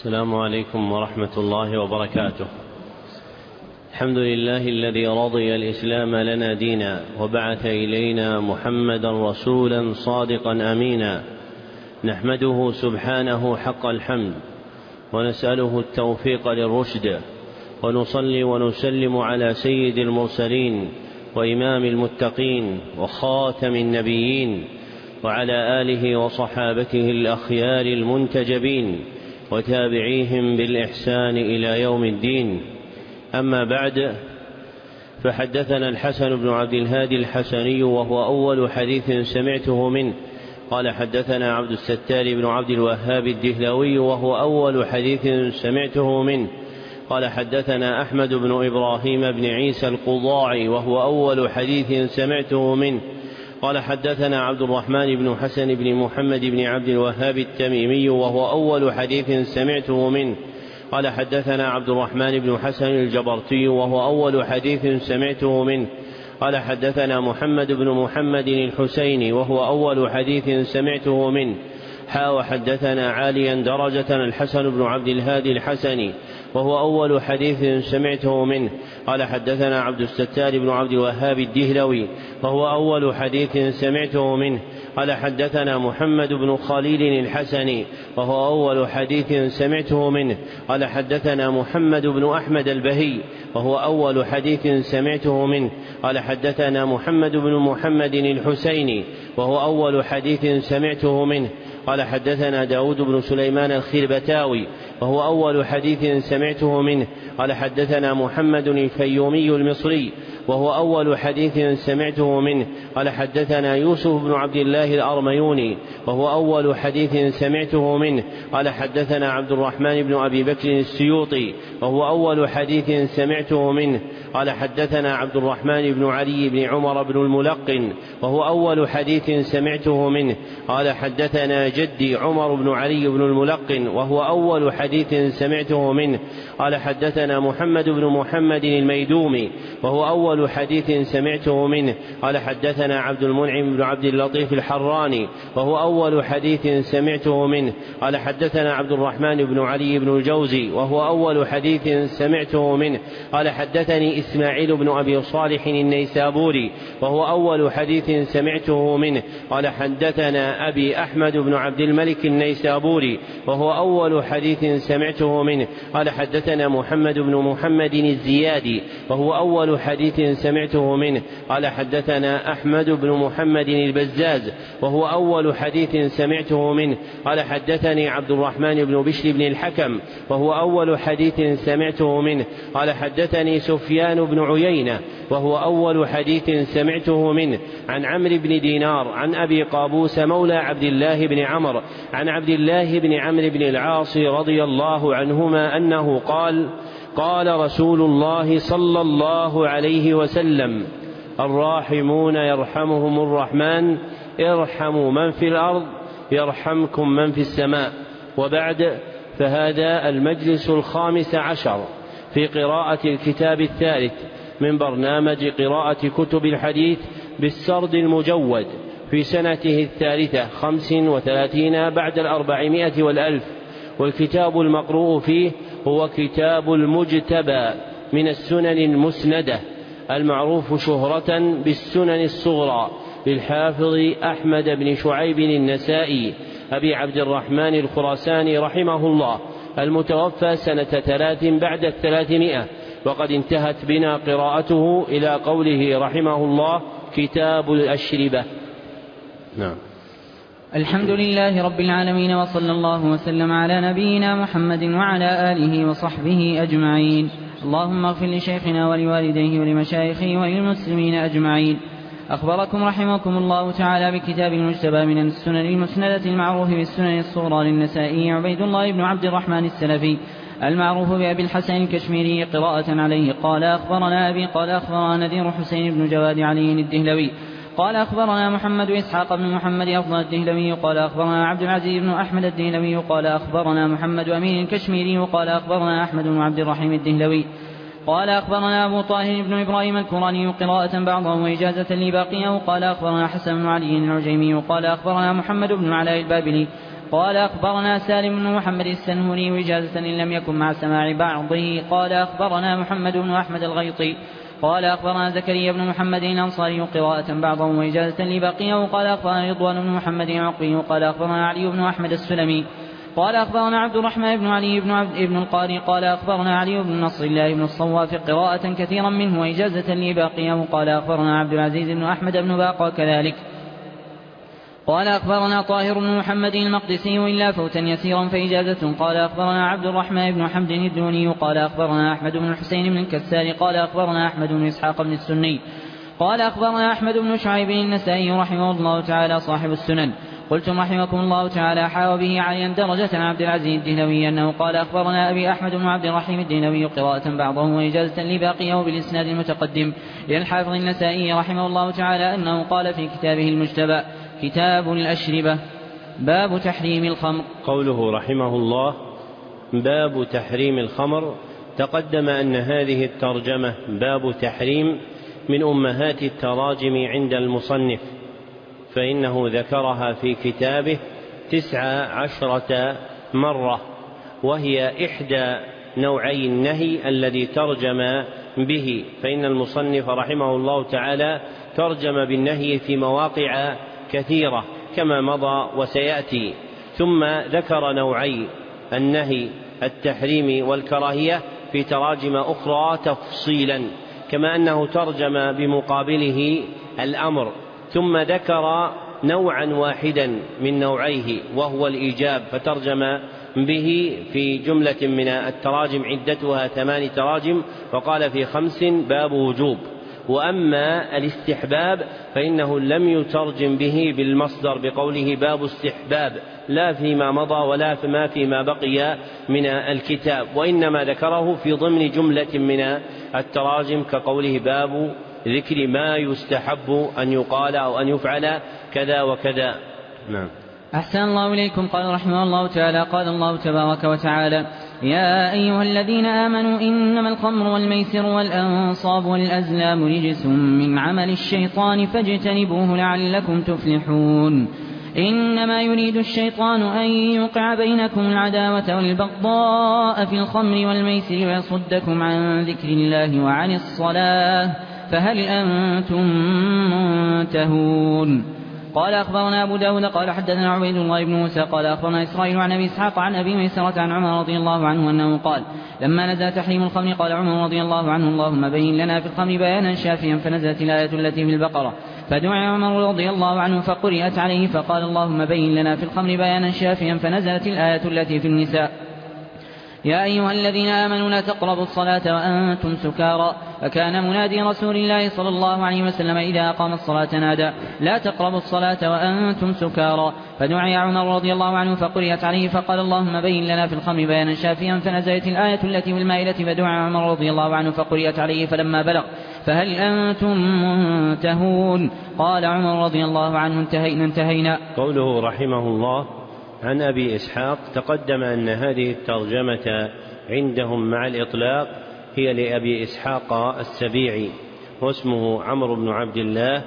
السلام عليكم ورحمة الله وبركاته. الحمد لله الذي رضي الإسلام لنا دينا وبعث إلينا محمدا رسولا صادقا أمينا، نحمده سبحانه حق الحمد ونسأله التوفيق للرشد، ونصلي ونسلم على سيد المرسلين وإمام المتقين وخاتم النبيين وعلى آله وصحابته الأخيار المنتجبين وتابعيهم بالإحسان إلى يوم الدين. أما بعد، فحدثنا الحسن بن عبد الهادي الحسني وهو أول حديث سمعته منه قال حدثنا عبد الستار بن عبد الوهاب الدهلوي وهو أول حديث سمعته منه قال حدثنا أحمد بن إبراهيم بن عيسى القضاعي وهو أول حديث سمعته منه قال حدثنا عبد الرحمن بن حسن بن محمد بن عبد الوهاب التميمي وهو أول حديث سمعته منه قال حدثنا عبد الرحمن بن حسن الجبرتي وهو أول حديث سمعته منه قال حدثنا محمد بن محمد الحسيني وهو أول حديث سمعته منه وحدثنا عاليا درجة الحسن بن عبد الهادي الحسني وهو أول حديث سمعته منه قال حدثنا عبد الستار بن عبد الوهاب الدهلوي وهو أول حديث سمعته منه قال حدثنا محمد بن خليل الحسني وهو أول حديث سمعته منه قال حدثنا محمد بن أحمد البهي وهو أول حديث سمعته منه قال حدثنا محمد بن محمد الحسيني وهو أول حديث سمعته منه قال حدثنا داود بن سليمان الخربتاوي وهو أول حديث سمعته منه قال حدثنا محمد الفيومي المصري وهو أول حديث سمعته منه قال حدثنا يوسف بن عبد الله الأرميوني وهو أول حديث سمعته منه قال حدثنا عبد الرحمن بن أبي بكر السيوطي وهو أول حديث سمعته منه قال حدثنا عبد الرحمن بن علي بن عمر بن الملقن وهو أول حديث سمعته منه قال حدثنا جدي عمر بن علي بن الملقن وهو أول حديث سمعته منه قال حدثنا محمد بن محمد الميدومي وهو أول حديث سمعته منه قال حدثنا عبد المنعم بن عبد اللطيف الحراني وهو أول حديث سمعته منه قال حدثنا عبد الرحمن بن علي بن الجوزي وهو أول حديث سمعته منه قال حدثني إسماعيل بن أبي صالح النيسابوري وهو أول حديث سمعته منه قال حدثنا أبي أحمد بن عبد الملك النيسابوري وهو أول حديث سمعته منه قال حدثنا محمد بن محمد الزيادي وهو أول حديث سمعته منه قال حدثنا أحمد بن محمد البزاز وهو أول حديث سمعته منه قال حدثني عبد الرحمن بن بشر بن الحكم وهو أول حديث سمعته منه قال حدثني سفيان بن عيينة وهو أول حديث سمعته منه عن عمرو بن دينار عن أبي قابوس مولى عبد الله بن عمرو عن عبد الله بن عمرو بن العاص رضي الله عنهما أنه قال رسول الله صلى الله عليه وسلم: الراحمون يرحمهم الرحمن ارحموا من في الأرض يرحمكم من في السماء. وبعد، فهذا المجلس 15 في قراءة الكتاب الثالث من برنامج قراءة كتب الحديث بالسرد المجود في سنته 35 بعد 400 والألف، والكتاب المقروء فيه هو كتاب المجتبى من السنن المسندة المعروف شهرة بالسنن الصغرى للحافظ أحمد بن شعيب النسائي أبي عبد الرحمن الخراساني رحمه الله، المتوفى سنة 3 بعد 300، وقد انتهت بنا قراءته إلى قوله رحمه الله: كتاب الأشربة. نعم. الحمد لله رب العالمين، وصلى الله وسلم على نبينا محمد وعلى آله وصحبه أجمعين. اللهم اغفر لشيخنا ولوالديه ولمشايخه وللمسلمين أجمعين. أخبركم رحمكم الله تعالى بكتاب المجتبى من السنن المسندة المعروف بالسنن الصغرى للنسائي عبيد الله بن عبد الرحمن السلفي المعروف بأبي الحسن الكشميري قراءة عليه. قال أخبرنا أبي قال أخبرنا نذير حسين بن جواد علي الدهلوي قال أخبرنا محمد إسحاق بن محمد أفضل الدهلوي قال أخبرنا عبد العزيز بن أحمد الدهلوي قال أخبرنا محمد أمين الكشميري قال أخبرنا أحمد بن عبد الرحيم الدهلوي قال أخبرنا أبو طاهر بن إبراهيم الكراني قراءة بعضهم وإجازة لباقيه قال أخبرنا حسن بن علي العجيمي قال أخبرنا محمد بن علاء البابلي قال أخبرنا سالم بن محمد السنهوري إجازة إن لم يكن مع سماع بعضه. قال أخبرنا محمد بن أحمد الغيطي قال أخبرنا زكريا بن محمد الأنصاري قراءة بعضه وإجازة لبقيه. وقال أخبرنا رضوان بن محمد العقبي قال أخبرنا علي بن أحمد السلمي قال أخبرنا عبد الرحمن بن علي بن القاري قال أخبرنا علي بن نصر الله بن الصواف قراءة كثيرا منه وإجازة لبقيه. قال أخبرنا عبد العزيز بن أحمد بن باقى كذلك قال أخبرنا طاهر بن محمد المقدسي إلا فوتا يسيرا فإجازة. قال أخبرنا عبد الرحمن بن حمد الدوني قال أخبرنا أحمد بن الحسين بن الكسار قال أخبرنا أحمد بن إسحاق بن السني قال أخبرنا أحمد بن شعيب النسائي رحمه الله تعالى صاحب السنن. قلتم رحمكم الله تعالى حاوى به عاليا درجة عبد العزيز الدهلوي أنه قال أخبرنا أبي أحمد بن عبد الرحيم الدهلوي قراءة بعضهم وإجازة لباقيه بالإسناد المتقدم للحافظ النسائي رحمه الله تعالى أنه قال في كتابه المجتبى كتاب الأشربة باب تحريم الخمر. قوله رحمه الله باب تحريم الخمر، تقدم أن هذه الترجمة باب تحريم من أمهات التراجم عند المصنف، فإنه ذكرها في كتابه 19 مرة، وهي إحدى نوعي النهي الذي ترجم به، فإن المصنف رحمه الله تعالى ترجم بالنهي في مواقع كثيرة كما مضى وسيأتي، ثم ذكر نوعي النهي التحريم والكراهية في تراجم أخرى تفصيلا، كما أنه ترجم بمقابله الأمر، ثم ذكر نوعا واحدا من نوعيه وهو الإيجاب فترجم به في جملة من التراجم عدتها 8 تراجم، وقال في 5 باب وجوب. وأما الاستحباب فإنه لم يترجم به بالمصدر بقوله باب استحباب لا فيما مضى ولا فيما بقي من الكتاب، وإنما ذكره في ضمن جملة من التراجم كقوله باب ذكر ما يستحب أن يقال أو أن يفعل كذا وكذا. نعم. أحسن الله إليكم. قال رحمه الله تعالى قال الله تبارك وتعالى يا أيها الذين آمنوا إنما الخمر والميسر والأنصاب والأزلام رجس من عمل الشيطان فاجتنبوه لعلكم تفلحون. إنما يريد الشيطان أن يوقع بينكم العداوة والبغضاء في الخمر والميسر ويصدكم عن ذكر الله وعن الصلاة فهل أنتم منتهون. قال أخبرنا أبو داود قال حدثنا عبيد الله بن موسى قال أخبرنا إسرائيل عن أبي إسحاق عن أبي ميسرة عن عمر رضي الله عنه أنه قال لما نزل تحريم الخمر قال عمر رضي الله عنه اللهم بين لنا في الخمر بيانا شافيا، فنزلت الآية التي في البقرة فدعا عمر رضي الله عنه فقرئت عليه فقال اللهم بين لنا في الخمر بيانا شافيا، فنزلت الآية التي في النساء يا أيها الذين آمنوا لا تقربوا الصلاة وأنتم سكارى. فكان منادي رسول الله صلى الله عليه وسلم إذا أقام الصلاة نادى لا تقربوا الصلاة وأنتم سكارى، فدعي عمر رضي الله عنه فقرئت عليه فقال اللهم بين لنا في الخمر بيانا شافيا، فنزلت الآية التي في المائدة فدعي عمر رضي الله عنه فقرئت عليه فلما بلغ فهل أنتم منتهون قال عمر رضي الله عنه انتهينا. قوله رحمه الله عن أبي إسحاق، تقدم أن هذه الترجمة عندهم مع الإطلاق هي لأبي إسحاق السبيعي، واسمه عمرو بن عبد الله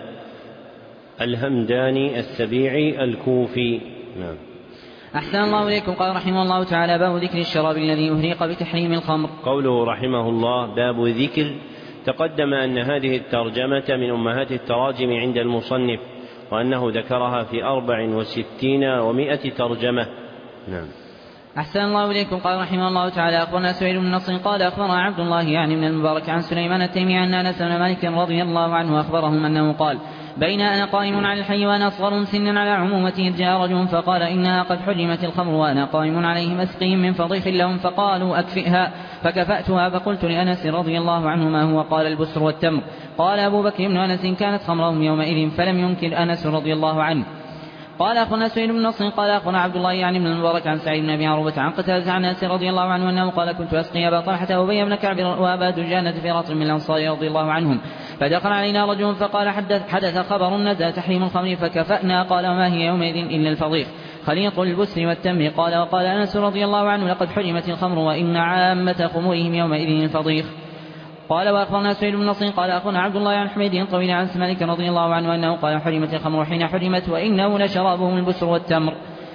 الهمداني السبيعي الكوفي. نعم. أحسن الله إليكم. قال رحمه الله تعالى باب ذكر الشراب الذي يهريق بتحريم الخمر. قوله رحمه الله باب ذكر، تقدم أن هذه الترجمة من أمهات التراجم عند المصنف، وأنه ذكرها في 64 و100 ترجمة. نعم. أحسن الله إليكم. قال رحمه الله تعالى أخبرنا سهيل بن نصر قال أخبرنا عبد الله يعني من المبارك عن سليمان التيمي عن أنس بن مالك رضي الله عنه أخبرهم أنه قال بين أنا قائم على الحي وأنا أصغر سنا على عمومته جاء رجل فقال إنها قد حرمت الخمر وأنا قائم عليهم أسقيهم من فضيح لهم، فقالوا أكفئها، فكفأتها فقلت لأنس رضي الله عنه ما هو؟ قال البسر والتمر. قال أبو بكر بن أنس كانت خمرهم يومئذ فلم ينكر أنس رضي الله عنه. قال أخونا سهيل بن نصر قال أخونا عبد الله يعني من المبارك عن سعيد بن أبي عروبة عن قتادة عن أنس رضي الله عنه أنه قال كنت أسقي أبا طلحة وأبي بن كعب وأبا دجانة في رطل من الأنصار رضي الله عنهم، فدخل علينا رجل فقال حدث خبر نزل تحريم الخمر فكفأنا. قال وما هي يومئذ إلا الفضيح خليط البسر والتمر. قال وقال أنس رضي الله عنه لقد حرمت الخمر وإن عامة خمورهم يومئذ الفضيح. قال وأخبرنا سهيل بن نصر قال أخونا عبد الله عن حميد طويل عن مالك رضي الله عنه أنه قال حرمت الخمر حين حرمت وإنه لشرابهم البسر والتمر.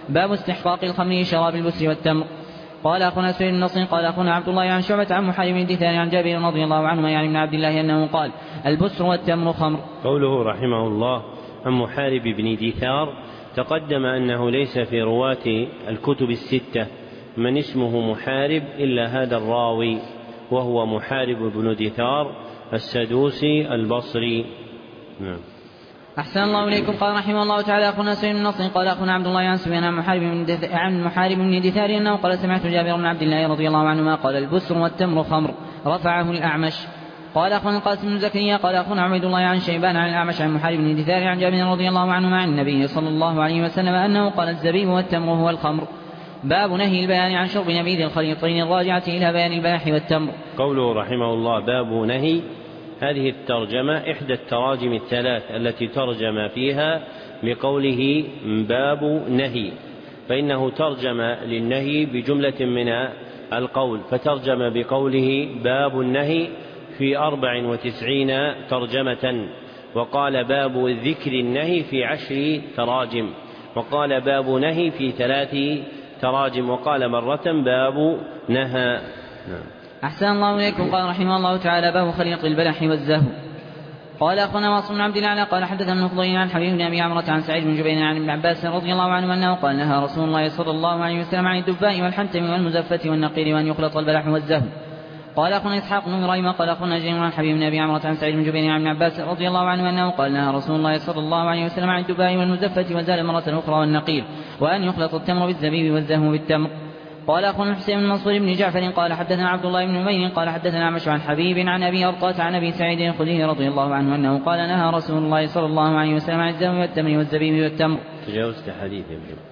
باب استحقاق الخمر لشراب البسر والتمر. قال أخونا سهيل بن نصر قال أخونا عبد الله عن شعبة عن محارب بن دثار عن جابر رضي الله عنهما يعني ابن عبد الله أنه قال البسر والتمر خمر. قوله رحمه الله عن محارب بن دثار تقدم أنه ليس في رواة الكتب الستة من اسمه محارب إلا هذا الراوي وهو محارب بن دثار السدوسي البصري. نعم. أحسن الله إليكم. قال رحمه الله تعالى أخونا سهيل بن نصر قال أخونا عبد الله عن سفيان عن محارب بن دثار أنه قال سمعت جابر بن عبد الله رضي الله عنهما قال البسر والتمر خمر رفعه الأعمش. قال أخونا القاسم بن زكريا قال أخونا عبيد الله عن شيبان عن الأعمش عن محارب بن دثار عن جابر رضي الله عنهما عن النبي صلى الله عليه وسلم أنه قال الزبيب والتمر هو الخمر. باب نهي البيان عن شرب نبيذ الخليطين الراجعة إلى بيان البلح والتمر. قوله رحمه الله باب نهي، هذه الترجمة إحدى التراجم الثلاث التي ترجم فيها بقوله باب نهي، فإنه ترجم للنهي بجملة من القول، فترجم بقوله باب النهي في 94 ترجمة، وقال باب ذكر النهي في 10 تراجم، وقال باب نهي في 3 تراجم، وقال مرة باب نهى. أحسن الله إليكم. قال رحمه الله تعالى باب خليط البلح والزهو. قال أخونا واصل بن عبد الله قال حدثنا ابن فضيل عن حبيب بن أبي عمرة عن سعيد بن جبير عن ابن عباس رضي الله عنه أنه قال نهى رسول الله صلى الله عليه وسلم عن الدباء والحنتم والمزفة والنقير وأن يخلط البلح والزهو. قال أخونا إسحاق بن إبراهيم قال أخونا جرير عن حبيب بن أبي عمرة عن سعيد بن جبير عن ابن عباس رضي الله عنه أنه قال نهى رسول الله صلى الله عليه وسلم عن الدباء والمزفة وزاد مرة أخرى والنقير وأن يخلط التمر بالزبيب والزهو بالتمر. قال أخونا الحسين بن منصور بن جعفر قال حدثنا عبد الله بن نمير قال حدثنا عمش عن حبيب عن أبي أرقاة عن أبي سعيد الخدري رضي الله عنه أنه قال نهى رسول الله صلى الله عليه وسلم عن الزهو والتمر والزبيب والتمر. تجاوزت حديث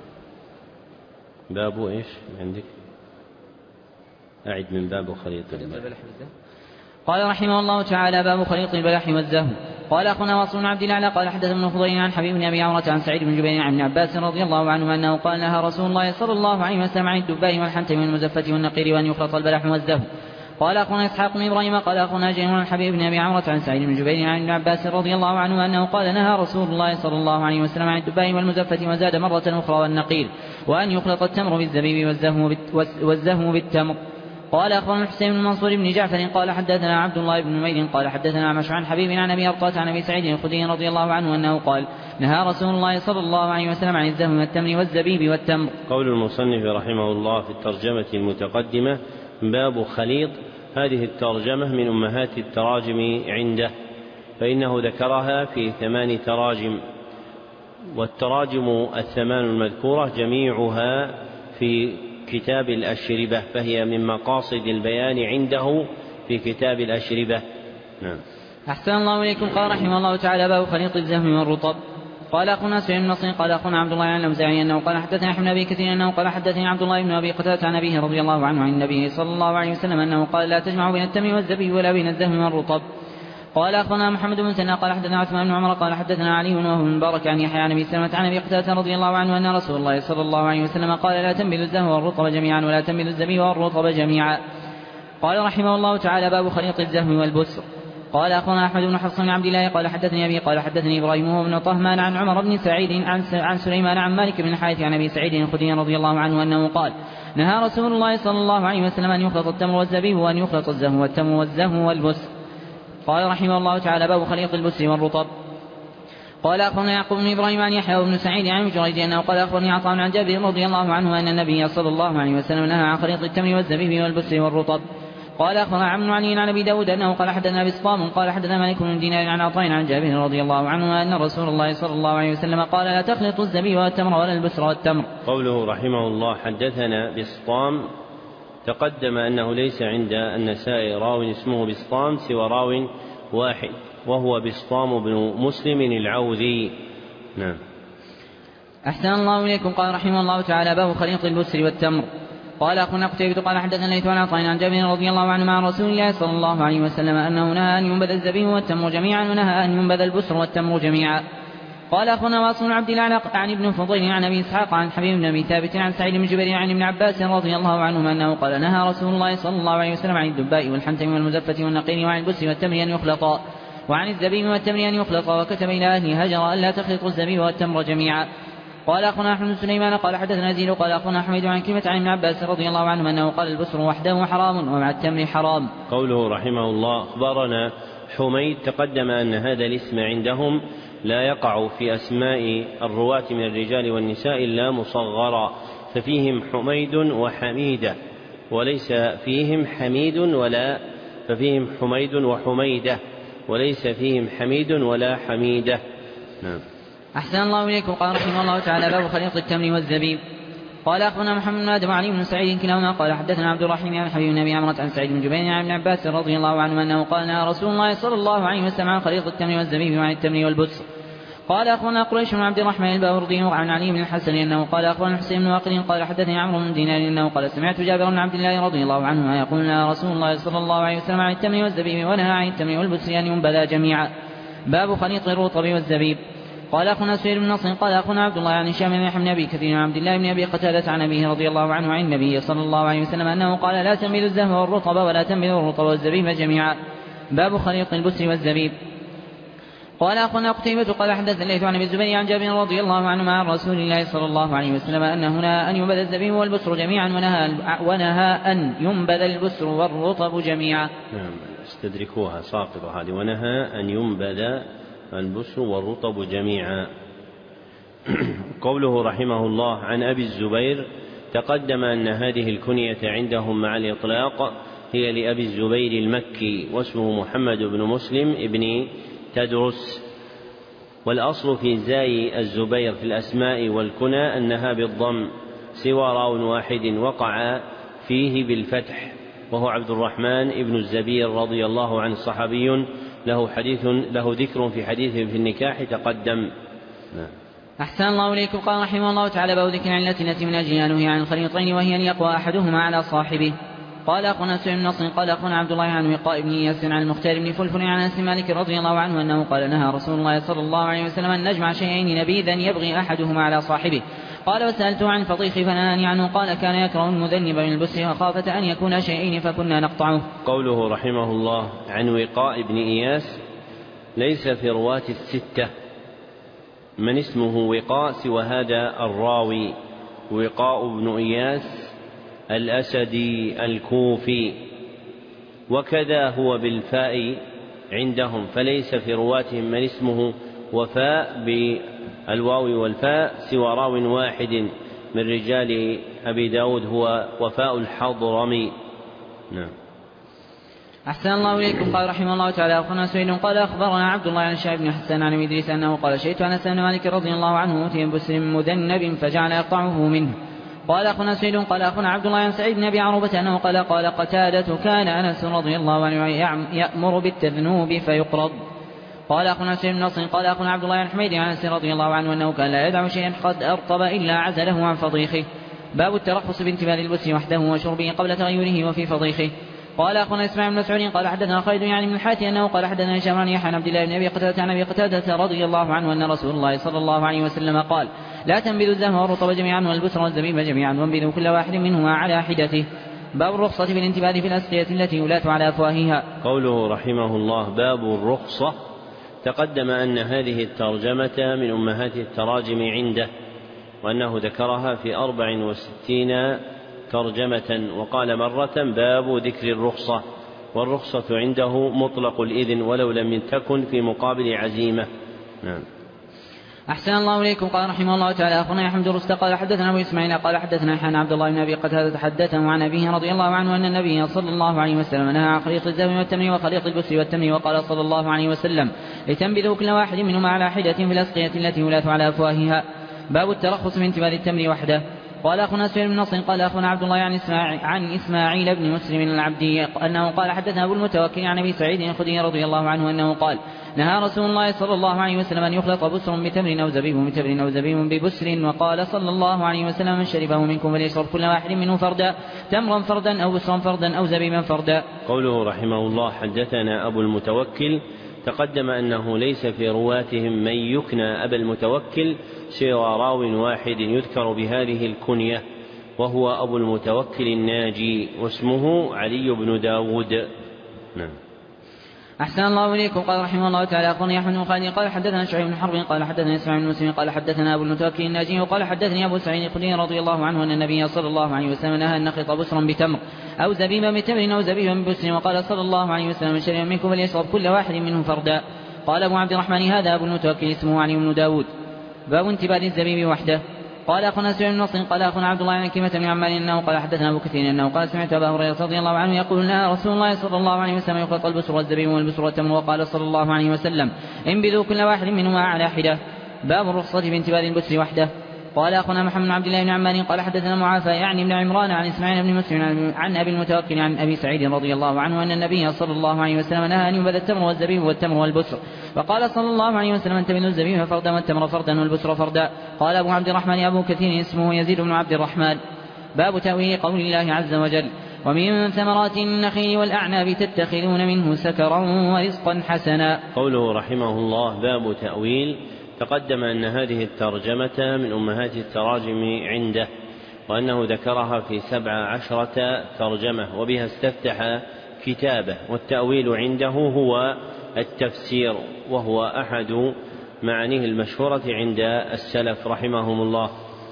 باب إيش عندك؟ أعد من باب خليط البلح. قال رحمه الله تعالى باب خليط البلح والزهو. قال أخونا واصل بن عبد الله قال حدثنا ابن فضيل عن حبيب بن أبي عمرة عن سعيد بن جبير عن ابن عباس رضي الله عنه أنه قال نهى رسول الله صلى الله عليه وسلم عن الدباء والحنتم والمزفة والنقير وأن يخلط البلح والزهو. قال أخونا إسحاق بن إبراهيم قال أخونا جرير عن حبيب بن أبي عمرة عن سعيد بن جبير عن ابن عباس رضي الله عنه أنه قال نهى رسول الله صلى الله عليه وسلم عن الدباء والمزفة وزاد مرة أخرى والنقير وأن يخلط التمر بالزبيب والزهو بالتمر. قال أخونا الحسين بن منصور بن جعفر قال حدثنا عبد الله بن نمير قال حدثنا عمش عن حبيب عن أبي أرقاة عن أبي سعيد الخدري رضي الله عنه أنه قال نهى رسول الله صلى الله عليه وسلم عن الزهو والتمر والزبيب والتمر. قول المصنف رحمه الله في الترجمة المتقدمة باب خليط، هذه الترجمة من أمهات التراجم عنده، فإنه ذكرها في 8 تراجم، والتراجم 8 المذكورة جميعها في كتاب الأشربة، فهي من مقاصد البيان عنده في كتاب الأشربة. نعم. أحسن الله إليكم. قال رحمه الله تعالى باب خليط الزهو والرطب. قال أخونا سعيد بن نصر قال أخونا عبد الله عن الأوزاعي أنه قال حدثنا أحمد بن أبي كثير أنه قال حدثني عبد الله بن أبي قتادة عن أبيه رضي الله عنه عن النبي صلى الله عليه وسلم أنه قال لا تجمعوا بين التمر والزبيب ولا بين الزهو والرطب. قال أخونا محمد بن سنة قال حدثنا عثمان بن عمر قال حدثنا علي وهو بن مبارك عن يحيى عن أبي سلمة عن أبي قتادة رضي الله عنه أن رسول الله صلى الله عليه وسلم قال لا تنبذوا الزهو والرطب جميعا ولا تنبذوا الزبيب والرطب جميعا. قال رحمه الله تعالى باب خليط الزهو والبسر. قال أخونا أحمد بن حفص بن عبد الله قال حدثني أبي قال حدثني إبراهيم وهو بن طهمان عن عمر بن سعيد عن سليمان عن مالك بن الحارث عن أبي سعيد الخدري رضي الله عنه أنه قال نهى رسول الله صلى الله عليه وسلم أن يخلط التمر والزبيب وأن يخلط الزهو والتمر والزهو والبسر. قال رحمه الله تعالى باب خليط البسر والرطب. قال أخونا يعقوب بن إبراهيم عن يحيى بن سعيد عن جريج أنه قال أخبرني عطاء عن جابر رضي الله عنه أن النبي صلى الله عليه وسلم نهى عن خليط التمر والزبيب والبسر والرطب. قال أخبرنا عمرو بن علي عن أبي داود أنه قال حدثنا بسطام قال حدثنا مالك بن دينار عن عطاء عن جابر رضي الله عنه أن رسول الله صلى الله عليه وسلم قال لا تخلط الزبيب والتمر ولا البسر والتمر. قوله رحمه الله حدثنا بسطام، تقدم أنه ليس عند النسائي راو اسمه بسطام سوى راو واحد وهو بسطام بن مسلم العوذي. نعم. أحسن الله إليكم. قال رحمه الله تعالى باب خليط البسر والتمر. قال أخونا قتيبة قال حدثنا ليث عن عطاء عن جابر رضي الله عنه مع رسول الله صلى الله عليه وسلم أنه نهى أن ينبذ الزبيب والتمر جميعا ونهى أن ينبذ البسر والتمر جميعا. قال أخونا واصل بن عبد الله عن ابن فضيل عن أبي إسحاق عن حبيب بن أبي ثابت عن سعيد بن جبير عن ابن عباس رضي الله عنهما أنه قال نهى رسول الله صلى الله عليه وسلم عن الدباء والحنتم والمزفة والنقير وعن البسر والتمر أن يخلطا وعن الزبيب والتمر أن يخلطا، وكتب إلى أهل هجر ألا تخلطوا الزبيب والتمر جميعا. قال أخونا أحمد بن سليمان قال حدثنا زيد قال أخونا حميد عن كلمة عن ابن عباس رضي الله عنه أنه قال البسر وحده حرام ومع التمر حرام. قوله رحمه الله أخبرنا حميد تقدم أن هذا الاسم عندهم لا يقع في أسماء الرواة من الرجال والنساء إلا مصغرا، ففيهم حميد وحميدة وليس فيهم حميد ففيهم حميد وحميدة وليس فيهم حميد ولا حميدة. نعم. أحسن الله إليكم. قال رحمه الله تعالى باب خليط التمر والزبيب. قال أخونا محمد بن آدم وعلي بن سعيد كلاهما قال حدثنا عبد الرحيم عن حبيب النبي عمرة عن سعيد بن جبير عن ابن عباس رضي الله عنه أنه قال نهى رسول الله صلى الله عليه وسلم عن خليط التمر والزبيب وعن التمر والبسر. قال أخونا قريش بن عبد الرحمن الباوردي عن علي بن الحسن أنه قال أخونا الحسين بن واقد قال حدثني عمرو بن دينار أنه قال سمعت جابر بن عبد الله رضي الله عنه يقول نهى رسول الله صلى الله عليه وسلم عن التمر والزبيب ونهى عن التمر والبسر أن ينبذا جميعا. باب خليط الرطب والزبيب. قال أخونا سهيل بن نصر قال أخونا عبد الله عن هشام بن بن أبي كثير عن عبد الله بن أبي قتادة عن أبيه رضي الله عنه عن النبي صلى الله عليه وسلم أنه قال لا تنبذوا الزهر والرطب ولا تنبذوا الرطب والزبيب جميعا. باب خليط البسر والزبيب. قال أخونا قتيبة قال حدث الليث عن أبي الزبير عن جابر رضي الله عنه عن رسول الله صلى الله عليه وسلم أنه نهى أن ينبذ الزبيب والبسر جميعا ونهى أن ينبذ البسر والرطب جميعا. نعم استدركوها ساقطة هذه ونهى أن ينبذ البسر والرطب جميعا. قوله رحمه الله عن أبي الزبير تقدم أن هذه الكنية عندهم مع الإطلاق هي لأبي الزبير المكي واسمه محمد بن مسلم ابن تدرس، والأصل في زاي الزبير في الأسماء والكنى أنها بالضم سوى راو واحد وقع فيه بالفتح، وهو عبد الرحمن ابن الزبير رضي الله عنه صحابي له ذكر في حديثه في النكاح تقدم. أحسن الله إليكم. قال رحمه الله تعالى باب ذكر العلة التي من أجلها نهي عن الخليطين وهي أن يقوى أحدهما على صاحبه. قال أخونا سعيد بن نصر قال أخونا عبد الله عن وقاء بن إياس عن المختار بن فلفل عن أنس مالك رضي الله عنه أنه قال نهى رسول الله صلى الله عليه وسلم أن نجمع شيئين نبيذا يبغي أحدهما على صاحبه. قال وسألته عن فطيخ فنهاني عنه. قال كان يكره المذنب من البسر وخافة أن يكون شيئين فكنا نقطعه. قوله رحمه الله عن وقاء بن إياس ليس في رواة الستة من اسمه وقاء سوى هذا الراوي وقاء بن إياس الأسدي الكوفي، وكذا هو بالفاء عندهم، فليس في رواتهم من اسمه وفاء بالواو والفاء سوى راو واحد من رجال أبي داود هو وفاء الحضرمي. نعم. أحسن الله إليكم. قال رحمه الله تعالى أخونا سعيد قال أخبرنا عبد الله عن الشعب بن حسان عن إدريس أنه قال شهدت أنس بن مالك رضي الله عنه أوتي بسر مذنب فجعل يقطعه منه. قال أخونا سعيد قال أخونا عبد الله عن سعيد بن أبي عروبة أنه قال قتادة كان أنس رضي الله عنه يأمر بالتذنوب فيقرض. قال أخونا سعيد بن نصر قال أخونا عبد الله عن حميد عن أنس رضي الله عنه أنه كان لا يدع شيئا قد أرطب إلا عزله عن فضيخه. باب الترخص بانتباه البسر وحده وشربه قبل تغيره وفي فضيخه. قال أخونا إسماعيل بن مسعود قال حدثنا خالد يعني من الحاتي أنه قال حدثنا هشام عن يحيى عن عبد الله بن أبي قتادة عن أبي قتادة رضي الله عنه أن رسول الله صلى الله عليه وسلم قال لا تنبذوا الزهر والرطب جميعا والبسر والزبيب جميعا وانبذوا كل واحد منهما على حدته. باب الرخصة في الانتباه في الأسقية التي يولات على أفواهها. قوله رحمه الله باب الرخصة تقدم أن هذه الترجمة من أمهات التراجم عنده، وأنه ذكرها في 64 ترجمة، وقال مرة باب ذكر الرخصة، والرخصة عنده مطلق الإذن ولو لم تكن في مقابل عزيمة. نعم. أحسن الله إليكم. قال رحمه الله تعالى أخونا يحمد رست قال حدثنا أبو إسماعيل قال حدثنا حان عبد الله بن أبي قتادة حدثه عن أبيه رضي الله عنه أن النبي صلى الله عليه وسلم نهى عن خليط الزبيب والتمر وخليط البسر والتمر، وقال صلى الله عليه وسلم لتنبذوا كل واحد منهما على حدة في الأسقية التي يولات على أفواهها. باب الترخص من انتباه التمر وحده. قال أخونا سهيل بن نصر قال أخونا عبد الله عن إسماعيل بن مسلم العبدي أنه قال حدثنا أبو المتوكل عن أبي سعيد الخدري رضي الله عنه أنه قال نهى رسول الله صلى الله عليه وسلم أن يخلط بسر بتمر أو زبيب بتمر أو زبيب ببسر، وقال صلى الله عليه وسلم من شربه منكم فليشرب كل واحد منه فردا، تمرا فردا أو بسرا فردا أو زبيبا فردا. قوله رحمه الله حدثنا أبو المتوكل تقدم أنه ليس في رواتهم من يكنى أبا المتوكل سوى راو واحد يذكر بهذه الكنية وهو أبو المتوكل الناجي واسمه علي بن داود. نعم. أحسن الله إليكم. قال رحمه الله تعالى أخبرني أحمد بن خالد قال حدثنا شعيب بن حرب قال حدثنا إسماعيل بن مسلم قال حدثنا أبو المتوكل الناجي قال حدثني أبو سعيد الخدري رضي الله عنه أن النبي صلى الله عليه وسلم نهى أن نخلط بسرا بتمر أو زبيبا بتمر أو زبيبا ببسر، وقال صلى الله عليه وسلم: من شرب منكم فليشرب كل واحد منه فردا. قال أبو عبد الرحمن: هذا أبو المتوكل اسمه علي بن داود. باب انتباه الزبيب وحده. قال أخونا سعيد بن نصر قال أخونا عبد الله عن كلمة بن عمار أنه قال حدثنا أبو كثير أنه قال سمعت أبا هريرة رضي الله عنه يقول: نهى رسول الله صلى الله عليه وسلم يخلط البسر والزبيب والبسر والتمر، وقال صلى الله عليه وسلم: انبذوا كل واحد منهما على حدة. باب الرخصة بانتباه البسر وحده. قال أخونا محمد بن عبد الله بن عمار قال حدثنا معافى يعني بن عمران عن إسماعيل بن مسلم عن أبي المتوكل عن أبي سعيد رضي الله عنه أن النبي صلى الله عليه وسلم نهى أن ينبذ التمر والزبيب والتمر والبسر، وقال صلى الله عليه وسلم: انتبذوا الزبيب فردا والتمر فردا والبسر فردا. قال أبو عبد الرحمن أبو كثير اسمه يزيد بن عبد الرحمن. باب تأويل قول الله عز وجل: ومن ثمرات النخيل والأعناب تتخذون منه سكرا ورزقا حسنا. قوله رحمه الله: باب تأويل. تقدم أن هذه الترجمة من أمهات التراجم عنده، وأنه ذكرها في 17 ترجمة، وبها استفتح كتابه. والتأويل عنده هو التفسير، وهو أحد معانيه المشهورة عند السلف رحمهم الله.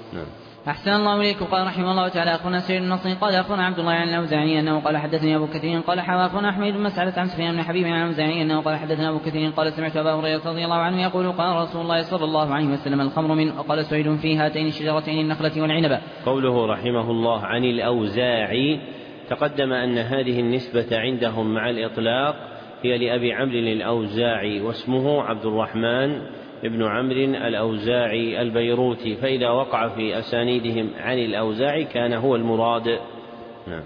أحسن الله إليكم. قال رحمه الله تعالى أخونا سعيد بن نصر قال أخونا عبد الله عن الأوزاعي أنه قال حدثني أبو كثير قال حوى أخونا أحمد بن مسعدة عن سفيان بن حبيب عن الأوزاعي أنه قال حدثنا أبو كثير قال سمعت أبا هريرة رضي الله عنه يقول: قال رسول الله صلى الله عليه وسلم: الخمر من، وقال سعيد: في هاتين الشجرتين النخلة والعنبة. قوله رحمه الله عن الأوزاعي، تقدم أن هذه النسبة عندهم مع الإطلاق هي لأبي عمرو الأوزاعي، واسمه عبد الرحمن ابن عمرو الأوزاعي البيروتي، فإذا وقع في أسانيدهم عن الأوزاعي كان هو المراد. نعم.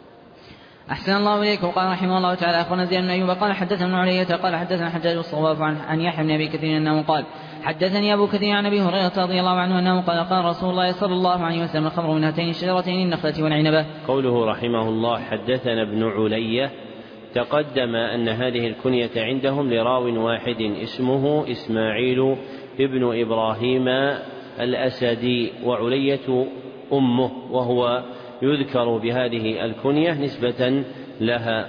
أحسن الله إليكم. قال رحمه الله تعالى أخونا زياد بن أيوب قال حدثنا ابن علية قال حدثنا حجاج الصواف عن يحيى بن أبي كثير أنه قال حدثني أبو كثير عن أبي هريرة رضي الله عنه أنه قال: قال رسول الله صلى الله عليه وسلم: الخمر من هاتين الشجرتين النخلة والعنبة. قوله رحمه الله حدثنا ابن علية، تقدم أن هذه الكنية عندهم لراو واحد اسمه إسماعيل ابن إبراهيم الأسدي، وعلية أمه، وهو يذكر بهذه الكنية نسبة لها.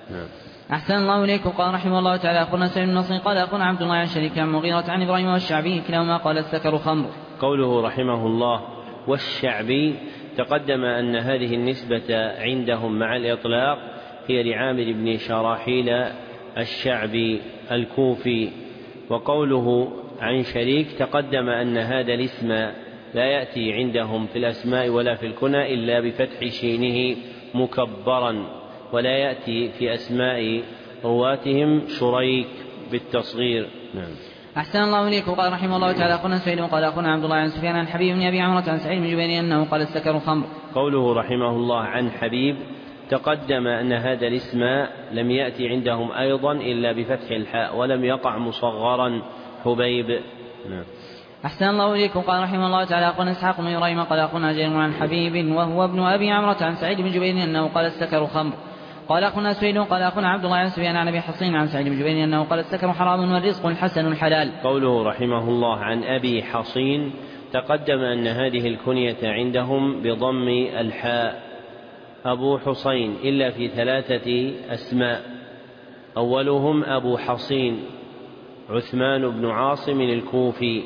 أحسن الله إليكم. قال رحمه الله تعالى أخونا سعيد بن نصر قال أخونا عبد الله عن شريك عن مغيرة عن إبراهيم والشعبي كلاهما قال: السكر خمر. قوله رحمه الله والشعبي، تقدم أن هذه النسبة عندهم مع الإطلاق هي لعامر بن شراحيل الشعبي الكوفي. وقوله عن شريك، تقدم أن هذا الاسم لا يأتي عندهم في الأسماء ولا في الكنى إلا بفتح شينه مكبرا، ولا يأتي في أسماء رواتهم شريك بالتصغير. نعم. أحسن الله إليكم. قال رحمه الله تعالى أخونا سعيد قال أخونا عبد الله عن سفيان عن حبيب بن أبي عمرة عن سعيد بن جبير أنه قال: السكر خمر. قوله رحمه الله عن حبيب، تقدم أن هذا الاسم لم يأتي عندهم أيضا إلا بفتح الحاء، ولم يقع مصغرا حبيب. نعم. أحسن الله إليكم. قال رحمه الله تعالى أخونا إسحاق بن إبراهيم قال أخونا جرير عن حبيب وهو ابن أبي عمرة عن سعيد بن جبير أنه قال: السكر خمر. قال أخونا سعيد قال أخونا عبد الله عن سفيان عن أبي حصين عن سعيد بن جبير أنه قال: السكر حرام والرزق حسن حلال. قوله رحمه الله عن أبي حصين، تقدم أن هذه الكنية عندهم بضم الحاء أبو حصين، إلا في 3 أسماء: أولهم أبو حصين عثمان بن عاصم الكوفي،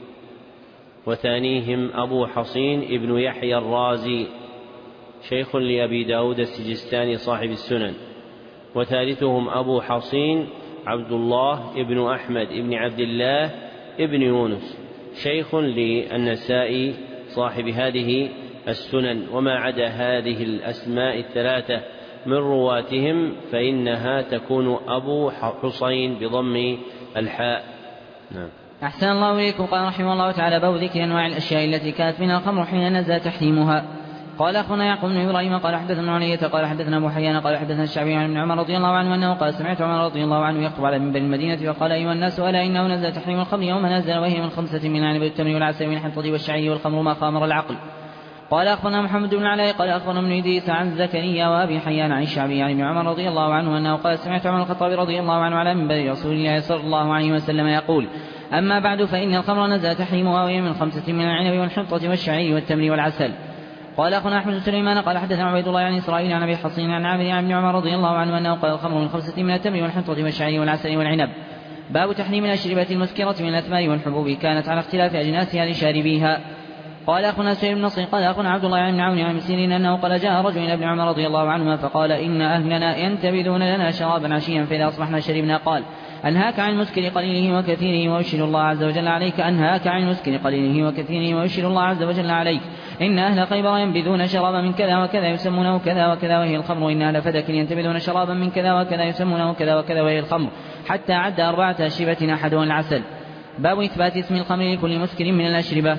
وثانيهم أبو حصين ابن يحيى الرازي شيخ لأبي داود السجستاني صاحب السنن، وثالثهم أبو حصين عبد الله ابن أحمد ابن عبد الله ابن يونس شيخ للنسائي صاحب هذه السنن. وما عدا هذه الأسماء 3 من رواتهم فإنها تكون أبو حصين بضم الحاء. نعم. أحسن الله إليكم. قال رحمه الله تعالى: باب ذكر أنواع الأشياء التي كانت منها الخمر حين نزل تحريمها. قال أخونا يعقوب بن إبراهيم قال حدثنا علية قال حدثنا أبو حيان قال حدثنا الشعبي عن ابن عمر رضي الله عنه أنه قال: سمعت عمر رضي الله عنه يخطب على منبر المدينة فقال: أيها الناس، ألا إنه نزل تحريم الخمر يوم نزل، وهي من 5 من العنب والتمر والعسل والحنطة والشعير والخمر ما خامر العقل. قال أخبرنا محمد بن علاء قال أخبرنا ابن إدريس عن زكريا وأبي حيان عن الشعبي عن ابن عمر رضي الله عنه أنه قال: سمعت عمر الخطاب رضي الله عنه على منبر رسول الله صلى الله عليه وسلم يقول: أما بعد، فإن الخمر نزل تحريمها وهي من 5 من العنب والحنطة والشعير والتمر والعسل. قال أخونا أحمد بن سليمان قال حدثنا عبيد الله عن إسرائيل عن أبي حصين عن عامر عن ابن عمر رضي الله عنه أنه قال الخمر من 5 من التمر والحنطة والشعير والعسل والعنب. باب تحريم الأشربة المسكرة من الأثمار والحبوب كانت على اختلاف أجناسها لشاربيها. قال أخونا سعيد بن نصر قال أخونا عبد الله عن ابن عون عن مسيرين أنه قال جاء رجل إلى ابن عمر رضي الله عنهما فقال إن أهلنا ينتبذون لنا شرابا عشيا فإذا أصبحنا شربنا. قال أنهاك عن المسكر قليله وكثيره ويشهد الله عز وجل عليك. أنهاك عن المسكر قليله وكثيره ويشهد الله عز وجل عليك. إن أهل خيبر ينبذون شرابا من كذا وكذا يسمونه كذا وكذا وهي الخمر. إن أهل فدك ينتبذون شرابا من كذا وكذا يسمونه كذا وكذا وهي الخمر. حتى عد 4 أشربة أحدهم العسل. باب إثبات اسم الخمر لكل مسكر من الأشربة.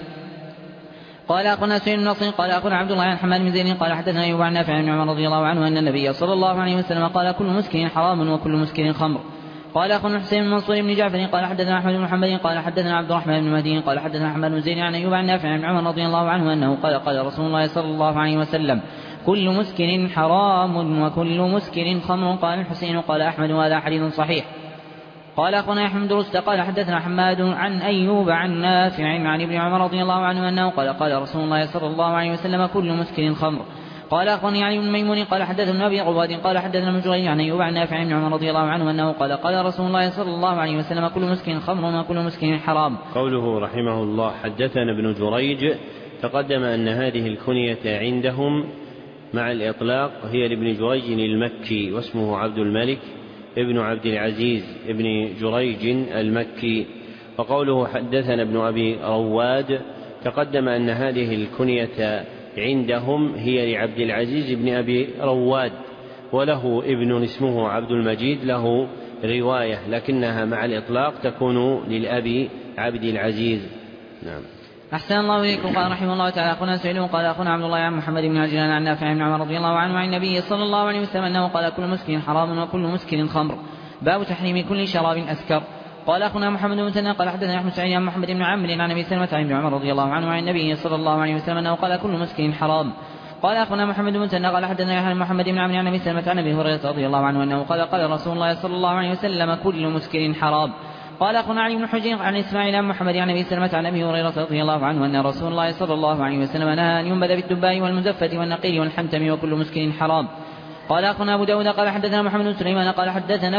قال أخونا سعيد بن نصر قال أخونا عبد الله عن حماد بن زيد قال حدثنا أيوب عن نافع عن عمر رضي الله عنه أن النبي صلى الله عليه وسلم قال كل مسكر حرام وكل مسكر خمر. قال أخونا حسين بن منصور بن جعفر قال حدثنا أحمد بن محمد قال حدثنا عبد الرحمن بن مهدي قال حدثنا حماد بن زيد عن أيوب عن نافع عن عمر رضي الله عنه أنه قال رسول الله صلى الله عليه وسلم كل مسكر حرام وكل مسكر خمر. قال الحسين قال أحمد وهذا حديث صحيح. قال أخونا أحمد بن رشد قال حدثنا حماد عن أيوب عن نافع عن ابن عمر رضي الله عنه أنه قال رسول الله صلى الله عليه وسلم كل مسكر خمر. قال أخونا علي بن ميمون قال حدثنا أبي عباد قال حدثنا ابن جريج عن أيوب عن نافع عن عمر رضي الله عنه أنه قال رسول الله صلى الله عليه وسلم كل مسكر خمر وكل مسكر حرام. قوله رحمه الله حدثنا ابن جريج تقدم أن هذه الكنية عندهم مع الإطلاق هي لابن جريج المكي واسمه عبد الملك ابن عبد العزيز ابن جريج المكي. وقوله حدثنا ابن أبي رواد تقدم أن هذه الكنية عندهم هي لعبد العزيز بن أبي رواد وله ابن اسمه عبد المجيد له رواية لكنها مع الإطلاق تكون للأبي عبد العزيز. نعم. أحسن الله إليكم. قال رحمه الله تعالى أخونا سعيد قال أخونا عبد الله عن محمد بن عجلان عن نافع بن عمر رضي الله عنه عن النبي صلى الله عليه وسلم أنه قال كل مسكر حرام وكل مسكر خمر. باب تحريم كل شراب أسكر. قال أخونا محمد بن مسنى قال حدثنا أحمد سعيد عن محمد بن عمرو عن أبي سلمة عن ابن عمر رضي الله عنه عن النبي صلى الله عليه وسلم أنه قال كل مسكر حرام. قال أخونا محمد بن مسنى قال حدثنا يحيى بن محمد بن عمرو عن أبي سلمة عن أبي هريرة رضي الله عنه أنه قال رسول الله صلى الله عليه وسلم كل مسكر حرام. قال أخونا علي بن حجر عن إسماعيل عن محمد عن أبي سلمة عن أبي هريرة رضي الله عنه أن رسول الله صلى الله عليه وسلم نهى أن ينبذ بالدباء والمزفة والنقير والحنتم وكل مسكر حرام. قال أخونا أبو داود قال حدثنا محمد بن سليمان قال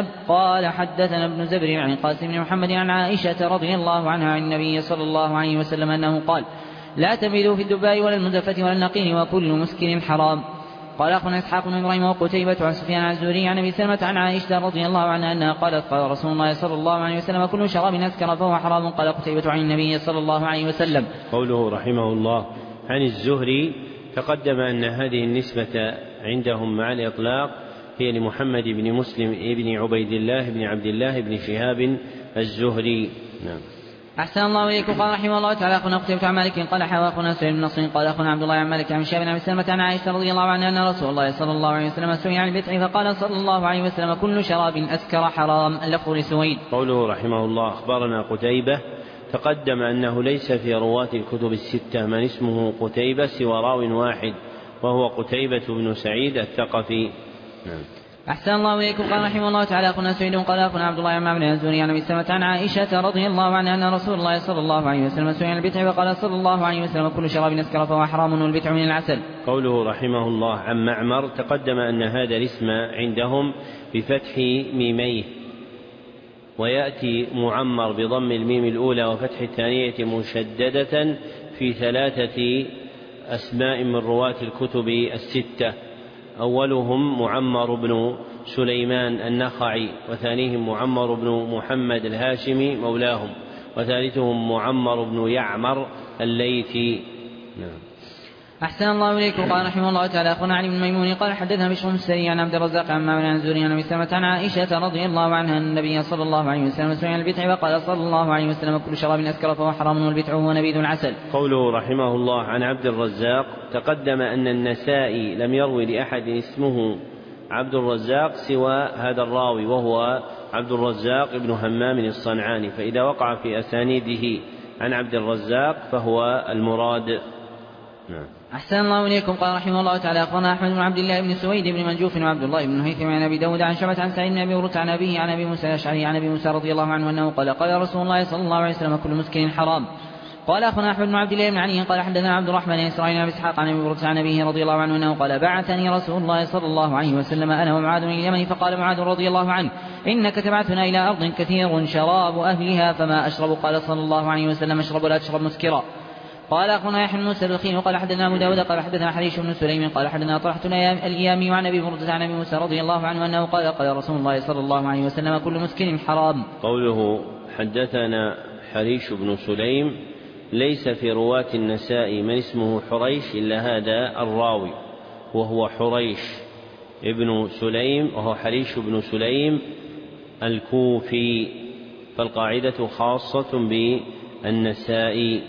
حدثنا ابن زبر عن قاسم بن محمد عن عائشة رضي الله عنها عن النبي صلى الله عليه وسلم أنه قال لا تبذوا في الدباء ولا المزفة ولا النقير وكل مسكر حرام. قال أخونا إسحاق بن إبراهيم وقتيبة عن سفيان عن الزهري عن أبي سلمة عن عائشة رضي الله عنها أنها قالت قال رسول الله صلى الله عليه وسلم كل شراب أسكر فهو حرام. قال قتيبة عن النبي صلى الله عليه وسلم. قوله رحمه الله عن الزهري تقدم أن هذه النسبة عندهم مع الإطلاق هي لمحمد بن مسلم ابن عبيد الله بن عبد الله بن شهاب الزهري. نعم. أحسن الله إليكم. قال رحمه الله تعالى أخونا قتيبة عن مالك قال أخونا سعيد بن نصر قال أخونا عبد الله عن مالك عن شهاب عن سلمة عن عائشة رضي الله عنها أن رسول الله صلى الله عليه وسلم سئل عن البتع فقال صلى الله عليه وسلم كل شراب أسكر حرام. اللفظ لسويد. قوله رحمه الله أخبرنا قتيبة تقدم أنه ليس في رواة الكتب الستة من اسمه قتيبة سوى راو واحد وهو قتيبة بن سعيد الثقفي. نعم. أحسن الله إليكم. قال رحمه الله تعالى أخونا سعيد قال أخونا عبد الله عن معمر الزهري عن أبي سلمة عن عائشة رضي الله عنها أن رسول الله صلى الله عليه وسلم سئل عن البتع وقال صلى الله عليه وسلم كل شراب أسكر فهو حرام والبتع من العسل. قوله رحمه الله عن معمر تقدم أن هذا الاسم عندهم بفتح ميميه ويأتي معمر بضم الميم الأولى وفتح الثانية مشددة في 3 أسماء من رواة الكتب الستة. أولهم معمر بن سليمان النخعي وثانيهم معمر بن محمد الهاشمي مولاهم وثالثهم معمر بن يعمر الليثي. نعم. أحسن الله إليكم. قال رحمه الله تعالى أخونا علي بن ميمون قال حدثنا بشر بن السري عن عبد الرزاق عن معمر عن الزهري عن أبي سلمة عن عائشة رضي الله عنها أن النبي صلى الله عليه وسلم سئل عن البتع وقال صلى الله عليه وسلم كل شراب أسكر فهو حرام والبتع هو نبيذ العسل. قوله رحمه الله عن عبد الرزاق تقدم أن النسائي لم يروي لأحد اسمه عبد الرزاق سوى هذا الراوي وهو عبد الرزاق بن همام الصنعاني فإذا وقع في أسانيده عن عبد الرزاق فهو المراد. نعم. أحسن الله إليكم. قال رحمه الله تعالى أخبرنا أحمد بن عبد الله بن سويد بن منجوف وعبد الله بن هيثم عن أبي داود عن شعبة عن سعيد بن أبي هريرة عن أبيه عن أبي موسى الأشعري عن أبي موسى رضي الله عنه أنه قال رسول الله صلى الله عليه وسلم كل مسكر حرام. قال أخونا أحمد بن عبد الله بن علي قال حدثنا عبد الرحمن بن إسرائيل بن إسحاق عن أبي برزة عن أبيه رضي الله عنه أنه قال بعثني رسول الله صلى الله عليه وسلم أنا ومعاذ إلى اليمن فقال معاذ رضي الله عنه إنك تبعثنا إلى أرض كثير شراب أهلها فما أشرب قال صلى الله عليه وسلم اشرب ولا تشرب مسكرا. قال أخونا يحيى بن موسى البخيل قال حدثنا أبو داود قال حدثنا حريش بن سليم قال حدثنا طلحة الأيامي وعن أبي برزة عن أبي موسى رضي الله عنه أنه قال قال رسول الله صلى الله عليه وسلم كل مسكر حرام. قوله حدثنا حريش بن سليم ليس في رواة النساء من اسمه حريش إلا هذا الراوي وهو حريش ابن سليم وهو حريش بن سليم الكوفي، فالقاعدة خاصة بالنساء.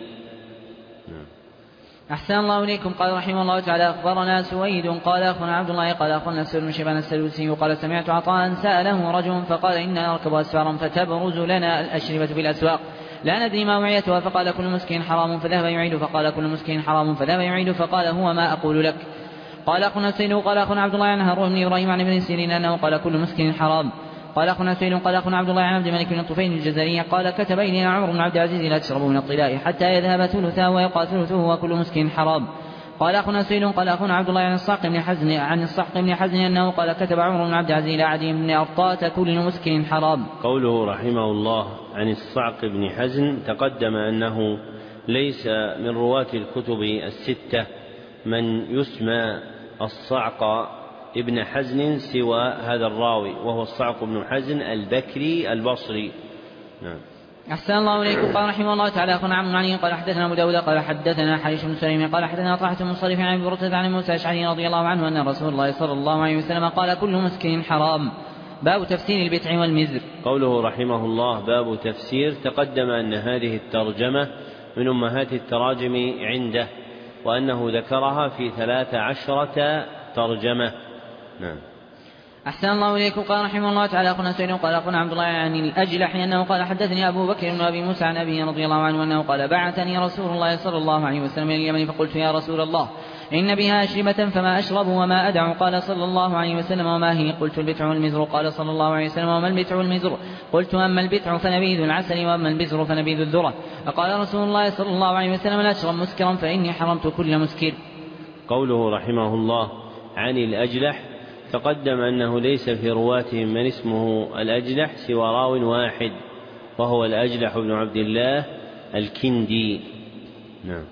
أحسن الله إليكم. قال رحمه الله تعالى أخبرنا سويد قال أخونا عبد الله قال أخونا سويد بن شيبان السدوسي قال سمعت عطاء سأله رجل فقال إنا نركب أسفارا فتبرز لنا الأشربة في الأسواق لا ندري ما وعيتها فقال كل مسكر حرام فذهب يعيد فقال كل مسكر حرام فذهب يعيد فقال هو ما أقول لك. قال أخونا سويد قال أخونا عبد الله عن هارون بن إبراهيم عن ابن سيرين أنه قال كل مسكر حرام. قال أخونا سويد قال أخونا عبد الله عن عبد الملك بن الطفيل الجزري قال كتب إلينا عمر بن عبد العزيز لا تشربوا من الطلاء حتى يذهب ثلثه ويبقى ثلثه وكل مسكر حرام. قال أخونا سويد قال أخونا عبد الله عن الصعق بن حزن أنه قال كتب عمر بن عبد العزيز إلى عدي بن أرطاة كل مسكر حرام. قوله رحمه الله عن الصعق بن حزن تقدم أنه ليس من رواة الكتب الستة من يسمى الصعق ابن حزن سوى هذا الراوي وهو الصعق بن حزن البكري البصري. نعم. أحسن الله إليكم. قال رحمه الله تعالى أخونا عمرو بن علي قال حدثنا أبو داود قال حدثنا حريش بن سليم قال حدثنا طلحة بن مصرف عن أبي برزة عن موسى الأشعري رضي الله عنه أن رسول الله صلى الله عليه وسلم قال كل مسكر حرام. باب تفسير البتع والمزر. قوله رحمه الله باب تفسير تقدم أن هذه الترجمة من أمهات التراجم عنده وأنه ذكرها في 13 ترجمة. نعم. أحسن الله إليكم. قال رحمه الله تعالى أخونا سعيد قال أخونا عبد الله عن الأجلح أنه قال حدثني أبو بكر بن أبي موسى عن أبيه رضي الله عنه أنه قال بعثني رسول الله صلى الله عليه وسلم إلى اليمن فقلت يا رسول الله إن بها أشربة فما أشرب وما أدع قال صلى الله عليه وسلم وما هي قلت البتع والمزر قال صلى الله عليه وسلم وما البتع والمزر قلت أما البتع فنبيذ العسل وأما المزر فنبيذ الذرة فقال رسول الله صلى الله عليه وسلم لا تشرب مسكرا فإني حرمت كل مسكر. قوله رحمه الله عن الأجلح تقدم أنه ليس في رواتهم من اسمه الأجلح سوى راو واحد وهو الأجلح بن عبد الله الكندي. نعم.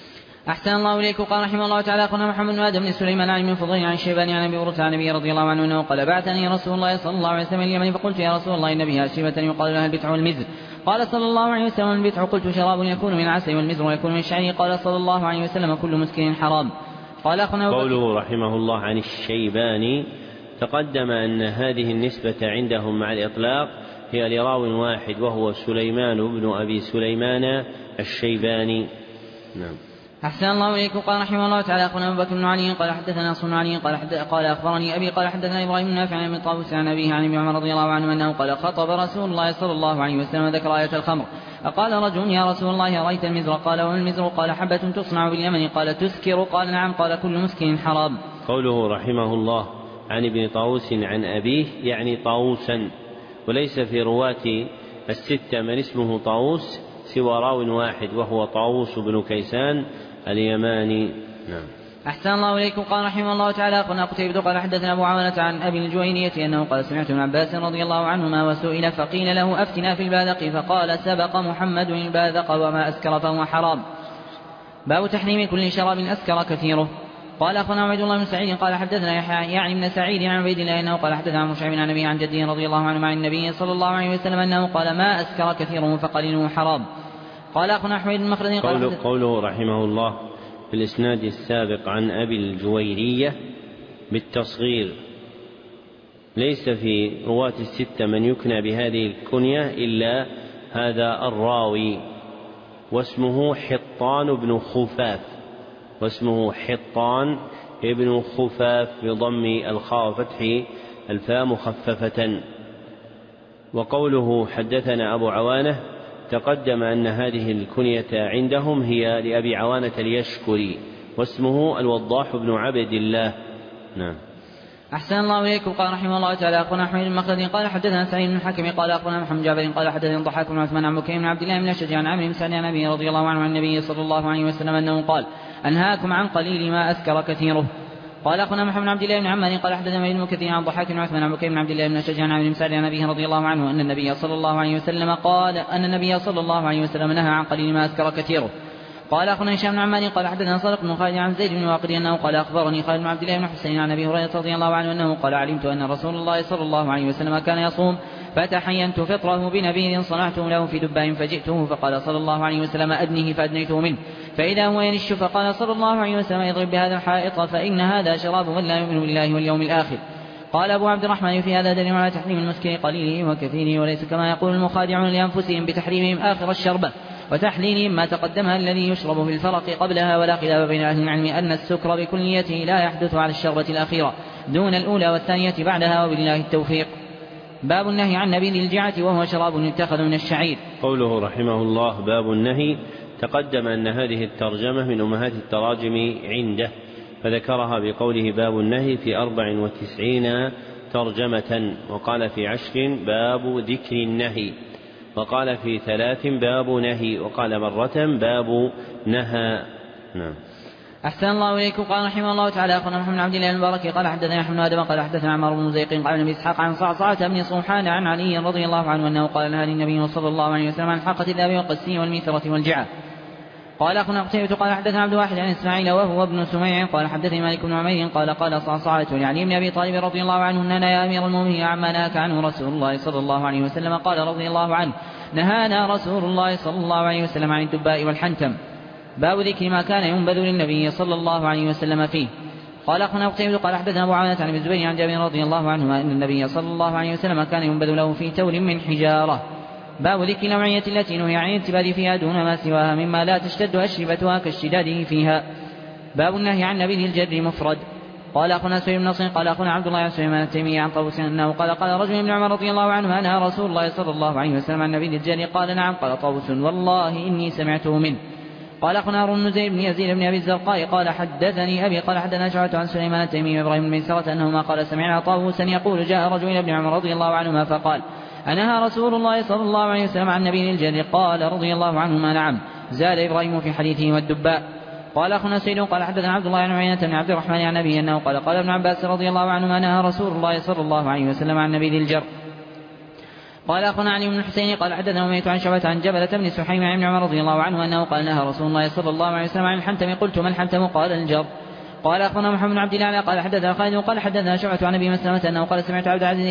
أحسن الله إليكم. قال رحمه الله تعالى أخونا محمد بن آدم بن سليمان عن ابن فضيل عن الشيباني عن أبي برزة عن أبي رضي الله عنه أنه قال بعثني رسول الله صلى الله عليه وسلم اليمن فقلت يا رسول الله إن بها أشربة يقال لها البتع والمزر قال صلى الله عليه وسلم البتع قلت شراب يكون من العسل والمزر يكون من الشعير قال صلى الله عليه وسلم كل مسكر حرام. قال قوله رحمه الله عن الشيباني تقدم أن هذه النسبة عندهم مع الإطلاق هي لراو واحد وهو سليمان بن أبي سليمان الشيباني. نعم. أحسن الله إليكم. قال رحمه الله تعالى أخونا أبو بكر بن علي قال حدثنا صن علي قال أخبرني أبي قال حدثنا إبراهيم بن نافع عن طاووس عن أبيه عن ابن عمر رضي الله عنه أنه قال خطب رسول الله صلى الله عليه وسلم ذكر آية الخمر فقال رجل يا رسول الله أرأيت المزر قال وما المزر قال حبة تصنع باليمن قال تسكر قال نعم قال كل مسكر حرام. قوله رحمه الله عن ابن طاووس عن أبيه يعني طاووسا وليس في رواة الستة من اسمه طاووس سوى راو واحد وهو طاووس بن كيسان اليماني. نعم. أحسن الله إليكم. قال رحمه الله تعالى أخونا قتيبة قال حدثنا أبو عوانة عن أبي الجوينية أنه قال سمعت ابن عباس رضي الله عنهما وسئل فقيل له أفتنا في الباذق فقال سبق محمد الباذق وما أسكر فهو حرام. باب تحريم كل شراب أسكر كثيره. قال أخونا عبد الله بن سعيد قال حدثنا يحيى يعني بن سعيد عن عبيد الله أنه قال حدثنا عن مشعب عن أبيه عن جده رضي الله عنه عن النبي صلى الله عليه وسلم أنه قال ما أسكر كثيره فقليله حرام. قال أخونا أحمد بن مخلد قوله رحمه الله في الإسناد السابق عن أبي الجويرية بالتصغير ليس في رواة الستة من يكنى بهذه الكنية إلا هذا الراوي واسمه حطان بن خفاف ابن خفاف بضم الخاء وفتح الفاء مخففة. وقوله حدثنا أبو عوانة تقدم أن هذه الكنية عندهم هي لأبي عوانة اليشكري واسمه الوضاح بن عبد الله. نعم. أحسن الله إليكم. قال رحمه الله تعالى أخونا أحمد بن مخلد قال حدثنا سعيد بن الحكم قال أخونا محمد جابر قال حدثنا ضحاك بن عثمان عن بكير بن عبد الله بن الأشج عن عمرو بن سعد عن أبي رضي الله عنه عن النبي صلى الله عليه وسلم أنه قال أنهاكم عن قليل ما أسكر كثيره. قال أخونا محمد بن عبد الله بن عمار قال حدثنا ابن كثير عن ضحاك بن عثمان عن بكير بن عبد الله بن الأشج عن عمرو بن سعد عن أبيه رضي الله عنه أن النبي صلى الله عليه وسلم قال أن النبي صلى الله عليه وسلم نهى عن قليل ما أسكر كثيره. قال أخونا هشام بن عمار قال حدثنا صادق بن خالد عن زيد بن واقد أنه قال أخبرني خالد بن عبد الله بن حسين عن أبي هريرة رضي الله عنه أنه قال علمت أن رسول الله صلى الله عليه وسلم كان يصوم فتحينت فطره بنبيذ صنعته له في دباء فجئته فقال صلى الله عليه وسلم أدنه فأدنيته منه فإذا هو ينش فقال صلى الله عليه وسلم اضرب بهذا الحائط فإن هذا شراب من لا يؤمن بالله واليوم الآخر. قال أبو عبد الرحمن في هذا دليل على تحريم المسكر قليله وكثيره وليس كما يقول المخادعون لأنفسهم بتحريمهم آخر الشربة وتحليلهم ما تقدمها الذي يشرب في الفرق قبلها. ولا خلاف بين أهل العلم أن السكر بكليته لا يحدث على الشربة الأخيرة دون الأولى والثانية بعدها وبالله التوفيق. باب النهي عن نبيذ الجعة وهو شراب يتخذ من الشعير. قوله رحمه الله باب النهي تقدم أن هذه الترجمة من أمهات التراجم عنده فذكرها بقوله باب النهي في 94 ترجمة وقال في 10 باب ذكر النهي وقال في 3 باب نهي وقال مرة باب نهى. نعم. أحسن الله إليكم. قال رحمه الله تعالى أخونا محمد بن عبد الله المبارك قال حدثنا يحيى بن آدم قال حدثنا عمار بن زيق قال ابن إسحاق عن صعصعة بن صوحان عن علي رضي الله عنه أنه قال نهى النبي صلى الله عليه وسلم عن حلقة الذهب والقسي والميثرة والجعة. قال أخونا قتيبة قال حدثنا عبد الواحد عن إسماعيل وهو ابن سميع قال حدثني مالك بن عمير قال صعصعة لعلي بن أبي طالب رضي الله عنه أننا يا أمير المؤمنين عما نهاك عنه رسول الله صلى الله عليه وسلم. قال رضي الله عنه نهانا رسول الله صلى الله عليه وسلم عن الدباء والحنتم. باب ذكر ما كان ينبذ للنبي صلى الله عليه وسلم فيه. قال أخونا قتيبة قال حدثنا أبو عوانة عن ابن الزبير عن جابر رضي الله عنه أن النبي صلى الله عليه وسلم كان ينبذ له في تول من حجارة. باب ذكر النوعية التي نهي عن الانتباذ فيها دون ما سواها مما لا تشتد أشربتها كاشتداده فيها. باب النهي عن نبيذ الجر مفرد. قال أخونا سهيل بن نصر قال أخونا عبد الله عن سليمان التيمي عن طاووس أنه قال رجل من عمر رضي الله عنه أنهى رسول الله صلى الله عليه وسلم عن نبيذ الجر. قال نعم. قال طاووس والله إني سمعته منه. قال أخونا هارون بن زيد بن يزيد بن أبي الزرقاء قال حدثني أبي قال حدثنا شعبة عن سليمان التيمي وإبراهيم بن ميسرة أنهما قال سمعنا طاووسا يقول جاء رجل إلى ابن عمر رضي الله عنهما فقال أنهى رسول الله صلى الله عليه وسلم عن نبيذ الجر. قال رضي الله عنهما نعم. زاد إبراهيم في حديثه والدباء. قال أخونا سيد قال حدثنا عبد الله عن عيينة بن عبد الرحمن عن أبيه أنه قال ابن عباس رضي الله عنهما نهى رسول الله صلى الله عليه وسلم عن نبيذ الجر. قال أخونا علي بن الحسين قال حدثنا أمية عن شعبة عن جبلة بن سحيم عن ابن عمر رضي الله عنه أنه قال نهى رسول الله صلى الله عليه وسلم عن الحنتم. قلت ما الحنتم؟ قال الجر. قال أخونا محمد بن عبد الله قال حدثنا خالد قال حدثنا شعبة عن أبي مسلمة أنه قال سمعت عبد العزيز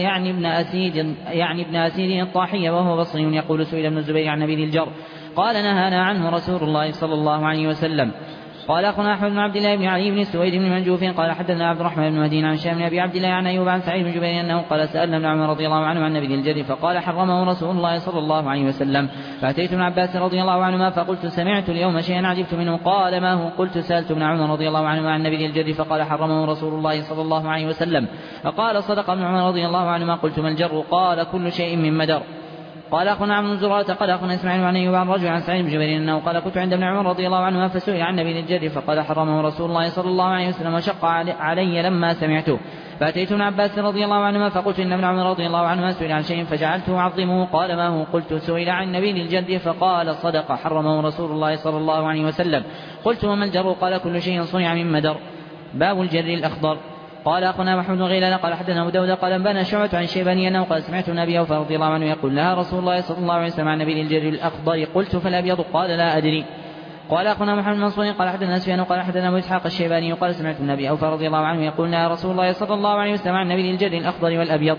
يعني ابن أسيد الطاحية وهو بصري يقول سئل ابن الزبير عن نبيذ الجر قال نهانا عنه رسول الله صلى الله عليه وسلم. قال أخونا أحمد بن عبد الله بن علي بن سويد بن منجوف قال حدثنا عبد الرحمن بن مهدي عن هشام بن أبي عبد الله عن أيوب عن سعيد بن جبير أنه قال سألنا ابن عمر رضي الله عنه عن نبيذ الجر فقال حرمه رسول الله صلى الله عليه وسلم. فأتيت ابن عباس رضي الله عنهما فقلت سمعت اليوم شيئا عجبت منه. قال ما هو؟ قلت سألت ابن عمر رضي الله عنهما عن نبيذ الجر فقال حرمه رسول الله صلى الله عليه وسلم. فقال صدق ابن عمر رضي الله عنهما. قلت ما الجر؟ قال كل شيء من مدر. قال أخونا عمرو بن زرارة قال أخونا إسماعيل عن أيوب عن رجل عن سعيد بن جبير أنه قال كنت عند ابن عمر رضي الله عنهما فسئل عن نبيذ الجر فقال حرمه رسول الله صلى الله عليه وسلم وشق علي لما سمعته. فأتيت ابن عباس رضي الله عنهما فقلت إن ابن عمر رضي الله عنهما سئل عن شيء فجعلته أعظمه. قال ما هو؟ قلت سئل عن نبيذ الجر فقال صدق حرمه رسول الله صلى الله عليه وسلم. قلت وما الجر؟ قال كل شيء صنع من مدر. باب الجر الأخضر. قال أخونا محمود بن غيلان قال حدثنا أبو داود قال أنبانا شعبة عن الشيباني أنه قال سمعت النبي أوفى رضي الله عنه يقول نهى رسول الله صلى الله عليه وسلم عن نبيذ الجر الأخضر. قلت فالأبيض؟ قال لا أدري. قال أخونا محمد بن منصور قال حدثنا سفيان قال حدثنا أبو إسحاق الشيباني قال سمعت النبي أوفى رضي الله عنه يقول نهى رسول الله صلى الله عليه وسلم عن نبيذ الجر الأخضر والأبيض.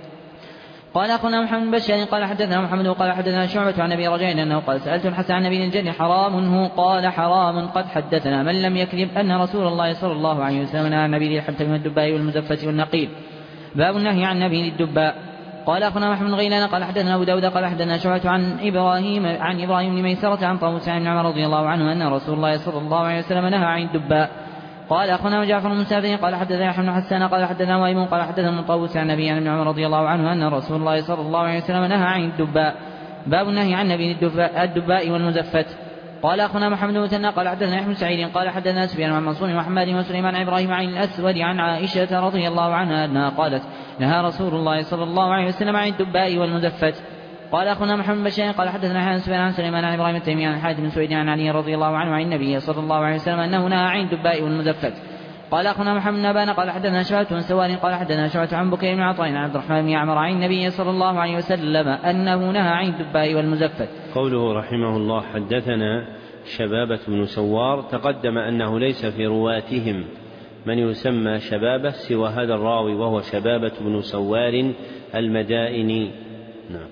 قال أخونا محمد بن بشار قال حدثنا محمد قال حدثنا شعبة عن أبي رجاء أنه قال سألت الحسن عن نبيذ الجر حرام هو؟ قال حرام. قد حدثنا من لم يكذب أن رسول الله صلى الله عليه وسلم نهى عن نبيذ الحنتم والدباء والمزفة والنقيل. باب النهي عن نبيذ الدباء. قال أخونا محمد بن غيلان قال حدثنا أبو داود قال حدثنا شعبة عن إبراهيم بن ميسرة عن طاووس عن عمر رضي الله عنه أن رسول الله صلى الله عليه وسلم نهى عن الدباء. قال أخونا جعفر بن مسافر قال حدثنا يحيى بن حسان قال حدثنا وائل قال حدثنا من طاووس عن النبي عن ابن عمر رضي الله عنه أن رسول الله صلى الله عليه وسلم نهى عن الدباء. باب النهي عن نبيذ الدباء والمزفت. قال أخونا محمد بن مثنى قال حدثنا يحيى بن سعيد قال حدثنا سفيان عن منصور وحماد وسليمان عن إبراهيم عن الأسود عن عائشة رضي الله عنها أنها قالت نهى رسول الله صلى الله عليه وسلم عن الدباء والمزفت. قال أخونا محمد بن بشير قال حدثنا حدثنا سفيان عن سليمان عن إبراهيم التيمي عن حاتم بن سويد عن علي رضي الله عنه عن النبي صلى الله عليه وسلم أنه نهى عن الدباء والمزفت. قال أخونا محمد بن نبان قال حدثنا شعبة بن سوار قال حدثنا شعبة عن بكير بن عطاء عن عبد الرحمن بن يعمر عن النبي صلى الله عليه وسلم أنه نهى عن الدباء والمزفت. قوله رحمه الله حدثنا شبابة بن سوار، تقدم أنه ليس في رواتهم من يسمى شبابة سوى هذا الراوي وهو شبابة بن سوار المدائني. نعم.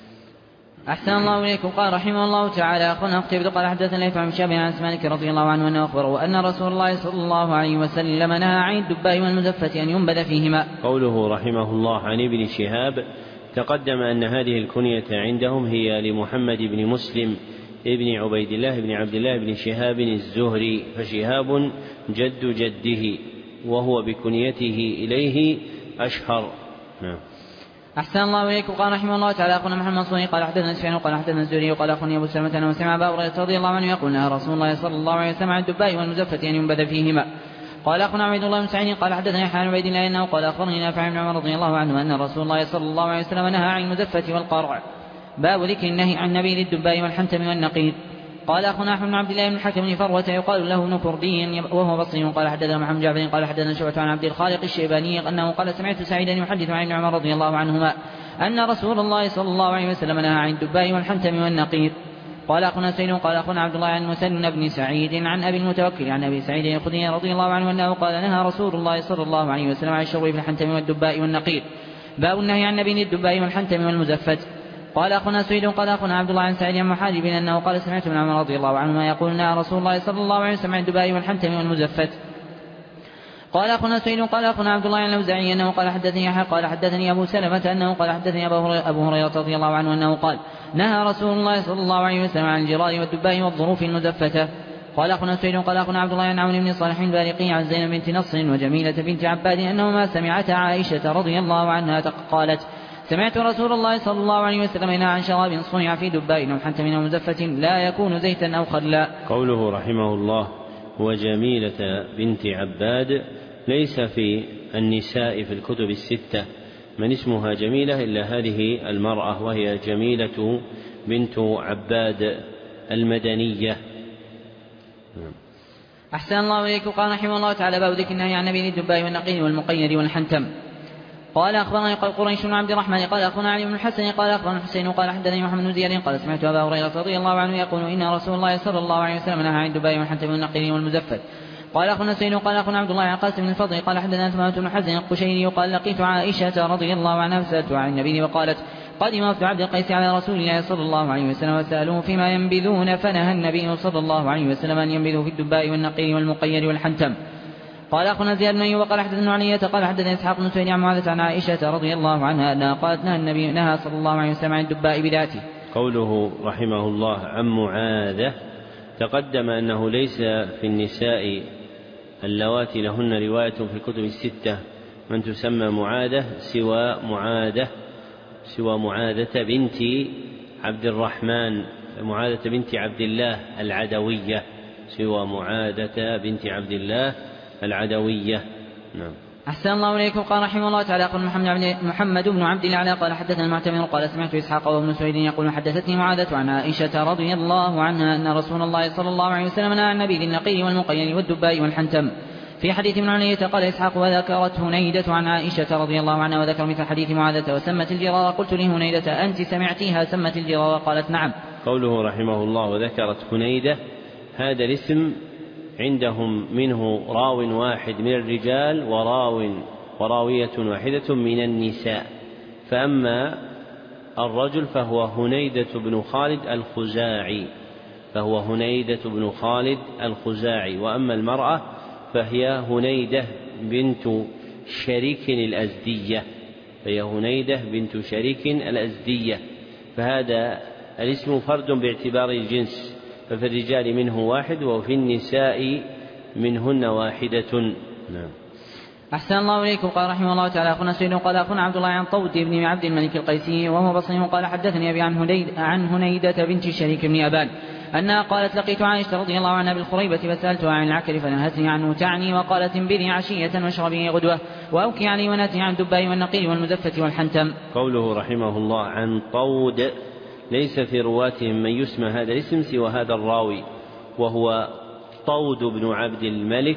أحسن الله إليكم. قال رحمه الله تعالى أخونا قتيبة قال حدثنا ليث عن شاب عن مالك رضي الله عنه أنه أخبره أن رسول الله صلى الله عليه وسلم نهى عن الدباء والمزفت أن ينبذ فيهما. قوله رحمه الله عن ابن شهاب، تقدم أن هذه الكنية عندهم هي لمحمد بن مسلم ابن عبيد الله بن عبد الله بن شهاب الزهري، فشهاب جد جده وهو بكنيته إليه أشهر. نعم. أحسن الله إليكم. قال رحمه الله تعالى أخونا محمد منصور قال حدثنا سفيان قال حدثنا الزهري قال أخونا أبو سلمة أنه سمع أبا هريرة رضي الله عنه يقول نهى رسول الله صلى الله عليه وسلم عن الدباء والمزفت أن ينبذ فيهما. قال أخونا عبيد الله بن سعيد قال حدثنا يحيى بن عبيد الله أنه قال أخبرني نافع بن عمر رضي الله عنه أن رسول الله صلى الله عليه وسلم نهى عن المزفت والقرع. باب ذكر النهي عن نبيذ الدباء والحنتم والنقيض. قال أخونا أحمد بن عبد الله بن الحكم بن فروة يقال له ابن كردي وهو بصري قال حدثنا محمد جعفر قال حدثنا شعبة عن عبد الخالق الشيباني أنه قال سمعت سعيدا يحدث عن ابن عمر رضي الله عنهما أن رسول الله صلى الله عليه وسلم نهى عن الدباء والحنتم والنقيض. قال أخونا سعيد قال أخونا عبد الله عن مسن بن سعيد عن أبي المتوكل عن أبي سعيد الخدري رضي الله عنه أنه قال نهى رسول الله صلى الله عليه وسلم عن الشرب بالحنتم والدباء والنقيض. باب النهي عن نبيذ الدباء والحنتم والمزفت. قال أخونا سعيد قال أخونا عبد الله عن سعيد بن محارب أنه قال سمعت ابن عمر رضي الله عنهما يقول نهى رسول الله صلى الله عليه وسلم عن الدباء والحنتم والمزفت. قال أخونا سعيد قال أخونا عبد الله عن الأوزاعي أنه قال حدثني يحيى قال حدثني أبو سلمة أنه قال حدثني أبو هريرة رضي الله عنه أنه قال نهى رسول الله صلى الله عليه وسلم عن الجرار والدباء والظروف المزفتة. قال أخونا سعيد قال أخونا عبد الله عن عون بن صالح البارقي عن زينب بنت نصر وجميلة بنت عباد أنهما سمعتا عائشة رضي الله عنها قالت سمعت رسول الله صلى الله عليه وسلم ينهى عن شراب صنع في دباء أو حنتم أو مزفة لا يكون زيتا أو خلا. قوله رحمه الله وجميلة بنت عباد، ليس في النساء في الكتب الستة من اسمها جميلة إلا هذه المرأة وهي جميلة بنت عباد المدنية. أحسن الله إليكم. قال رحمه الله تعالى باب ذكر النهي عن نبيذ الدباء والنقيض والمقيد والحنتم. قال أخبرني قريش بن عبد الرحمن قال أخبرنا علي بن الحسن قال أخبرنا الحسين قال حدثني محمد بن زياد قال سمعت أبا هريرة رضي الله عنه يقول إن رسول الله صلى الله عليه وسلم نهى عن الدباء والحنتم والنقيض والمزفت. قال أخونا سعيد قال أخونا عبد الله عن قاسم بن الفضل قال حدثنا ثمامة بن حزن القشيري قال لقيت عائشة رضي الله عنها فسألت عن النبي وقالت قدم وفد عبد القيس على رسول الله صلى الله عليه وسلم وسألوه فيما ينبذون فنهى النبي صلى الله عليه وسلم أن ينبذوا في الدباء والنقيض والمقيد والحنتم. قال أخونا زياد بن أيوب قال حدثنا علية قال حدثنا إسحاق بن سويد عن معاذة عن عائشة رضي الله عنها أنها قالت نهى صلى الله عليه وسلم عن الدباء بذاته. قوله رحمه الله عن معاذة، تقدم أنه ليس في النساء اللواتي لهن رواية في الكتب الستة من تسمى معاذة سوى معاذة بنت عبد الرحمن، معاذة بنت عبد الله العدوية، سوى معاذة بنت عبد الله العدوية. نعم. أحسن الله إليكم. قال رحمه الله تعالى قال محمد بن عبد الأعلى قال حدثنا المعتمر قال سمعت إسحاق وابن سويد يقول حدثتني معاذة عن عائشة رضي الله عنها أن رسول الله صلى الله عليه وسلم نهى عن نبيذ النقي والمقيد والدباء والحنتم. في حديث ابن علية قال إسحاق وذكرت هنيدة عن عائشة رضي الله عنها وذكر مثل حديث معاذة وسمت الجرار. قلت لهنيدة أنت سمعتيها سمت الجرار؟ قالت نعم. قوله رحمه الله وذكرت هنيدة، هذا الاسم عندهم منه راو واحد من الرجال وراوية واحدة من النساء، فأما الرجل فهو هنيدة بن خالد الخزاعي، وأما المرأة فهي هنيدة بنت شريك الأزدية، فهذا الاسم فرد باعتبار الجنس، ففي الرجال منه واحد وفي النساء منهن واحدة. نعم. أحسن الله إليكم. قال رحمه الله تعالى أخونا سعيد قال أخونا عبد الله عن طود بن عبد الملك القيسي وهو بصري قال حدثني أبي عن هنيدة بنت شريك بن أبان أنها قالت لقيت عائشة رضي الله عنها بالخريبة فسألتها عن العكر فنهتني عنه تعني وقالت انبذي عشية واشربي غدوة وأوكي علي ونهتني عن الدباء والنقير والمزفة والحنتم. قوله رحمه الله عن طود، ليس في رواتهم من يسمى هذا الاسم سوى هذا الراوي، وهو طود بن عبد الملك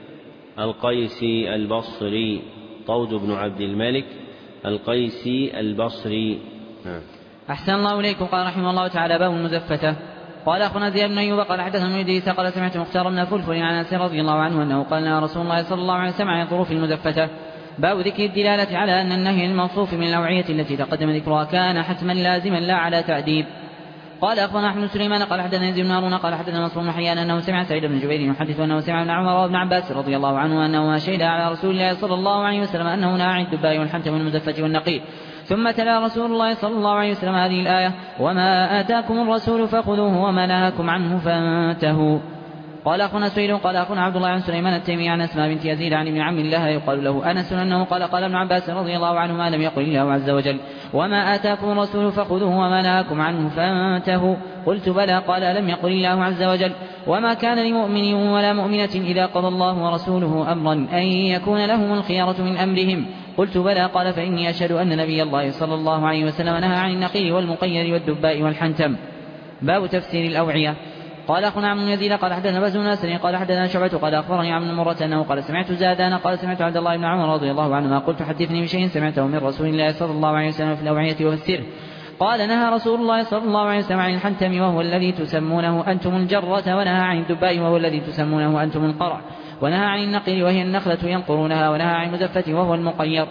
القيسي البصري. طود بن عبد الملك القيسي البصري. أحسن الله إليكم. قال رحمه الله تعالى باب المزفة. قال أخونا زياد بن أيوب قال حدثنا إدريس قال سمعت مختار بن فلفل عن أنس رضي الله عنه أنه قال لنا رسول الله صلى الله عليه وسلم عن ظروف المزفة. باب ذكر الدلالة على أن النهي الموصوف من الأوعية التي تقدم ذكرها كان حتما لازما لا على تأديب. قال أخبرنا أحمد بن سليمان قال حدثنا يزيد بن هارون قال حدثنا منصور بن حيان أنه سمع سعيد بن جبير يحدث أنه سمع ابن عمر وابن عباس رضي الله عنه أنهما شهدا على رسول الله صلى الله عليه وسلم أنه نهى عن الدباء والحنتم والمزفة والنقير. ثم تلا رسول الله صلى الله عليه وسلم هذه الآية: وما آتاكم الرسول فخذوه وما نهاكم عنه فانتهوا. قال أخونا سويل قال أخونا عبد الله عن سليمان التيمي عن أسماء بنت يزيد عن ابن عم الله يقال له أنس أنه قال ابن عباس رضي الله عنه: ما لم يقل الله عز وجل وما آتاكم الرسول فخذوه وما نهاكم عنه فانتهوا؟ قلت بلى. قال: لم يقل الله عز وجل وما كان لمؤمن ولا مؤمنة إذا قضى الله ورسوله أمرا أن يكون لهم الخيارة من أمرهم؟ قلت بلى. قال: فإني أشهد أن نبي الله صلى الله عليه وسلم نهى عن النقير والمقير والدباء والحنتم. باب تفسير الأوعية. قال أخونا عمرو بن يزيد قال حدثنا بزر بن ناصر قال حدثنا شعبة قال أخبرني عن مرة أنه قال سمعت زادان قال سمعت عبد الله بن عمر رضي الله عنهما قلت حدثني بشيء سمعته من رسول الله صلى الله عليه وسلم في الأوعية والسر. قال: نهى رسول الله صلى الله عليه وسلم عن الحنتم وهو الذي تسمونه أنتم الجرة، ونهى عن الدباء وهو الذي تسمونه أنتم القرع، ونهى عن النقل وهي النخلة ينقرونها، ونهى عن المزفة وهو المقير.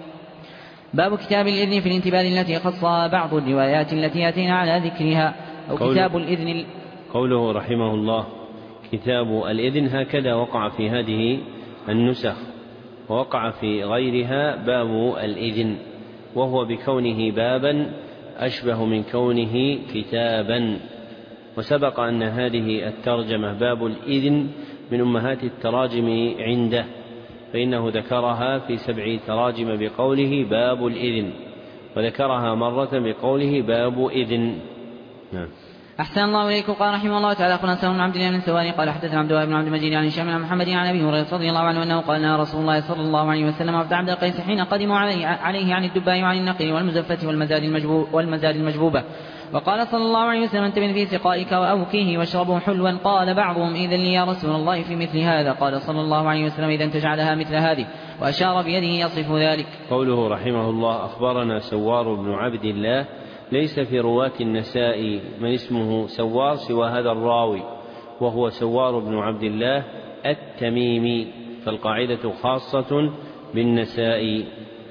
باب كتاب الإذن في الانتباه التي خصها بعض الروايات التي أتينا على ذكرها، أو كتاب الإذن. قوله رحمه الله كتاب الإذن هكذا وقع في هذه النسخ، ووقع في غيرها باب الإذن، وهو بكونه بابا أشبه من كونه كتابا. وسبق أن هذه الترجمة باب الإذن من أمهات التراجم عنده، فإنه ذكرها في 7 تراجم بقوله باب الإذن، وذكرها مرة بقوله باب إذن. نعم. أحسن الله إليكم. قال رحمه الله تعالى أخبرنا سلمة بن عبد الله بن ثواني قال حدثنا عبد الله بن عبد المجيد عن هشام بن محمد عن أبي هريرة رضي الله عنه أنه قال: نهى رسول الله صلى الله عليه وسلم عبد عبد القيس حين قدموا عليه عن الدباء وعن النقي والمزفة والمزاد المجبوبة، وقال صلى الله عليه وسلم: انتبه في سقائك وأوكيه واشربوا حلوا. قال بعضهم: إذن لي يا رسول الله في مثل هذا؟ قال صلى الله عليه وسلم: إذا تجعلها مثل هذه، وأشار بيده يصف ذلك. قوله رحمه الله أخبرنا سوار بن عبد الله، ليس في رواة النسائي من اسمه سوار سوى هذا الراوي، وهو سوار بن عبد الله التميمي، فالقاعدة خاصة بالنسائي.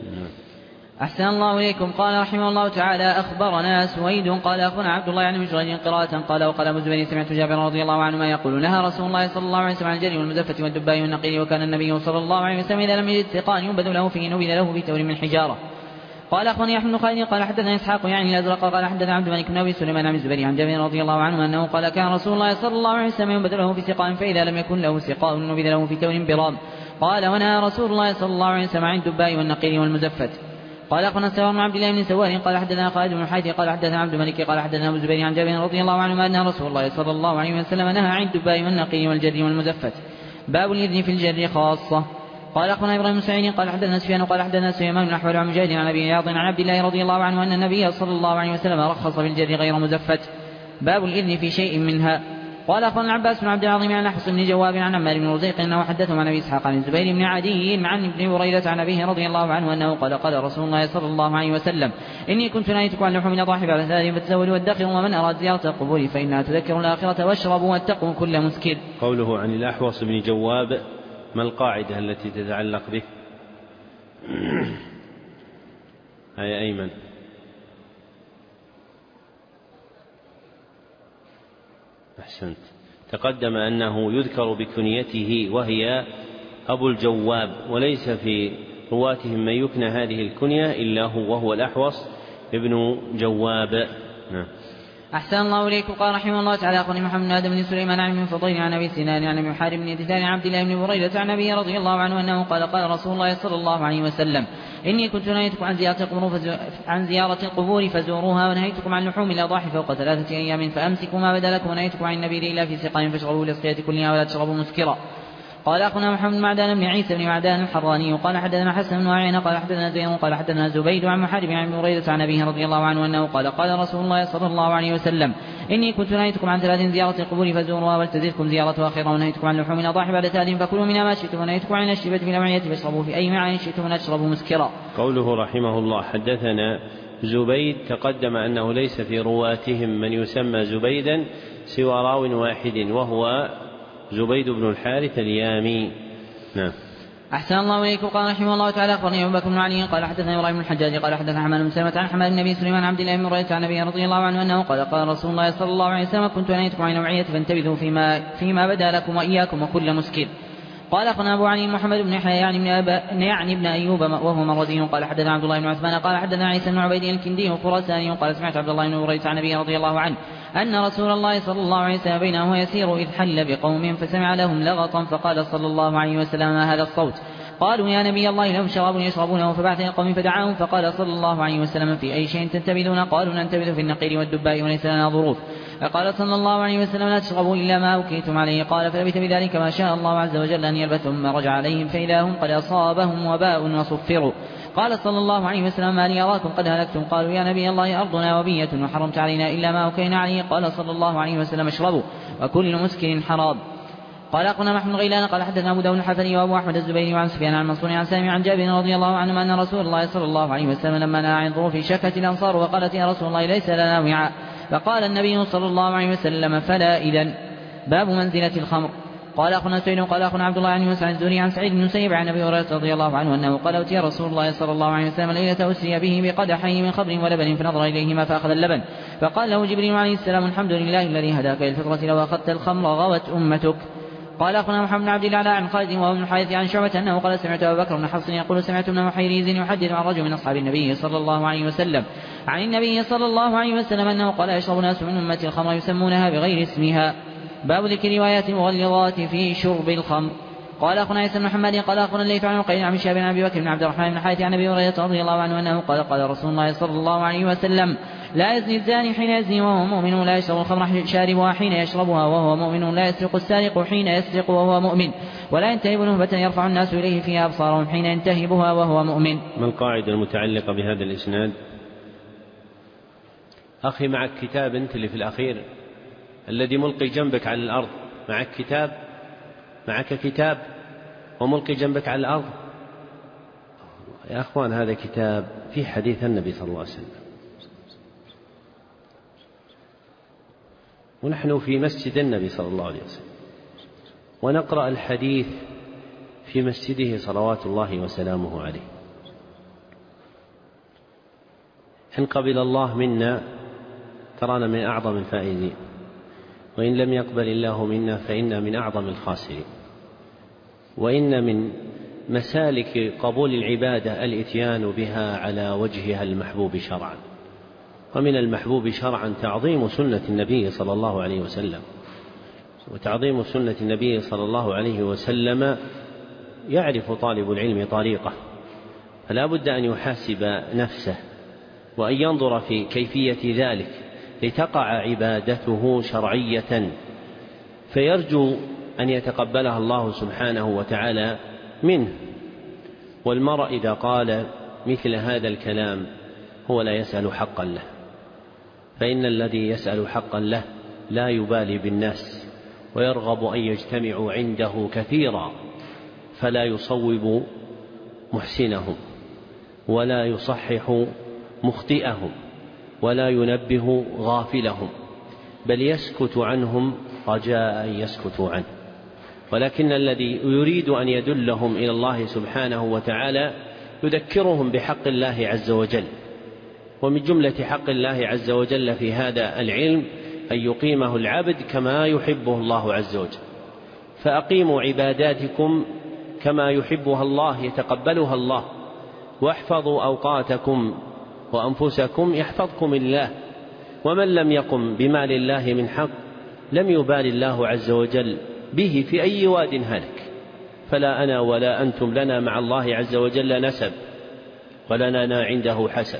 أحسن الله إليكم. قال رحمه الله تعالى أخبرنا سويد قال أخبرنا عبد الله عن مجرد قراءة قال: وقال أبو الزبير: سمعت جابر رضي الله عنهما يقول: نهى رسول الله صلى الله عليه وسلم عن الجري والمزفة والدباء والنقير، وكان النبي صلى الله عليه وسلم إذا لم يجد سقاء ينبذ له فيه نبذ له بتور من حجارة. قال أخبرني أحمد بن خالد قال حدثنا إسحاق يعني الأزرق قال حدثنا عبد الملك بن أبي سليمان عن الزبير عن جابر رضي الله عنه أنه قال: كان رسول الله صلى الله عليه وسلم ينبذ له في سقاء، فإذا لم يكن له سقاء نبذ له في تور برام. قال: ونهى رسول الله صلى الله عليه وسلم عن الدباء والنقير والمزفة. قال أخبرنا سوار بن عبد الله بن سوار قال حدثنا خالد بن حيث قال حدثنا عبد الملك قال حدثنا أبو الزبير عن جابر رضي الله عنه أن رسول الله صلى الله عليه وسلم نهى عن الدباء والنقير والجر والمزفة. باب الإذن في الجر خاصة. قال أخبرنا إبراهيم بن سعيد قال حدثنا سفيان قال حدثنا سليمان بن أحوال عن مجاهد عن أبي عياض عن عبد الله رضي الله عنه أن النبي صلى الله عليه وسلم رخص بالجر غير مزفة. باب الإذن في شيء منها. قال أخبرنا العباس بن عبد العظيم عن حفص بن جواب عن عمار بن رزيق أنه حدثهم عن أبي إسحاق عن الزبير بن عدي عن ابن هريرة عن أبيه رضي الله عنه أنه قال: قال رسول الله صلى الله عليه وسلم: إني كنت نهيتكم عن لحوم الأضاحي بعد 3 فتزودوا وادخروا، ومن أراد زيارة القبور فإنها تذكر الآخرة، واشربوا واتقوا كل مسكر. قوله عن الأحوص بن جواب، ما القاعدة التي تتعلق به؟ هيا أيمن. أحسنت. تقدم أنه يذكر بكنيته وهي أبو الجواب، وليس في رواتهم من يكنى هذه الكنية إلا هو، وهو الأحوص ابن جواب. أحسن الله إليكم. قال رحمه الله تعالى أخبرني محمد بن آدم بن سليمان عن ابن فضيل عن أبي سنان عن أبي حارم بن يزيد عن عبد الله بن بريدة عن أبي رضي الله عنه أنه قال: قال رسول الله صلى الله عليه وسلم: إني كنت نهيتكم عن زيارة القبور فزوروها، ونهيتكم عن لحوم الأضاحي فوق 3 أيام فأمسكوا ما بدا لكم، ونهيتكم عن النبيذ إلا في سقاء فاشربوا للصية كلها ولا تشربوا مسكرا. قال أخونا محمد بن معدان بن عيسى بن معدان الحراني قال حدثنا حسن بن عيينة قال حدثنا زيد قال حدثنا زبيد عن محارب عن ابن هريرة عن أبيه رضي الله عنه أنه قال قال رسول الله صلى الله عليه وسلم إني كنت نهيتكم عن 3 زيارة القبور فزوروها ولتزدكم زيارتها خيرا، ونهيتكم عن لحوم الأضاحي بعد 3 فكلوا منها ما شئتم، ونهيتكم عن الشربة في الأوعية فاشربوا في أي معين شئتم ولا تشربوا مسكرا. قوله رحمه الله حدثنا زبيد، تقدم أنه ليس في رواتهم من يسمى زبيدا سوى راو واحد وهو زبيد بن الحارث اليامي. نعم. أحسن الله إليكم. قال رحمه الله تعالى أخبرني أبو بكر بن علي قال حدثنا إبراهيم بن الحجاج قال حدثنا حماد بن سلمة عن حماد النبي سليمان عبد الله بن هريرة عن النبي رضي الله عنه أنه قال قال رسول الله صلى الله عليه وسلم كنت نهيتكم عن نوعية فانتبذوا فيما بدا لكم وإياكم وكل مسكر. قال أخبرنا أبو علي محمد بن يحيى يعني ابن أيوب وهو مرضي قال حدثنا عبد الله بن عثمان قال حدثنا عيسى بن عبيد الكندي الخراساني قال سمعت عبد الله بن هريرة عن النبي رضي الله عنه أن رسول الله صلى الله عليه وسلم بينه يسير إذ حل بقوم فسمع لهم لغطا فقال صلى الله عليه وسلم ما هذا الصوت؟ قالوا يا نبي الله لهم شراب يشربونه، فبعث إلى قوم فدعاهم فقال صلى الله عليه وسلم في أي شيء تنتبذون؟ قالوا ننتبذ في النقير والدباء وليس لنا ظروف. فقال صلى الله عليه وسلم لا تشربوا إلا ما أوكيتم عليه. قال فلبث بذلك ما شاء الله عز وجل أن يلبث، ثم رجع عليهم فإذا هم قد أصابهم وباء وصفروا. قال صلى الله عليه وسلم ما لي أراكم قد هلكتم؟ قالوا يا نبي الله أرضنا وبية وحرمت علينا إلا ما أوكينا عليه. قال صلى الله عليه وسلم اشربوا وكل مسكر حرام. قال أخونا محمد غيلان قال حدثنا أبو داود الحفري وأبو أحمد الزبيري وعن سفيان عن منصور عن سالم عن جابر رضي الله عنه أن رسول الله صلى الله عليه وسلم لما نهى عن ظروف شكت الأنصار وقالت يا رسول الله ليس لنا وعاء، فقال النبي صلى الله عليه وسلم فلا إذن. باب منزلة الخمر. قال أخونا سعيد قال أخونا عبد الله عن يونس عن الزهري عن سعيد بن المسيب عن أبي هريرة رضي الله عنه أنه قال أتي رسول الله صلى الله عليه وسلم ليلة أسري به بقدحين من خمر ولبن فنظر إليهما فأخذ اللبن، فقال له جبريل عليه السلام الحمد لله الذي هداك إلى الفطرة، لو أخذت الخمر غوت أمتك. قال أخونا محمد بن عبد الله عن خالد وهو بن الحارث عن شعبة أنه قال سمعت أبا بكر بن حفص يقول سمعت ابن محيريز يحدث عن رجل من أصحاب النبي صلى الله عليه وسلم عن النبي صلى الله عليه وسلم أنه قال يشرب ناس من أمة الخمر يسمونها بغير اسمها. باب ذكر روايات المغلظات في شرب الخمر. قال أخونا عيسى بن محمد قال أخونا الليث عن عقيل عن شهاب بن أبي بكر بن عبد الرحمن بن الحارث عن أبي هريرة رضي الله عنه أنه قال قال رسول الله صلى الله عليه وسلم لا يزني الزاني حين يزني وهو مؤمن، ولا يشرب الخمر شاربها حين يشربها وهو مؤمن، لا يسرق السارق حين يسرق وهو مؤمن، ولا ينتهب نهبة يرفع الناس إليه فيها أبصارهم حين ينتهبها وهو مؤمن. ما القاعدة المتعلقة بهذا الإسناد؟ أخي معك كتاب أنت اللي في الأخير الذي ملقي جنبك على الأرض، معك كتاب وملقي جنبك على الأرض. يا أخوان هذا كتاب في حديث النبي صلى الله عليه وسلم، ونحن في مسجد النبي صلى الله عليه وسلم ونقرأ الحديث في مسجده صلوات الله وسلامه عليه. إن قبل الله منا ترانا من أعظم الفائزين، وإن لم يقبل الله منا فإنا من أعظم الخاسرين. وإن من مسالك قبول العبادة الإتيان بها على وجهها المحبوب شرعا، ومن المحبوب شرعا تعظيم سنة النبي صلى الله عليه وسلم. وتعظيم سنة النبي صلى الله عليه وسلم يعرف طالب العلم طريقه، فلا بد أن يحاسب نفسه وأن ينظر في كيفية ذلك لتقع عبادته شرعية، فيرجو أن يتقبلها الله سبحانه وتعالى منه. والمرء إذا قال مثل هذا الكلام هو لا يسأل حقا له، فإن الذي يسأل حقا له لا يبالي بالناس ويرغب أن يجتمعوا عنده كثيرا، فلا يصوب محسنهم ولا يصحح مخطئهم ولا ينبه غافلهم، بل يسكت عنهم رجاء أن يسكتوا عنه. ولكن الذي يريد أن يدلهم إلى الله سبحانه وتعالى يذكرهم بحق الله عز وجل. ومن جملة حق الله عز وجل في هذا العلم أن يقيمه العبد كما يحبه الله عز وجل. فأقيموا عباداتكم كما يحبها الله يتقبلها الله، واحفظوا أوقاتكم وأنفسكم يحفظكم الله. ومن لم يقم بما لله من حق لم يبال الله عز وجل به في أي واد هلك. فلا أنا ولا أنتم لنا مع الله عز وجل نسب، ولنا عنده حسب،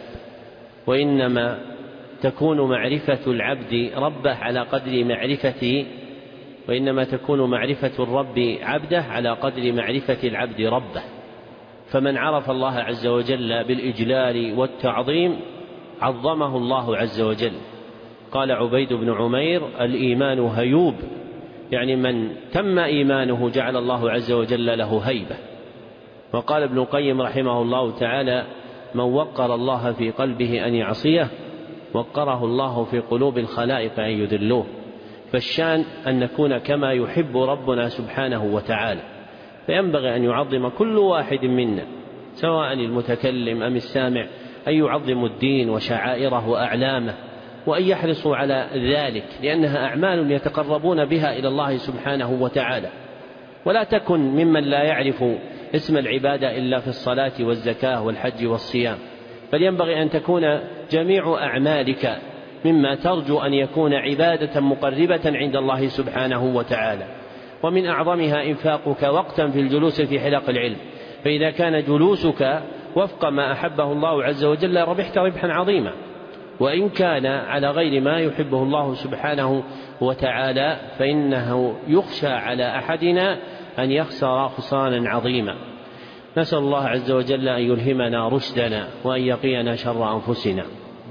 وإنما تكون معرفة العبد ربه على قدر معرفته، وإنما تكون معرفة الرب عبده على قدر معرفة العبد ربه. فمن عرف الله عز وجل بالإجلال والتعظيم عظمه الله عز وجل. قال عبيد بن عمير: الإيمان هيوب، يعني من تم إيمانه جعل الله عز وجل له هيبة. وقال ابن القيم رحمه الله تعالى: من وقر الله في قلبه أن يعصيه وقره الله في قلوب الخلائق أن يذلوه. فالشان أن نكون كما يحب ربنا سبحانه وتعالى، فينبغي أن يعظم كل واحد منا سواء المتكلم أم السامع، أن يعظم الدين وشعائره وأعلامه، وأن يحرصوا على ذلك، لأنها أعمال يتقربون بها إلى الله سبحانه وتعالى. ولا تكن ممن لا يعرف اسم العبادة إلا في الصلاة والزكاة والحج والصيام، بل ينبغي أن تكون جميع أعمالك مما ترجو أن يكون عبادة مقربة عند الله سبحانه وتعالى. ومن أعظمها إنفاقك وقتا في الجلوس في حلق العلم، فإذا كان جلوسك وفق ما أحبه الله عز وجل ربحت ربحا عظيما، وإن كان على غير ما يحبه الله سبحانه وتعالى فإنه يخشى على أحدنا أن يخسر خسرانا عظيما. نسأل الله عز وجل أن يلهمنا رشدنا وأن يقينا شر أنفسنا.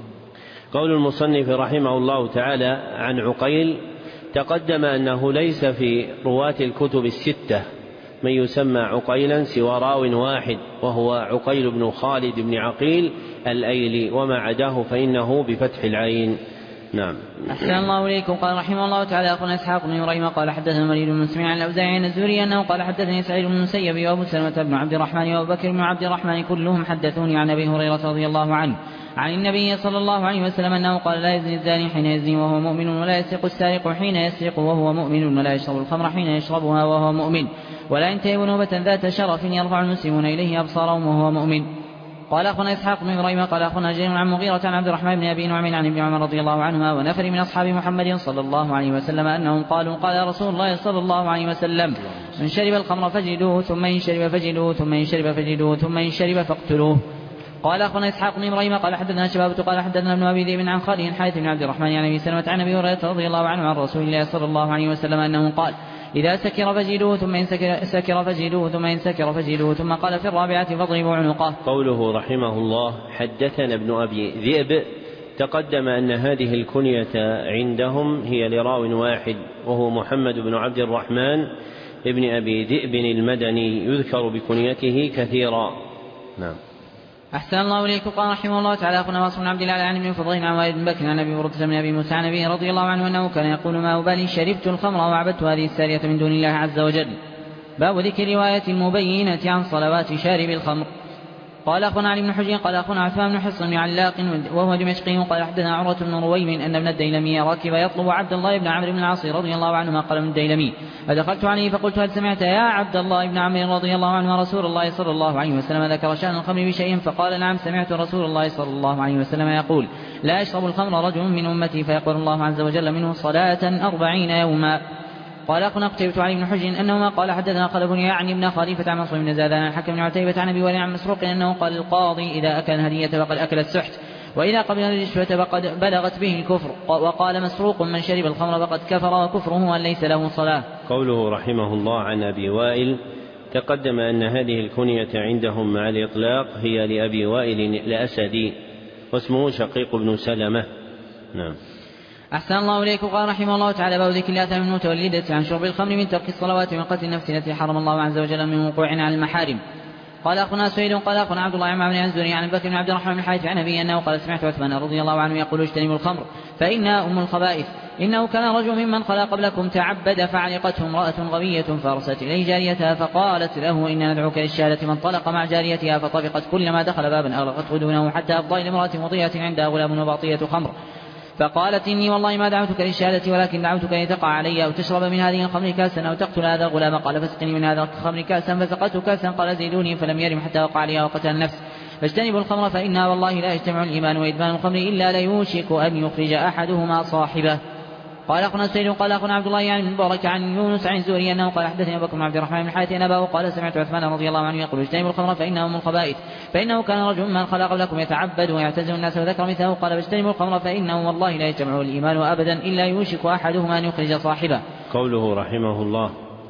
قول المصنف رحمه الله تعالى عن عقيل: تقدم أنه ليس في رواة الكتب الستة من يسمى عقيلا سوى راو واحد، وهو عقيل بن خالد بن عقيل الأيلي، وما عداه فإنه بفتح العين. نعم. أحسن الله إليكم. قال رحمه الله تعالى: أخونا إسحاق بن إبراهيم قال حدثنا مريد بن مسلم عن الأوزاعي عن الزهري أنه قال حدثني سعيد بن المسيب وأبو سلمة بن عبد الرحمن وأبو بكر بن عبد الرحمن كلهم حدثوني عن أبي هريرة رضي الله عنه عن النبي صلى الله عليه وسلم أنه قال: لا يزني الزاني حين يزني وهو مؤمن، ولا يسرق السارق حين يسرق وهو مؤمن، ولا يشرب الخمر حين يشربها وهو مؤمن، ولا ينتهب نوبة ذات شرف يرفع المسلمون إليه أبصارهم وهو مؤمن. قال أخونا إسحاق بن إبراهيم قال أخونا جرير عن مغيرة عن عبد الرحمن بن أبي نعم عن ابن عمر رضي الله عنهما ونفر من أصحاب محمد صلى الله عليه وسلم أنهم قالوا: قال رسول الله صلى الله عليه وسلم: من شرب الخمر فجلوه، ثم إن شرب فجلوه، ثم إن شرب فجلوه، ثم إن شرب فاقتلوه. قال أخونا إسحاق بن إبراهيم قال حدثنا شبابة قال حدثنا ابن أبي ذئب عن خالد حارث بن عبد الرحمن عن أبي سلمة عن أبي هريرة رضي الله عنه عن رسول الله صلى الله عليه وسلم أنه قال: إذا سكر فجلوه، ثم إن سكر فجلوه، ثم إن سكر فجلوه، ثم قال: في الرابعة فاضربوا عنقه. قوله رحمه الله: حدثنا ابن أبي ذئب، تقدم أن هذه الكنية عندهم هي لراو واحد وهو محمد بن عبد الرحمن ابن أبي ذئب المدني، يذكر بكنيته كثيرا. نعم. أحسن الله إليكم. قال رحمه الله تعالى: أخونا واصل بن عبد الله عن ابن فضيل عن والد بن بكر عن أبي بردة بن أبي موسى عن أبيه رضي الله عنه أنه كان يقول: ما أبالي شربت الخمر وعبدت هذه السارية من دون الله عز وجل. باب ذكر رواية المبينة عن صلوات شارب الخمر. قال أخونا علي بن حجر قال أخونا عثمان بن حصن بن علاق وهو دمشقي قال حدثنا عروة بن رويم أن ابن الديلمي راكب يطلب عبد الله بن عمرو بن العاص رضي الله عنهما. قال ابن الديلمي: فدخلت عليه فقلت: هل سمعت يا عبد الله بن عمرو رضي الله عنه رسول الله صلى الله عليه وسلم ذكر شأن الخمر بشيء؟ فقال: نعم، سمعت رسول الله صلى الله عليه وسلم يقول: لا يشرب الخمر رجل من أمتي فيقبل الله عز وجل منه صلاة 40 يوما. قال أخونا قتيبة علي بن حجر أنهما قال حدثنا خلف يعني ابن خليفة عن منصور بن زادان عن الحكم بن عتيبة عن أبي وائل عن مسروق أنه قال: القاضي إذا أكل الهدية فقد أكل السحت، وإذا قبل الرشوة فقد بلغت به الكفر. وقال مسروق: من شرب الخمر فقد كفر وكفره أن ليس له صلاة. قوله رحمه الله عن أبي وائل: تقدم أن هذه الكنية عندهم مع الإطلاق هي لأبي وائل الأسدي، واسمه شقيق بن سلمة. نعم. أحسن الله إليكم. قال رحمه الله تعالى: باب ذكر الآثام المتولدة عن شرب الخمر من ترك الصلوات ومن قتل النفس التي حرم الله عز وجل من وقوع على المحارم. قال أخونا سعيد قال أخونا عبد الله عن الزهري عن بكر بن عبد الرحمن بن الحارث عن أبيه أنه قال: سمعت عثمان رضي الله عنه يقول: اجتنبوا الخمر فإنها أم الخبائث. إنه كان رجل ممن خلا قبلكم تعبد فعلقته امرأة غبية فأرسلت إليه جاريتها فقالت له: إن ندعوك للشهادة. من طلق مع جاريتها فطبقت كلما دخل بابا أغلقته دونه حتى أفضى إلى امرأة مضيئة عندها غلام وباطية خمر، فقالت: إني والله ما دعوتك للشهادة ولكن دعوتك لتقع علي أو تشرب من هذه الخمر كاسا أو تقتل هذا الغلام. قال: فاسقني من هذا الخمر كاسا، فسقته كاسا. قال: زيدوني، فلم يرم حتى وقع عليها وقتل النفس. فاجتنبوا الخمر فإنها والله لا يجتمع الإيمان وإدمان الخمر إلا ليوشك أن يخرج أحدهما صاحبه. قال أخونا سعيد قال أخونا عبد الله يعني بن مبارك عن يونس عن الزهري أنه قال حدثني أبو بكر بن عبد الرحمن بن حاتم أن أباه قال سمعت عثمان رضي الله عنه يقول اجتنبوا الخمر فإنه من الخبائث فإنه كان رجل من خلق قبلكم يتعبد ويعتزل الناس وذكر مثله قال فاجتنبوا الخمر فإنه والله لا يجتمع الإيمان أبدا إلا يوشك أحدهما أن يخرج صاحبه. قوله رحمه الله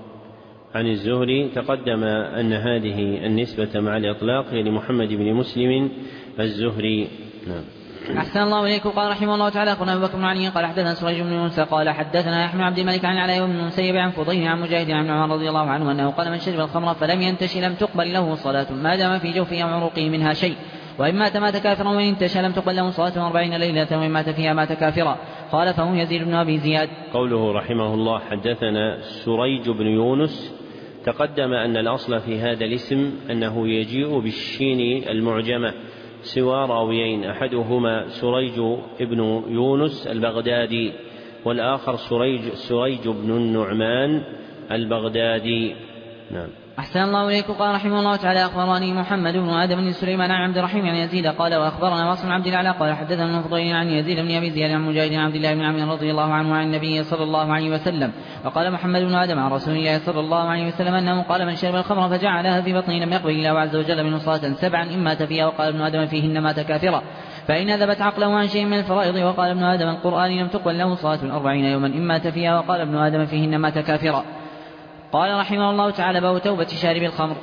عن الزهري تقدم أن هذه النسبة مع الإطلاق هي لمحمد بن مسلم الزهري. نعم. أحسن الله إليكم. قال رحمه الله تعالى أخونا أبو بكر بن علي قال حدثنا سريج بن يونس قال حدثنا يحيى بن عبد الملك عن علاء بن المسيب عن فضيل عن مجاهد عن عمر رضي الله عنه أنه قال من شرب الخمر فلم ينتش لم تقبل له صلاة ما دام في جوفه أو عروقه منها شيء وإن مات كافرا وإن انتشى لم تقبل له صلاة 40 ليلة وإن مات فيها مات كافرا. قال فهو يزيد بن أبي زياد. قوله رحمه الله حدثنا سريج بن يونس تقدم أن الأصل في هذا الاسم أنه يجيء بالشين المعجمة سوى راويين أحدهما سريج بن يونس البغدادي والآخر سريج بن النعمان البغدادي. نعم. أحسن الله إليكم. قال رحمه الله تعالى أخبرني محمد بن آدم بن سليمان عن عبد الرحيم عن يزيد قال وأخبرنا واصل عبد الأعلى قال حدثنا ابن فضيل عن يزيد بن أبي زياد عن مجاهد عن عبد الله بن عمرو رضي الله عنه عن النبي صلى الله عليه وسلم وقال محمد بن آدم عن رسول الله صلى الله عليه وسلم أنه قال من شرب الخمر فجعلها في بطنه لم يقبل الله عز وجل منه صلاة 7 إن مات فيها وقال ابن آدم فيهن مات كافرا فإن أذبت عقله عن شيء من الفرائض وقال ابن آدم القرآن لم تقبل له صلاة 40 يوما إن مات فيها وقال ابن آدم فيهن مات كافرا. قال رحمه الله تعالى باب توبة شارب الخمر.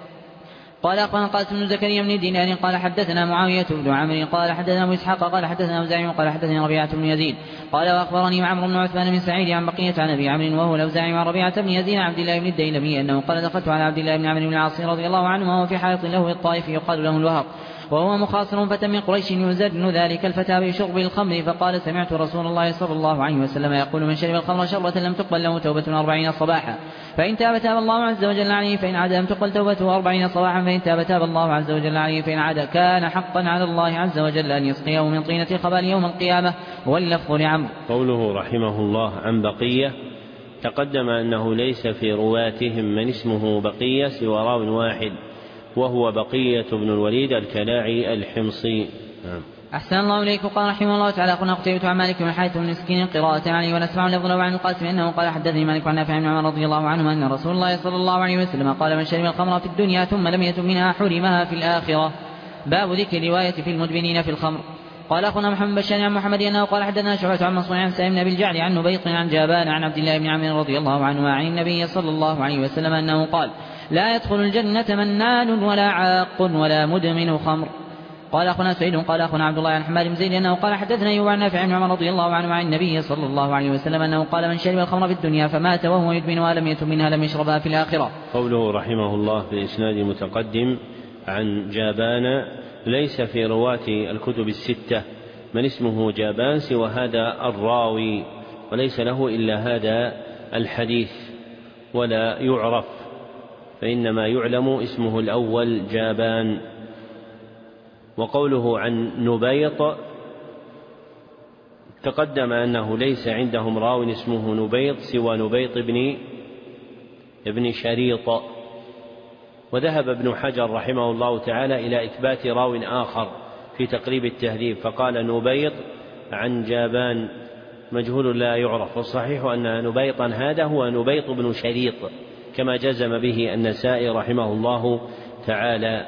قال أخبرنا قاسم بن زكريا بن دينار قال حدثنا معاوية بن عمرو قال حدثنا أبو إسحاق قال حدثنا أوزاعي قال حدثنا ربيعة بن يزيد قال وأخبرني عمرو بن عثمان بن سعيد عن بقية عن أبي عمرو وهو الأوزاعي عن ربيعة بن يزيد عن عبد الله بن الديلمي أنه قال دخلت على عبد الله بن عمرو بن العاص رضي الله عنه وهو في حائط له الطائف يقال له الوهق وهو مخاصر فتى من قريش يزن ذلك الفتى بشرب الخمر فقال سمعت رسول الله صلى الله عليه وسلم يقول من شرب الخمر شربة لم تقبل له توبة 40 صباحا فإن تاب تاب الله عز وجل عليه فإن عاد لم تقبل توبته 40 صباحا فإن تاب تاب الله عز وجل عليه فإن عاد كان حقا على الله عز وجل أن يسقيه من طينة الخبال يوم القيامة واللفظ لعمرو. قوله رحمه الله عن بقية تقدم أنه ليس في رواتهم من اسمه بقية سوى راو واحد وهو بقية بن الوليد الكلاعي الحمصي. أحسن الله إليكم. قال رحمه الله تعالى أخونا قتيبة عن مالك بن الحارث بن مسكين قراءة عليه ونسمع لفظ له عن القاسم أنه قال حدثني مالك عن نافع بن عمر رضي الله عنه أن رسول الله صلى الله عليه وسلم قال من شرب الخمر في الدنيا ثم لم يتب منها حرمها في الآخرة. باب ذكر رواية في المدمنين في الخمر. قال أخونا محمد بشار عن محمد أنه قال حدثنا شعبة عن منصور عن سالم بن الجعد عن نبيط عن جابان عن عبد الله بن عمرو رضي الله عنه عن النبي صلى الله عليه وسلم أنه قال لا يدخل الجنة منان ولا عاق ولا مدمن خمر. قال أخونا سعيد قال أخونا عبد الله عن حماد بن زيد أنه قال حدثنا أيوب عن نافع بن عمر رضي الله عنه عن النبي صلى الله عليه وسلم أنه قال من شرب الخمر في الدنيا فمات وهو يدمنها لم يتب منها لم يشربها في الآخرة. قوله رحمه الله في الإسناد المتقدم عن جابان ليس في رواة الكتب الستة من اسمه جابان سوى هذا الراوي وليس له إلا هذا الحديث ولا يعرف فإنما يعلم اسمه الأول جابان. وقوله عن نبيط تقدم أنه ليس عندهم راو اسمه نبيط سوى نبيط ابن شريط وذهب ابن حجر رحمه الله تعالى إلى إثبات راو آخر في تقريب التهذيب فقال نبيط عن جابان مجهول لا يعرف والصحيح أن نبيطا هذا هو نبيط بن شريط كما جزم به النسائي رحمه الله تعالى.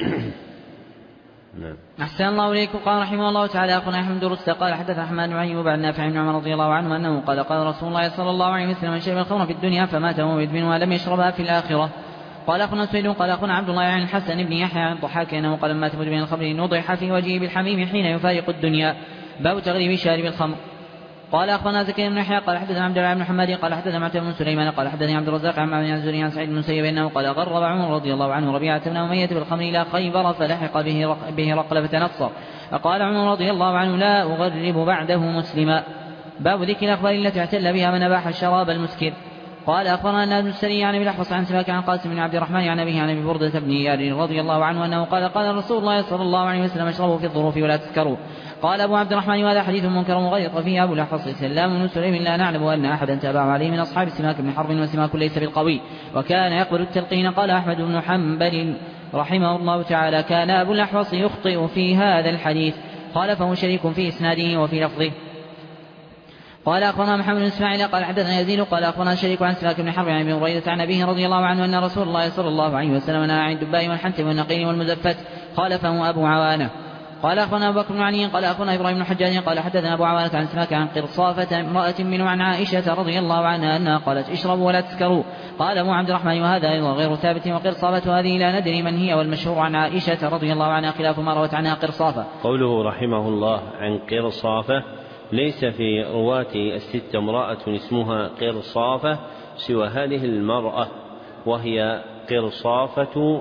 أحسن الله إليكم. قال رحمه الله تعالى أخونا أحمد درست قال حدث أحمد بن أيوب عن نافع بن عمر رضي الله عنه أنه قال قال رسول الله صلى الله عليه وسلم من شرب الخمر في الدنيا فمات وهو يدمنها لم يشربها في الآخرة. قال أخونا سويد قال أخونا عبد الله عن الحسن بن يحيى عن الضحاك أنه قال مات مدمن الخمر نضح في وجهه بالحميم حين يفارق الدنيا. باب تغريب شارب الخمر. قال أخبرنا زكريا بن يحيى قال حدثنا عبد الله بن محمد قال حدثنا معتمر بن سليمان قال حدثني عبد الرزاق عن معمر الزهري عن سعيد بن المسيب أنه قال غرب عمر رضي الله عنه ربيعة بن أمية بالخمر إلى خيبر فلحق به رقل فتنصر فقال عمر رضي الله عنه لا أغرب بعده مسلما. باب ذكر الأخبار التي اعتل بها من أباح الشراب المسكر. قال أخبرنا النادي السري عن أبي الأحوص عن سماك عن قاسم بن عبد الرحمن عن أبيه عن أبي بردة بن يار رضي الله عنه أنه قال قال رسول الله صلى الله عليه وسلم اشربوا في الظروف ولا تسكروا. قال أبو عبد الرحمن وهذا حديث منكر وغير فيه أبو الأحوص سلام بن سليم لا نعلم أن أحدا تابعه عليه من أصحاب سماك بن حرب وسماك ليس بالقوي وكان يقبل التلقين. قال أحمد بن حنبل رحمه الله تعالى كان أبو الأحوص يخطئ في هذا الحديث خالفه شريك في إسناده وفي لفظه. قال أخبرنا محمد بن إسماعيل قال حدثنا يزيد قال أخبرنا شريك عن سماك بن حرب عن أبي هريرة عن أبيه رضي الله عنه أن رسول الله صلى الله عليه وسلم نهى عن الدباء والحنتم والنقيل والمزفت خالفه أبو عوانة. قال أخبرنا أبو بكر بن علي قال أخبرنا إبراهيم بن حجاج قال حدثنا أبو عوانة عن سماك عن قرصافة امرأة منه عن عائشة رضي الله عنها أنها قالت اشربوا ولا تسكروا. قال أبو عبد الرحمن وهذا أيضا غير ثابت وقرصافة هذه لا ندري من هي والمشهور عن عائشة رضي الله عنها خلاف ما روت عنها قرصافة. قوله رحمه الله عن قرصافة ليس في رواة الستة امرأة اسمها قرصافة سوى هذه المرأة وهي قرصافة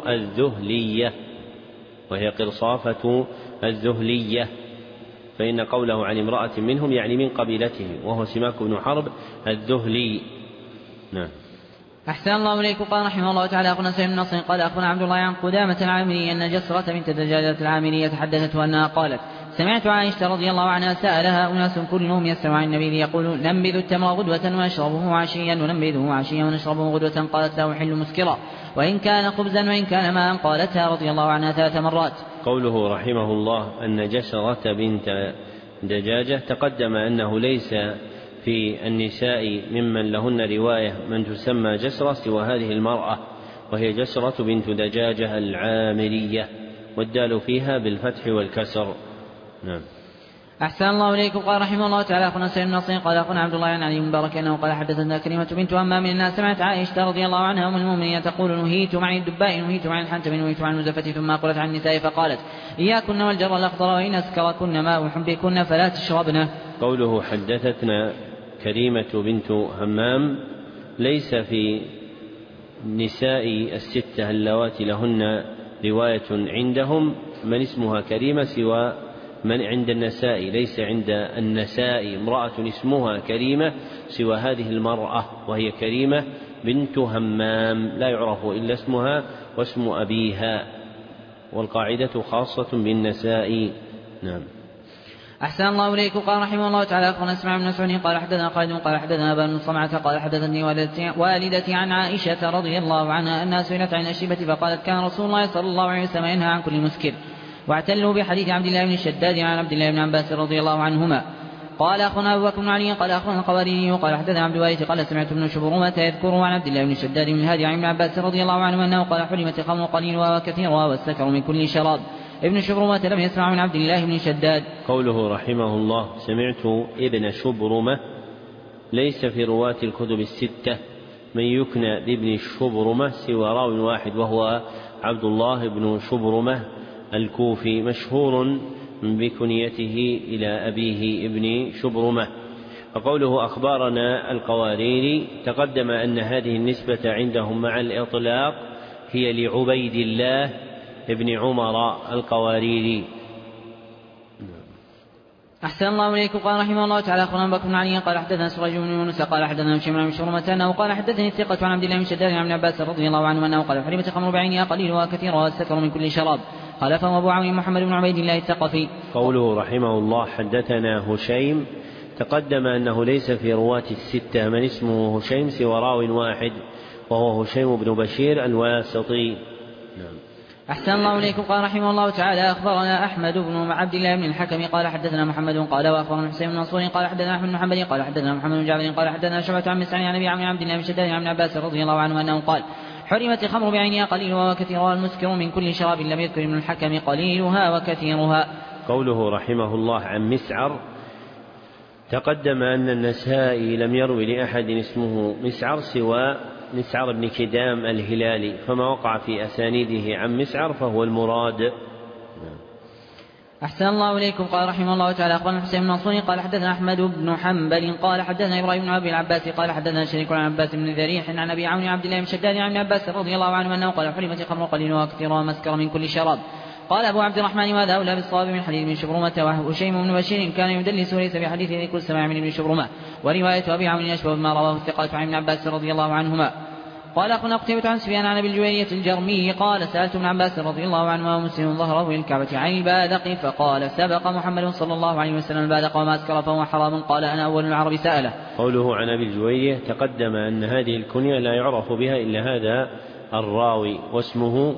الذهلية فإن قوله عن امرأة منهم يعني من قبيلته وهو سماك بن حرب الذهلي. نعم. أحسن الله إليكم. قال رحمه الله تعالى أخونا سعيد بن نصر قال أخونا عبد الله عن قدامة العامري أن جسرة بنت دجاجة العامرية حدثته أنها قالت سمعت عائشة رضي الله عنها سألها أناس كلهم يسمع عن النبي يقول ننبذ التمر غدوة ونشربه عشيا وننبذه عشيا ونشربه غدوة. قالت له حل مسكرا وإن كان خبزا وإن كان ماء. قالتها رضي الله عنها 3 مرات. قوله رحمه الله أن جسرة بنت دجاجة تقدم أنه ليس في النساء ممن لهن رواية من تسمى جسرة سوى هذه المرأة وهي جسرة بنت دجاجة العامرية والدال فيها بالفتح والكسر. نعم. أحسن الله إليكم. قال رحمه الله تعالى أخونا سعيد بن نصر قال أخونا عبد الله عن علي بن مبارك أنه قال حدثنا كلمة بنت أمام الناس سمعت عائشة رضي الله عنها أم المؤمنين تقول نهيت عن الدباء نهيت عن الحنتم نهيت عن المزفة ثم قلت عن النساء فقالت إياكن والجر الأخضر وإن أسكركن ماء حبكن فلا تشربنه. قوله حدثتنا كريمة بنت همام ليس في نساء الستة اللواتي لهن رواية عندهم من اسمها كريمة سوى من عند النساء. ليس عند النساء امرأة اسمها كريمة سوى هذه المرأة وهي كريمة بنت همام لا يعرف إلا اسمها واسم أبيها والقاعدة خاصة بالنساء. نعم. أحسن الله إليكم. قال رحمه الله تعالى أخونا اسماعيل بن مسعود قال حدثنا خالد قال حدثنا أبا بن صمعة قال حدثني والدتي عن عائشة رضي الله عنها أنها سئلت عن الشيبة فقالت كان رسول الله صلى الله عليه وسلم ينهى عن كل مسكر. واعتلوا بحديث عبد الله بن الشداد عن عبد الله بن عباس رضي الله عنهما. قال أخونا أبو بكر بن علي قال أخونا القواريري قال حدثنا عبد الوارث قال سمعت ابن شبرمة يذكره عن عبد الله بن الشداد من الهادي عن ابن عباس رضي الله عنه أنه قال حرمت الخمر قليلها وكثيرها والسكر من كل شراب. ابن شبرمة لم يسمع من عبد الله بن شداد. قوله رحمه الله سمعت ابن شبرمة ليس في رواة الكتب الستة من يكنى بابن شبرمة سوى راو واحد وهو عبد الله بن شبرمة الكوفي مشهور بكنيته إلى أبيه ابن شبرمة. وقوله أخبارنا القواريري تقدم أن هذه النسبة عندهم مع الإطلاق هي لعبيد الله ابن عمر القواريري. أحسن الله إليكم. قال رحمه الله تعالى أخبرنا أبو بكر بن علي قال حدثنا سريج بن يونس قال حدثنا هشام بن شبرمة أنه قال حدثني الثقة عن عبد الله بن شداد عن ابن عباس رضي الله عنه أنه قال حرمت الخمر بعينها قليلها وكثيرها والسكر من كل شراب. خالفه أبو عون محمد بن عبيد الله الثقفي. قوله رحمه الله حدثنا هشيم تقدم أنه ليس في رواة الستة من اسمه هشيم سوى راو واحد وهو هشيم بن بشير الواسطي. نعم. أحسن الله إليكم. قال رحمه الله تعالى أخبرنا أحمد بن عبد الله بن الحكم قال حدثنا محمد قال وأخبرنا حسين بن منصور قال حدثنا أحمد بن محمد قال حدثنا محمد بن جعفر قال حدثنا شعبة عن مسعود عن أبي عبد الله بن شداد عن ابن عباس رضي الله عنه أنه قال حرمت الخمر بعينها قليلها وكثيرها المسكر من كل شراب لم يذكر ابن الحكم قليلها وكثيرها. قوله رحمه الله عن مسعر تقدم أن النسائي لم يروي لأحد اسمه مسعر سوى مسعر بن كدام الهلالي فما وقع في أسانيده عن مسعر فهو المراد. أحسن الله إليكم. قال رحمه الله تعالى أخبرنا حسين بن منصور قال حدثنا أحمد بن حنبل قال حدثنا إبراهيم بن أبي العباس قال حدثنا شريك عن عباس بن ذريح عن أبي عون عبد الله بن شداد عن ابن عباس رضي الله عنه أنه قال حرمت الخمر قليلها وكثيرها مسكر من كل شراب. قال أبو عبد الرحمن وهذا أولى بالصواب من حديث ابن شبرمة وهشيم بن بشير كان يدلس وليس بحديث ذكر السماع من ابن شبرمة ورواية أبي عون أشبه بما رواه الثقات عن ابن عباس رضي الله عنهما. قال أخونا قتيبة عن سفيان عن أبي الجويرية الجرمي قال سألت ابن عباس رضي الله عنه ومسلم ظهره للكعبة عن البادق فقال سبق محمد صلى الله عليه وسلم البادق وما أسكر فهو حرام. قال أنا أول العرب سأله. قوله عن أبي الجويرية تقدم أن هذه الكنية لا يعرف بها إلا هذا الراوي واسمه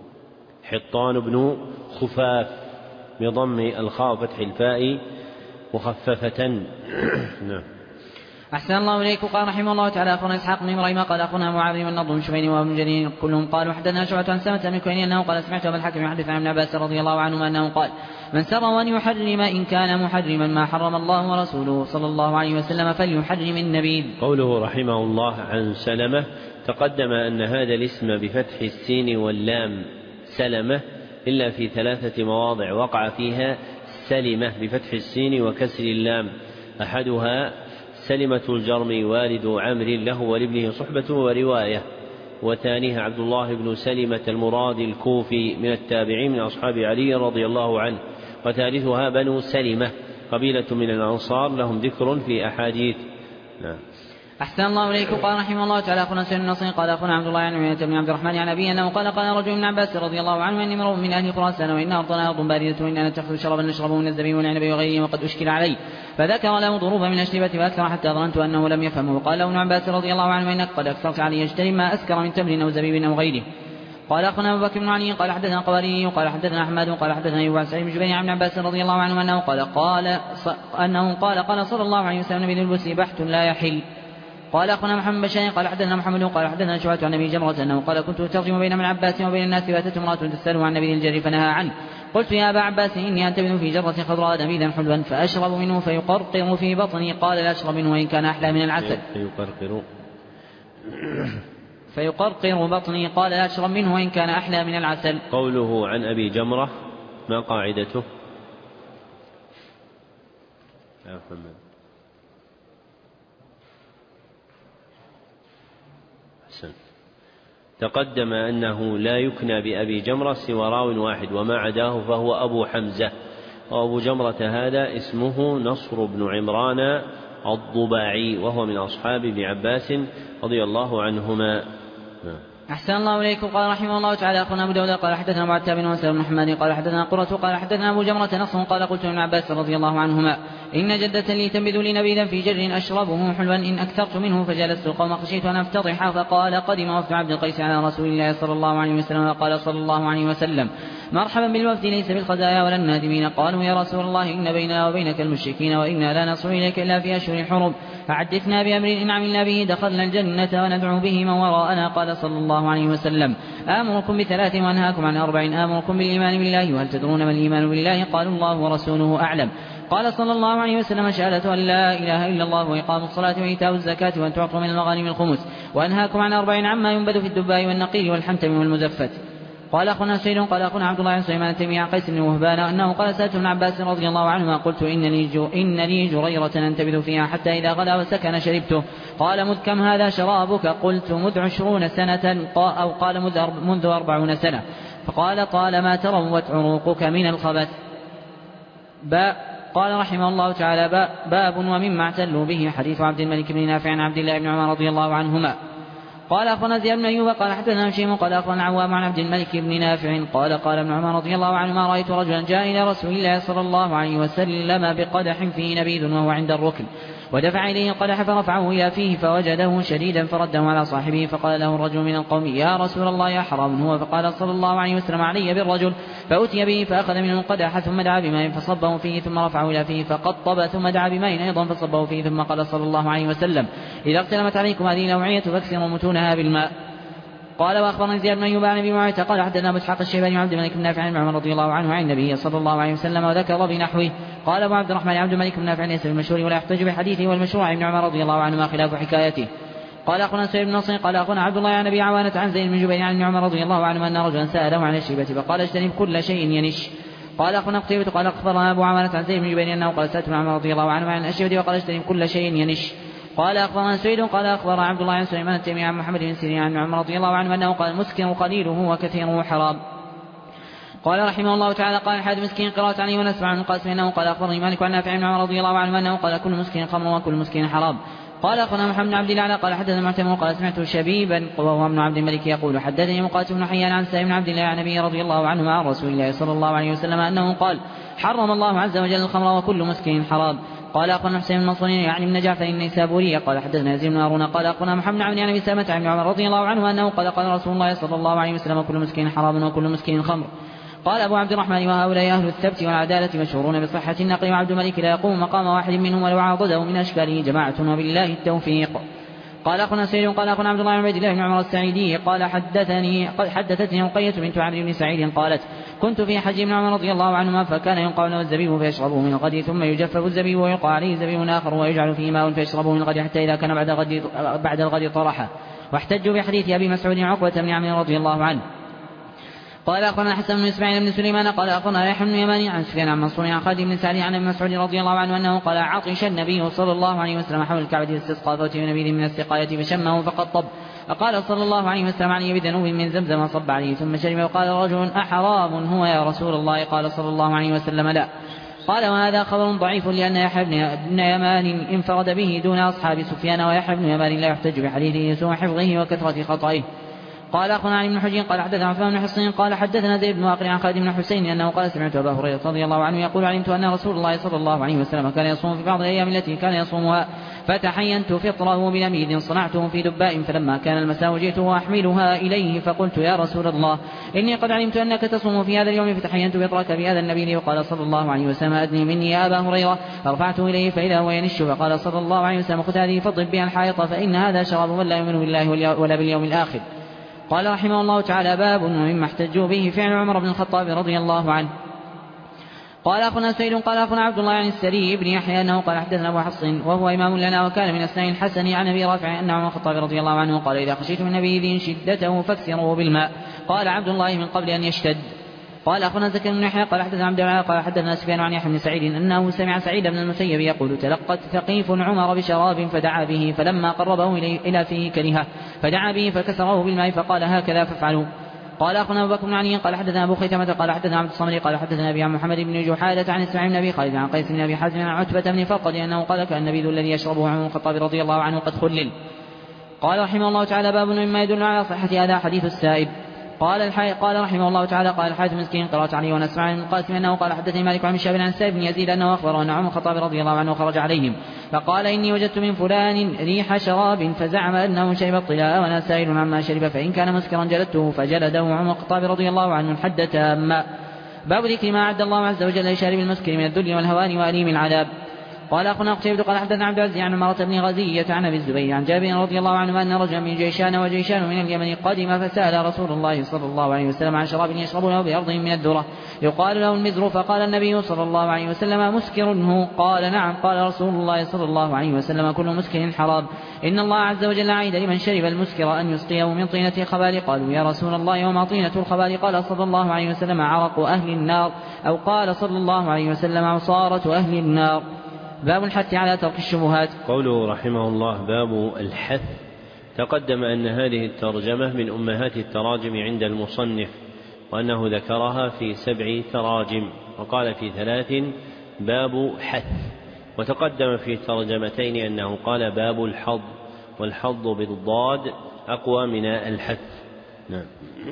حطان بن خفاف بضم الخاء وفتح الفاء مخففة. نعم. أحسن الله إليكم. قال رحمه الله تعالى أخبرنا إسحاق بن إبراهيم قال أخونا معاذ بن النضر بن شبيب وابن جرير كلهم قالوا حدثنا شعبة عن سلمة بن كهيل أنه قال سمعت أبا الحكم يحدث عن ابن عباس رضي الله عنهما أنه قال من سره أن يحرم إن كان محرما ما حرم الله ورسوله صلى الله عليه وسلم فليحرم النبيذ. قوله رحمه الله عن سلمة تقدم أن هذا الاسم بفتح السين واللام سلمة إلا في 3 مواضع وقع فيها سلمة بفتح السين وكسر اللام، أحدها سلمة الجرمي والد عمرو له ولابنه صحبة ورواية، وثانيها عبد الله بن سلمة المراد الكوفي من التابعين من أصحاب علي رضي الله عنه، وثالثها بنو سلمة قبيلة من الأنصار لهم ذكر في أحاديث. نعم. أحسن الله إليكم. قال رحمه الله تعالى أخونا سيد النصر قال أخونا عبد الله عن بن عبد الرحمن عن أبيه أنه قال رجل من عباس رضي الله عنه إني امرؤ من أهل خراسان وإن أرضنا أرض باردة وإننا نتخذ شرابا نشربه من الزبيب والعنب وغيره وقد أشكل عليه، فذكر له ضروبا من الأشربة فأكثر حتى ظننت أنه لم يفهمه. قال ابن عباس رضي الله عنه إنك قد أكثرت علي اجتنب ما أسكر من تمر أو زبيب أو غيره. قال أخونا أبو بكر بن علي قال حدثنا قواريري قال حدثنا أحمد قال حدثنا أيوب عن سعيد بن جبير عن ابن عباس رضي الله عنه أنه قال صلى الله عليه وسلم نبي البس بحت لا يحل. قال أخونا محمد بن قال حدثنا محمد قال حدثنا شعبة عن أبي جمرة أنه قال كنت أترجم بين ابن عباس وبين الناس فأتت امرأة تسأله عن نبي الجر فنهى عنه. قلت يا أبا عباس إني أنتبذ في جرة خضراء نبيذا حلوا فأشرب منه فيقرقر في بطني. قال لا أشرب منه وإن كان أحلى من العسل. فيقرقر بطني. قال لا أشرب منه وإن كان أحلى من العسل. قوله عن أبي جمرة ما قاعدته؟ يا محمد. تقدم أنه لا يكنى بأبي جمرة سوى راو واحد وما عداه فهو أبو حمزة، وأبو جمرة هذا اسمه نصر بن عمران الضباعي وهو من أصحاب ابن عباس رضي الله عنهما. أحسن الله إليكم. قال رحمه الله تعالى أخونا أبو داود قال حدثنا معتاب بن وسلم بن حماد قال حدثنا قرة قال حدثنا أبو جمرة نصر قال قلت ابن عباس رضي الله عنهما إن جدة لي تنبذ لي نبيذا في جر أشربه حلوا إن أكثرت منه فجلست القوم خشيت أن أفتضح. فقال قدم وفد عبد القيس على رسول الله صلى الله عليه وسلم وقال صلى الله عليه وسلم مرحبا بالوفد ليس بالخزايا ولا النادمين. قالوا يا رسول الله إن بيننا وبينك المشركين وإنا لا نصل إليك إلا في أشهر الحرم فحدثنا بأمر إن عملنا به دخلنا الجنة وندعو به من وراءنا. قال صلى الله عليه وسلم آمركم ب3 وأنهاكم عن 4 آمركم بالإيمان بالله وهل تدرون ما الإيمان بالله؟ قالوا الله ورسوله أعلم. قال صلى الله عليه وسلم شهادة أن لا إله إلا الله وإقام الصلاة وإيتاء الزكاة وأن تعطوا من المغانم الخمس وأنهاكم عن 4 عما ينبذ في الدباء والنقيل والحنتم والمزفت. قال أخونا سعيد قال أخونا عبد الله عن سليمان التيمي عن قيس بن وهبان أنه قال سألت ابن عباس رضي الله عنهما قلت إن لي جريرة أنتبذ فيها حتى إذا غدا وسكن شربته. قال مذ كم هذا شرابك؟ قلت مذ 20 سنة أو قال منذ 40 سنة. فقال طالما تروت عروقك من الخبث. قال رحمه الله تعالى باب ومما اعتلوا به حديث عبد الملك بن نافع عن عبد الله بن عمر رضي الله عنهما. قال أخونا زياد بن أيوب قال حدثنا هشيم قال أخونا عوام عن عبد الملك بن نافع قال ابن عمر رضي الله عنهما رأيت رجلا جاء إلى رسول الله صلى الله عليه وسلم بقدح فيه نبيذ وهو عند الركن ودفع إليه القدح فرفعه إلى فيه فوجده شديدا فرده على صاحبه. فقال له الرجل من القوم يا رسول الله يا حرام هو؟ فقال صلى الله عليه وسلم علي بالرجل. فأتي به فأخذ منه القدح ثم دعا بماء فصبه فيه ثم رفعه إلى فيه فقطب ثم دعا بماء أيضا فصبه فيه ثم قال صلى الله عليه وسلم إذا اغتلمت عليكم هذه الأوعية فاكسروا متونها بالماء. قال وأخبرني زياد بن أيوب عن أبي معاوية قال حدثنا أبو إسحاق الشيباني وعبد الملك بن نافع عن عمر رضي الله عنه عن النبي صلى الله عليه وسلم وذكر بنحوه. قال أبو عبد الرحمن عبد الملك بن نافع ليس بالمشهور ولا يحتج بحديثه والمشروع عن ابن عمر رضي الله عنهما خلاف حكايته. قال أخونا سعيد بن نصر قال أخونا عبد الله عن أبي عوانة عن زيد بن جبير عن ابن عمر رضي الله عنه أن رجلا سأله عن الشيبة فقال اجتنب كل شيء ينش. قال أخونا قتيبة قال أخبرنا أبو عوانة عن زيد بن جبير أنه قال سألت ابن عمر رضي الله عنه عن الشيبة وقال اجتنب كل شيء ينش. قال أخبرنا سعيد قال أخبر عبد الله عن سليمان التيمي عن محمد بن سيرين عن عمر رضي الله عنه أنه قال مسكر قليله وكثيره حرام. قال رحمه الله تعالى قال حاد مسكين قراءة عليه ونسمع عن القاسم أنه قال أخبرني مالك عن نافع عن عمر رضي الله عنه أنه قال كل مسكين خمر وكل مسكين حرام. قال أخونا محمد بن عبد الله قال حدثنا معتمر قال سمعت شبيبا وهو ابن عبد الملك يقول حدثني مقاتل بن حيان عن سالم بن عبد الله عن النبي رضي الله عنه عن رسول الله صلى الله عليه وسلم أنه قال حرم الله عز وجل الخمر وكل مسكين حرام. قال أخونا حسين المنصوري يعني من جعفر النيسابوري قال حدثنا يزيد بن هارون قال أخونا محمد عن أبي سلمة عن عمر رضي الله عنه أنه قال قال رسول الله صلى الله عليه وسلم كل مسكين حرام وكل مسكين خمر. قال أبو عبد الرحمن: وهؤلاء أهل الثبت والعدالة مشهورون بصحة النقل، وعبد الملك لا يقوم مقام واحد منهم ولو عاضده من أشكاله جماعة، وبالله التوفيق. قال أخونا سعيد قال أخونا عبد الله بن عبد الله بن عمر السعيدي قال حدثتني رقية بنت عمرو بن سعيد قالت: كنت في حج ابن عمر رضي الله عنهما، فكان ينقع له الزبيب فيشربه من الغد، ثم يجفف الزبيب ويلقى عليه زبيب آخر ويجعل فيه ماء فيشربه من الغد، حتى إذا كان بعد الغد طرحه. واحتجوا بحديث أبي مسعود عقبة بن عمرو رضي الله عنه. قال أخبرنا الحسن بن إسماعيل بن سليمان قال أخبرنا يحيى بن يماني عن سفيان عن منصور عن خالد بن سعد عن ابن مسعود رضي الله عنه أنه قال: عطش النبي صلى الله عليه وسلم حول الكعبة استسقى، فأتي بنبيذ من السقاية فشمه فقطب، فقال صلى الله عليه وسلم: علي بذنوب من زمزم وصب عليه ثم شرب. وقال رجل: أحرام هو يا رسول الله؟ قال صلى الله عليه وسلم: لا. قال: وهذا خبر ضعيف، لأن يحيى بن يمان انفرد به دون أصحاب سفيان، ويحيى بن يمان لا يحتج بحديثه سوء حفظه وكثرة خطئه. قال أخونا علي بن حجين قال حدثنا عثمان بن حصين قال حدثنا زيد بن واقر عن خالد بن حسين أنه قال: سمعت أبا هريرة رضي الله عنه يقول: علمت أن رسول الله صلى الله عليه وسلم كان يصوم في بعض الأيام التي كان يصومها، فتحينت فطره بنبيذ صنعته في دباء، فلما كان المساء جئت وأحملها إليه، فقلت: يا رسول الله، إني قد علمت أنك تصوم في هذا اليوم، فتحينت فطرك بهذا النبيذ. وقال صلى الله عليه وسلم: أدني مني يا أبا هريرة، فرفعته إليه فإذا هو ينش، فقال صلى الله عليه وسلم: خذ هذه فاضرب بها الحائط، فإن هذا شراب من لا يؤمن بالله ولا باليوم الآخر. قال رحمه الله تعالى: باب ومما احتجوا به فعل عمر بن الخطاب رضي الله عنه. قال أخونا سيد قال أخونا عبد الله عن السري بن يحيى أنه قال حدثنا أبو حفص وهو إمام لنا وكان من أسنان الحسن عن أبي رافع أن عمر الخطاب رضي الله عنه قال: إذا خشيت من نبيذ شدته فاكسروه بالماء. قال عبد الله: من قبل أن يشتد. قال أخونا زكريا بن يحيى قال حدثنا عبد الله قال حدثنا سفيان عن يحيى بن سعيد أنه سمع سعيد بن المسيب يقول: تلقت ثقيف عمر بشراب فدعا به، فلما قربه إلى فيه كرهه، فدعا به فكسره بالماء، فقال: هكذا فافعلوا. قال أخونا أبو بكر بن علي قال حدثنا أبو خيثمة قال حدثنا عبد الصمد قال حدثنا أبي عن محمد بن جحادة عن إسماعيل بن أبي خالد عن قيس بن أبي حازم عن عتبة بن فرقد أنه قال: كان النبيذ الذي يشربه عمر الخطاب رضي الله عنه قد خلل. قال رحمه الله تعالى: باب مما يدل على صحة هذا حديث السائب. قال رحمه الله تعالى: قال الحارث بن مسكين قرأت عليه ونسمع من القاسم أنه قال: حدثني مالك عن شاب عن السائب بن يزيد أنه أخبره أن عمر الخطاب رضي الله عنه خرج عليهم، فقال: إني وجدت من فلان ريح شراب، فزعم أنه شرب الطلاء وأنا سائل عما شرب، فإن كان مسكرا جلدته، فجلده عمر الخطاب رضي الله عنه الحد تاما. باب ذكر ما أعد الله عز وجل لشارب المسكر من الذل والهوان وأليم العذاب. قال أخونا قتيبة قال حدثنا عبد العزيز عن مرة بن غزية عن أبي الزبير عن جابر رضي الله عنه أن رجلا من جيشان وجيشان من اليمن قدم، فسأل رسول الله صلى الله عليه وسلم عن شراب يشربونه بأرضهم من الذرة يقال له المزر، فقال النبي صلى الله عليه وسلم: مسكر هو؟ قال: نعم. قال رسول الله صلى الله عليه وسلم: كل مسكر حرام، إن الله عز وجل عيد لمن شرب المسكر أن يسقيه من طينة الخبال. قالوا: يا رسول الله، وما طينة الخبال؟ قال صلى الله عليه وسلم: عرق أهل النار، أو قال صلى الله عليه وسلم: عصارة أهل النار. باب الحث على ترك الشبهات. قوله رحمه الله: باب الحث. تقدم أن هذه الترجمة من أمهات التراجم عند المصنف، وأنه ذكرها في 7 تراجم، وقال في 3 باب حث. وتقدم في الترجمتين أنه قال باب الحظ، والحظ بالضاد أقوى من الحث. نعم.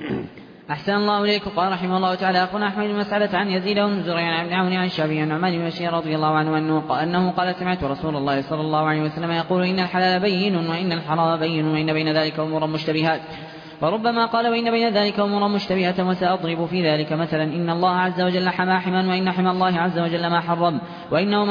أحسن الله إليكم. قال رحمه الله تعالى: أخونا أحمد بن مسعدة عن يزيد بن زريع عن ابن عون عن الشعبي عن نعمان بن بشير رضي الله عنه أنه قال: سمعت رسول الله صلى الله عليه وسلم يقول: إن الحلال بين وإن الحرام بين وإن بين ذلك أمورا مشتبهات. وربما قال: وإن بين ذلك أمورا مشتبهة. وسأضرب في ذلك مثلا: إن الله عز وجل حمى حما، وإن حمى الله عز وجل ما حرم، وإنه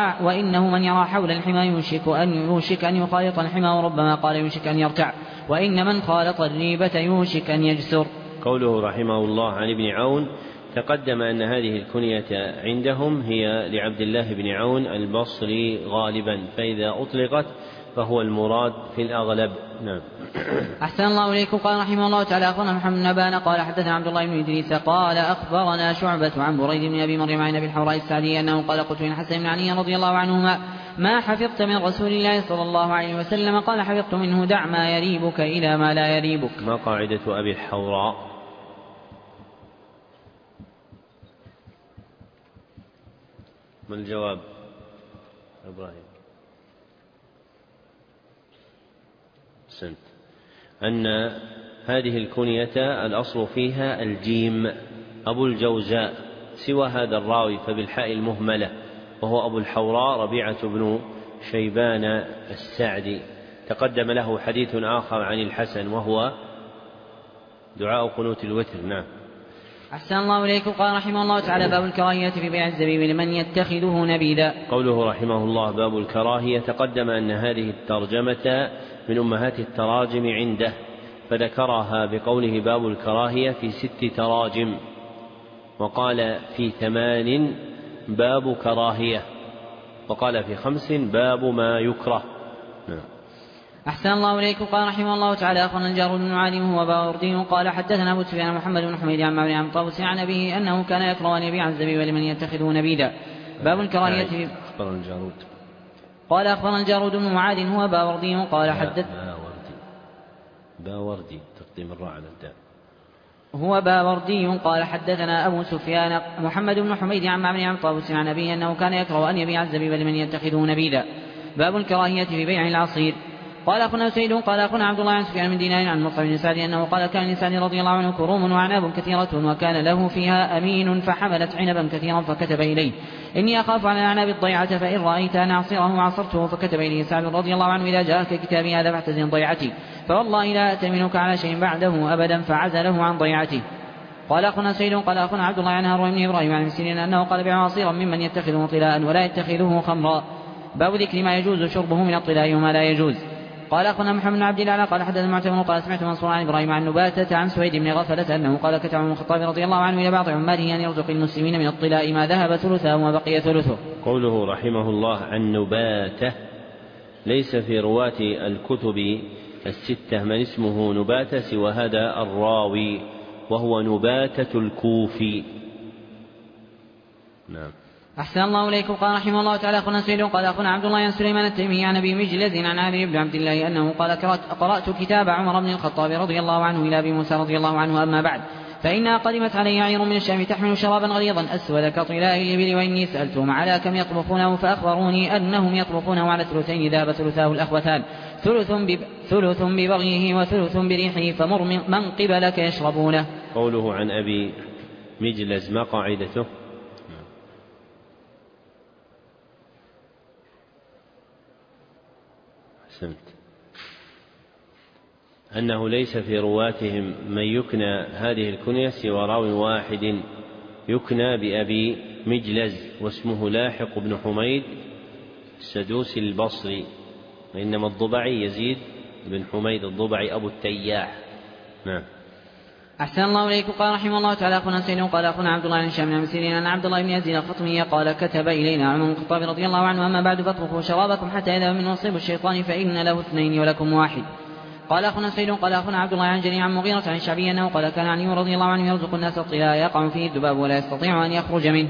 من يرى حول الحمى يوشك أن يخالط الحمى، وربما قال: يوشك أن يرتع، وإن من خالط الريبة يوشك أن يجسر. قوله رحمه الله عن ابن عون: تقدم أن هذه الكنية عندهم هي لعبد الله بن عون البصري غالبا، فإذا أطلقت فهو المراد في الأغلب. نعم. أحسن الله إليكم. قال رحمه الله تعالى: أخبرنا محمد بن نبان قال حدثنا عبد الله بن إدريس قال أخبرنا شعبة عن بريد بن أبي مريم عن أبي الحوراء السعدي أنه قال: قلت للحسن بن علي رضي الله عنهما: ما حفظت من رسول الله صلى الله عليه وسلم؟ قال: حفظت منه: دع ما يريبك إلى ما لا يريبك. ما قاعدة أبي الحوراء؟ ما الجواب إبراهيم؟ سنت أن هذه الكنية الأصل فيها الجيم، أبو الجوزاء، سوى هذا الراوي فبالحاء المهملة، وهو أبو الحوراء ربيعة بن شيبان السعدي. تقدم له حديث آخر عن الحسن وهو دعاء قنوت الوتر. نعم. أحسن الله إليكم. قال رحمه الله تعالى: باب الكراهية في بيع الزبيب لمن يتخذه نبيذا. قوله رحمه الله باب الكراهية، تقدم أن هذه الترجمة من أمهات التراجم عنده، فذكرها بقوله باب الكراهية في 6 تراجم، وقال في 8 باب كراهية، وقال في 5 باب ما يكره. أحسن الله إليكم. قال رحمه الله تعالى: أخبرنا الجار بن معلم هو باوردي قال حدثنا أبو سفيان محمد بن حميد عن معمر عن طاووس عن أبيه أنه كان يكره أن يبيع الزبيب لمن يتخذه نبيذا. باب الكراهية. قال أخبرنا الجارود بن معاذ هو باوردي قال باوردي تقديم الراء على الدال. هو باوردي قال حدثنا أبو سفيان محمد بن حميد عن معمر عن طاووس عن أبيه أنه كان يكره أن يبيع الزبيب لمن يتخذه نبيذا. باب الكراهية في بيع العصير. قال أخونا سيد قال أخونا عبد الله عن سفيان من دينار عن مصعب بن سعد أنه قال: كان لسعد رضي الله عنه كروم وعناب كثيرة وكان له فيها أمين فحملت عنبا كثيرا فكتب إليه: إني أخاف على الأعناب الضيعة فإن رأيت أن أعصره عصرته. فكتب إليه سعد رضي الله عنه: إذا جاءك كتابي هذا فاحتزن ضيعتي، فوالله لا أتمنك على شيء بعده أبدا. فعزله عن ضيعته. قال أخونا سيد قال أخونا عبد الله عن هارون بن إبراهيم عن مسكين أنه قال: بيع عصيرا ممن يتخذه طلاء ولا يتخذه خمرا. باب ذكر ما يجوز شربه من الطلاء وما لا يجوز. قال أخونا محمد بن عبد الله قال حدثنا معتمر قال سمعت منصور عن إبراهيم عن نباتة عن سويد بن غفلة أنه قال: كتب عمر بن الخطاب رضي الله عنه إلى بعض عماله أن يرزق المسلمين من الطلاء ما ذهب ثلثه وبقي ثلثه. قوله رحمه الله عن نباتة، ليس في رواة الكتب 6 من اسمه نباتة سوى هذا الراوي، وهو نباتة الكوفي. نعم. أحسن الله إليكم. قال رحمه الله تعالى: أخونا سعيد قال أخونا عبد الله عن سليمان التيمي عن أبي مجلز عن عامر بن عبد الله أنه قال: قرأت كتاب عمر بن الخطاب رضي الله عنه إلى أبي موسى رضي الله عنه. أما بعد، فإنها قدمت علي عير من الشام تحمل شرابا غليظا أسود كطلاء الإبل، وإني سألتهم على كم يطبخونه فأخبروني أنهم يطبخونه على 2 ذهب ثلثاه الأخوتان، ثلث ببغيه وثلث بريحه، فمر من قبلك يشربونه. قوله عن أبي مجلز ما قاعدته؟ أنه ليس في رواتهم من يكنى هذه الكنية سوى راوي واحد يكنى بأبي مجلز، واسمه لاحق بن حميد السدوسي البصري، وإنما الضبعي يزيد بن حميد الضبعي أبو التياح. نعم. أحسن الله إليكم. قال رحمه الله تعالى: أخونا سيد قال أخونا عبد الله بن هشام بن مسيرين أن عبد الله بن يزيد الخطمي قال: كتب إلينا عمر بن الخطاب رضي الله عنه: أما بعد فاطبخوا شرابكم حتى إذا من نصيب الشيطان فإن له 2 ولكم 1. قال أخونا سيد قال أخونا عبد الله عن جرير عن مغيرة عن الشعبي أنه قال: كان علي رضي الله عنه يرزق الناس الطلاء يقع فيه الذباب ولا يستطيع أن يخرج منه.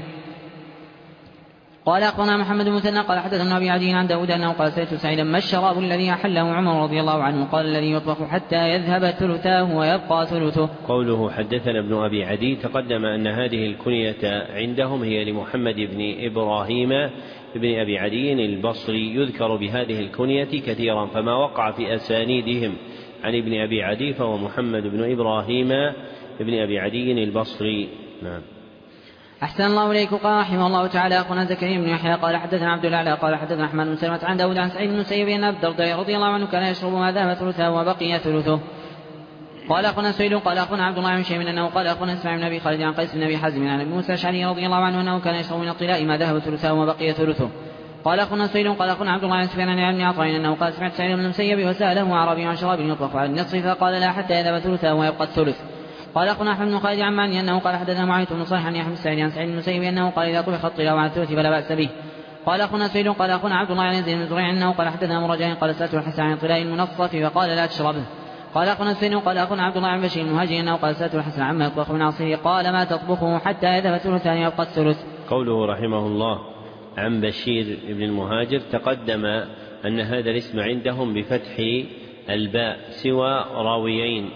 قال أخبرنا محمد بن مثنى قال حدثنا أبي عدي عن داود أنه قال: سألت سعيدا: ما الشراب الذي أحله عمر رضي الله عنه؟ قال: الذي يطبخ حتى يذهب ثلثاه ويبقى ثلثه. قوله حدثنا ابن أبي عدي، تقدم أن هذه الكنية عندهم هي لمحمد بن إبراهيم بن أبي عدي البصري، يذكر بهذه الكنية كثيرا، فما وقع في أسانيدهم عن ابن أبي عدي فهو محمد بن إبراهيم بن أبي عدي البصري. نعم. أحسن الله إليكم. قال رحمه الله تعالى: أخونا زكريا بن يحيى قال حدثنا عبد الأعلى قال حدثنا أحمد بن سلمة عن داود عن سعيد بن المسيب أن أبي الدرداء رضي الله عنه كان يشرب ما ذهب ثلثه وبقي ثلثه. قال أخونا سعيد قال أخونا عبد الله بن شيء أنه قال أخونا إسماعيل بن أبي خالد عن قيس بن أبي حازم عن أبي موسى الأشعري رضي الله عنه أنه كان يشرب من الطلاء ما ذهب ثلثه وبقي ثلثه. قال أخونا سعيد قال أخونا عبد الله بن سفيان عن ابن عطاء أنه قال: سمعت سعيد بن المسيب وسأله عربي عن شراب يطبخ على النصف فقال: لا حتى يذهب ثلثه ويبقى الثلث. قال أخونا أحمد بن خالد عن معني أنه قال حدثنا معاوية بن صالح عن يحيى بن سعيد عن سعيد بن المسيب أنه قال: إذا طبخ الطلاء على الثلث فلا بأس به. قال أخونا سعيد قال أخونا عبد الله عن يزيد بن زريع أنه قال حدثنا مرجع قال: سألت الحسن عن الطلاء المنصف فقال: لا تشربه. قال أخونا سعيد قال أخونا عبد الله عن بشير المهاجر أنه قال: سألت الحسن عما يطبخ من عصير قال: ما تطبخه حتى يذهب ثلثان يبقى الثلث. قوله رحمه الله عن بشير بن المهاجر، تقدم أن هذا الاسم عندهم بفتح الباء سوى راويين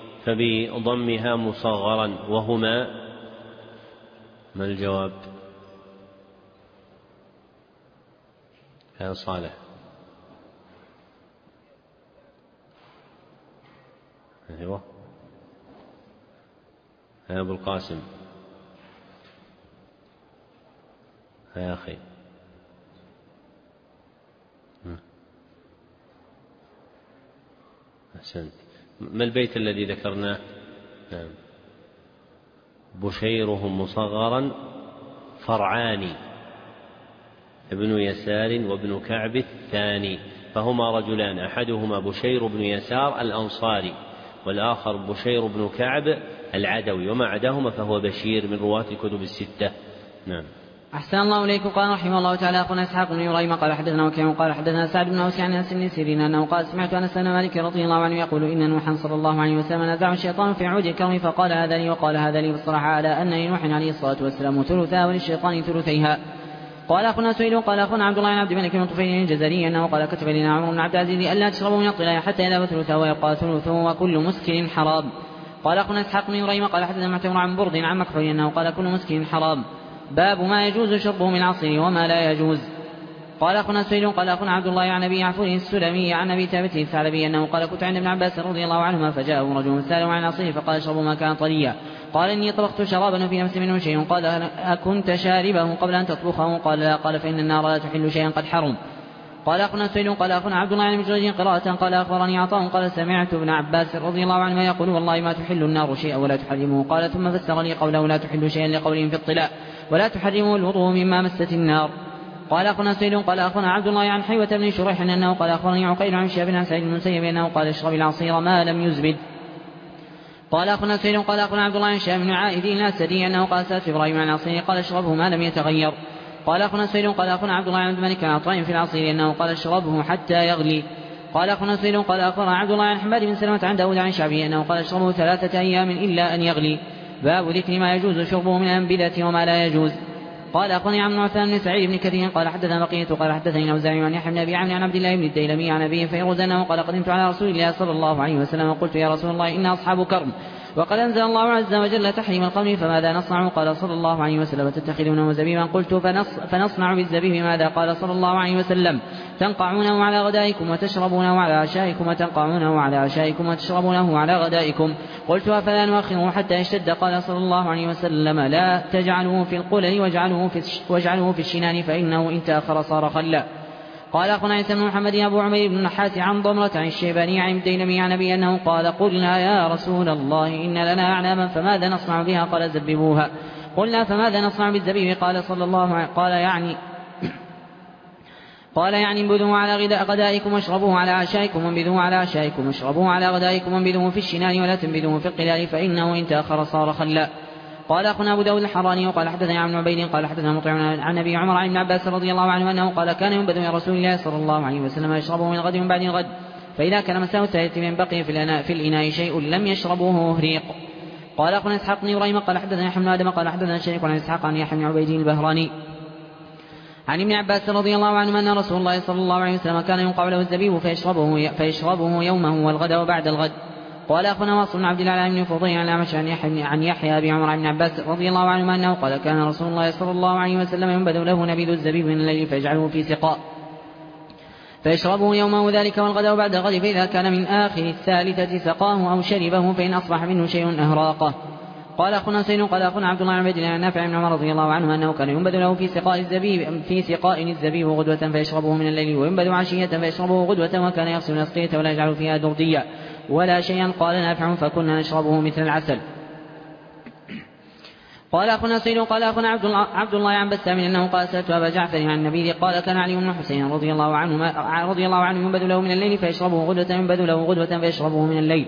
فبضمها مصغرا، وهما ما الجواب؟ يا صالح. أيوة يا أبو القاسم، يا أخي أحسنت. ما البيت الذي ذكرناه؟ نعم. بشيرهم مصغرا فرعان ابن يسار وابن كعب الثاني، فهما رجلان، أحدهما بشير بن يسار الأنصاري والآخر بشير بن كعب العدوي، وما عداهما فهو بشير من رواة الكتب الستة. نعم. أحسن الله إليكم. قال رحمه الله تعالى أخونا إسحاق بن إبراهيم قال حدثنا وكيع قال حدثنا سعد بن أوس عن أنس بن سيرين أنه قال سمعت أنس بن مالك رضي الله عنه يقول إن نوحا صلى الله عليه وسلم نزعه الشيطان في عود الكرم فقال هذا لي وقال هذا لي، بالصراحة على أن لنوح عليه الصلاة والسلام ثلثها وللشيطان ثلثيها. قال أخونا سئل قال أخونا عبد الله بن عبد الملك بن طفيل الجزري أنه قال كتب لنا عمر بن عبد العزيز ألا تشربوا من الطلاء حتى يذهب ثلثه ويبقى ثلثه وكل مسكر حرام. قال أخونا إسحاق بن إبراهيم قال حدثنا معتمر عن برد عن مكحول أنه قال كل مسكر حرام. باب ما يجوز شربه من العصير وما لا يجوز. قال أخونا سئل قال أخونا عبد الله عن أبي عفور السلمي عن أبي ثابت الثعلبي أنه قال كنت عند ابن عباس رضي الله عنهما فجاءه رجل سأله عن العصير فقال اشربوا ما كان طريا. قال إني طبخت شرابا في نفس منه شيء. قال أكنت شاربه قبل أن تطبخه؟ قال لا. قال فإن النار لا تحل شيئا قد حرم. قال أخونا سئل قال أخونا عبد الله عن مجرد قراءة قال أخبرني عطاء قال سمعت ابن عباس رضي الله عنهما يقول والله ما تحل النار شيئا ولا تحرمه. قال ثم فسر لي قوله لا تحل شيئا لقولهم في الطلاء ولا تحرمه الوضوء مما مست النار. قال أخونا سئل قال أخونا عبد الله عن حيوة بن شريح أنه قال أخبرني عقيل عن شهاب عن سعيد بن المسيب أنه قال اشرب العصير ما لم يزبد. قال أخونا سئل قال أخونا عبد الله عن شهاب بن عائد الأسدي أنه قال سألت إبراهيم عن العصير قال اشربه ما لم يتغير. قال أخونا سئل قال أخونا عبد الله عن عبد الملك عن عطاء في العصير أنه قال اشربه حتى يغلي. قال أخونا سئل قال أخبرنا عبد الله عن حماد بن سلمة عن داود عن شعبي أنه قال اشربه 3 أيام إلا أن يغلي. باب ذكر ما يجوز شربه من الأنبذة وما لا يجوز. قال أخبرني عن عثمان بن سعيد بن كثير قال حدثنا بقية قال حدثني الأوزاعي عن يحيى بن أبي عمرو عن عبد الله بن الديلمي عن أبيه فيروز أنه قال قدمت على رسول الله صلى الله عليه وسلم وقلت يا رسول الله إن أصحاب كرم وقد أنزل الله عز وجل تحريم الخمر فماذا نصنع؟ قال صلى الله عليه وسلم تتخذونه زبيبا. قلت فنصنع بالزبيب ماذا؟ قال صلى الله عليه وسلم تنقعونه على غدائكم وتشربونه على عشائكم وتنقعونه على عشائكم وتشربونه على غدائكم. قلت أفلا نؤخره حتى يشتد؟ قال صلى الله عليه وسلم لا تجعلوه في القلل واجعلوه في الشنان فإنه إن تأخر صار خلا. قال أخونا عيسى بن محمد أبو عمير بن النحاس عن ضمرة عن الشيباني عن الديلمي عن أبي أنه قال قلنا يا رسول الله إن لنا أعناما فماذا نصنع بها؟ قال زببوها. قلنا فماذا نصنع بالزبيب؟ قال صلى الله عليه قال يعني انبذوه على غدائكم واشربوه على عشائكم وانبذوه على عشائكم واشربوه على غدائكم وانبذوه في الشنان ولا تنبذوه في القلال فإنه إن تأخر صار خلا. قال أخونا أبو داود الحراني وقال حدثنا عن عبيد قال حدثنا مطيع عن أبي عمر عن ابن عباس رضي الله عنه أنه قال كان ينبذ من رسول الله صلى الله عليه وسلم يشربه من الغد من بعد الغد فإذا كان مساء الثالث من بقي في الإناء شيء لم يشربوه هريق. قال أخونا إسحاق بن إبراهيم قال حدثنا يحيى بن آدم قال حدثنا شريك عن إسحاق عن يحيى بن عبيد البهراني عن ابن عباس رضي الله عنه أن رسول الله صلى الله عليه وسلم كان ينقع له الزبيب فيشربه يومه والغد وبعد الغد. قال أخونا واصل بن عبد الله بن فضيل عن الأعمش عن يحيى بن عمر بن عباس رضي الله عنه أنه قال كان رسول الله صلى الله عليه وسلم ينبذ له نبيذ الزبيب من الليل فيجعله في سقاء فيشربه يومه ذلك والغد وبعد الغد فإذا كان من آخر الثالثة سقاه أو شربه فإن أصبح منه شيء أهراقه. قال أخونا سين قال أخونا عبد الله عن عبد الله نافع بن عمر رضي الله عنه أنه كان ينبذ له في سقاء الزبيب غدوة فيشربه من الليل وينبذ عشية فيشربه غدوة وكان يغسل الأسقية ولا يجعل فيها درديا ولا شيئا. قال نافع فكنا نشربه مثل العسل. قال أخونا سين قال أخونا عبد الله عن بسام أنه قال سألت أبا جعفر عن النبي قال كان علي بن حسين رضي الله عنه ينبذ له من الليل فيشربه غدوة ينبذ له غدوة فيشربه من الليل.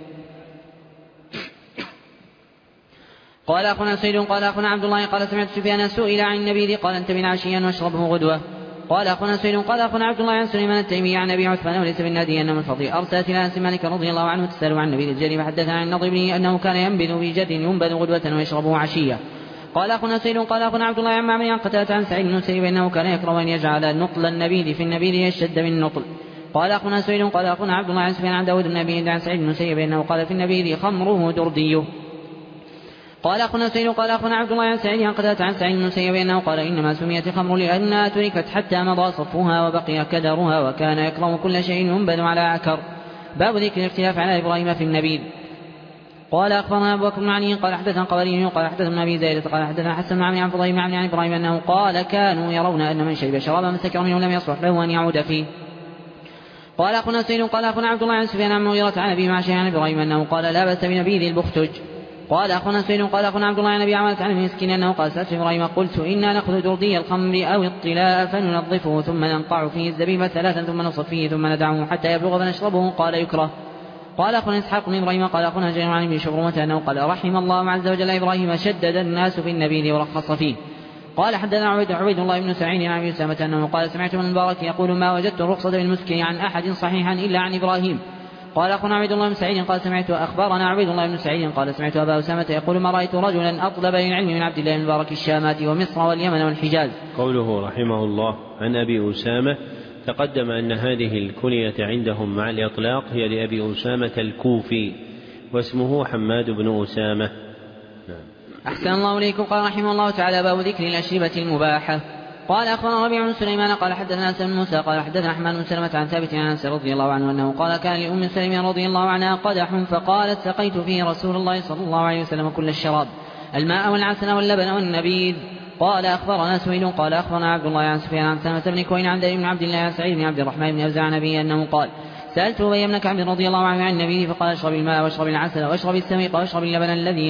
قال أخونا سيد قال أخونا عبد الله قال سمعت سفيان سئل عن النبي قال انتبه عشيا واشربه غدوة. قال أخونا سيد قال أخونا عبد الله عن سليمان التيمي عن أبي عثمان وليس بالنادي أن من فضي أرسلت إلى أنس مالك رضي الله عنه تسأل عن النبي الجليل فحدثنا عن النضر بن أنه كان ينبذ بجد ينبذ غدوة ويشربه عشية. قال أخونا سيد قال أخونا عبد الله عن معمر عن قتادة عن سعيد بن المسيب أنه كان يكره أن يجعل نطل النبيذ في النبيذ يشد من نطل. قال أخونا سيد قال أخونا عبد الله عن سفيان عن داود بن أبي عن سعيد بن المسيب أنه قال في النبيذ خمره درديه. قال أخونا سعيد قال أخونا عبد الله عن سعيد عن قتادة عن سعيد بن المسيب أنه قال إنما سميت خمر لأنها تركت حتى مضى صفها وبقي كدرها وكان يكرم كل شيء ينبذ على عكر. باب ذكر الاختلاف على إبراهيم في النبيذ. قال أخبرنا أبو بكر بن علي قال حدثنا قبري قال حدثنا أبي زيد قال حدثنا حسن بن عمرو عن فضيل بن عمرو عن إبراهيم أنه قال كانوا يرون أن من شرب شرابا مسكر منه لم يصلح له أن يعود فيه. قال أخونا سعيد قال أخونا عبد الله عن سفيان عن مغيرة عن أبي معشر عن إبراهيم أنه قال لا بأس بنبيذ البختج. قال أخونا سهيل قال أخونا عبد الله عن أبي عمرة عن المسكين أنه قال سألت إبراهيم قلت إنا نأخذ جردي الخمر أو الطلاء فننظفه ثم ننقع فيه الزبيب 3 ثم نصفيه ثم ندعه حتى يبلغ فنشربه قال يكره. قال أخونا إسحاق بن إبراهيم قال أخونا جرير عن ابن شبرمة أنه قال رحم الله عز وجل إبراهيم شدد الناس في النبيذ ورخص فيه. قال حدثنا عبيد الله بن سعيد عن أبي أسامة أنه قال سمعت من المبارك يقول ما وجدت الرخصة بالمسكر عن أحد صحيحا إلا عن إبراهيم. قال أخونا عبيد الله بن سعيد قال سمعت أخبرنا عبيد الله بن سعيد قال سمعت أبا أسامة يقول ما رأيت رجلا أطلب للعلم من عبد الله بن المبارك الشامات ومصر واليمن والحجاز. قوله رحمه الله عن أبي أسامة تقدم أن هذه الكنية عندهم مع الإطلاق هي لأبي أسامة الكوفي واسمه حماد بن أسامة. أحسن الله إليكم. قال رحمه الله تعالى باب ذكر الأشربة المباحة. قال أخبرنا ربيع بن سليمان قال حدثنا سلم بن موسى قال حدثنا أحمد بن سلمة عن ثابت عن أنس رضي الله عنه أنه قال كان لأم سلمة رضي الله عنها قدح فقالت سقيت فيه رسول الله صلى الله عليه وسلم كل الشراب الماء والعسل واللبن والنبيذ. قال أخبرنا سويد قال أخبرنا عبد الله عن سفيان عن سلمة بن كوين عن بن عبد الله عن سعيد بن عبد الرحمن بن أوزاع عن أبيه أنه قال سألت أبي بن كعب رضي الله عنه عن النبي فقال اشرب الماء واشرب العسل واشرب السميق واشرب اللبن الذي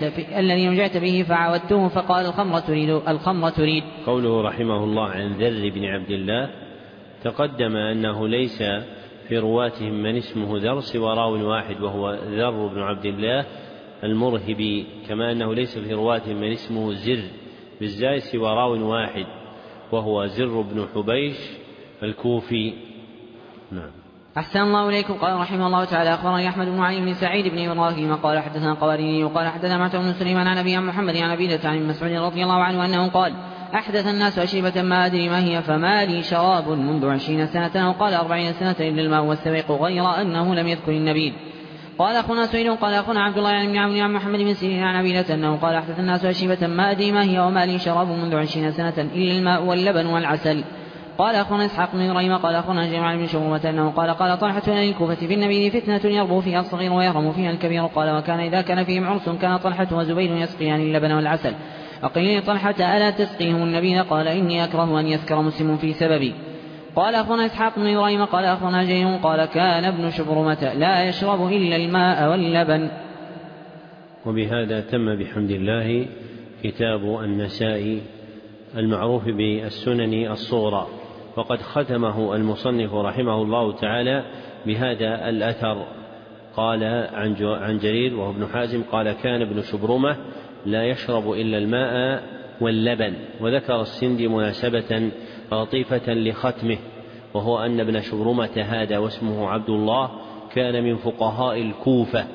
نجعت به فعاودته فقال الخمر تريد. قوله رحمه الله عن ذر بن عبد الله تقدم أنه ليس في رواتهم من اسمه ذر سوى راو واحد وهو ذر بن عبد الله المرهبي، كما أنه ليس في رواتهم من اسمه زر بالزاي سوى راو واحد وهو زر بن حبيش الكوفي. نعم. أحسن الله إليكم. قال رحمه الله تعالى أخبرني أحمد بن علي بن سعيد بن إبراهيم قال حدثنا قواريري وقال حدثنا معتمر بن سليمان عن أبي محمد عن أبي عن مسعود رضي الله عنه أنه قال أحدث الناس أشربة ما أدري ما هي فما لي شراب منذ 20 سنة وقال 40 سنة إلا الماء والسويق غير أنه لم يذكر النبيذ. قال أخونا سويد قال أخونا عبد الله بن عون عن محمد بن سيرين عن أبي أنه قال أحدث الناس أشربة ما أدري ما هي وما لي شراب منذ 20 سنة إلا الماء واللبن والعسل. قال أخونا إسحاق بن إبراهيم قال أخونا جمع بن شبرمة أنه قال طلحة أهل الكوفة في النبيذ فتنة يربو فيها الصغير ويهرم فيها الكبير. قال وكان إذا كان فيهم عرس كان طلحة وزبير يسقيان اللبن والعسل. وقيل لطلحة ألا تسقيهم النبيذ قال إني أكره أن يسكر مسلم في سببي. قال أخونا إسحاق بن إبراهيم قال أخونا جرير قال كان ابن شبرمة لا يشرب إلا الماء واللبن. وبهذا تم بحمد الله كتاب النسائي المعروف بالسنن الصغرى، وقد ختمه المصنف رحمه الله تعالى بهذا الأثر. قال عن جرير وهو ابن حازم قال كان ابن شبرمة لا يشرب إلا الماء واللبن. وذكر السندي مناسبة لطيفة لختمه، وهو أن ابن شبرمة هذا واسمه عبد الله كان من فقهاء الكوفة،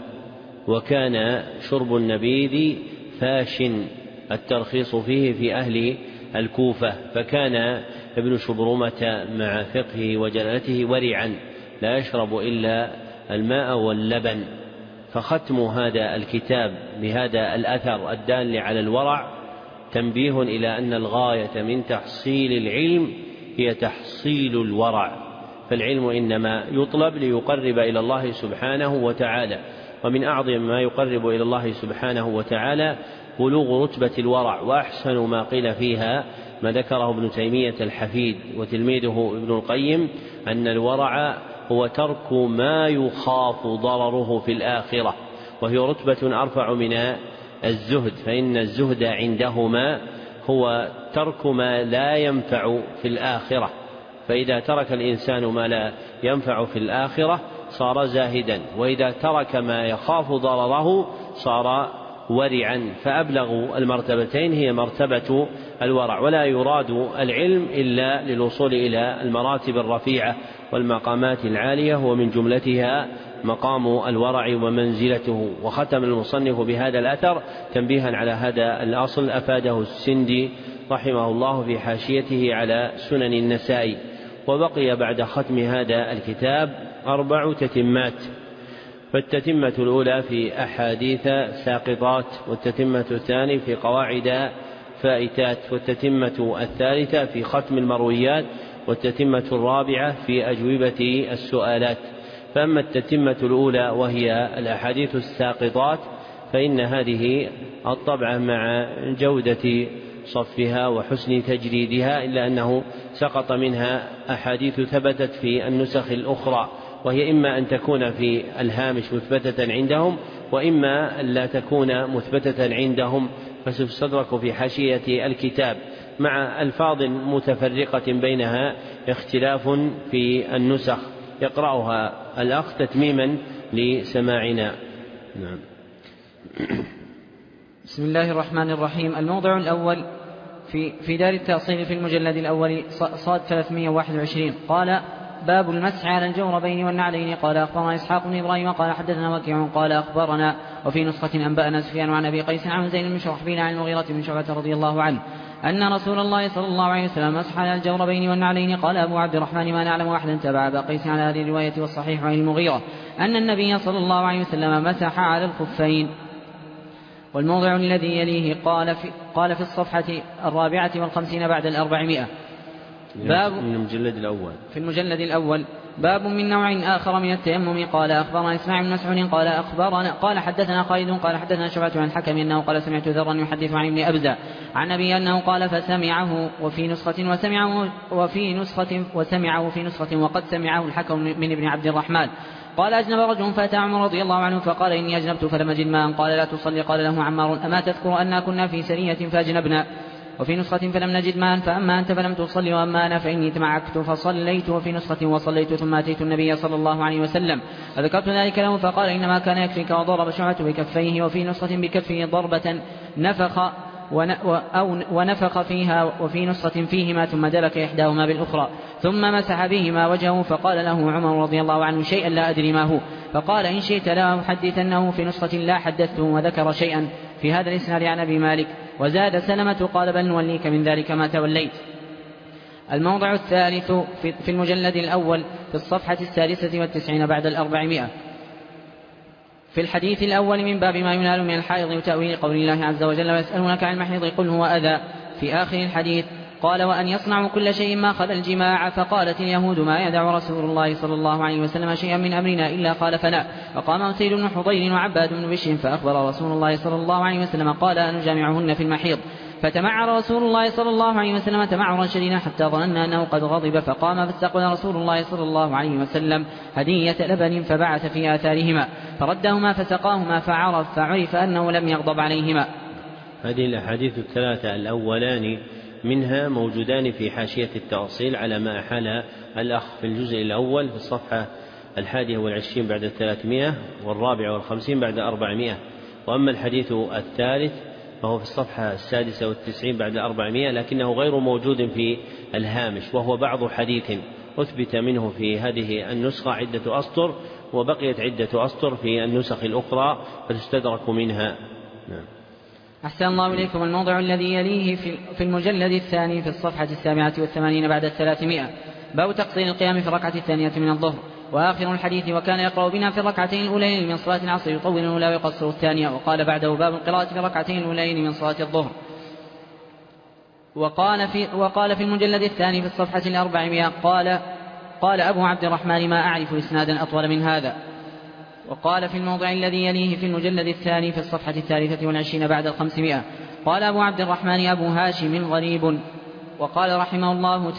وكان شرب النبيذ فاش الترخيص فيه في أهل الكوفة، فكان ابن شبرمة مع فقهه وجلالته ورعا لا يشرب إلا الماء واللبن. فختم هذا الكتاب بهذا الأثر الدال على الورع تنبيه إلى أن الغاية من تحصيل العلم هي تحصيل الورع، فالعلم إنما يطلب ليقرب إلى الله سبحانه وتعالى، ومن أعظم ما يقرب إلى الله سبحانه وتعالى بلوغ رتبة الورع. وأحسن ما قيل فيها ما ذكره ابن تيمية الحفيد وتلميذه ابن القيم أن الورع هو ترك ما يخاف ضرره في الآخرة، وهي رتبة أرفع من الزهد، فإن الزهد عندهما هو ترك ما لا ينفع في الآخرة، فإذا ترك الإنسان ما لا ينفع في الآخرة صار زاهدا، وإذا ترك ما يخاف ضرره صار ورعا. فأبلغ المرتبتين هي مرتبة الورع، ولا يراد العلم إلا للوصول إلى المراتب الرفيعة والمقامات العالية، ومن جملتها مقام الورع ومنزلته. وختم المصنف بهذا الأثر تنبيها على هذا الأصل أفاده السندي رحمه الله في حاشيته على سنن النسائي. وبقي بعد ختم هذا الكتاب 4 تتمات، فالتتمة الأولى في أحاديث ساقطات، والتتمة الثانية في قواعد فائتات، والتتمة الثالثة في ختم المرويات، والتتمة الرابعة في أجوبة السؤالات. فأما التتمة الأولى وهي الأحاديث الساقطات فإن هذه الطبعة مع جودة صفها وحسن تجريدها إلا أنه سقط منها أحاديث ثبتت في النسخ الأخرى، وهي إما أن تكون في الهامش مثبتة عندهم وإما أن لا تكون مثبتة عندهم، فستستدرك في حاشية الكتاب مع ألفاظ متفرقة بينها اختلاف في النسخ يقرأها الأخ تتميما لسماعنا. نعم. بسم الله الرحمن الرحيم. الموضع الأول في دار التأصيل في المجلد الأول صاد 321. قال: باب المسح على الجوربين والنعلين. قال: أخبرنا إسحاق بن إبراهيم قال: حدثنا وكيع قال: أخبرنا، وفي نسخة أنبأنا سفيان عن أبي قيس عن زيد بن شرحبيل عن المغيرة بن شعبة رضي الله عنه أن رسول الله صلى الله عليه وسلم مسح على الجوربين والنعلين. قال أبو عبد الرحمن: ما نعلم أحدا تبع أبا قيس على هذه الرواية، والصحيح عن المغيرة أن النبي صلى الله عليه وسلم مسح على الخفين. والموضع الذي يليه قال في الصفحة 54 بعد 400. باب في المجلد الأول باب من نوع آخر من التيمم. قال: أخبرنا إسماعيل بن مسعود قال حدثنا خالد قال حدثنا شعبة عن حكم أنه قال: سمعت ذرا يحدث عن ابن أبزة عن أبي أنه قال: فسمعه وفي نسخة وقد سمعه الحكم من ابن عبد الرحمن. قال: أجنب رجل فأتى عمر رضي الله عنه فقال: إني أجنبت فلم أجد ماء. قال: لا تصلي. قال له عمار: أما تذكر أننا كنا في سرية فأجنبنا؟ وفي نسخة: فلم نجد ماء، فأما أنت فلم تصلي وأما أنا فإني تمعكت فصليت. وفي نسخة: وصليت ثم أتيت النبي صلى الله عليه وسلم فذكرت ذلك له فقال: إنما كان يكفيك. وضرب شعبة بكفيه. وفي نسخة: بكفه ضربة ونفخ فيها. وفي نسخة: فيهما ثم دلك إحداهما بالأخرى ثم مسح بهما وجهه. فقال له عمر رضي الله عنه: شيئا لا أدري ما هو. فقال: إن شئت لا أحدثنه. في نسخة: لا حدثته. وذكر شيئا في هذا الإسناد عن أبي مالك. وزاد سلمة قال: بل نوليك من ذلك ما توليت. الموضع الثالث في المجلد الأول في الصفحة 96 بعد 400. في الحديث الأول من باب ما ينال من الحائض وتأويل قول الله عز وجل: ويسألونك عن المحيض قل هو أذى. في آخر الحديث قال: وأن يصنعوا كل شيء ما خلا الجماع. فقالت اليهود: ما يدع رسول الله صلى الله عليه وسلم شيئا من أمرنا إلا خالفنا. فقام أسيد بن حضير وعباد بن بشر فأخبر رسول الله صلى الله عليه وسلم قال: أنجامعهن في المحيض. فتمعر رسول الله صلى الله عليه وسلم تمعرا شديدا حتى ظننا أنه قد غضب. فقام فاستقبل رسول الله صلى الله عليه وسلم هدية لبن فبعث في آثارهما فردهما فسقاهما فعرف أنه لم يغضب عليهما. هذه الأحاديث الثلاثة الأولان منها موجودان في حاشية التأصيل على ما أحال الأخ في الجزء الأول في الصفحة 21 بعد 300 54 بعد 400. وأما الحديث الثالث فهو في الصفحة 96 بعد 400 لكنه غير موجود في الهامش، وهو بعض حديث أثبت منه في هذه النسخة عدة أسطر، وبقيت عدة أسطر في النسخ الأخرى فتستدرك منها. نعم. أحسن الله إليكم. الموضع الذي يليه في المجلد الثاني في الصفحة 87 بعد 300. باب تقصير القيام في الركعة الثانية من الظهر. وآخر الحديث: وكان يقرأ بنا في الركعتين الأولين من صلاة العصر يطول الأولى ويقصر الثانية. وقال بعده: باب القراءة في الركعتين الأولين من صلاة الظهر. وقال في المجلد الثاني في الصفحة 400 قال أبو عبد الرحمن: ما أعرف إسنادا أطول من هذا. وقال في الموضع الذي يليه في المجلد الثاني في الصفحة 23 بعد 500 قال أبو عبد الرحمن: أبو هاشم غريب. وقال رحمه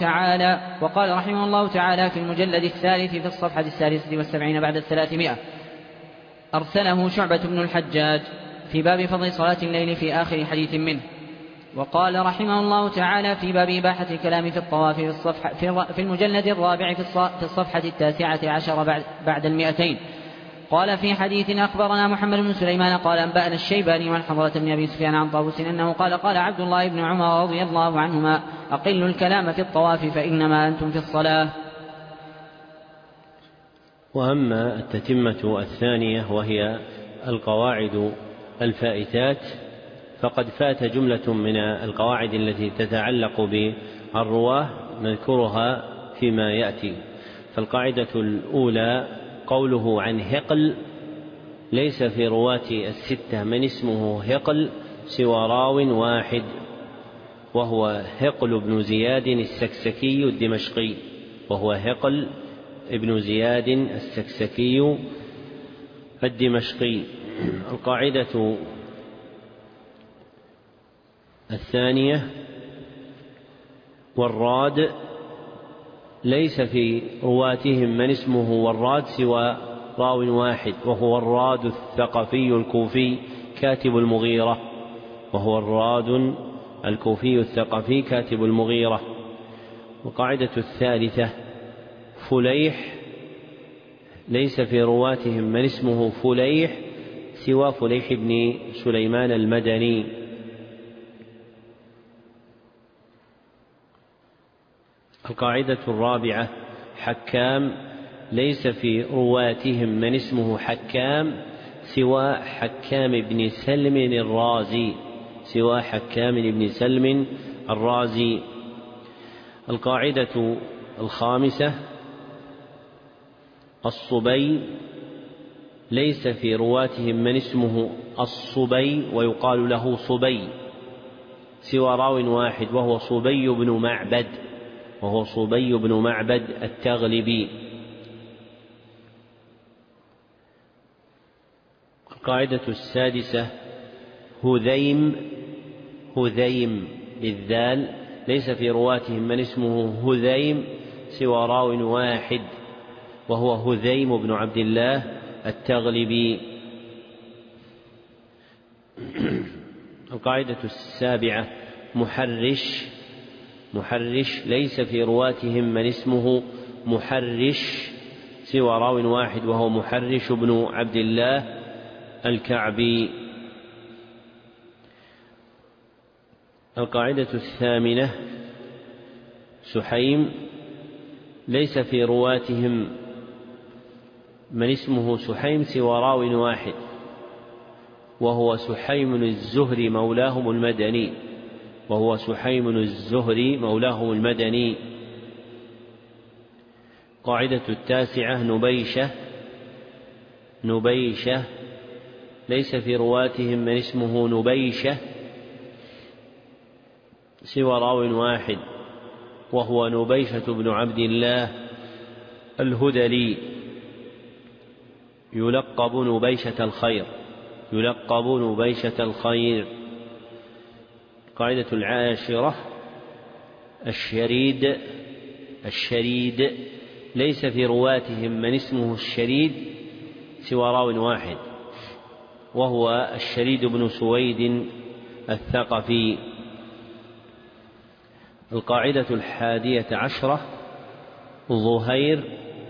الله تعالى في المجلد الثالث في الصفحة 76 بعد 300: أرسله شعبة بن الحجاج في باب فضل صلاة الليل في آخر حديث منه. وقال رحمه الله تعالى في باب إباحة الكلام في الطواف في المجلد الرابع في الصفحة 19 بعد 200. قال في حديث: أخبرنا محمد بن سليمان قال أنبأنا الشيباني عن حضرة بن أبي سفيان عن طاووس أنه قال عبد الله بن عمر رضي الله عنهما: أقلوا الكلام في الطواف فإنما أنتم في الصلاة. وأما التتمة الثانية وهي القواعد الفائتات فقد فات جملة من القواعد التي تتعلق بالرواه نذكرها فيما يأتي. فالقاعدة الأولى: قوله عن هقل: ليس في رواة الستة من اسمه هقل سوى راو واحد، وهو هقل بن زياد السكسكي الدمشقي، الدمشقي. القاعدة الثانية: والراد ليس في رواتهم من اسمه وراد سوى راو واحد، وهو الراد الثقفي الكوفي كاتب المغيرة، وهو الراد الكوفي الثقفي كاتب المغيرة. القاعدة الثالثة: فليح ليس في رواتهم من اسمه فليح سوى فليح بن سليمان المدني. القاعدة الرابعة: حكام ليس في رواتهم من اسمه حكام سوى حكام بن سلم الرازي، سوى حكام بن سلم الرازي. القاعدة الخامسة: الصبي ليس في رواتهم من اسمه الصبي ويقال له صبي سوى راو واحد، وهو صبي بن معبد، وهو صبي بن معبد التغلبي. القاعدة السادسة: هذيم بالذال ليس في رواتهم من اسمه هذيم سوى راو واحد، وهو هذيم بن عبد الله التغلبي. القاعدة السابعة: محرش ليس في رواتهم من اسمه محرش سوى راو واحد، وهو محرش بن عبد الله الكعبي. القاعدة الثامنة: سحيم ليس في رواتهم من اسمه سحيم سوى راو واحد، وهو سحيم الزهري مولاهم المدني، وهو سحيم الزهري مولاهم المدني. قاعدة التاسعة: نبيشة ليس في رواتهم من اسمه نبيشة سوى راو واحد، وهو نبيشة بن عبد الله الهذلي، يلقب نبيشة الخير. القاعدة العاشرة: الشريد ليس في رواتهم من اسمه الشريد سوى راو واحد، وهو الشريد بن سويد الثقفي. القاعدة 11: ظهير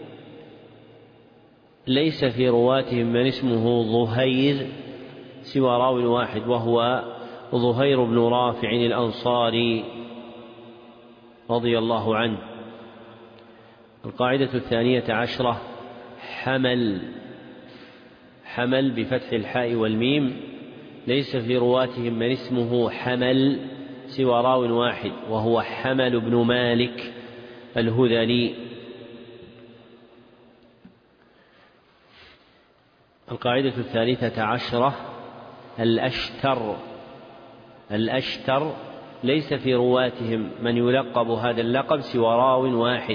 ليس في رواتهم من اسمه ظهير سوى راو واحد، وهو ظهير بن رافع الأنصاري رضي الله عنه. القاعدة 12: حمل بفتح الحاء والميم ليس في رواتهم من اسمه حمل سوى راو واحد، وهو حمل بن مالك الهذلي. القاعدة 13: الأشتر ليس في رواتهم من يلقب هذا اللقب سوى راو واحد،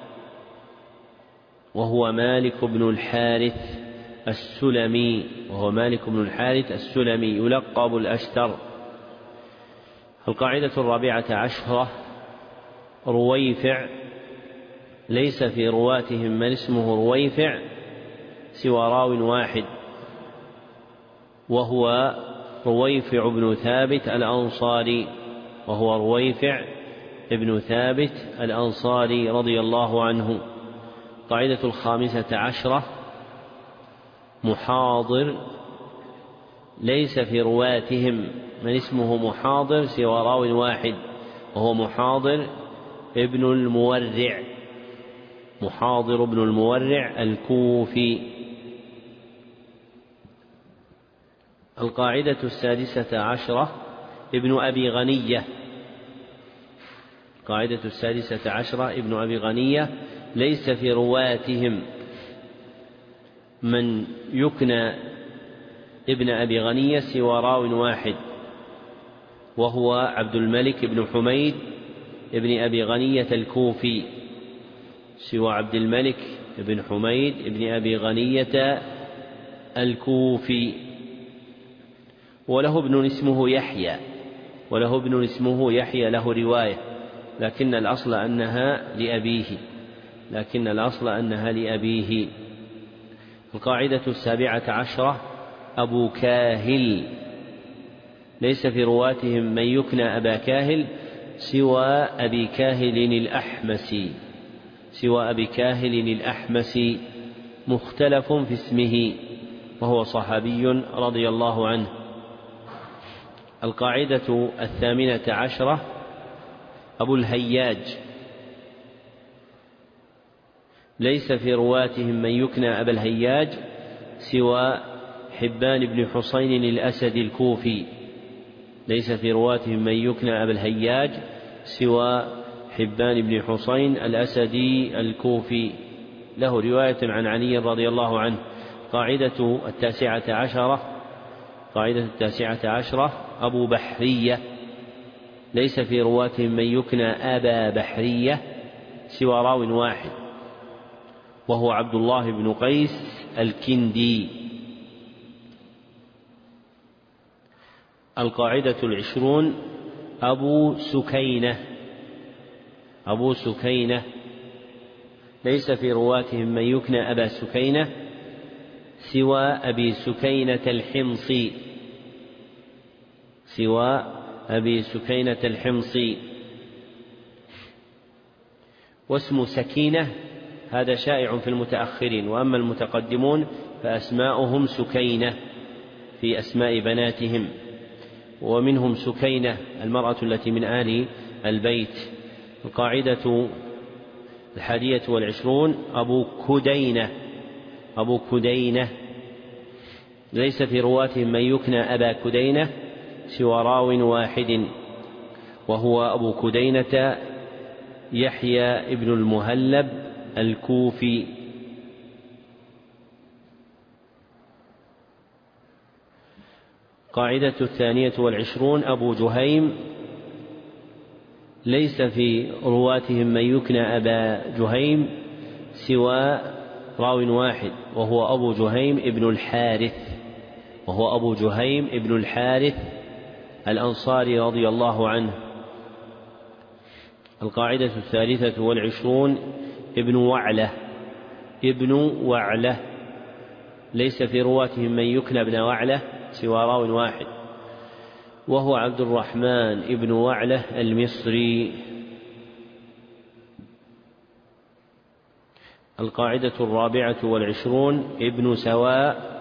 وهو مالك بن الحارث السلمي، يلقب الأشتر. القاعدة 14: رويفع ليس في رواتهم من اسمه رويفع سوى راو واحد، وهو رويفع بن ثابت الأنصاري، رضي الله عنه. القاعدة 15: محاضر ليس في رواتهم من اسمه محاضر سوى راو واحد، وهو محاضر بن المورع الكوفي. القاعدة 16: ابن أبي غنية ليس في رواتهم من يكنى ابن أبي غنية سوى راو واحد، وهو عبد الملك بن حميد ابن أبي غنية الكوفي، سوى عبد الملك بن حميد ابن أبي غنية الكوفي. وله ابن اسمه يحيى له رواية، لكن الأصل أنها لأبيه. لكن الأصل أنها لأبيه. القاعدة 17 أبو كاهل، ليس في رواتهم من يكنى أبا كاهل سوى أبي كاهل الأحمسي مختلف في اسمه وهو صحابي رضي الله عنه. القاعدة 18 أبو الهياج، ليس في رواتهم من يكنى أبا الهياج سوى حبان بن حسين الأسدي الكوفي، ليس في رواتهم من يكنى أبا الهياج سوى حبان بن حسين الأسدي الكوفي، له رواية عن علي رضي الله عنه. قاعدة 19 أبو بحرية، ليس في رواتهم من يكنى أبا بحرية سوى راو واحد وهو عبد الله بن قيس الكندي. القاعدة 20 أبو سكينة، ليس في رواتهم من يكنى أبا سكينة سوى أبي سكينة الحمصي. واسم سكينة هذا شائع في المتأخرين، وأما المتقدمون فأسماؤهم سكينة في أسماء بناتهم، ومنهم سكينة المرأة التي من آل البيت. القاعدة 21 أبو كدينة، ليس في رواتهم من يكنى أبا كدينة سوى راو واحد وهو أبو كدينة يحيى ابن المهلب الكوفي. قاعدة 22 أبو جهيم، ليس في رواتهم من يكنى أبا جهيم سوى راو واحد وهو أبو جهيم ابن الحارث الأنصاري رضي الله عنه. القاعدة 23 ابن وعلة، ليس في رواتهم من يكنى ابن وعلة سوى راو واحد وهو عبد الرحمن ابن وعلة المصري. القاعدة 24 ابن سواء،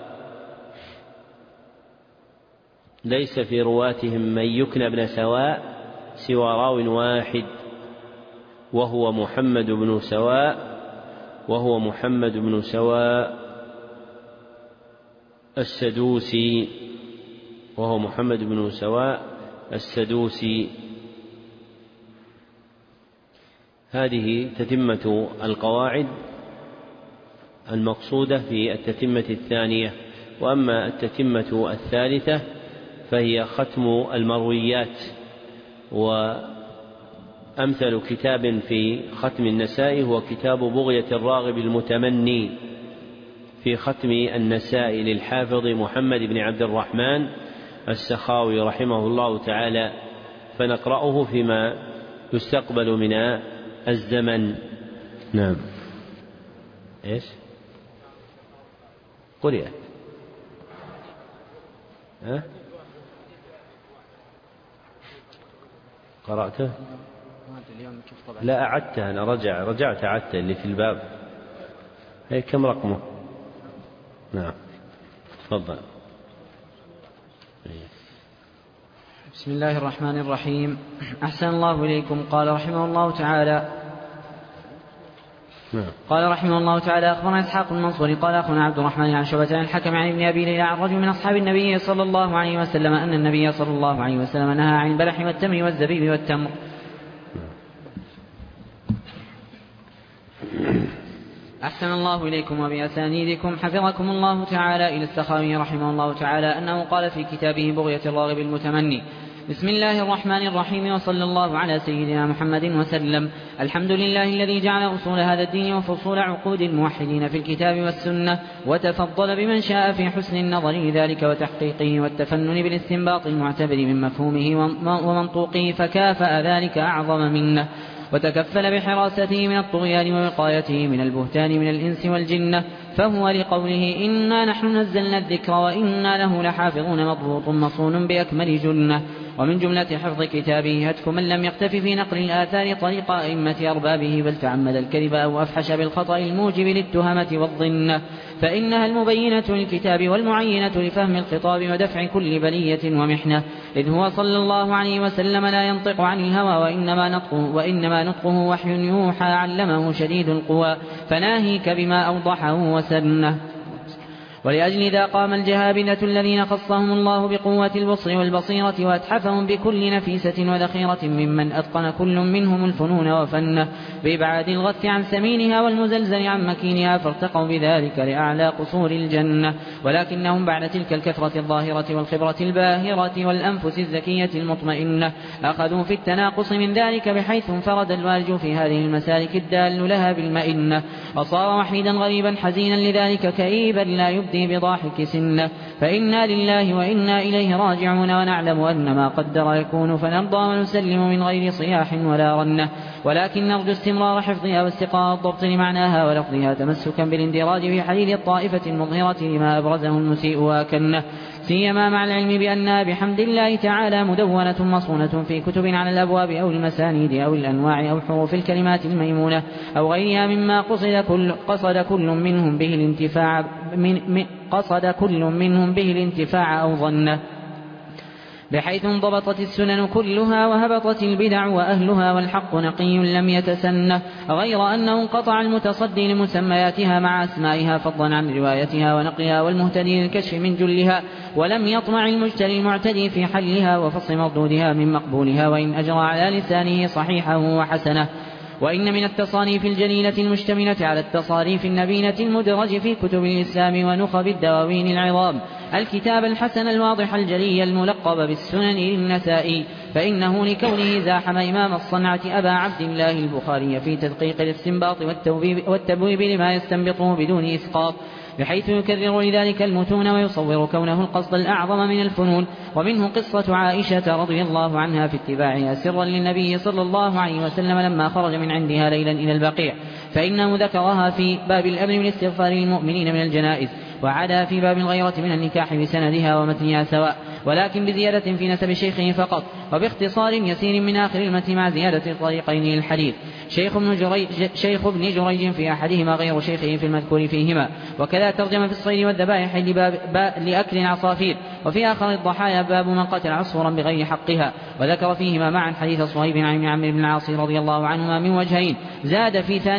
ليس في رواتهم من يكنى ابن سواء سوى راو واحد وهو محمد بن سواء السدوسي. هذه تتمة القواعد المقصودة في التتمة الثانية. وأما التتمة الثالثة فهي ختم المرويات، وأمثل كتاب في ختم النسائي هو كتاب بغية الراغب المتمني في ختم النسائي للحافظ محمد بن عبد الرحمن السخاوي رحمه الله تعالى، فنقرأه فيما يستقبل من الزمن. نعم. إيش قرئت؟ قرأته؟ لا أعدته أنا، رجعت أعدته اللي في الباب. هي كم رقمه؟ نعم تفضل. بسم الله الرحمن الرحيم. أحسن الله إليكم. قال رحمه الله تعالى أخبرنا إسحاق المنصوري قال أخونا عبد الرحمن عن شعبة عن الحكم عن ابن أبي ليلى عن رجل من أصحاب النبي صلى الله عليه وسلم أن النبي صلى الله عليه وسلم نهى عن البلح والتمر والزبيب والتمر. أحسن الله إليكم وبأسانيدكم حفظكم الله تعالى إلى السخاوي رحمه الله تعالى أنه قال في كتابه بغية الراغب المتمني: بسم الله الرحمن الرحيم، وصلى الله على سيدنا محمد وسلم. الحمد لله الذي جعل أصول هذا الدين وفصول عقود الموحدين في الكتاب والسنة، وتفضل بمن شاء في حسن النظر لذلك وتحقيقه والتفنن بالاستنباط المعتبر من مفهومه ومنطوقه، فكافأ ذلك أعظم منه. وتكفل بحراسته من الطغيان ووقايته من البهتان من الإنس والجنة، فهو لقوله إنا نحن نزلنا الذكر وإنا له لحافظون مضبوط مصون بأكمل جنة. ومن جملة حفظ كتابه هتك من لم يقتف في نقل الآثار طريق أئمة أربابه بل تعمد الكذب أو أفحش بالخطأ الموجب للتهمة والظنة، فإنها المبينة للكتاب والمعينة لفهم الخطاب ودفع كل بلية ومحنة، إذ هو صلى الله عليه وسلم لا ينطق عن الهوى وإنما نطقه وحي يوحى علمه شديد القوى فناهيك بما أوضحه وسنه. ولأجل ذا قام الجهابذة الذين خصهم الله بقوة البصر والبصيرة وأتحفهم بكل نفيسة وذخيرة ممن أتقن كل منهم الفنون وفنه بإبعاد الغث عن سمينها والمزلزل عن مكينها، فارتقوا بذلك لأعلى قصور الجنة. ولكنهم بعد تلك الكثرة الظاهرة والخبرة الباهرة والأنفس الزكية المطمئنة أخذوا في التناقص من ذلك، بحيث انفرد الوالج في هذه المسالك الدال لها بالمئنة، وصار وحيدا غريبا حزينا لذلك كئيبا لا يبدي بضاحك سنة. فإنا لله وإنا إليه راجعون، ونعلم أن ما قدر يكون فنرضى ونسلم من غير صياح ولا رنة، ولكن نرجو استمرار حفظها واستقرار الضبط لمعناها ولفظها تمسكا بالاندراج في حديث الطائفة المظهرة لما أبرزه المسيء وأكنه، سيما مع العلم بأنها بحمد الله تعالى مدونة مصونة في كتب على الأبواب أو المسانيد أو الأنواع أو حروف الكلمات الميمونة أو غيرها مما قصد كل منهم به الانتفاع أو ظنه، بحيث انضبطت السنن كلها وهبطت البدع وأهلها والحق نقي لم يتسنه، غير أنه انقطع المتصدي لمسمياتها مع أسمائها فضلا عن روايتها ونقلها والمهتدي للكشف من جلها، ولم يطمع المجتري المعتدي في حلها وفصل مردودها من مقبولها وإن أجرى على لسانه صحيحه وحسنه. وإن من التصانيف الجليلة المشتملة على التصاريف النبيلة المدرج في كتب الإسلام ونخب الدواوين العظام الكتاب الحسن الواضح الجلي الملقب بالسنن للنسائي، فإنه لكونه زاحم إمام الصنعة أبا عبد الله البخاري في تدقيق الاستنباط والتبويب لما يستنبطه بدون إسقاط، بحيث يكرر لذلك المتون ويصور كونه القصد الأعظم من الفنون. ومنه قصة عائشة رضي الله عنها في اتباعها سرا للنبي صلى الله عليه وسلم لما خرج من عندها ليلا إلى البقيع، فإنه ذكرها في باب الأمر بالاستغفار للمؤمنين من الجنائز، وعدا في باب الغيرة من النكاح بسندها ومتنها سواء، ولكن بزيادة في نسب شيخه فقط، وباختصار يسير من آخر المتن مع زيادة الطريقين للحديث. شيخ ابن جريج في أحدهما غير شيخه في المذكور فيهما، وكذا ترجم في الصيد والذبائح لأكل العصافير، وفي آخر الضحايا باب من قتل عصفورا بغير حقها، وذكر فيهما معا حديث صهيب عن عمرو بن العاص رضي الله عنهما من وجهين، زاد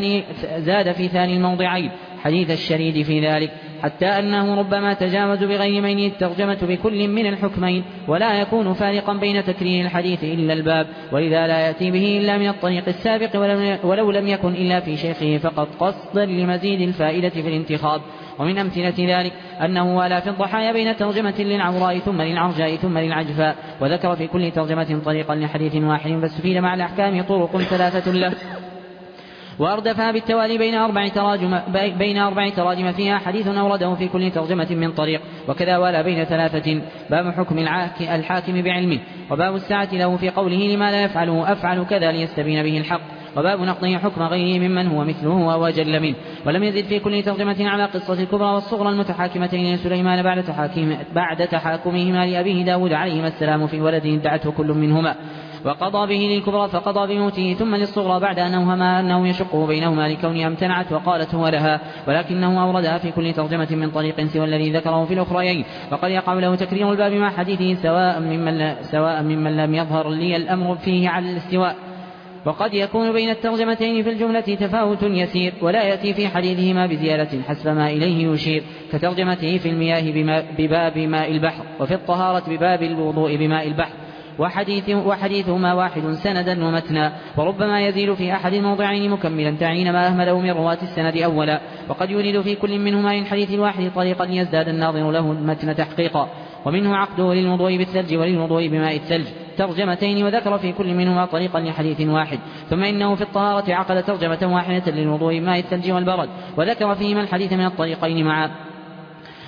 في ثاني الموضعين حديث الشريد في ذلك، حتى أنه ربما تجاوز بغير مين الترجمة بكل من الحكمين، ولا يكون فارقا بين تكرير الحديث إلا الباب، ولذا لا يأتي به إلا من الطريق السابق ولو لم يكن إلا في شيخه فقط قصدا لمزيد الفائدة في الانتخاب. ومن أمثلة ذلك أنه والى في الضحايا بين ترجمة للعوراء ثم للعرجاء ثم للعجفاء، وذكر في كل ترجمة طريقا لحديث واحد، فاستفيد مع الأحكام طرق ثلاثة له، وأردفها بالتوالي بين أربع تراجم فيها حديث أورده في كل ترجمة من طريق، وكذا ولا بين ثلاثة، باب حكم الحاكم بعلمه، وباب الساعة له في قوله لما لا يفعله أفعل كذا ليستبين به الحق، وباب نقضه حكم غيره ممن هو مثله وأجل منه. ولم يزد في كل ترجمة على قصة الكبرى والصغرى المتحاكمتين لسليمان بعد تحاكمهما لأبيه داود عليهما السلام في ولد ادعته كل منهما، وقضى به للكبرى فقضى بموته، ثم للصغرى بعد أن أوهما أنه يشقه بينهما لكونها امتنعت وقالت هو لها، ولكنه أوردها في كل ترجمة من طريق سوى الذي ذكره في الأخريين، وقد يقع له تكرير الباب مع حديثه سواء ممن لم يظهر لي الأمر فيه على الاستواء. وقد يكون بين الترجمتين في الجملة تفاوت يسير، ولا يأتي في حديثهما بزيادة حسب ما إليه يشير، كترجمته في المياه بباب ماء البحر، وفي الطهارة بباب الوضوء بماء البحر، وحديثهما واحد سندا ومتنا، وربما يزيل في أحد الموضعين مكملا تعيين ما أهمله من رواة السند أولا، وقد يريد في كل منهما من حديث الواحد طريقا يزداد الناظر له المتن تحقيقا. ومنه عقده للوضوء بالثلج وللوضوء بماء الثلج ترجمتين، وذكر في كل منهما طريقا لحديث واحد. ثم إنه في الطهارة عقد ترجمة واحدة للوضوء بماء الثلج والبرد، وذكر فيهما الحديث من الطريقين معا.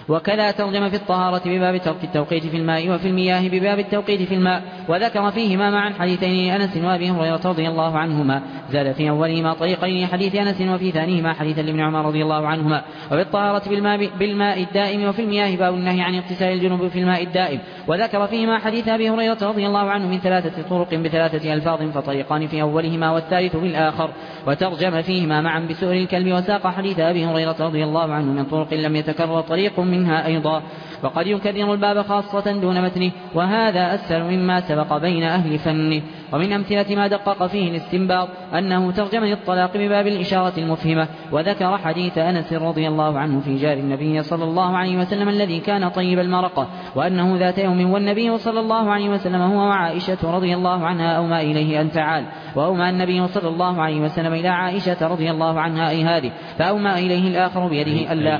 وكذا ترجم في الطهارة بباب ترك التوقيت في الماء، وفي المياه بباب التوقيت في الماء، وذكر فيهما معا حديثين أنس وأبي هريرة رضي الله عنهما، زاد في أولهما طريقين حديث أنس، وفي ثانيهما حديث لابن عمر رضي الله عنهما. وفي الطهارة بالماء الدائم، وفي المياه باب النهي عن اغتسال الجنوب في الماء الدائم، وذكر فيهما حديث أبي هريرة رضي الله عنه من 3 طرق ب3 ألفاظ، فطريقان في أولهما والثالث في الآخر، وترجم فيهما معا بسؤر الكلب، وساق حديث أبي هريرة رضي الله عنه من طرق لم يتكرر طريق منها أيضا. وقد يكرر الباب خاصة دون متنه، وهذا أسهل مما سبق بين أهل فنه. ومن أمثلة ما دقق فيه الاستنباط أنه ترجم للطلاق بباب الإشارة المفهمة، وذكر حديث أنس رضي الله عنه في جار النبي صلى الله عليه وسلم الذي كان طيب المرقة، وأنه ذات يوم والنبي صلى الله عليه وسلم هو وعائشة رضي الله عنها أومى إليه أن تعال، وأومى النبي صلى الله عليه وسلم إلى عائشة رضي الله عنها أي هذه، فأومى إليه الآخر بيده ألا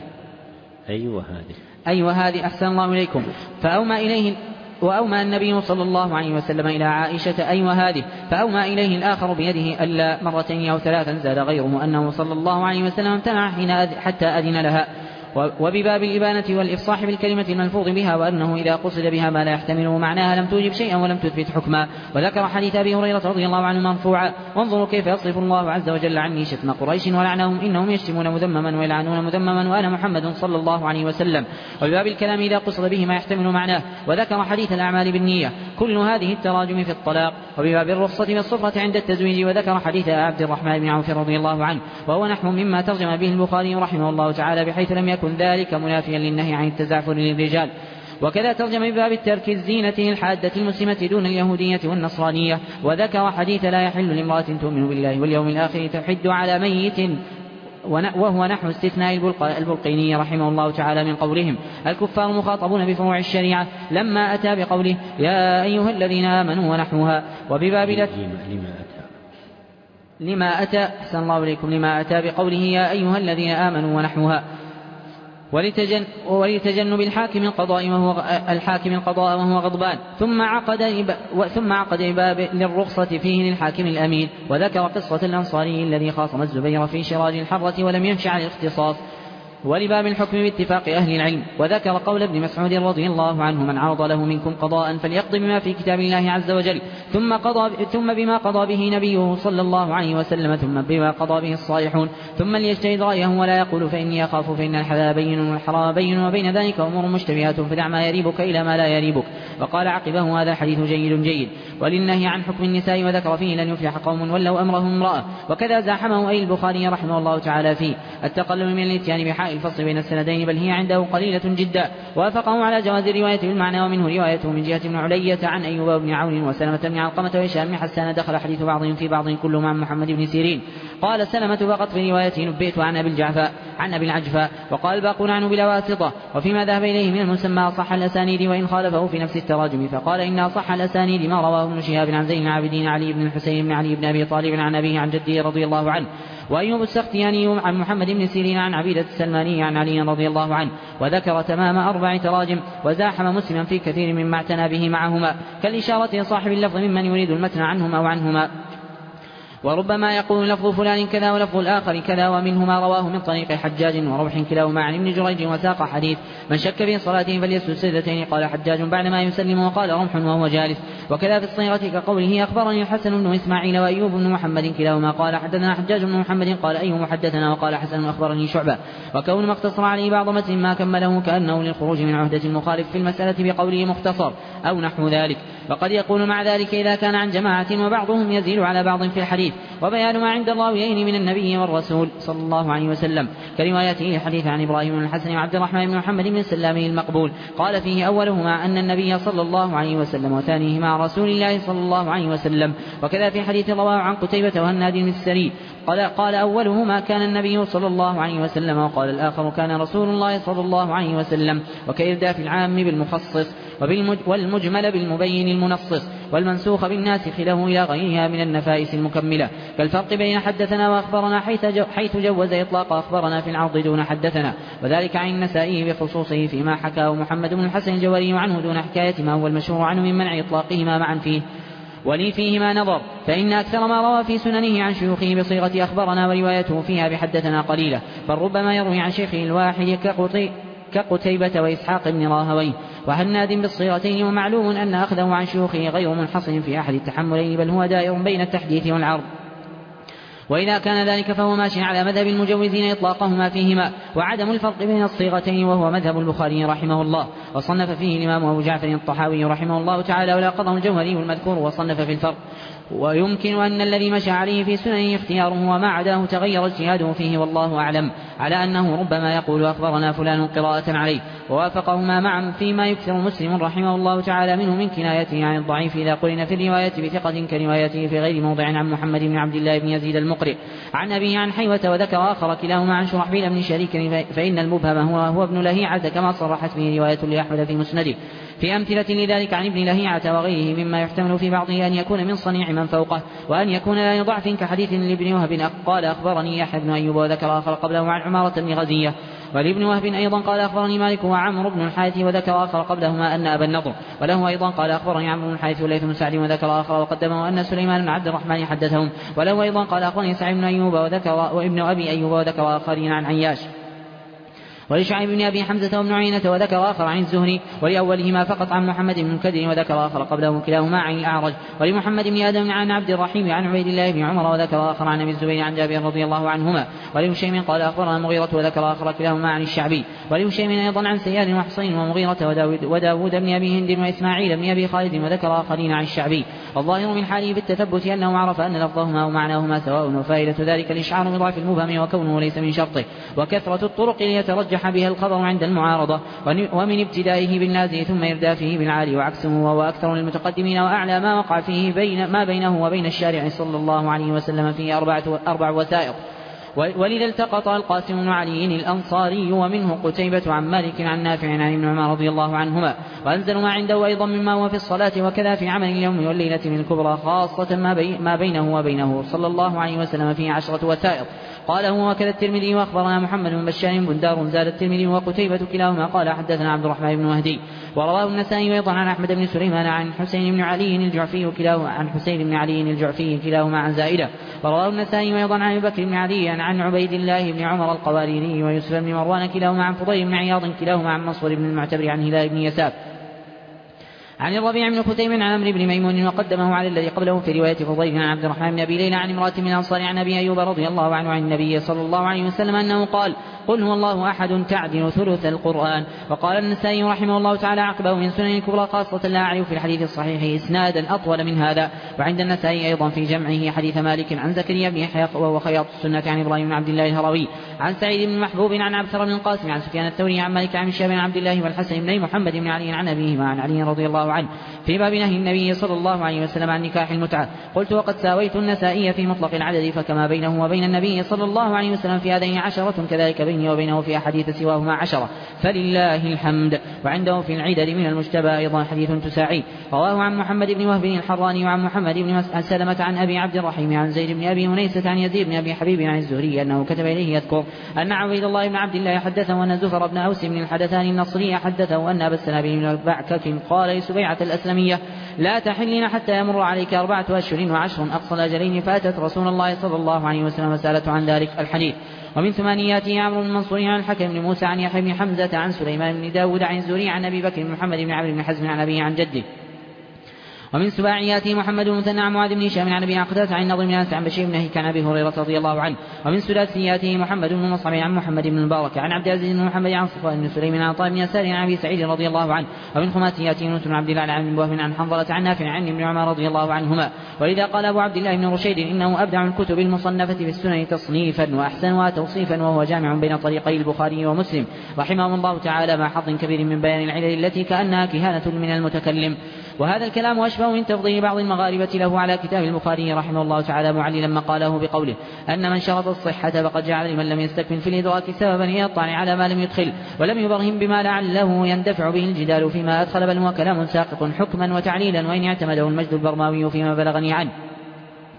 أيوة هذه أحسن الله إليكم. وأومى النبي صلى الله عليه وسلم إلى عائشة أيوة هذه، فأومى إليه الآخر بيده ألا 2 أو 3، زاد غيره أنه صلى الله عليه وسلم امتنع حتى أذن لها. وبباب الإبانة والإفصاح بالكلمة الملفوظ بها، وأنه إذا قصد بها ما لا يحتمله معناها لم توجب شيئا ولم تثبت حكما. وذكر حديث أبي هريرة رضي الله عنه مرفوعا: وانظروا كيف يصرف الله عز وجل عني شتم قريش ولعنهم، إنهم يشتمون مذمما ويلعنون مذمما وأنا محمد صلى الله عليه وسلم. وبباب الكلام إذا قصد به ما يحتمل معناه، وذكر حديث الأعمال بالنية. كل هذه التراجم في الطلاق. وبباب الرخصة بالصفرة عند التزويج، وذكر حديث عبد الرحمن بن عوف رضي الله عنه، وهو نحو مما ترجم به البخاري رحمه الله تعالى، بحيث لم يكن ذلك منافيا للنهي عن التزعفر للرجال. وكذا ترجم بباب الترك الزينة الحادة المسلمة دون اليهودية والنصرانية، وذكر حديث لا يحل لامرأة تؤمن بالله واليوم الآخر تحد على ميت، وهو نحو استثناء البلقيني رحمه الله تعالى من قولهم: الكفار مخاطبون بفروع الشريعة، لما أتى بقوله يا أيها الذين آمنوا ونحوها. وبباب لما أتى أحسن الله إليكم لما أتى بقوله يا أيها الذين آمنوا ونحوها، ولتجنب الحاكم القضاء وهو غضبان، ثم عقد باب للرخصة فيه للحاكم الأمين. وذكر قصة الأنصاري الذي خاصم الزبير في شراج الحرة ولم يمشي على الاختصاص. ولباب الحكم باتفاق أهل العلم، وذكر قول ابن مسعود رضي الله عنه: من عرض له منكم قضاء فليقضي بما في كتاب الله عز وجل، ثم بما قضى به نبيه صلى الله عليه وسلم، ثم بما قضى به الصالحون، ثم ليجتهد رأيه ولا يقول فإني أخاف، فإن الحلال بين والحرام بين، وبين ذلك أمور مشتبهات، فدع ما يريبك إلى ما لا يريبك. وقال عقبه: هذا حديث جيد. وللنهي عن حكم النساء، وذكر فيه: لن يفلح قوم ولوا أمرهم امرأة. وكذا زاحمه أي البخاري رحمه الله تعالى فيه التقلل من الاتيان بحاء الفصل بين السندين، بل هي عنده قليلة جدا. وافقه على جواز الرواية بالمعنى، ومنه روايته من جهة ابن علية عن أيوب بن عون وسلمة بن علقمة وهشام بن حسان، دخل حديث بعضهم في بعض كلهم عن محمد بن سيرين. قال سلمة: فقط في روايته نبئت عن أبي العجفاء، وقال الباقون عنه بلا واسطة. وفيما ذهب إليه من المسمى صح الأسانيد، وإن خالفه في نفس التراجم فقال إن صح الأسانيد ما رواه ابن شهاب عن زين العابدين علي بن الحسين بن علي بن أبي طالب عن أبيه عن جده رضي الله عنه، وأيوب السختياني عن محمد بن سيرين عن عبيدة السلماني عن علي رضي الله عنه. وذكر تمام 4 تراجم، وزاحم مسلما في كثير مما اعتنى به معهما، كالإشارة لصاحب اللفظ ممن يريد المتن عنهما أو عنهما. وربما يقول لفظ فلان كذا ولفظ الآخر كذا، ومنهما رواه من طريق حجاج وروح كلاهما عن ابن جريج، وساق حديث من شك في صلاته فليسجد سجدتين. قال حجاج بعدما يسلم، وقال رمح وهو جالس. وكذا في الصيغة كقوله أخبرني الحسن بن إسماعيل وأيوب بن محمد كلاهما قال حدثنا حجاج بن محمد، قال أيوب حدثنا، وقال حسن أخبرني شعبة. وكون ما اقتصر عليه بعض متن ما كمله كأنه للخروج من عهدة المخالف في المسألة بقوله مختصر أو نحو ذلك. وقد يكون مع ذلك إذا كان عن جماعة وبعضهم يزيد على بعض في الحديث، وبيان ما عند الراويين من النبي والرسول صلى الله عليه وسلم، كروايته لحديث عن إبراهيم بن الحسن وعبد الرحمن بن محمد بن السلام المقبول، قال فيه أولهما أن النبي صلى الله عليه وسلم، وثانيهما رسول الله صلى الله عليه وسلم. وكذا في حديث رواه عن قتيبة وهناد المسري قال أولهما كان النبي صلى الله عليه وسلم، وقال الآخر كان رسول الله صلى الله عليه وسلم. وكيبدأ في العام بالمخصص، والمجمل بالمبين المنصص، والمنسوخ بالناسخ له إلى غيرها من النفائس المكملة، كالفرق بين حدثنا وأخبرنا حيث جوز إطلاق أخبرنا في العرض دون حدثنا، وذلك عن النسائي بخصوصه فيما حكاه محمد بن الحسن الجواري عنه دون حكاية ما هو المشهور عنه من منع إطلاقهما معا فيه. ولي فيهما نظر، فإن أكثر ما روى في سننه عن شيوخه بصيغة أخبرنا وروايته فيها بحدثنا قليلة، بل ربما يروي عن شيخه الواحد كقتيبة وإسحاق بن راهويه وهناد بالصيغتين. ومعلوم أن أخذه عن شيوخه غير منحصر في أحد التحملين، بل هو دائر بين التحديث والعرض. وإذا كان ذلك فهو ماشي على مذهب المجوزين إطلاقهما فيهما وعدم الفرق بين الصيغتين، وهو مذهب البخاري رحمه الله. وصنف فيه الإمام أبو جعفر الطحاوي رحمه الله تعالى ولا قضه الجوهري المذكور وصنف في الفرق. ويمكن أن الذي مشى عليه في سننه اختياره وما عداه تغير اجتهاده فيه والله أعلم، على أنه ربما يقول أخبرنا فلان قراءة عليه، ووافقهما معا فيما يكثر مسلم رحمه الله تعالى منه من كنايته عن الضعيف إذا قرن في الرواية بثقة كروايته في غير موضع عن محمد بن عبد الله بن يزيد المقرئ عن أبيه عن حيوة وذكر آخر كلاهما عن شرحبيل بن شريك، فإن المبهم هو ابن لهيعة كما صرحت به رواية لأحمد في مسنده. في أمثلة لذلك عن ابن لهيعة وغيره مما يحتمل في بعضه أن يكون من صنيع من فوقه، وأن يكون لا ضعف كحديث لابن وهب قال أخبرني يحيى بن أيوب وذكر آخر قبله عن عمارة بن غزية، ولابن وهب أيضا قال أخبرني مالك وعمرو بن الحارث وذكر آخر قبلهما أن أبا النضر، وله أيضا قال أخبرني عمرو بن الحارث وليث بن سعد وذكر آخر وقدمه أن سليمان بن عبد الرحمن حدثهم، وله أيضا قال أخبرني سعيد بن أيوب وابن أبي أيوب وذكر آخرين عن عياش ولشعيب بن أبي حمزة وابن عيينة وذكر آخر عن الزهري، ولأولهما فقط عن محمد بن منكدر وذكر آخر قبله كلاهما عن الأعرج، ولمحمد بن آدم عن عبد الرحيم عن عبيد الله بن عمر وذكر آخر عن أبي الزبير عن جابر رضي الله عنهما، ولهشيم قال أخبرنا المغيرة وذكر آخر كلاهما عن الشعبي، ولهشيم أيضا عن سيار وحصين ومغيرة وداود بن أبي هند وإسماعيل بن أبي خالد وذكر آخرين عن الشعبي. الظاهر من حاله بالتثبت أنه عرف أن لفظهما ومعناهما سواء، وفائدة ذلك الإشعار بضعف المبهم وكونه ليس من شرطه، وكثرة الطرق ليترجح بها الخبر عند المعارضة، ومن ابتدائه بالنازل ثم إردافه بالعالي وعكسه، وهو أكثر للمتقدمين وأعلى ما وقع فيه ما بينه وبين الشارع صلى الله عليه وسلم فيه أربع وثائق. ولذا التقط القاسم بن علي الأنصاري ومنه قتيبة عن مالك عن نافع عن ابن عمر رضي الله عنهما، وأنزل ما عنده أيضا مما هو في الصلاة وكذا في عمل اليوم والليلة من الكبرى، خاصة ما بينه وبينه صلى الله عليه وسلم فيه 10 وثائق. قال هو وكذا الترمذي وأخبرنا محمد بن بشار بندار زاد الترمذي وقتيبة كلاهما قال حدثنا عبد الرحمن بن مهدي. ورواه النسائي أيضا عن أحمد بن سليمان عن حسين بن علي الجعفي كلاهما عن زائدة. ورواه النسائي أيضا عن أبي بكر بن علي عن عبيد الله بن عمر القواريري ويوسف بن مروان كلاهما عن فضيل بن عياض كلاهما عن منصور بن المعتبر عن هلال بن يساب عن الربيع بن خثيم عن عمرو بن ميمون وقدمه على الذي قبله في رواية فضيل عن عبد الرحمن بن أبي ليلى عن امرأة من الأنصار عن أبي أيوب رضي الله عنه عن النبي صلى الله عليه وسلم أنه قال قل هو الله أحد تعدل ثلث القرآن. وقال النسائي رحمه الله تعالى عقبه من سنن الكبرى خاصة لا أعرف في الحديث الصحيح إسنادا أطول من هذا. وعند النسائي أيضا في جمعه حديث مالك عن زكريا بن يحيى وهو خياط السنة عن إبراهيم بن عبد الله الهروي عن سعيد بن محبوب عن عبثر بن القاسم عن سفيان الثوري عن مالك عن شهاب بن عبد الله والحسن بن محمد بن علي عن أبيهما عن علي رضي الله عنه في باب نهي النبي صلى الله عليه وسلم عن نكاح المتعة. قلت وقد ساويت النسائي في مطلق العدد فكما بينه وبين النبي صلى الله عليه وسلم في هذين 10 كذلك بيني وبينه في أحاديث سواهما 10 فلله الحمد. وعنده في العدد من المجتبى أيضا حديث تساعي رواه عن محمد بن وهب الحراني وعن محمد بن سلمة عن أبي عبد الرحيم عن زيد بن أبي هنيسة عن يزيد بن أبي حبيب عن الزهري أنه كتب إليه يذكر أن عبيد الله بن عبد الله حدثه أن زفر بن أوس بن الحدثان النصري حدثه أن أبا السنابل بن بعكك قال لسبيعة الأسلمية لا تحلين حتى يمر عليك 4 أشهر و10 أقصى الأجلين، فأتت رسول الله صلى الله عليه وسلم وسألته عن ذلك الحديث. ومن ثمانياته عمرو بن منصور عن الحكم بن موسى عن يحيى بن حمزة عن سليمان بن داود عن الزهري عن أبي بكر بن محمد بن عمرو بن حزم عن أبيه عن جده. ومن سباعياته محمد بن مثنى عن معاذ بن هشام عن ابي عقدة عن النضر بن انس عن بشير بن نهيك عن ابي هريرة رضي الله عنه. ومن سداسياته محمد بن مصعب عن محمد بن المبارك عن عبد العزيز بن محمد عن صفوان بن سليم عن طه بن يسار عن ابي سعيد رضي الله عنه. ومن خماسياته يونس بن عبد الله عن وهب عن حنظلة عن نافع عن ابن عمر رضي الله عنهما. ولذا قال ابو عبد الله بن رشيد انه ابدع الكتب المصنفة في السنن تصنيفا واحسنها توصيفا، وهو جامع بين طريقي البخاري ومسلم رحمهم الله تعالى مع حظ كبير من بيان العلل التي كأنها كهانة من المتكلم. وهذا الكلام أشبه من تفضيل بعض المغاربة له على كتاب البخاري رحمه الله تعالى معللا ما قاله بقوله أن من شرط الصحة فقد جعل لمن لم يستكمل في الإدراك سببا يطعن على ما لم يدخل ولم يبرهم بما لعله يندفع به الجدال فيما أدخل، بل هو كلام ساقط حكما وتعليلا وإن اعتمده المجد البرماوي فيما بلغني عنه.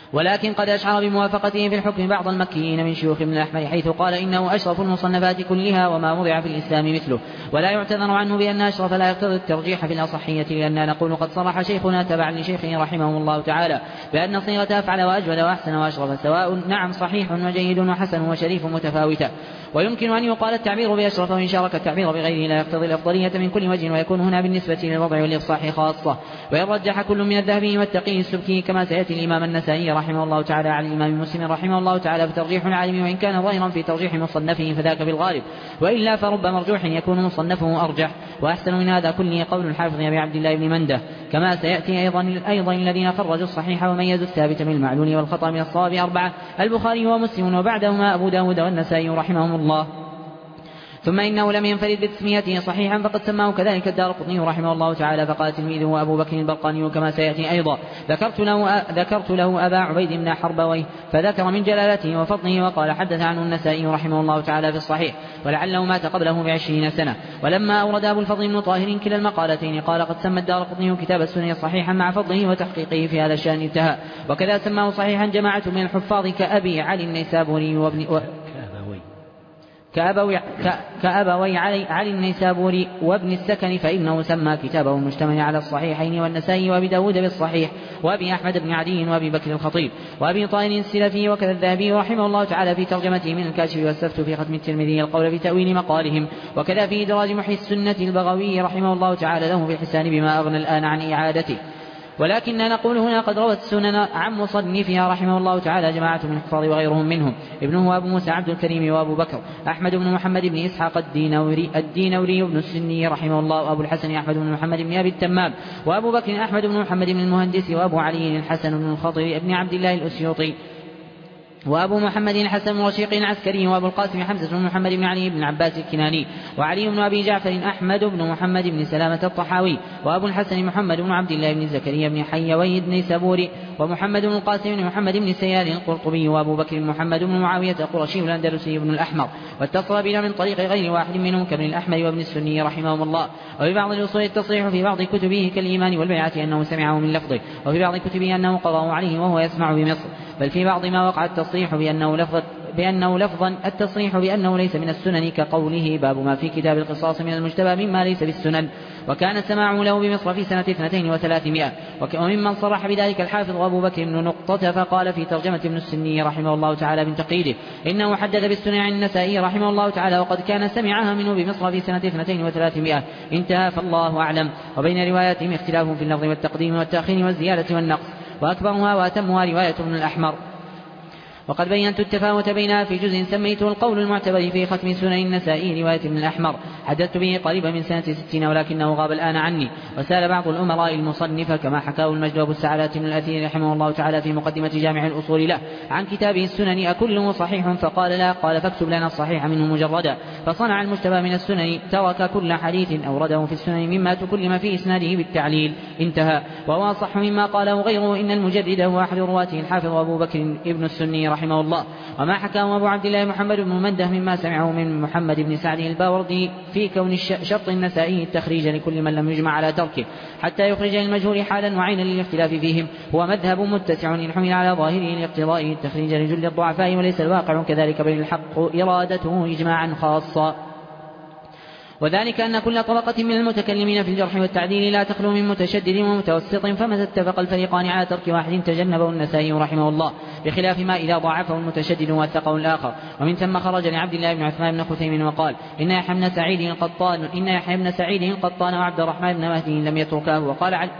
ولكن قد أشعر بموافقته في الحكم بعض المكيين من شيوخ ابن الأحمر، حيث قال إنه أشرف المصنفات كلها وما وضع في الإسلام مثله، ولا يعتذر عنه بأن أشرف لا يقتضي الترجيح في الأصحية، لأننا نقول قد صرح شيخنا تبعا لشيخه رحمه الله تعالى بأن صيغة أفعل وأجود وأحسن وأشرف سواء، نعم صحيح وجيد وحسن وشريف متفاوتة. ويمكن أن يقال التعبير بأشرف وإن شارك التعبير بغيره لا يقتضي الأفضلية من كل وجه، ويكون هنا بالنسبة للوضع والإفصاح خاصة. وإن رجح كل من الذهبي والتقي السبكي كما سيأتي الإمام النسائي رحمه الله تعالى على الإمام مسلم رحمه الله تعالى فترجيح العالم، وإن كان ظاهرا في ترجيح مصنفه فذاك بالغالب، وإلا فرب مرجوح يكون مصنفه أرجح. وأحسن من هذا كله قول الحافظ أبي عبد الله بن منده كما سيأتي أيضا الذين خرجوا الصحيح وميزوا الثابت من المعلول والخطأ من الصواب 4: البخاري ومسلم وبعدهما أبو داود والنسائي رحمهم الله. ثم إنه لم ينفرد بتسميته صحيحا، فقد سماه كذلك الدارقطني رحمه الله تعالى، فقال تلميذه أبو بكر البرقاني كما سيأتي أيضا: ذكرت له أبا عبيد بن حربويه فذكر من جلالته وفضله، وقال حدث عنه النسائي رحمه الله تعالى في الصحيح، ولعله مات قبله ب20 سنة. ولما أورد أبو الفضل بن طاهر كلا المقالتين قال قد سمى الدارقطني كتاب السنن صحيحا مع فضله وتحقيقه في هذا الشأن انتهى. وكذا سماه صحيحا جماعة من الحفاظ كأبي علي النيسابوري كأبوي علي النيسابوري وابن السكن، فإنه سمى كتابه المجتمع على الصحيحين والنسائي وأبي داود بالصحيح، وأبي أحمد بن عدي وأبي بكر الخطيب وأبي طاهر السلفي. وكذا الذهبي رحمه الله تعالى في ترجمته من الكاشف والسفت في ختم الترمذي القول في تأويل مقالهم. وكذا في إدراج محي السنة البغوي رحمه الله تعالى له في الحسان بما أغنى الآن عن إعادته. ولكننا نقول هنا قد روت السنن عن مصنفها رحمه الله تعالى جماعة من الحفاظ وغيرهم منهم ابنه أبو موسى عبد الكريم وأبو بكر أحمد بن محمد بن إسحاق الدينوري بن السني رحمه الله، وأبو الحسن أحمد بن محمد بن أبي التمام، وأبو بكر أحمد بن محمد بن المهندس، وأبو علي الحسن بن الخضر بن عبد الله الأسيوطي، وأبو محمد الحسن بن رشيق العسكري، وأبو القاسم حمزة بن محمد بن علي بن عباس الكناني، وعلي بن أبي جعفر أحمد بن محمد بن سلامة الطحاوي، وأبو الحسن محمد بن عبد الله بن زكريا بن حيوي بن سبوري، ومحمد بن القاسم بن محمد بن سيار القرطبي، وأبو بكر محمد بن معاوية القرشي الأندلسي بن الأحمر، واتصل بنا من طريق غير واحد منهم كابن الأحمر وابن السني رحمهم الله. وفي بعض الأصول التصريح في بعض كتبه كالإيمان والبيعة أنه سمعه من لفظه، وفي بعض كتبه أنه قضاه عليه وهو يسمع بمصر، بل في بعض ما وقع التصريح بأنه لفظا التصريح بأنه ليس من السنن كقوله باب ما في كتاب القصاص من المجتبى مما ليس بالسنن، وكان سماعه له بمصر في سنة 3200. وممن صرح بذلك الحافظ أبو بكر بن نقطة، فقال في ترجمة ابن السني رحمه الله تعالى من تقييده إنه حدث بالسنن عن النسائي رحمه الله تعالى، وقد كان سمعها منه بمصر في سنة 3200 انتهى، فالله أعلم. وبين رواياتهم اختلاف في اللفظ والتقديم والتأخير والزيادة والنقص، وأكبرها وأتمها رواية ابن الأحمر. وقد بينت التفاوت بينها في جزء سميته القول المعتبر في ختم سنن النسائي رواية ابن الأحمر، حدثت به قريبا من سنة 60 ولكنه غاب الآن عني. وسال بعض الأمراء المصنفة كما حكاه المجد أبو السعادات بن الأثير رحمه الله تعالى في مقدمة جامع الأصول له عن كتابه السنن أكله صحيح؟ فقال لا، قال فاكتب لنا الصحيح منه مجردا. فصنع المجتبى من السنن ترك كل حديث أورده في السنن مما تكلم في إسناده بالتعليل انتهى. وهو صح مما قاله غيره إن المجدد هو أحد رواته الحافظ أبو بكر ابن السني رحمه الله. وما حكاه أبو عبد الله محمد بن منده مما سمعه من محمد بن سعد الباوردي في كون شرط النسائي التخريج لكل من لم يجمع على تركه حتى يخرج للمجهول حالا وعينا للاختلاف فيهم، هو مذهب متسع إن حمل على ظاهره لاقتضائه التخريج لجل الضعفاء، وليس الواقع كذلك بل الحق إرادته إجماعا خاصا. وذلك أن كل طبقة من المتكلمين في الجرح والتعديل لا تخلو من متشدد ومتوسط، فمتى اتفق الفريقان على ترك واحد تجنبه النسائي رحمه الله، بخلاف ما إذا ضعفه المتشدد وثقه الآخر. ومن ثم خرج لعبد الله بن عثمان بن خثيم وقال إن يحيى بن سعيد القطان وعبد الرحمن بن مهدي لم يتركاه.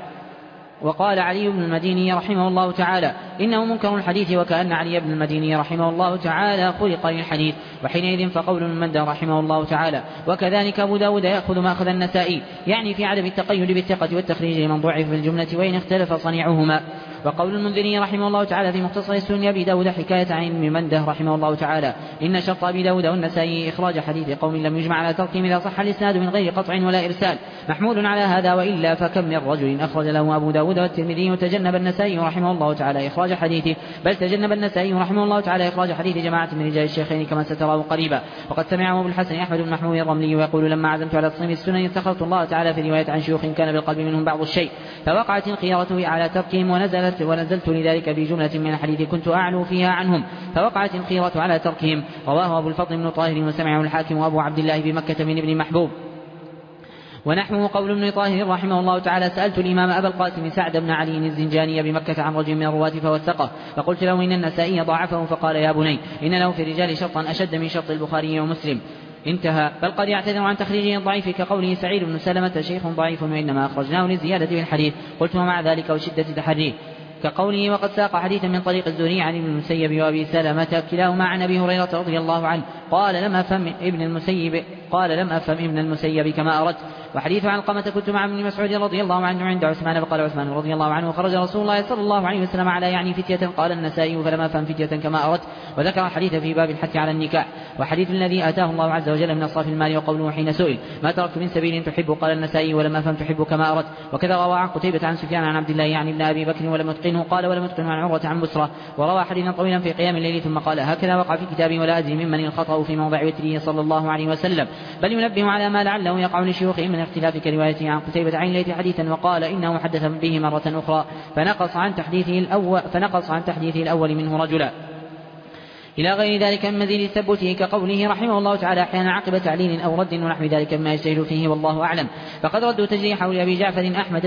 وقال علي بن المديني رحمه الله تعالى إنه منكر الحديث، وكأن علي بن المديني رحمه الله تعالى خلق للحديث، وحينئذ فقول المندى رحمه الله تعالى. وكذلك أبو داود يأخذ ما أخذ النسائي، يعني في عدم التقيد بالثقة والتخريج لمن ضعف في الجملة وإن اختلف صنيعهما. وقول المنذري رحمه الله تعالى في مختصر السنن أبي داود حكاية عن ابن منده رحمه الله تعالى إن شرط أبي داود والنسائي إخراج حديث قوم لم يجمع على تركهم إذا صح الإسناد من غير قطع ولا إرسال، محمول على هذا، وإلا فكم من رجل أخرج له أبو داود والترمذي وتجنب النسائي رحمه الله تعالى إخراج حديثه، بل تجنب النسائي رحمه الله تعالى إخراج حديث جماعة من رجال الشيخين كما ستراه قريبا. وقد سمعه أبو الحسن أحمد بن محمود الرملي ويقول: لما عزمت على تصميم السنن استخرت الله تعالى في رواية عن شيوخ كان بالقلب منهم بعض الشيء، فوقعت الخيارة على تركهم ونزلت لذلك في جملة من الحديث كنت أعلو فيها عنهم، فوقعت الخيرة على تركهم. رواه أبو الفضل بن طاهر وسمعه الحاكم وأبو عبد الله بمكة من ابن محبوب. ونحوه قول ابن طاهر رحمه الله تعالى: سألت الإمام أبا القاسم سعد بن علي الزنجاني بمكة عن رجل من الرواة فوثقه، فقلت له: إن النسائي ضعفه، فقال: يا بني، إن له في الرجال شرطا أشد من شرط البخاري ومسلم. انتهى. بل قد يعتذر عن تخريجه الضعيف كقوله سعيد بن سلمة شيخ ضعيف وإنما أخرجناه للزيادة في الحديث. قلت: ومع ذلك وشدة تحريه، كقوله: وقد ساق حديثا من طريق الزهري عن ابن المسيب وأبي سلمة كلاهما عن أبي هريرة رضي الله عنه قال: لم أفهم ابن المسيب كما أردت. وحديث علقمة: كنت مع ابن مسعود رضي الله عنه عند عثمان، فقال عثمان رضي الله عنه: خرج رسول الله صلى الله عليه وسلم على يعني فتية. قال النسائي: فلم أفهم فتية كما أردت. وذكر الحديث في باب الحث على النكاح. وحديث الذي آتاه الله عز وجل من أصراف المال، وقوله حين سئل: ما تركت من سبيل تحب؟ قال النسائي: ولم أفهم تحب كما أردت. وكذا روى عن قتيبة عن سفيان عن عبد الله يعني ابن أبي بكر ولم يتقنه، قال: ولم يتقنه عن عروة عن بسرة. وروى حديثا طويلا في قيام الليل ثم قال: هكذا وقع في كتابي، ولا أدري ممن الخطأ في موضع وتره صلى الله عليه وسلم، بل ينبه على ما لعله يقع لشيوخه من اختلاف كروايته عن قتيبة عن الليث حديثا، وقال إنه حدث به مرة أخرى فنقص عن تحديثه الأول منه رجلا، إلى غير ذلك من مزيد ثبته، كقوله رحمه الله تعالى: أحيانا عقب تعليل أو رد ونحو ذلك مما يجتهد فيه والله أعلم. فقد ردوا تجريحه لأبي جعفر أحمد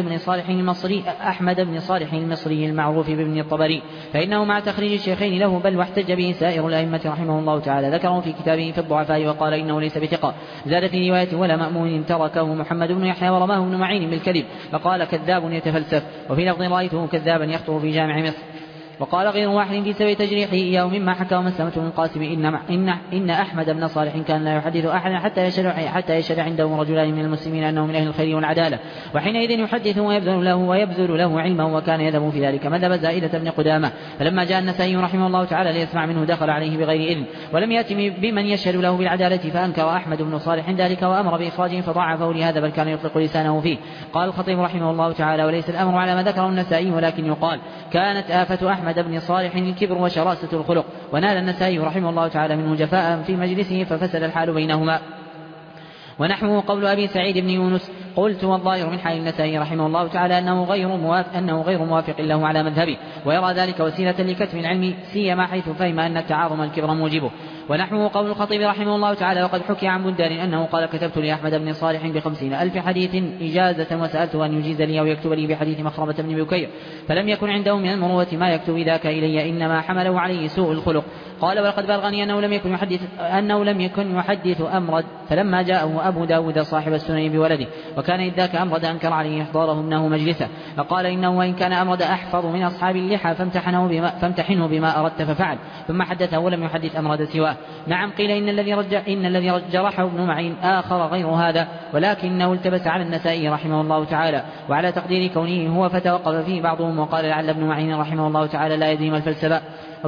بن صالح المصري المعروف بابن الطبري، فإنه مع تخريج الشيخين له بل واحتج به سائر الأئمة رحمه الله تعالى. ذكره في كتابه في الضعفاء وقال إنه ليس بثقة. زاد في رواية: ولا مأمون تركه محمد بن يحيى ورماه ابن معين بالكذب، فقال: كذاب يتفلسف. وفي لفظ: رأيته كذابا يخطر في جامع مصر. وقال غير واحد في سبب تجريحه إياه مما حكى مسلمة بن القاسم: إن أحمد بن صالح كان لا يحدث أحدا حتى يشهد عنده رجلان من المسلمين أنه من أهل الخير والعدالة، وحينئذ يحدث ويبذل له علما، وكان يذهب في ذلك مذهب زائدة بن قدامة. فلما جاء النسائي رحمه الله تعالى ليسمع منه دخل عليه بغير إذن، ولم يأتي بمن يشهد له بالعدالة، فأنكر أحمد بن صالح ذلك وأمر بإخراجه فضعفه لهذا، بل كان يطلق لسانه فيه. قال الخطيب رحمه الله تعالى: وليس الأمر على ما ذكره النسائي، ولكن يقال: كانت آفة أحمد بن صالح الكبر وشراسة الخلق، ونال النسائي رحمه الله تعالى منه جفاء في مجلسه ففسد الحال بينهما. ونحوه قول أبي سعيد بن يونس: قلت: والظاهر من حال النسائي رحمه الله تعالى أنه غير موافق له على مذهبه، ويرى ذلك وسيلة لكتم العلم، سيما حيث فهم أن التعاظم الكبر موجبه. ونحوه قول الخطيب رحمه الله تعالى: وقد حكي عن بندار أنه قال: كتبت لأحمد بن صالح ب50,000 حديث إجازة، وسألته أن يجيز لي أو يكتب لي بحديث مخرمة بن بكير، فلم يكن عنده من المروة ما يكتب ذاك إلي، إنما حمله عليه سوء الخلق. قال: ولقد بلغني أنه لم يكن يحدث أمرد، فلما جاءه أبو داود صاحب السنن بولده، وكان إذ ذاك أمرد أنكر عليه إحضاره ابنه مجلسه، فقال: إنه وإن كان أمرد أحفظ من أصحاب اللحى فامتحنه بما أردت، ففعل، ثم حدثه ولم يحدث أمرد سواه. نعم، قيل إن الذي جرحه ابن معين آخر غير هذا، ولكنه التبس على النسائي رحمه الله تعالى وعلى تقدير كونه هو، فتوقف فيه بعضهم وقال: لعل ابن معين رحمه الله تعالى لا يدري ما الفلسفة.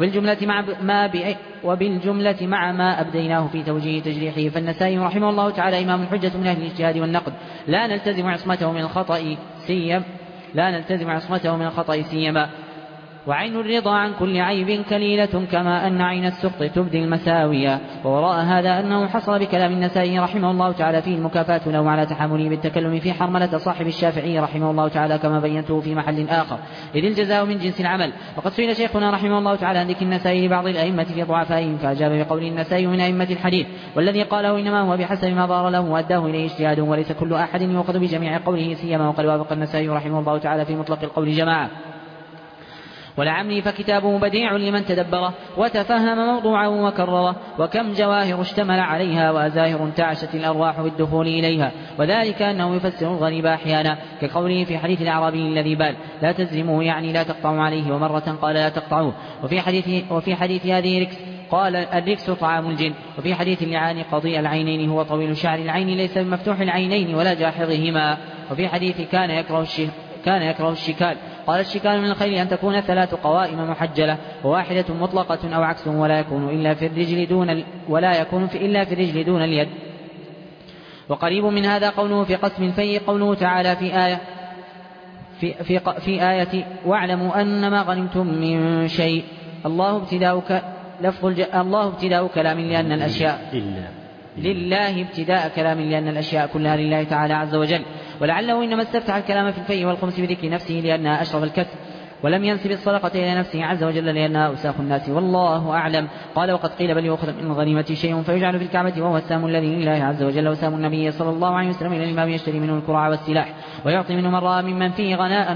وبالجملة مع ما أبديناه في توجيه تجريحه، فالنسائي رحمه الله تعالى إمام الحجة من أهل الاجتهاد والنقد، لا نلتزم عصمته من الخطأ سيما. وعين الرضا عن كل عيب كليلة، كما أن عين السقط تبدي المساوية. ووراء هذا أنه حصل بكلام النسائي رحمه الله تعالى فيه المكافاة له على تحمله بالتكلم في حرملة صاحب الشافعي رحمه الله تعالى، كما بينته في محل آخر، إذ الجزاء من جنس العمل. وقد سئل شيخنا رحمه الله تعالى عن ذكر النسائي لبعض الأئمة في ضعفائهم، فأجاب بقول: النسائي من أئمة الحديث، والذي قاله إنما هو بحسب ما ظهر له وأداه إليه اجتهاده، وليس كل أحد يؤخذ بجميع قوله سيما. وقد وافق النسائي رحمه الله تعالى في مطلق القول جماعة. ولعمري فكتابه بديع لمن تدبره وتفهم موضوعه وكرره، وكم جواهر اشتمل عليها وأزاهر تعشت الأرواح بالدخول إليها، وذلك أنه يفسر الغريب أحيانا، كقوله في حديث الأعرابي الذي بال: لا تزرموه يعني لا تقطعوا عليه، ومرة قال: لا تقطعوه. وفي حديث هذه ركس قال: الركس طعام الجن. وفي حديث اللعان قضيء العينين هو طويل شعر العين ليس بمفتوح العينين ولا جاحظهما. وفي حديث كان يكره الشكال قال: الشكال من الخيل أن تكون 3 قوائم محجلة، وواحدة مطلقة أو عكسه، ولا يكون إلا في الرجل دون اليد. وقريب من هذا قوله في قسم الفيء قوله تعالى في آية واعلموا أنما غنمتم من شيء. الله ابتداء كلام لأن الأشياء لله ابتداء كلام لأن الأشياء كلها لله تعالى عز وجل. ولعله إنما استفتح الكلام في الفيء والخمس بذكر نفسه لأنها أشرف الكسب، ولم ينسب الصدقة إلى نفسه عز وجل لأنها أوساخ الناس، والله أعلم. قال وقد قيل بل يؤخذ من الغنيمة شيء فيجعل في الكعبة وهو السهم الذي لله عز وجل وسهم النبي صلى الله عليه وسلم إلى الإمام يشتري منه الكرع والسلاح ويعطي منه من رأى ممن فيه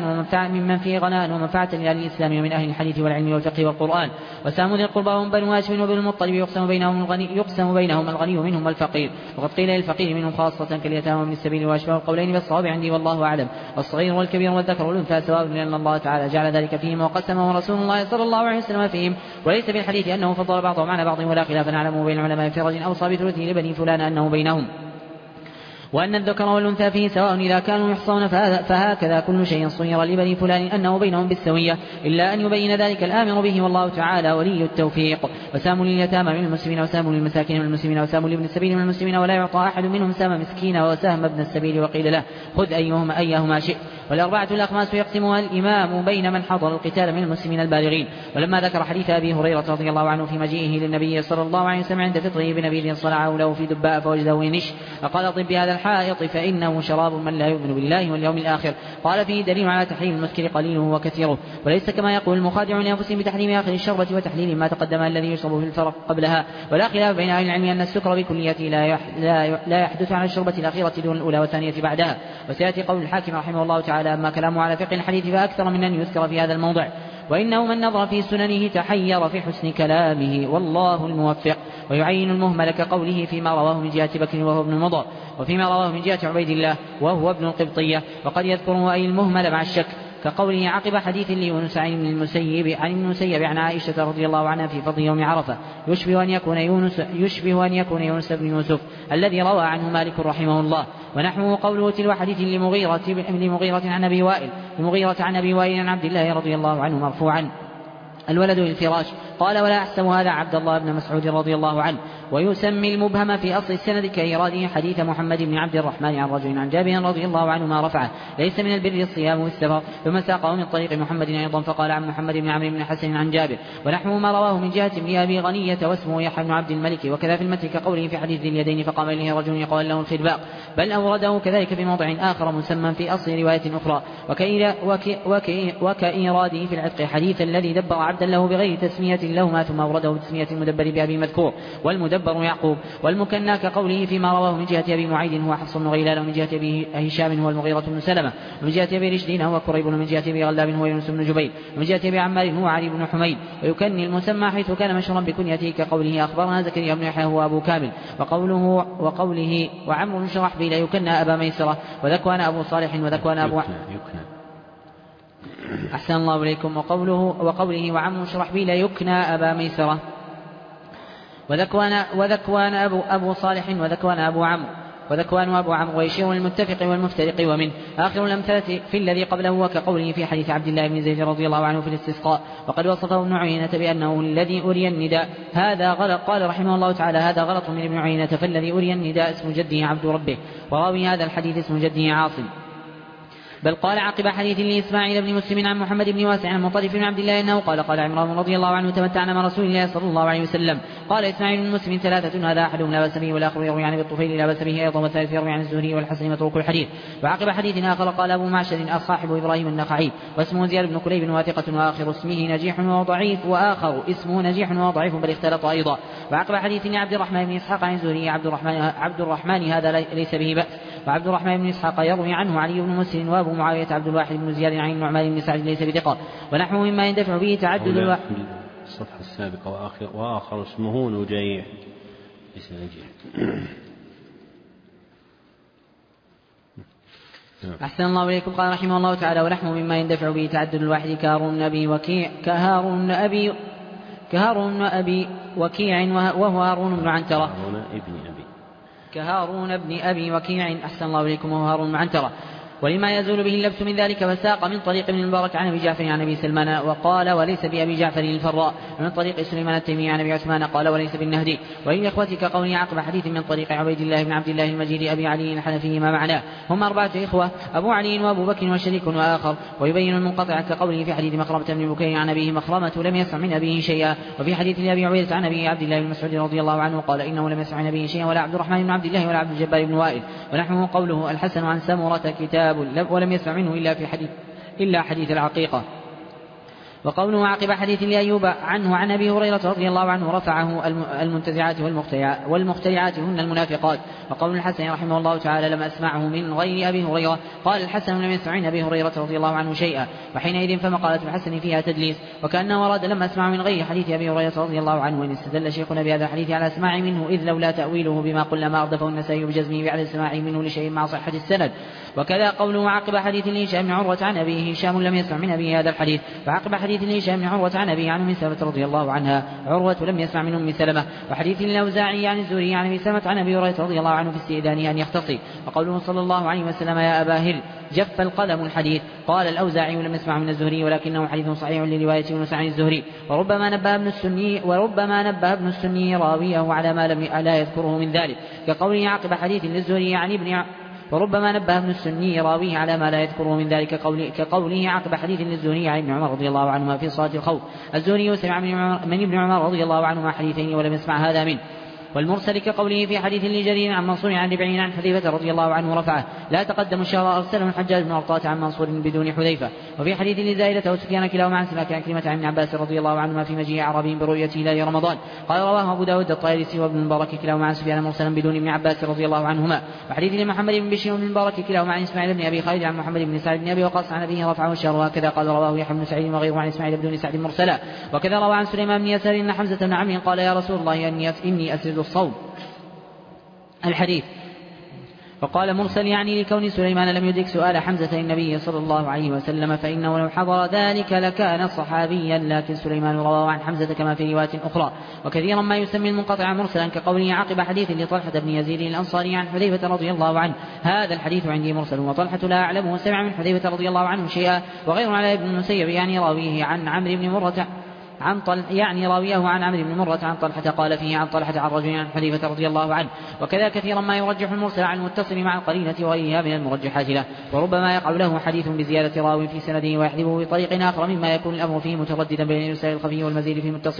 غناء ومنفعة لأهل الإسلام ومن أهل الحديث والعلم والفقه والقرآن. وسهم ذي القربى هم بنو هاشم وبنو المطلب يقسم بينهم الغني منهم والفقير، وقد قيل للفقير منهم خاصة كاليتامى من السبيل وأشباه القولين بالصواب عندي والله أعلم. والصغير والكبير والذكر والأنثى سواء لأن الله تعالى جعل ذلك فيهم وقسمه رسول الله صلى الله عليه وسلم فيهم، وليس في الحديث أنه فضل بعضهم على بعض ولا خلاف نعلمه بين العلماء في رجل أوصى بثلثه لبني فلان أنه بينهم، وأن الذكر والأنثى فيه سواء إذا كانوا يحصون، فهكذا كل شيء صير لبني فلان أنه بينهم بالسوية إلا أن يبين ذلك الآمر به والله تعالى ولي التوفيق. وسام لليتامى من المسلمين وسام للمساكين من المسلمين وسام لابن السبيل من المسلمين، ولا يعطى أحد منهم سام مسكين وسهم ابن السبيل وقيل له خذ أيهما شئت. والأربعة الأخماس يقسمها الإمام بين من حضر القتال من المسلمين البالغين. ولما ذكر حديث أبي هريرة رضي الله عنه في مجيئه للنبي صلى الله عليه وسلم عند فطره بنبيذ صنعه له في دباء فوجده ينش فقال طب بهذا الحائط فإنه شراب من لا يؤمن بالله واليوم الآخر. قال فيه دليل على تحريم المسكر قليله وكثيره، وليس كما يقول المخادع لأنفسهم بتحريم آخر الشربة وتحليل ما تقدم الذي يشرب في الفرق قبلها. ولا خلاف بين أهل العلم أن السكر بكليته لا يحدث على الشربة الأخيرة دون الأولى والثانية بعدها. وسيأتي قول الحاكم رحمه الله تعالى أما كلامه على فقه الحديث فأكثر من أن يذكر في هذا الموضع، وإنه من نظر في سننه تحير في حسن كلامه والله الموفق. ويعين المهمل كقوله فيما رواه من جهة بكر وهو ابن مضر، وفيما رواه من جهة عبيد الله وهو ابن القبطية، وقد يذكره أي المهمل مع الشك كقوله عقب حديث ليونس عن المسيب عن عائشة رضي الله عنها في فضل يوم عرفة يشبه أن يكون يونس بن يوسف الذي روى عنه مالك رحمه الله. ونحوه قوله تلو حديث لمغيرة عن أبي وائل عن عبد الله رضي الله عنه مرفوعا الولد للفراش. قال ولا أحسب هذا عبد الله بن مسعود رضي الله عنه. ويسمي المبهم في أصل السند كإيراده حديث محمد بن عبد الرحمن عن رجل عن جابر رضي الله عنه ما رفعه ليس من البر الصيام والسفر، ثم ساقه من طريق محمد أيضا فقال عن محمد بن عمرو بن حسن عن جابر. ونحو ما رواه من جهة ابن أبي غنية واسمه يحيى بن عبد الملك، وكذا في المتن كقوله في حديث ذي اليدين فقام إليه رجل يقال له الخرباق، بل أورده كذلك في موضع آخر مسمى في أصل رواية أخرى. وكإيراده في العتق حديث الذي دبر عبدا له بغير تسمية لهما ثم أورده بتسمية المدبر بأبي مذكور والمدبر يعقوب. والمكنى كقوله فيما رواه من جهة أبي معيد هو حفص بن غيلان، ومن جهة أبي هشام هو المغيرة بن سلمة، ومن جهة أبي رشدين هو كريب، ومن جهة أبي غلاب هو يونس بن جبير، ومن جهة أبي عمار هو علي بن حميد. ويكني المسمى حيث كان مشهورا بكنيته كقوله أخبرنا زكريا بن يحيى هو أبو كامل، وقوله وعمرو بن شرحبيل يكنى أبا ميسرة، وذكوان أبو صالح وذكوان أبو أحسن الله إليكم. وقوله وعمرو بن شرحبيل يكنى أبا ميسرة، وذكوان أبو صالح وذكوان أبو عمرو وذكوان أبو عمرو، ويشير المتفق والمفترق. ومن آخر الأمثلة في الذي قبله وكقوله في حديث عبد الله بن زيد رضي الله عنه في الاستسقاء وقد وصفه ابن عيينة بأنه الذي أري النداء هذا غلط. قال رحمه الله تعالى هذا غلط من ابن عيينة، فالذي أري النداء اسم جده عبد ربه، وراوي هذا الحديث اسم جده عاصم. بل قال عقب حديث لإسماعيل بن مسلم عن محمد بن واسع عن مطرف بن عبد الله أنه قال عمران رضي الله عنه تمتعنا مع رسول الله صلى الله عليه وسلم. قال إسماعيل بن مسلم ثلاثة هذا أحدهم لا بأس به والآخر يروي عن الطفيل لا بأس به أيضا، والثالث يروي عن الزهري والحسن متروك الحديث. وعقب حديث آخر قال أبو معشر أصحاب إبراهيم النخعي واسمه زياد بن كليب واثقة، وآخر اسمه نجيح وضعيف، وآخر اسمه نجيح وضعيف بل اختلط أيضا. وعقب حديث عبد الرحمن بن إسحاق عن الزهري عبد الرحمن هذا ليس به بأس. وعبد الرحمن بن إسحاق يروي عنه علي بن مسلم وأبو معاوية عبد الواحد بن زياد عن النعمان بن سعد ليس بثقة. ونحو مما يندفع به تعدد الواحد. الصفحة السابقة وآخر اسمه نجيح ليس نجيح. أحسن الله إليكم. قال رحمه الله تعالى ونحو مما يندفع به تعدد الواحد كهارون أبي وكيع وهو هارون بن عنترة. كهارون ابن أبي وكيع أحسن الله إليكم وهو هارون بن عنترة. ولما يزول به اللبس من ذلك، فساق من طريق ابن المبارك عن أبي جعفر عن أبي سلمان وقال وليس بأبي جعفر الفراء، ومن طريق سليمان التيمي عن أبي عثمان قال وليس بالنهدي. وللإخوة كقوله عقب حديث من طريق عبيد الله بن عبد الله المجيد أبي علي الحنفي ما معناه. هم 4 إخوة، أبو علي وأبو بكر وشريك وآخر. ويبين المنقطع كقوله في حديث مخرمة بن بكير عن أبيه مخرمة لم يسمع من أبيه شيئا. وفي حديث أبي عبيدة عن أبي عبد الله بن مسعود رضي الله عنه قال إنه لم يسمع من أبيه شيئا ولا عبد الرحمن بن عبد الله ولا عبد الجبار بن وائل. ونحوه قوله الحسن عن سمرة كتاب ولم يسمع منه إلا حديث العقيقة. وقوله عقب حديث لأيوب عنه عن أبي هريرة رضي الله عنه رفعه المنتزعات والمخترعات هن المنافقات. وقول الحسن رحمه الله تعالى لم أسمعه من غير أبي هريرة، قال الحسن لم يسمع من أبي هريرة رضي الله عنه شيئا، وحينئذ فمقالة الحسن فيها تدليس، وكأنه أراد لم أسمع من غير حديث أبي هريرة رضي الله عنه. وإن استدل شيخنا بهذا الحديث على اسماع منه إذ لولا تأويله بما قلنا ما أردفه النسائي بجزمه بعد السماع منه لشيء مع صحة السند. وكذا قوله عقب حديث لهشام بن عروة عن أبيه هشام لم يسمع من أبيه هذا الحديث، وعقب حديث لهشام بن عروة عن أبيه عن أم سلمة رضي الله عنها عروة لم يسمع من أم سلمة. وحديث الأوزاعي عن الزهري عن أبي سلمة عن أبي هريرة رضي الله عنه في استئذانه أن يختصي. وقوله صلى الله عليه وسلم يا أبا هل جف القلم الحديث، قال الأوزاعي لم يسمع من الزهري ولكنه حديث صحيح لرواية يونس عن الزهري. وربما نبه ابن السني راويه على ما لا يذكره من ذلك، كقوله عقب حديث للزهري عن وربما نبه ابن السني راويه على ما لا يذكره من ذلك، كقوله عقب حديث للزهري عن ابن عمر رضي الله عنهما في صلاة الخوف. الزهري سمع من ابن عمر رضي الله عنهما حديثين ولم يسمع هذا منه. والمرسل كقوله في حديث لجرير عن منصور عن ربعين عن حذيفة رضي الله عنه رفعه لا تقدم الشهر أرسله الحجاج بن أرطاة عن منصور بدون حذيفة. وفي حديث لزائدة وسفيان كلاهما عن سماك كلمة عن ابن عباس رضي الله عنهما في مجيء أعرابي برؤية هلال رمضان، قال رواه أبو داود الطيالسي وابن المبارك كلاهما عن سفيان مرسلا بدون ابن عباس رضي الله عنهما. وحديث لمحمد بن بشير وابن المبارك كلاهما عن إسماعيل بن أبي خالد عن محمد بن سعد بن أبي وقاص عن أبيه رفعه الشهر، وهكذا قال رواه يحيى بن سعيد وغيره عن إسماعيل بن سعد مرسلا. وكذا روى عن سليمان بن يسار أن حمزة بن عمرو قال يا رسول الله إني أسرد الصوم الحديث، فقال مرسل يعني لكون سليمان لم يدرك سؤال حمزة النبي صلى الله عليه وسلم، فإنه لو حضر ذلك لكان صحابيا، لكن سليمان رواه عن حمزة كما في روايات أخرى. وكثيرا ما يسمي المنقطع مرسلا كقوله عقب حديث لطلحة بن يزيد الأنصاري عن حذيفة رضي الله عنه هذا الحديث عندي مرسل، وطلحة لا أعلمه سمع من حذيفة رضي الله عنه شيئا. وغير على ابن المسيب يعني راويه عن عمرو بن مرة راويه عن عمرو بن مرة عن طلحة قال فيه عن طلحة عن رجل عن حذيفة رضي الله عنه. وكذا كثيرا ما يرجح المرسل عن المتصل مع القرينة وغيرها من المرجحات له. وربما يقع له حديث بزيادة راو في سنده ويحذفه بطريق آخر مما يكون الأمر فيه مترددا بين الإرسال الخفي والمزيد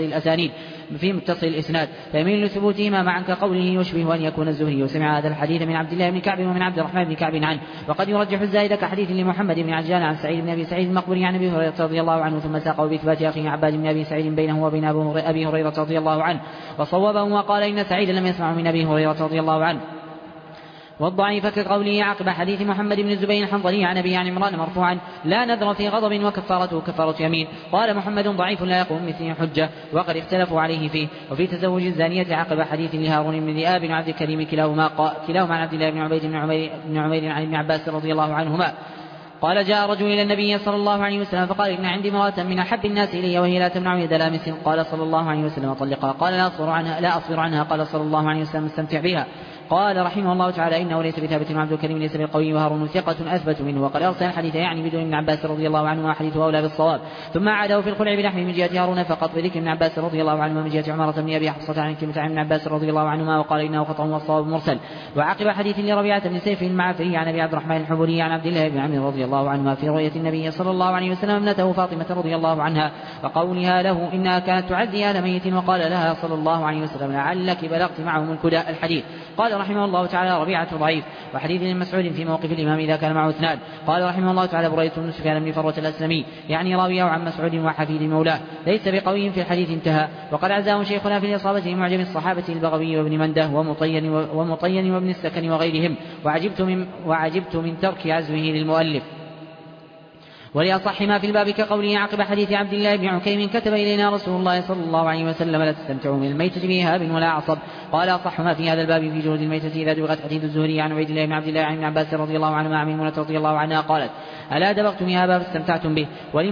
في متصل الإسناد، فيميل لثبوتهما معا كقوله يشبه أن يكون الزهري سمع هذا الحديث من عبد الله بن كعب ومن عبد الرحمن بن كعب عنه. وقد يرجح الزائد كحديث لمحمد بن عجلان عن سعيد بن أبي سعيد المقبري عن أبي هريرة رضي الله عنه، ثم ساقه بإثبات أخيه عباد بن أبي سعيد بينه وبين أبي هريرة رضي الله عنه، وصوبه وقال إن سعيد لم يسمع من أبي هريرة رضي الله عنه. والضعيف كقوله عقب حديث محمد بن الزبير الحنظلي عن أبي عن عمران مرفوعا لا نذر في غضب وكفارته كفارة يمين، قال محمد ضعيف لا يقوم مثله حجة، وقد اختلفوا عليه فيه. وفي تزوج الزانية عقب حديث لهارون بن ذئاب عن عبد الكريم كلاهما عن عبد الله بن عبيد بن عمير عن ابن عباس رضي الله عنهما قال جاء رجل إلى النبي صلى الله عليه وسلم فقال إن عندي امرأة من أحب الناس إلي وهي لا تمنع يد لامس، قال صلى الله عليه وسلم طلقها، قال لا أصبر عنها، قال صلى الله عليه وسلم استمتع بها. قال رحمه الله تعالى إنه ليس بثابت وعبد الكريم ليس بالقوي وهارون ثقة أثبت منه، وقد أرسل الحديث يعني بدون ابن عباس رضي الله عنه وحديثه أولى بالصواب، ثم عاده في الخلع بلحمه من جهة هارون فقط بذكر ابن عباس رضي الله عنه ومن جهة عمارة بن أبي حفصة عن كلمة عن ابن عباس رضي الله عنهما، وقال إنه خطأ والصواب مرسل. وعقب حديث لربيعة بن سيف المعافري عن أبي عبد الرحمن الحبري عن عبد الله بن عمرو رضي الله عنهما في رؤية النبي صلى الله عليه وسلم ابنته فاطمة رضي الله عنها وقولها له إنها كانت تعزي آل ميت، وقال لها صلى الله عليه وسلم لعلك بلغت معهم الكداء الحديث. قال رحمه الله تعالى ربيعة ضعيف. وحديث المسعود في موقف الإمام إذا كان معه اثنان، قال رحمه الله تعالى بريدة بن سفيان بن فروة الأسلمي يعني راويه عن مسعود وحفيد مولاه ليس بقوي في الحديث انتهى. وقد عزاه شيخنا في الإصابة معجم الصحابة البغوي وابن منده ومطين وابن السكن وغيرهم، وعجبت من ترك عزوه للمؤلف. ولأصح ما في الباب كقوله عقب حديث عبد الله بن عكيم كتب إلينا رسول الله صلى الله عليه وسلم لا تستمتعوا من الميتة بإهاب ولا عصب. قال أصح ما في هذا الباب في جلود الميتة إذا دبغت حديث الزهري عن عبيد الله بن عبد الله عن ابن عباس رضي الله عنهما عن ميمونة رضي الله عنها قالت ألا دبغتم إهابا فاستمتعتم به.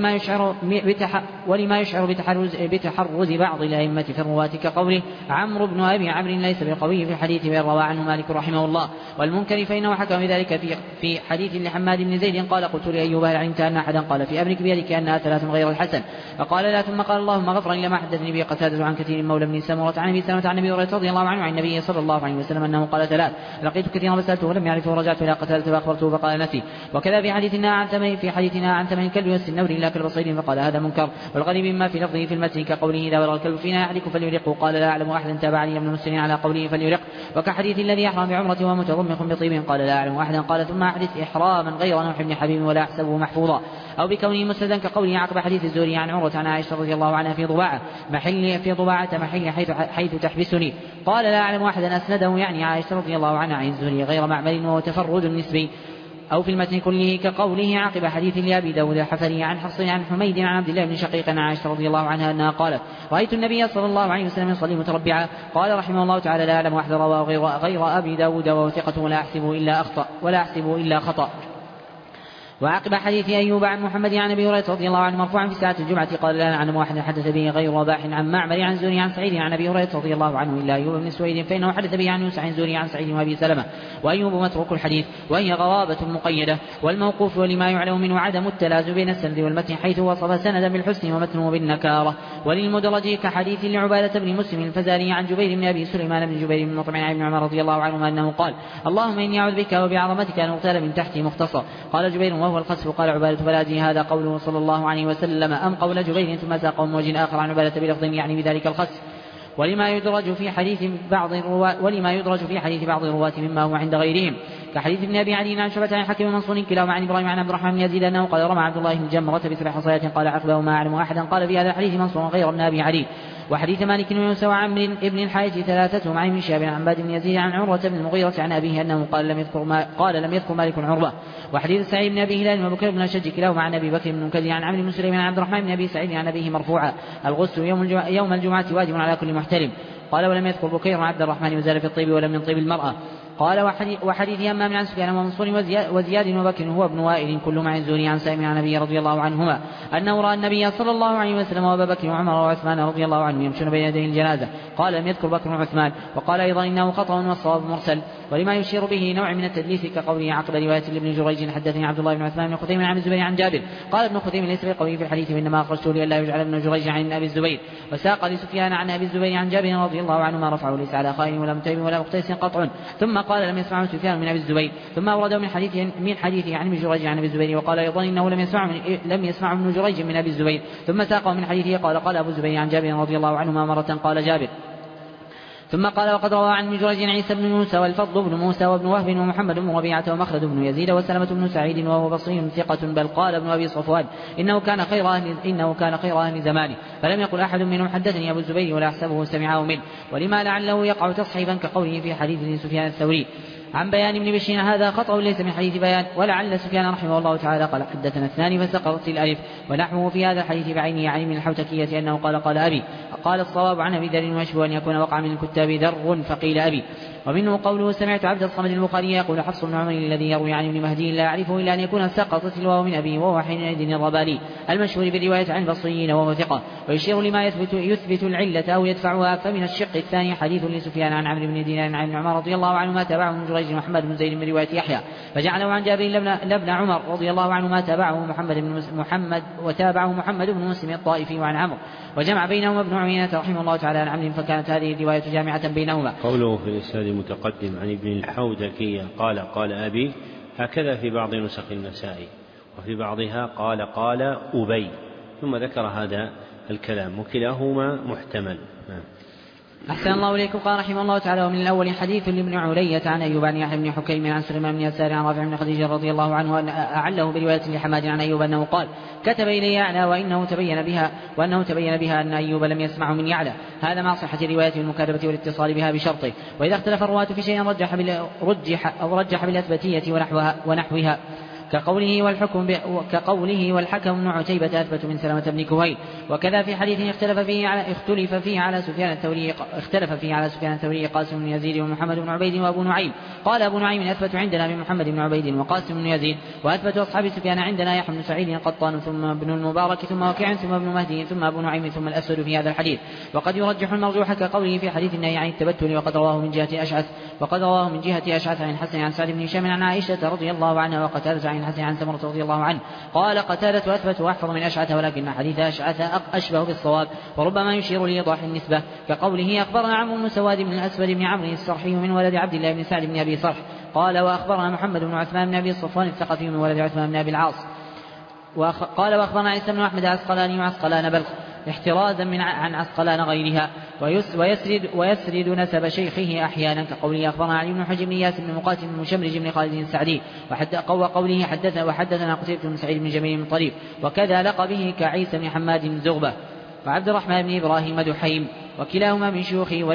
ولما يشعر بتحرز بعض الأئمة في الرواة كقوله عمرو بن أبي عمرو ليس بالقوي في الحديث بل روى عنه مالك رحمه الله. والمنكر فإنه حكم بذلك في حديث لحماد بن زيد قال قلت لأيوب هل علمت أن أحدا قال في أمرك بيدك أنها 3 غير الحسن فقال لا ثم قال اللهم غفرا لما حدثني به قتادة عن كثير مولى بن سمرة عن أبي سلمة عن أبي هريرة رضي الله عنه عن النبي صلى الله عليه وسلم أنه قال 3 لقيت كثيرا فسألته ولم يعرفه ورجعت إلى قتادة فأخبرته فقال نسي. وكذا في حديثنا عن ثمن الكلب والسنور إلا كلب صيد فقال هذا منكر. والغريب مما في لفظه في المتن كقوله إذا ولغ الكلب فينا أحدكم فليرقه قال لا أعلم أحدا تابعني ابن مسلم على قوله فليرق. وكحديث الذي يحرم بعمرة ومتضمخ بطيب قال لا أعلم أحدا قال ثم أحدث إحراما غير نوح بن حبيب ولا أحسبه محفوظا. أو بكونه مسندا كقوله عقب حديث الزهري عن عروة عن عائشة رضي الله عنها في ضباعة محل حيث تحبسني قال لا أعلم أحدا أسنده يعني عائشة رضي الله عنها عن الزهري غير معمل وهو تفرد نسبي. أو في المتن كله كقوله عقب حديث لأبي داود الحفري عن حفص عن حميد عن عبد الله بن شقيق عن عائشة رضي الله عنها أنها قالت رأيت النبي صلى الله عليه وسلم يصلي متربعا. قال رحمه الله تعالى لا أعلم أحد رواه غير أبي داود وهو ثقة ولا أحسبه إلا خطأ. وعقب حديث أيوب عن محمد عن أبي هريرة رضي الله عنه مرفوعا في ساعة الجمعة قال لا نعلم واحد حدث به غير رباح عن معمر عن زهري عن سعيد عن أبي هريرة رضي الله عنه إلا أيوب بن سويد فإنه حدث به عن يوسف عن زهري عن سعيد وأبي سلمة. وأيوب متروك الحديث وهي غرابة مقيدة. والموقوف ولما يعلم منه عدم التلازم بين السند والمتن حيث وصف سندا بالحسن ومتنه بالنكارة. وللمدرج كحديث لعبادة بن مسلم الفزاري عن جبير بن أبي سليمان بن جبير بن مطعم عن ابن عمر رضي الله عنهما أنه قال اللهم إني أعوذ بك وبعظمتك أن أغتال من تحتي مختصر. قال جبير وهو القذف قال عبادة فلا أدري هذا قوله صلى الله عليه وسلم أم قول جبير ثم ساقه من وجه آخر عن عبادة بلفظ يعني بذلك الخسف. ولما يدرج في حديث بعض الرواة مما هو عند غيرهم كحديث ابن أبي عدي عن شعبة عن حكيم منصور كلاهما عن إبراهيم عن عبد الرحمن بن يزيد أنه قال رمى عبد الله الجمرة ب7 حصيات قال عقبه ما أعلم أحدا قال في هذا الحديث منصور غير ابن أبي عدي. وحديث مالك ويوسف وعمرو بن الحارث 3 عن ابن شهاب عن عباد بن يزيد عن عروة بن المغيرة عن أبيه أنه قال لم يذكر مالك عروة. وحديث سعيد بن أبي هلال وبكر بن الشج كلاهما عن أبي بكر بن منكدر عن عمرو بن سليمان عن عبد الرحمن بن أبي سعيد عن أبيه مرفوعا الغسل يوم الجمعة واجب على كل محترم. قال ولم يذكر بكير عبد الرحمن وزال في الطيب ولم من طيب المرأة. قال وحديث همام عن سفيان ومنصور وزياد وبكر هو ابن وائل كل مع الزهري عن سالم عن النبي رضي الله عنهما أنه رأى النبي صلى الله عليه وسلم وأبا بكر وعمر وعثمان رضي الله عنهم يمشون بين يدي الجنازة قال لم يذكر بكر وعثمان. وقال أيضا إنه خطأ والصواب مرسل. ولما يشير به نوع من التدليس كقوله عقب رواية لابن جريج حدثني عبد الله بن عثمان بن خثيم عن الزبير عن جابر قال ابن خثيم ليس بقوي في الحديث وإنما أخرجته لئلا يجعل ابن جريج عن أبي الزبير. وساق لسفيان عن أبي الزبير عن جابر رضي الله عنه ما رفعه ليس على خائن ولا متهم ولا مقتيس قطع. ثم قال لم يسمعه سفيان من أبي الزبير ثم أورده من حديثه عن ابن جريج عن أبي الزبير. وقال أيضا إنه لم يسمع ابن جريج من أبي الزبير. ثم ساقه من حديثه قال أبو الزبير عن جابر رضي الله عنهما مرة قال جابر. ثم قال وقد روى عن ابن جريج عيسى بن موسى والفضل بن موسى وابن وهب ومحمد بن ربيعة ومخلد بن يزيد وسلمة بن سعيد وهو بصري ثقة بل قال ابن أبي صفوان إنه كان خير أهل زمانه فلم يقل أحد منهم حدثني أبو الزبير ولا أحسبه سمعه منه. ولما لعله يقع تصحيفا كقوله في حديث سفيان الثوري عن بيان بن بشير هذا خطأ ليس من حديث بيان. ولعل سفيان رحمه الله تعالى قال حدثنا 2 فسقطت الألف. ونحوه في هذا الحديث بعينه يعني من الحوتكية أنه قال أبي. قال الصواب عن أبي ذر ويشبه أن يكون وقع من الكتاب ذر فقيل أبي. ومنه قوله سمعت عبد الصمد البخاري يقول حفص بن عمر الذي يروي عن ابن مهدي لا يعرفه إلا أن يكون سقطت الواو من أبي وهو حينئذ الرباني المشهور بالرواية عن البصريين وهو ثقة. ويشير لما يثبت العلة أو يدفعها. فمن الشق الثاني حديث لسفيان عن عمرو بن دينار عن ابن عمر رضي الله عنهما تابعه من جريج محمد بن زيد من رواية يحيى فجعله عن جابر لابن عمر رضي الله عنهما تابعه محمد بن مسلم الطائفي وعن عمرو وجمع بينهما ابن عيينة رحمه الله تعالى عن عمرو فكانت هذه الرواية جامعة بينهما. قوله في الإسناد المتقدم عن ابن الحوذكية قال أبي هكذا في بعض نسخ النسائي وفي بعضها قال أبي ثم ذكر هذا الكلام وكلاهما محتمل. أحسن الله إليكم. قال رحمه الله تعالى ومن الأول حديث لابن علية عن أيوب عن يحيى بن حكيم عن سليمان بن يسار عن رافع بن خديجة رضي الله عنه أن أعله برواية لحماد عن أيوب أنه قال كتب إلي يعلى وأنه تبين بها أن أيوب لم يسمع من يعلى. هذا مع صحة الرواية والمكاتبة والاتصال بها بشرطه. وإذا اختلف الرواة في شيء رجح بالأثبتية ونحوها كقوله والحكم بن عتيبة أثبت من سلمة بن كهيل. وكذا في حديث اختلف فيه على سفيان الثوري قاسم بن يزيد ومحمد بن عبيد وأبو نعيم. قال أبو نعيم أثبت عندنا من محمد بن عبيد وقاسم بن يزيد، وأثبت أصحاب سفيان عندنا يحيى بن سعيد القطان ثم ابن المبارك ثم وكيع ثم ابن مهدي ثم أبو نعيم ثم الأسود في هذا الحديث. وقد يرجح المرجوح كقوله في حديث النهي عن التبتل وقد رواه من جهة أشعث عن الحسن عن سعد بن هشام عن عائشة رضي الله عنها وقتادة عن الحسن عن سمرة رضي الله عنه. قال قتادة أثبت وأحفظ من أشعث ولكن حديث أشعث أشبه بالصواب وربما يشير لإيضاح النسبة، كقوله أخبرنا عمرو بن سواد بن الأسود بن عمرو السرحي من ولد عبد الله بن سعد بن أبي صرح قال وأخبرنا محمد بن عثمان بن أبي الصفوان الثقفي من ولد عثمان بن أبي العاص قال وأخبرنا عيسى بن أحمد عسقلاني وعسقلان بلخ احترازا عن عسقلان غيرها، ويسرد نسب شيخه أحيانا كقوله أخبرنا علي بن حجر بن ياس بن مقاتل بن مشمرج بن خالد السعدي وقوله حدثنا قتيبة بن سعيد بن جميل بن طريف، وكذا لقبه كعيسى بن حماد بن زغبة وعبد الرحمن بن إبراهيم دحيم وكلاهما من شيوخه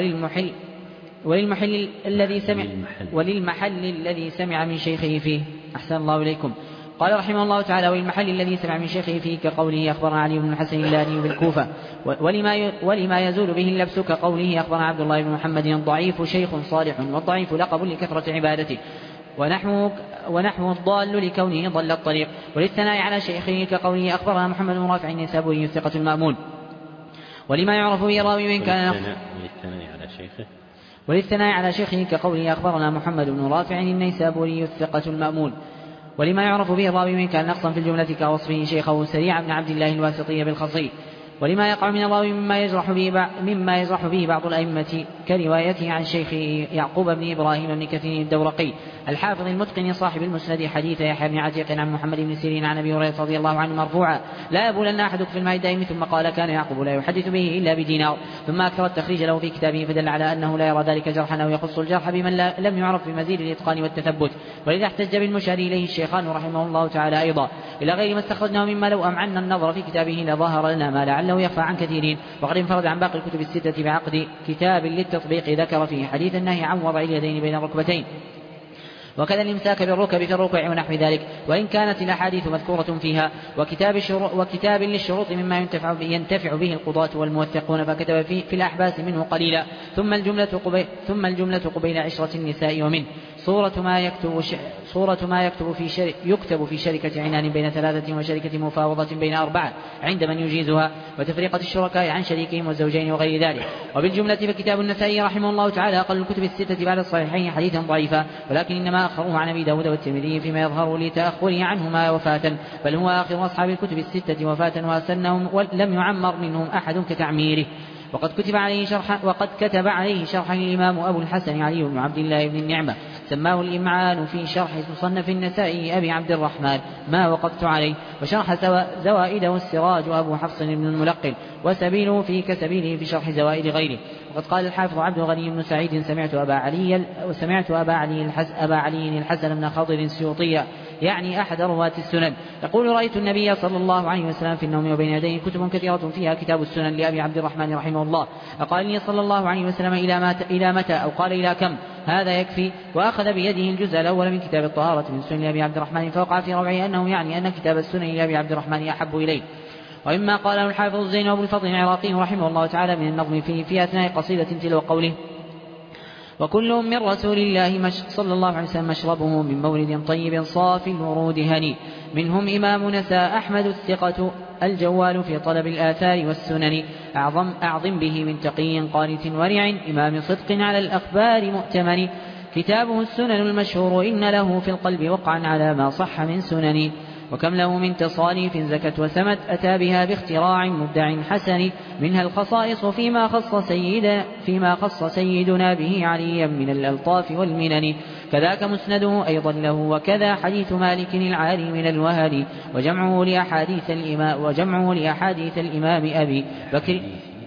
وللمحل الذي سمع من شيخه فيه. أحسن الله إليكم. قال رحمه الله تعالى والمحل الذي سمع من شيخه فيه كقوله أخبرنا علي بن الحسن اللاني بالكوفة ولما يزول به اللبس كقوله أخبرنا عبد الله بن محمد الضعيف شيخ صالح والضعيف لقب لكثرة عبادته ونحو الضال لكونه ضل الطريق. وللثناء على شيخه كقوله أخبرنا محمد بن رافع النسابوري الثقة المأمون ولما يعرف به راوي من كان وللثناء على شيخه كقوله أخبرنا محمد بن رافع النسابوري الثقة المأمون ولما يعرف به الراوي من كان نقصا في الجملة كوصفه شيخه سريع بن عبد الله الواسطي بالخصي. ولما يقع من الراوي مما يجرح به بعض الأئمة كروايته عن شيخ يعقوب بن إبراهيم بن كثير الدورقي الحافظ المتقن صاحب المسند حديث يحيى بن عتيق عن محمد بن سيرين عن أبي هريرة رضي الله عنه مرفوعا لا يبولن أحدكم في الماء الدائم ثم قال كان يعقوب لا يحدث به إلا بدينار ثم أكثر التخريج له في كتابه فدل على أنه لا يرى ذلك جرحا أو يخص الجرح بمن لم يعرف بمزيد الإتقان والتثبت. ولذا احتج بالمشار إليه الشيخان رحمه الله تعالى أيضا إلى غير ما استخرجناه مما لو أمعنا النظر في كتابه لظهر لنا ما لعله يخفى عن كثيرين. وقد انفرد عن باقي الكتب الستة بعقد كتاب للتطبيق ذكر فيه حديث النهي عن وضع اليدين بين الركبتين وكذا الامساك بالركب في الركوع ونحو ذلك وإن كانت الأحاديث مذكورة فيها وكتاب للشروط مما ينتفع به القضاة والموثقون فكتب في الأحباس منه قليلا ثم الجملة قبيل عشرة النساء ومنه صورة ما يكتب في شركة عنان بين ثلاثة وشركة مفاوضة بين أربعة عند من يجيزها وتفرقة الشركاء عن شريكهم والزوجين وغير ذلك. وبالجملة فكتاب النسائي رحمه الله تعالى أقل الكتب الستة بعد الصحيحين حديثا ضعيفا ولكن إنما أخروه عن أبي داود والترمذي فيما يظهر لتأخره عنهما وفاة بل هو آخر أصحاب الكتب الستة وفاة وأسنهم ولم يعمر منهم أحد كتعميره. وقد كتب عليه شرحا الإمام أبو الحسن علي بن عبد الله بن النعمة سماه الإمعان في شرح مصنف النسائي أبي عبد الرحمن ما وقفت عليه وشرح زوائده السراج أبو حفص بن الملقن وسبيله في كسبيله في شرح زوائد غيره. وقد قال الحافظ عبد الغني بن سعيد سمعت أبا علي الحسن بن خضر السيوطي يعني أحد رواة السنن يقول رأيت النبي صلى الله عليه وسلم في النوم وبين يديه كتب كثيرة فيها كتاب السنن لأبي عبد الرحمن رحمه الله فقال لي صلى الله عليه وسلم إلى متى أو قال إلى كم هذا يكفي وأخذ بيده الجزء الأول من كتاب الطهارة من سنن أبي عبد الرحمن فوقع في روعه أنه يعني أن كتاب السنن لأبي عبد الرحمن أحب إليه. وإما قاله الحافظ الزين بن الفضل العراقي رحمه الله تعالى من النظم في أثناء قصيدة تلو قوله وكل من رسول الله صلى الله عليه وسلم مشربه من مورد طيب صاف الورود هني منهم إمام نساء أحمد الثقة الجوال في طلب الآثار والسنن أعظم به من تقي قانت ورع إمام صدق على الأخبار مؤتمن كتابه السنن المشهور إن له في القلب وقعا على ما صح من سنن وكم له من تصانيف زكت وسمت أتى بها باختراع مبدع حسن منها الخصائص فيما خص سيدنا به عليا من الألطاف والمنن كذاك مسنده أيضا له وكذا حديث مالك العالي من الوهد وجمعه لأحاديث الإمام أبي بكر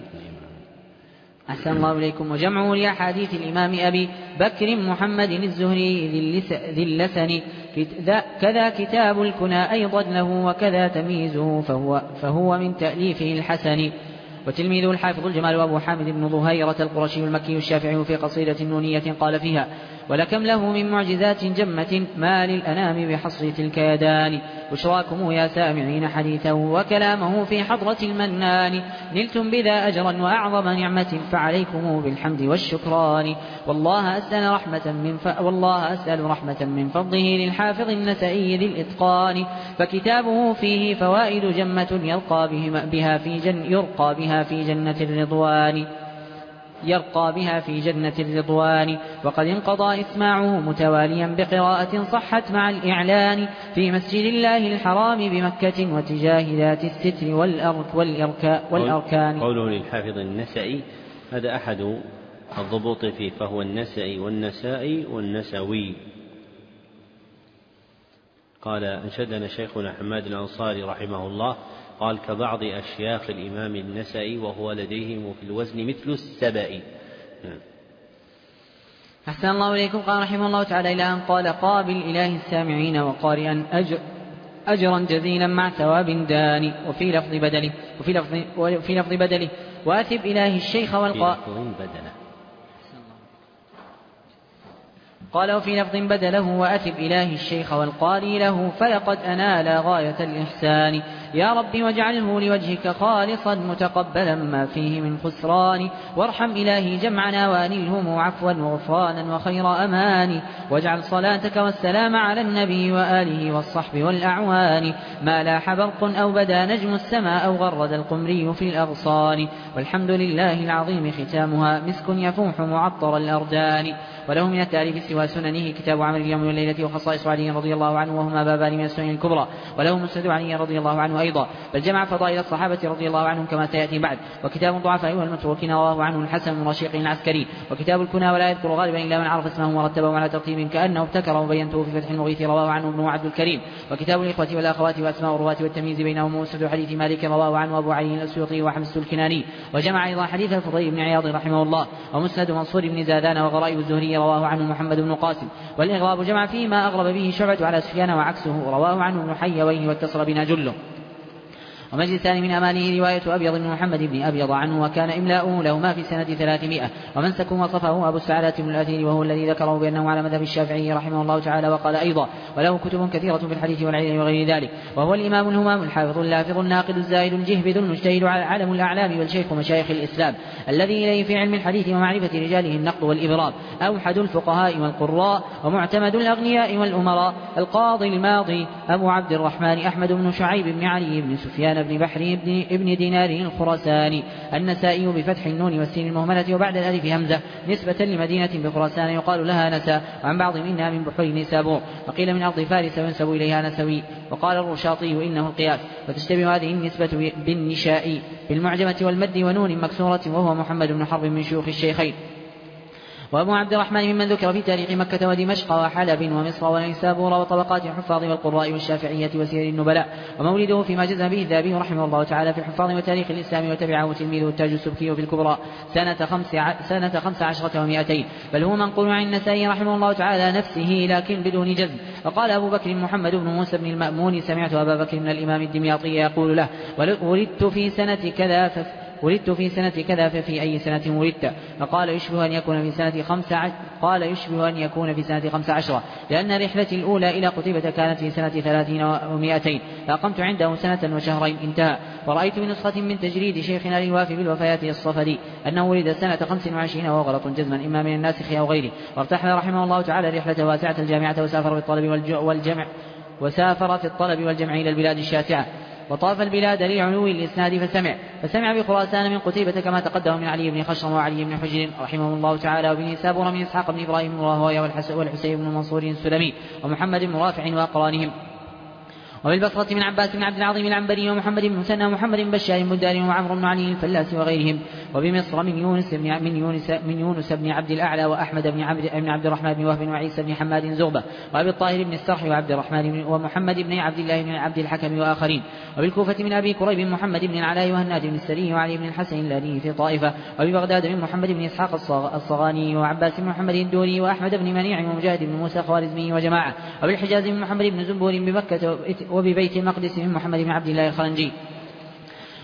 أحسن الله إليكم وجمعه لأحاديث الإمام أبي بكر محمد الزهري ذي اللسن كذا كتاب الكنى أيضا له وكذا تمييزه فهو من تأليفه الحسن. وتلميذه الحافظ الجمال أبو حامد بن ظهيرة القرشي المكي الشافعي في قصيدة نونية قال فيها ولكم له من معجزات جمة ما للأنام بحصر تلك يدان. بشراكم يا سامعين حديثه وكلامه في حضرة المنان، نلتم بذا أجرا وأعظم نعمة فعليكم بالحمد والشكران. والله أسأل رحمة من فضله للحافظ النسائي ذي الإتقان، فكتابه فيه فوائد جمة يرقى بها في جنة الرضوان. وقد انقضى إسماعه متواليا بقراءة صحت مع الإعلان في مسجد الله الحرام بمكة وتجاه ذات الستر والأركان. قوله للحافظ النسائي هذا أحد الضبوط فيه، فهو النسائي والنسائي والنسوي. قال أنشدنا شيخنا حماد الأنصاري رحمه الله قال كبعض أشياخ الإمام النسائي وهو لديهم في الوزن مثل السبأ. أحسن الله إليكم. قال رحمه الله تعالى إلى أن قال قابل إله السامعين وقارئا أجرا جزيلا مع ثواب داني. وفي لفظ بدله وأثب إله الشيخ قال وفي لفظ بدله وأثب إله الشيخ والقاري له فلقد أنال غاية الإحسان. يا رب واجعله لوجهك خالصا متقبلا ما فيه من خسران، وارحم إلهي جمعنا وأنلهم عفوا وغفرانا وخير أمان. واجعل صلاتك والسلام على النبي وآله والصحب والأعوان، ما لاح برق أو بدا نجم السماء أو غرد القمري في الأغصان. والحمد لله العظيم ختامها مسك يفوح معطر الأردان. وله من التأليف سوى سننه كتاب عمل اليوم والليلة وخصائص علي رضي الله عنه وهما بابان من السنن الكبرى، وله مسند علي رضي الله عنه أيضا، بل جمع فضائل الصحابة رضي الله عنهم كما سيأتي بعد. وكتاب الضعفاء والمتروكين رواه عنه الحسن بن رشيق العسكري. وكتاب الكنى ولا يذكر غالبا إلا من عرف اسمه ورتبه على ترتيب كأنه ابتكره وبينته في فتح المغيث رواه عنه ابن عبد الكريم. وكتاب الإخوة والأخوات وأسماء الرواة والتمييز بينهم مسند حديث مالك رواه عنه أبو علي الأسيوطي وحمس الكناني. وجمع أيضا حديث الفضيل بن عياض رحمه الله. ومسند منصور بن زادان وغرائب الزهري رواه عنه محمد بن قاسم. والإغراب جمع فيه ما أغرب به شعبة على سفيان وعكسه رواه عنه ابن حيوين واتصل بنا جله. ومجلسان من أمانه رواية أبيض بن محمد بن أبيض عنه وكان إملاؤه له ما في سنة 300. ومنسك وصفه أبو السعادة بن الأثير وهو الذي ذكره بأنه على مذهب الشافعي رحمه الله تعالى. وقال أيضا وله كتب كثيرة في الحديث والعلم وغير ذلك. وهو الإمام الهمام الحافظ اللافظ الناقد الزاهد الجهبذ المجتهد على عالم الأعلام والشيخ مشايخ الإسلام الذي إليه في علم الحديث ومعرفة رجاله النقد والإبرام أوحد الفقهاء والقراء ومعتمد الأغنياء والأمراء. القاضي الماضي أبو عبد الرحمن أحمد بن شعيب بن علي بن سفيان بن بحر ابن دينار الخراساني. النسائي بفتح النون والسين المهملة وبعد الألف همزة نسبة لمدينة بخراسان يقال لها نسا، وعن بعض منها من بحور نيسابور، وقيل من أرض فارس وينسب إليها نسوي. وقال الرشاطي إنه القياس. وتشتبه هذه النسبة بالنشائي بالمعجمة والمد ونون مكسورة وهو محمد بن حرب من شيوخ الشيخين. وأبو عبد الرحمن ممن ذكر في تاريخ مكة ودمشق وحلب ومصر ونيسابور وطبقات الحفاظ والقراء والشافعية وسير النبلاء. ومولده فيما جزم به الذهبي رحمه الله تعالى في الحفاظ وتاريخ الإسلام، وتبعه تلميذه التاج السبكي في الكبرى سنة 15 و200. بل هو منقول عن النسائي رحمه الله تعالى نفسه لكن بدون جزم. وقال أبو بكر محمد بن موسى بن المأمون سمعت أبا بكر من الإمام الدمياطي يقول له ولدت في سنة كذا ففي أي سنة ولدت؟ فقال يشبه أن يكون في سنة 15 لأن رحلتي الأولى إلى قتيبة كانت في سنة 30 و200 فأقمت عنده سنة وشهرين انتهى. ورأيت بنسخة من تجريد شيخنا للوافي بالوفيات الصفدي أنه ولد سنة 25 وهو غلط جزما إما من الناسخ أو غيره. وارتحل رحمه الله تعالى رحلة واسعة الجامعة وسافر في الطلب والجمع إلى البلاد الشاسعة، وطاف البلاد لعلو الإسناد فسمع بخراسان من قتيبة كما تقدم من علي بن خشرم وعلي بن حجر رحمه الله تعالى، وبن سابور من إسحاق بن إبراهيم بن راهويه والحسين بن منصور السلمي ومحمد بن رافع وأقرانهم. وبالبصرة من عباس بن عبد العظيم العنبري ومحمد بن مسنى ومحمد بن بشار بن دار وعمرو بن علي الفلاس وغيرهم. وبمصر من يونس بن عبد الأعلى وأحمد بن عبد الرحمن بن وهب وعيسى بن حماد زغبة وأبي الطاهر بن السرح وعبد الرحمن ومحمد بن عبد الله بن عبد الحكم وآخرين. وبالكوفة من أبي كريب محمد بن العلاء وهناد بن السري وعلي بن الحسن اللادي في طائفة. وببغداد من محمد بن إسحاق الصغاني وعباس بن محمد الدوري وأحمد بن منيع ومجاهد بن موسى خوارزمي وجماعة. وبالحجاز من محمد بن زنبور بمكة وببيت المقدس من محمد بن عبد الله الخلنجي.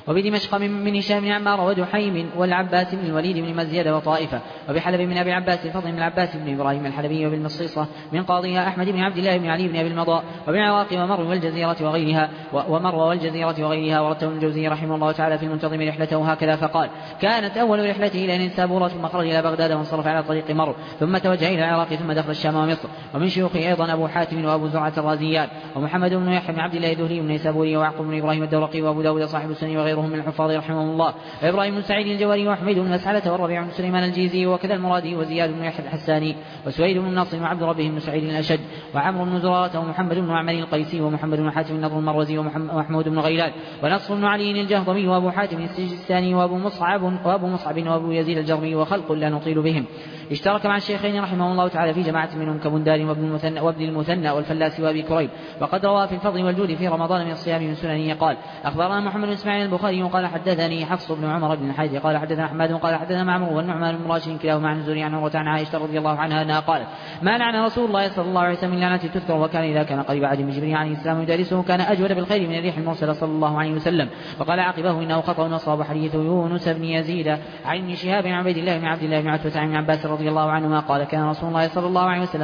وبدمشق من هشام بن عمار ودحيم والعباس بن الوليد بن مزيد وطائفة، وبحلب من أبي عباس الفضل بن العباس بن إبراهيم الحلبي، وبالمصيصة من قاضيها أحمد بن عبد الله بن علي بن أبي المضاء، وبالعراق ومرو والجزيرة وغيرها. ورتب الجوزي رحمه الله تعالى في المنتظم رحلته هكذا فقال: كانت أول رحلته إلى نيسابورة ثم خرج إلى بغداد وانصرف على طريق مرو ثم توجه إلى العراق ثم دخل الشام ومصر. ومن شيوخه أيضا أبو حاتم وأبو زرعة الرازيان ومحمد بن يحيى بن عبد الله الدهلي بن نيسابوري ويعقوب بن إبراهيم الدورقي وأبو داود صاحب السنن وغيرهم من الحفاظ رحمهم الله، وإبراهيم بن سعيد الجواري وحميد بن مسعلة والربيع بن سليمان الجيزي وكذا المرادي وزياد بن يحيى الحساني وسويد بن ناصر وعبد ربه بن سعيد الأشد وعمرو بن زرارة ومحمد بن معمر القيسي ومحمد بن حاتم النضر المروزي ومحمود بن غيلان ونصر بن علي الجهضمي وأبو حاتم السجستاني وأبو مصعب وأبو يزيد الجرمي وخلق لا نطيل بهم. اشترك مع الشيخين رحمه الله تعالى في جماعة منهم كبندار وابن المثنى والفلاس وأبي كريب. وقد روى في الفضل والجود في رمضان من الصيام من سننه قال: أخبرنا محمد بن إسماعيل البخاري قال حدثني حفص بن عمر بن الحارث قال حدثنا أحمد قال حدثنا معمر والنعمان بن راشد كلاهما عن الزهري عن عروة عن عائشة رضي الله عنها أنها قالت: ما لعن رسول الله صلى الله عليه وسلم من لعنة تذكر، وكان إذا كان قريب عهد من جبريل عليه السلام يدارسه كان أجود بالخير من الريح المرسلة صلى الله عليه وسلم. وقال عقبه: إنه خطأ وصاب حديث يونس بن يزيد عن ابن شهاب عن عبيد الله بن عبد الله بن عتبة عن عباس رضي الله عنهما قال: كان رسول الله صلى الله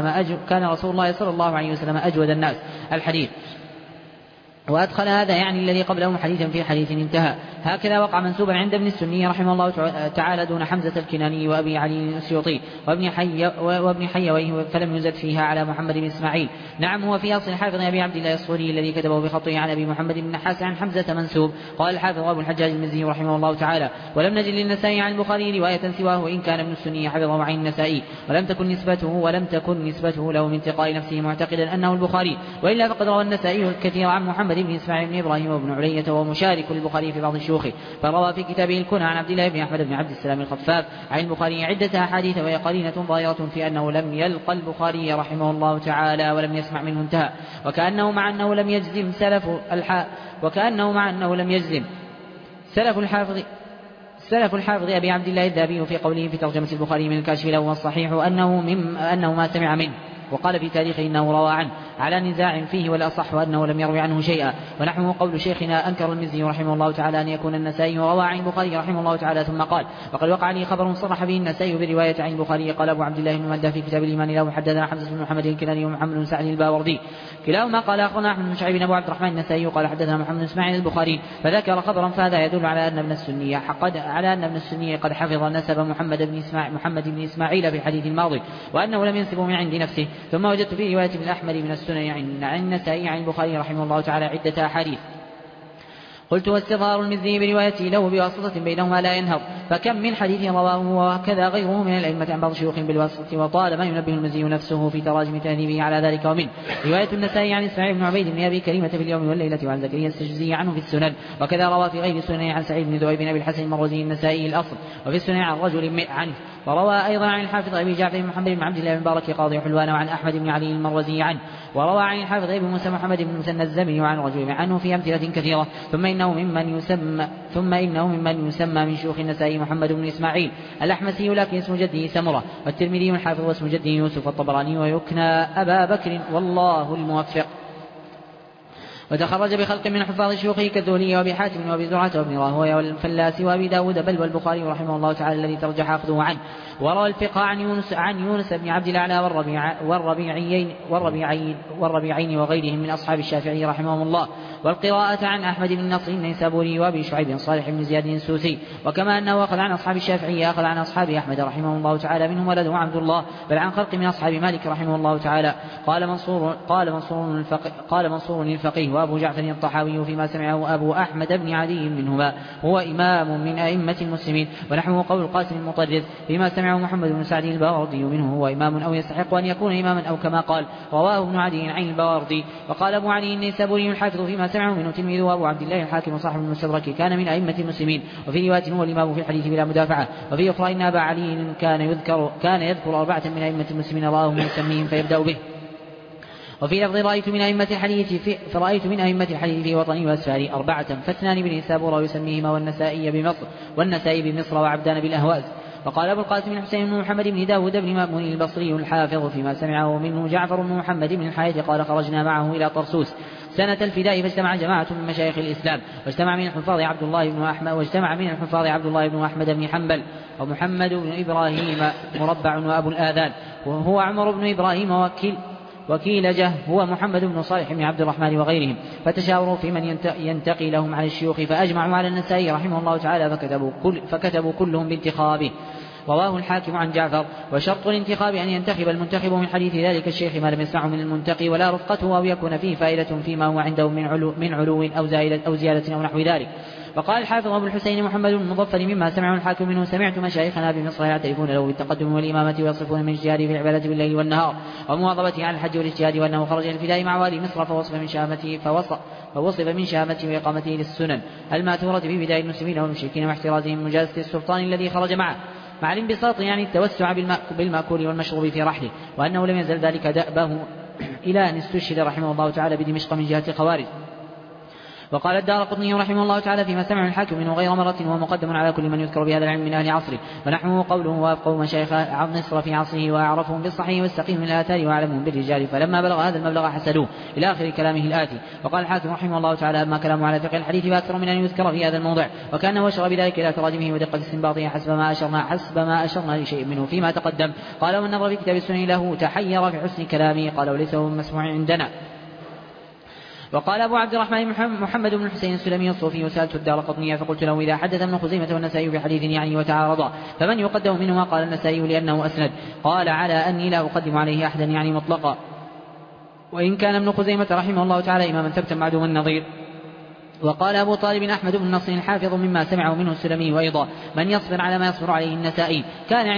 عليه وسلم أجود الناس. الحديث. وأدخل هذا يعني الذي قبله حديثا في حديث انتهى. هكذا وقع منسوبا عند ابن السني رحمه الله تعالى دون حمزة الكناني وأبي علي السيوطي وابن حيويه فلم يزد فيها على محمد بن إسماعيل. نعم، هو في أصل الحافظ أبي عبد الله الصوري الذي كتبه بخطه عن أبي محمد بن نحاس عن حمزة منسوب. قال الحافظ أبو الحجاج المزي رحمه الله تعالى: ولم نجد للنسائي عن البخاري رواية سواه، إن كان ابن السني حفظه عن النسائي ولم تكن نسبته له من تلقاء نفسه معتقدا أنه البخاري، وإلا فقد روى النسائي الكثير عن محمد بن إسماعيل بن إبراهيم وابن علية ومشارك للبخاري في بعض شيوخه، فروى في كتابه الكنى عن عبد الله بن أحمد بن عبد السلام الخفاف عن البخاري عدة أحاديث، وهي قرينة ظاهرة في أنه لم يلقى البخاري رحمه الله تعالى ولم يسمع منه انتهى، وكأنه مع أنه لم يجزم سلف الحافظ أبي عبد الله الذهبي في قوله في ترجمة البخاري من الكاشف له والصحيح أنه ما سمع منه، وقال في تاريخه إنه روى عنه على نزاع فيه، والأصح أنه لم يروي عنه شيئا. ونحوه قول شيخنا أنكر المزي رحمه الله تعالى أن يكون النسائي روى عن البخاري رحمه الله تعالى، ثم قال: وقد وقع لي خبر صرح به النسائي برواية عن البخاري. قال أبو عبد الله بن مندى في كتاب الإيمان له: حدثنا حمزة بن محمد الكناني ومحمد بن سعد الباوردي كلاهما قال أخبرنا أحمد بن شعيب أبو عبد الرحمن النسائي قال حدثنا محمد بن إسماعيل البخاري، فذكر خبرا، فهذا يدل على أن ابن السني قد حفظ نسب محمد بن إسماعيل في الحديث الماضي، وأنه لم ينسبه من عند نفسه. ثم وجدت في رواية ابن الأحمر من السنن عن النسائي عن البخاري رحمه الله تعالى عدة أحاديث. قلت: واستظهار المزي بروايته له بواسطة بينهما لا ينهض، فكم من حديث رواه وكذا غيره من الأئمة عن بعض شيوخ بالواسطة، وطالما ينبه المزي نفسه في تراجم تهذيبه على ذلك. ومن رواية النسائي عن إسماعيل بن عبيد بن أبي كريمة في اليوم والليلة وعن زكريا السجزي عنه في السنن، وكذا روى في غير السنن عن سعيد بن ذؤيب بن أبي الحسن المروزي النسائي الأصل، وفي السنن عن رجل عنه. وروى أيضا عن الحافظ أبي جعفر محمد بن عبد الله بن مبارك قاضي حلوان وعن أحمد بن علي المروزي عنه. وروى عن الحافظ أبي موسى محمد بن مثنى الزمن وعن رجل عنه في أمثلة كثيرة. ثم إنه ممن يسمى من شيوخ النسائي محمد بن إسماعيل الأحمسي، لكن اسم جده سمرة، والترمذي الحافظ واسم جده يوسف، والطبراني ويكنى أبا بكر، والله الموفق. وتخرج بخلق من حفاظ شيوخه كالذهلي وابي حاتم وابي زرعة وابن راهويه والفلاس وابي داود، بل والبخاري رحمه الله تعالى الذي ترجح اخذه عنه. وروى الفقه عن يونس بن عبد الاعلى والربيعين وغيرهم من اصحاب الشافعي رحمهم الله، والقراءة عن احمد بن نصر النيسابوري وابي شعيب صالح بن زياد السوسي. وكما انه اخذ عن اصحاب الشافعي اخذ عن اصحاب احمد رحمه الله تعالى منهم ولده عبد الله، بل عن خلق من اصحاب مالك رحمه الله تعالى. قال منصور الفقيه وأبو جعفر الطحاوي فيما سمعه أبو أحمد بن علي منهما: هو إمام من أئمة المسلمين. ونحوه قول القاسم المطرز فيما سمعه محمد بن سعد الباوردي منه: هو إمام أو يستحق أن يكون إماما، أو كما قال. رواه ابن عدي عن الباوردي. وقال أبو علي النيسابوري الحافظ فيما سمعه منه تلميذه وأبو عبد الله الحاكم وصاحب المستدرك: كان من أئمة المسلمين. وفي رواية: هو الإمام في الحديث بلا مدافعة. وفي أخرى: إن أبا علي كان يذكر 4 من أئمة المسلمين رآهم يسميهم فيبدأ به. وفي لفظ: رأيت من أئمة الحديث في وطني وأسفاري 4، فاثنان بالنسابورة ويسميهما والنسائي بمصر وعبدان بالأهواز. وقال أبو القاسم الحسين بن محمد بن داود بن مأمون البصري الحافظ فيما سمعه منه جعفر بن محمد بن الحارث قال: خرجنا معه إلى طرسوس سنة الفداء، فاجتمع جماعة من مشايخ الإسلام، واجتمع من الحفاظ عبد الله بن أحمد بن حنبل ومحمد بن إبراهيم مربع وأبو الآذان، وهو عمر بن إبراهيم وكيلجه هو محمد بن صالح بن عبد الرحمن وغيرهم، فتشاوروا في من ينتقي لهم عن الشيوخ، فأجمعوا على النسائي رحمه الله تعالى، فكتبوا كلهم بانتخابه. رواه الحاكم عن جعفر. وشرط الانتخاب أن ينتخب المنتخب من حديث ذلك الشيخ ما لم يسمعه من المنتقي ولا رفقته، أو يكون فيه فائدة فيما هو عنده من علو أو زيادة أو نحو ذلك. وقال الحافظ أبو الحسين محمد بن المظفر مما سمعه الحاكم منه: سمعت مشايخنا بمصر يعترفون له بالتقدم والإمامة، ويصفون من اجتهاده في العبادة بالليل والنهار ومواظبته على الحج والاجتهاد، وأنه خرج للفداء مع والي مصر فوصف من شهامته وإقامته للسنن الماثورة في بداية المسلمين والمشركين، واحترازهم من مجازة السلطان الذي خرج معه، مع الانبساط يعني التوسع بالمأكول والمشروب في رحله، وأنه لم يزل ذلك دأبه إلى أن استشهد رحمه الله تعالى بدمشق من جهة الخوارج. وقال الدارقطني رحمه الله تعالى فيما سمع الحاكم منه غير مرة: وهو مقدم على كل من يذكر بهذا العلم من أهل عصره. ونحوه قوله: وأفقه مشايخ مصر في عصره، وأعرفهم بالصحيح والسقيم من الآثار، وأعلمهم بالرجال، فلما بلغ هذا المبلغ حسدوه، إلى آخر كلامه الآتي. وقال الحاكم رحمه الله تعالى: أما كلامه على فقه الحديث فأكثر من أن يذكر في هذا الموضع، وكان أشار بذلك إلى تراجمه ودقة استنباطه حسب ما أشرنا لشيء منه فيما تقدم. قال: والنظر في كتاب السنن له تحير في حسن كلامه، قال: وليس هو مسموع عندنا. وقال أبو عبد الرحمن محمد بن الحسين السلمي الصوفي: وسألت الدارقطني فقلت له: إذا حدث ابن خزيمة والنسائي بحديث يعني وتعارضا فمن يقدم منهما؟ قال: النسائي لأنه أسند. قال: على أني لا أقدم عليه أحدا يعني مطلقا، وإن كان ابن خزيمة رحمه الله تعالى إماما ثبتا معدوم النظير. وقال أبو طالب أحمد بن نصر الحافظ مما سمعه منه السلمي أيضا: من يصبر على ما يصبر عليه النسائي كان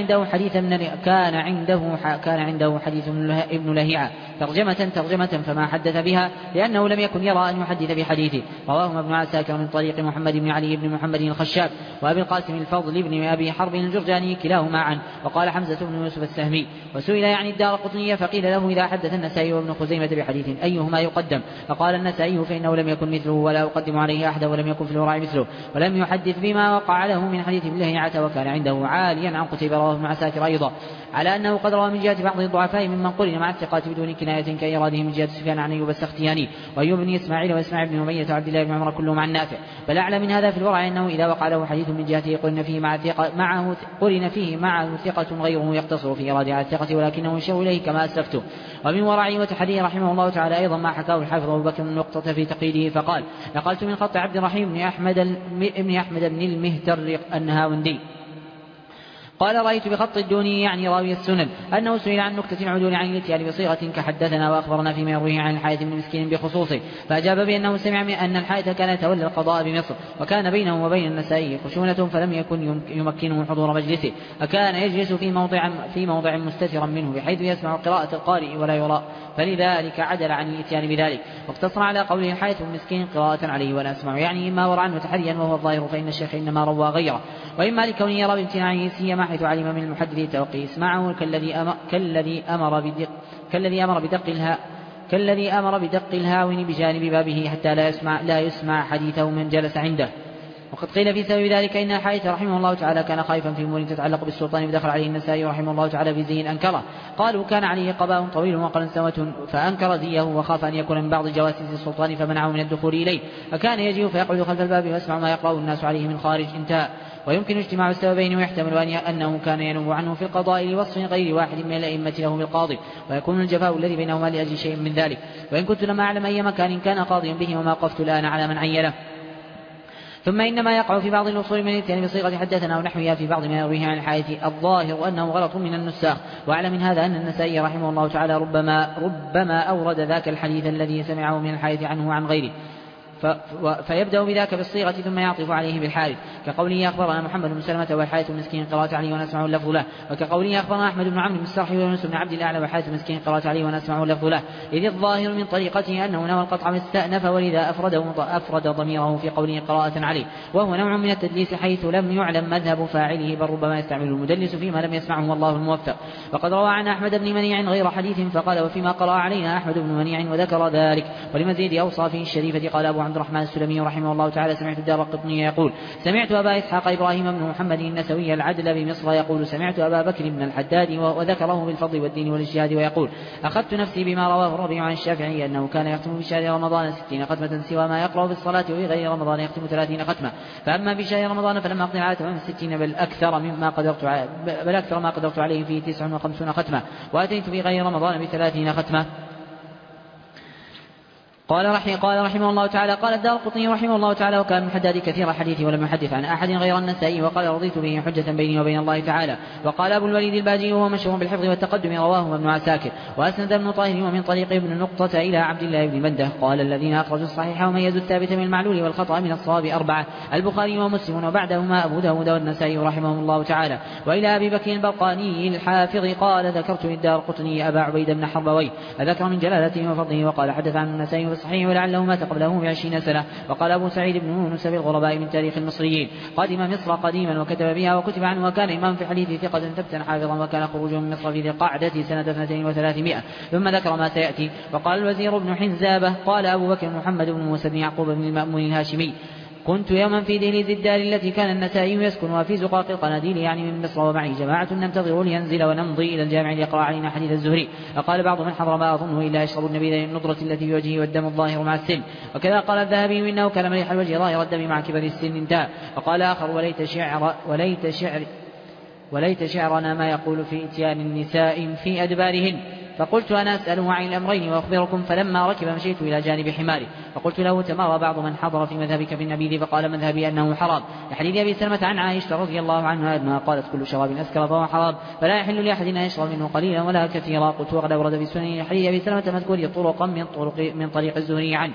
عنده حديث ابن لهيعة ترجمة فما حدث بها، لأنه لم يكن يرى أن يحدث بحديثه. رواه ابن عساكر من طريق محمد بن علي بن محمد الخشاب وأبي القاسم الفضل بن أبي حرب الجرجاني كلاهما عنه. وقال حمزة بن يوسف السهمي: وسئل يعني الدارقطني فقيل له: إذا حدث النسائي وابن خزيمة بحديث أيهما يقدم؟ فقال: النسائي، فإنه لم يكن مثله ولا أقدم عليه أحدا، ولم يكن في الوراء مثله، ولم يحدث بما وقع له من حديث ابن لهيعة، وكان عنده عاليا عن قتيبة. رواه ابن عساكر أيضا على أنه قد روى من جهة بعض الضعفاء ممن قرن مع الثقات بدون كناية كإراده من جهة سفيان عن أيوب السختياني وأيوب بن إسماعيل وإسماعيل بن أمية وعبد الله بن عمر كلهم عن نافع. بل أعلى من هذا في الورع أنه إذا وقع له حديث من جهته قرن فيه معه ثقة غيره يقتصر في إراده على الثقة، ولكنه يشير إليه كما أسلفته. ومن ورعه وتحريه رحمه الله تعالى أيضا ما حكاه الحافظ أبو بكر النقطة في تقييده فقال: نقلت من خط عبد الرحيم بن أحمد بن المهتر النهاوندي قال: رأيت بخط الدوني يعني راوي السنن أنه سئل عن نكتة العدول عن الاتيان بصيغة كحدثنا وأخبرنا فيما يرويه عن الحارث بن مسكين بخصوصه، فأجاب بأنه سمع أن الحارث كان يتولى القضاء بمصر، وكان بينه وبين النسائي خشونة فلم يكن يمكنه حضور مجلسه، فكان يجلس في موضع مستترا منه بحيث يسمع قراءة القارئ ولا يرى، فلذلك عدل عن الاتيان بذلك، واقتصر على قوله الحارث بن مسكين قراءة عليه ولا أسمع، يعني إما ورعا وتحريا وهو الظاهر، فإن الشيخ إنما روى غيره، وإما لكونه يرى بامتناعه سيما حيث علم من المحدث التوقي اسمعه كالذي أمر بدق الهاون بجانب بابه حتى لا يسمع حديثه من جلس عنده. وقد قيل في سبب ذلك إن الحارث رحمه الله تعالى كان خائفا في أمور تتعلق بالسلطان، فدخل عليه النسائي رحمه الله تعالى في زي أنكره. قالوا: كان عليه قباء طويل وقلنسوة فأنكر زيه، وخاف أن يكون من بعض جواسيس السلطان فمنعه من الدخول إليه، فكان يجيء فيقعد خلف الباب ويسمع ما يقرأ الناس عليه من خارج. انتهى. ويمكن اجتماع السببين، ويحتمل أنه كان ينوب عنه في القضاء لوصف غير واحد من الأئمة له بالقاضي، ويكون الجفاء الذي بينهما لأجل شيء من ذلك. وإن كنت لما أعلم أي مكان كان قاضيا به وما وقفت الآن على من عينه. ثم إنما يقع في بعض الأصول من الاتيان بصيغة حدثنا ونحوها في بعض ما يرويه عن الحارث الظاهر أنه غلط من النساخ. وأعلم من هذا أن النسائي رحمه الله تعالى ربما أورد ذاك الحديث الذي سمعه من الحارث عنه عن غيره، فيبدأ بذاك بالصيغة ثم يعطف عليه بالحارث، كقوله: أخبرنا محمد بن سلمة والحارث المسكين قراءة عليه ونسمع اللفظ له، وكقوله: أخبرنا أحمد بن عمرو بن السرحي ويونس بن عبد الأعلى والحارث المسكين قراءة عليه ونسمع اللفظ له، إذ الظاهر من طريقته أنه نوى القطع مستأنف، ولذا أفرد ضميره في قوله قراءة عليه، وهو نوع من التدليس حيث لم يعلم مذهب فاعله، بل ربما يستعمل المدلس فيما لم يسمعه والله الموفق. وقد روى عن أحمد بن منيع غير حديث فقال: وفيما قرأ علينا أحمد بن منيع، وذكر ذلك. ولمزيد أوصافه الشريفة قال أبو عبد الرحمن السلمي رحمه الله تعالى سمعت الدارقطني يقول سمعت أبا إسحاق إبراهيم بن محمد النسوي العدل بمصر يقول سمعت أبا بكر بن الحداد وذكره بالفضل والدين والاجتهاد ويقول أخذت نفسي بما رواه الربيع عن الشافعي أنه كان يختم بشهر رمضان 60 ختمة سوى ما يقرأ بالصلاة وفي غير رمضان يختم 30 ختمة. فأما بشهر رمضان فلم أقدر على تمام 60 بل أكثر ما قدرت عليه فيه 59 ختمة وأتيت في غير رمضان ب30 ختمة. قال رحمه الله تعالى قال الدارقطني رحمه الله تعالى وكان من الحداد كثير حديثه ولم يحدث عن أحد غير النسائي وقال رضيت به حجة بيني وبين الله تعالى. وقال أبو الوليد الباجي وهو مشهور بالحفظ والتقدم رواه ابن عساكر وأسند ابن طاهر ومن طريق ابن نقطة إلى عبد الله بن منده قال الذين أخرجوا الصحيح وميزوا الثابت من المعلول والخطأ من الصواب 4 البخاري ومسلم وبعدهما أبو داود والنسائي رحمهم الله تعالى. وإلى أبي بكر البرقاني الحافظ قال ذكرت للدارقطني أبا عبيد بن حربوي أذكر من جلالته وفضله وقال حدث عن النسائي في الصحيح ولعله مات قبله ب20 سنة. وقال أبو سعيد بن يونس بالغرباء من تاريخ المصريين قدم مصر قديما وكتب بها وكتب عنه وكان إمام في حديث ثقة ثبتا حافظا وكان خروجه من مصر في ذي القعدة سنة 200 ثم ذكر ما سيأتي. وقال الوزير بن حنزابة قال أبو بكر محمد بن موسى بن يعقوب بن المأمون الهاشمي كنت يوما في دهليز الدار التي كان النسائي يسكنها في زقاق القناديل يعني من مصر ومعي جماعة ننتظر لينزل ونمضي إلى الجامع ليقرأ علينا حديث الزهري. وقال بعض من حضر ما أظنه إلا يشرب النبيذ للنضرة التي في وجهه والدم الظاهر مع السن. وكذا قال الذهبي إنه كان مليح الوجه ظاهر الدم مع كبر السن انتهى. وقال آخر وليت شعرنا ما يقول في إتيان النساء في أدبارهن. فقلت أنا أسأله عن الأمرين وأخبركم. فلما ركب مشيت إلى جانب حماري فقلت له تمارى بعض من حضر في مذهبك في النبيذ فقال مذهبي أنه حرام. لحديث أبي سلمة عن عائشة رضي الله عنها أنها قالت كل شراب أسكر فهو حرام فلا يحل لأحد أن يشرب منه قليلا ولا كثيرا. قلت وقد أورد في سنن حديث أبي سلمة مذكور طرقا من طريق الزهري عنه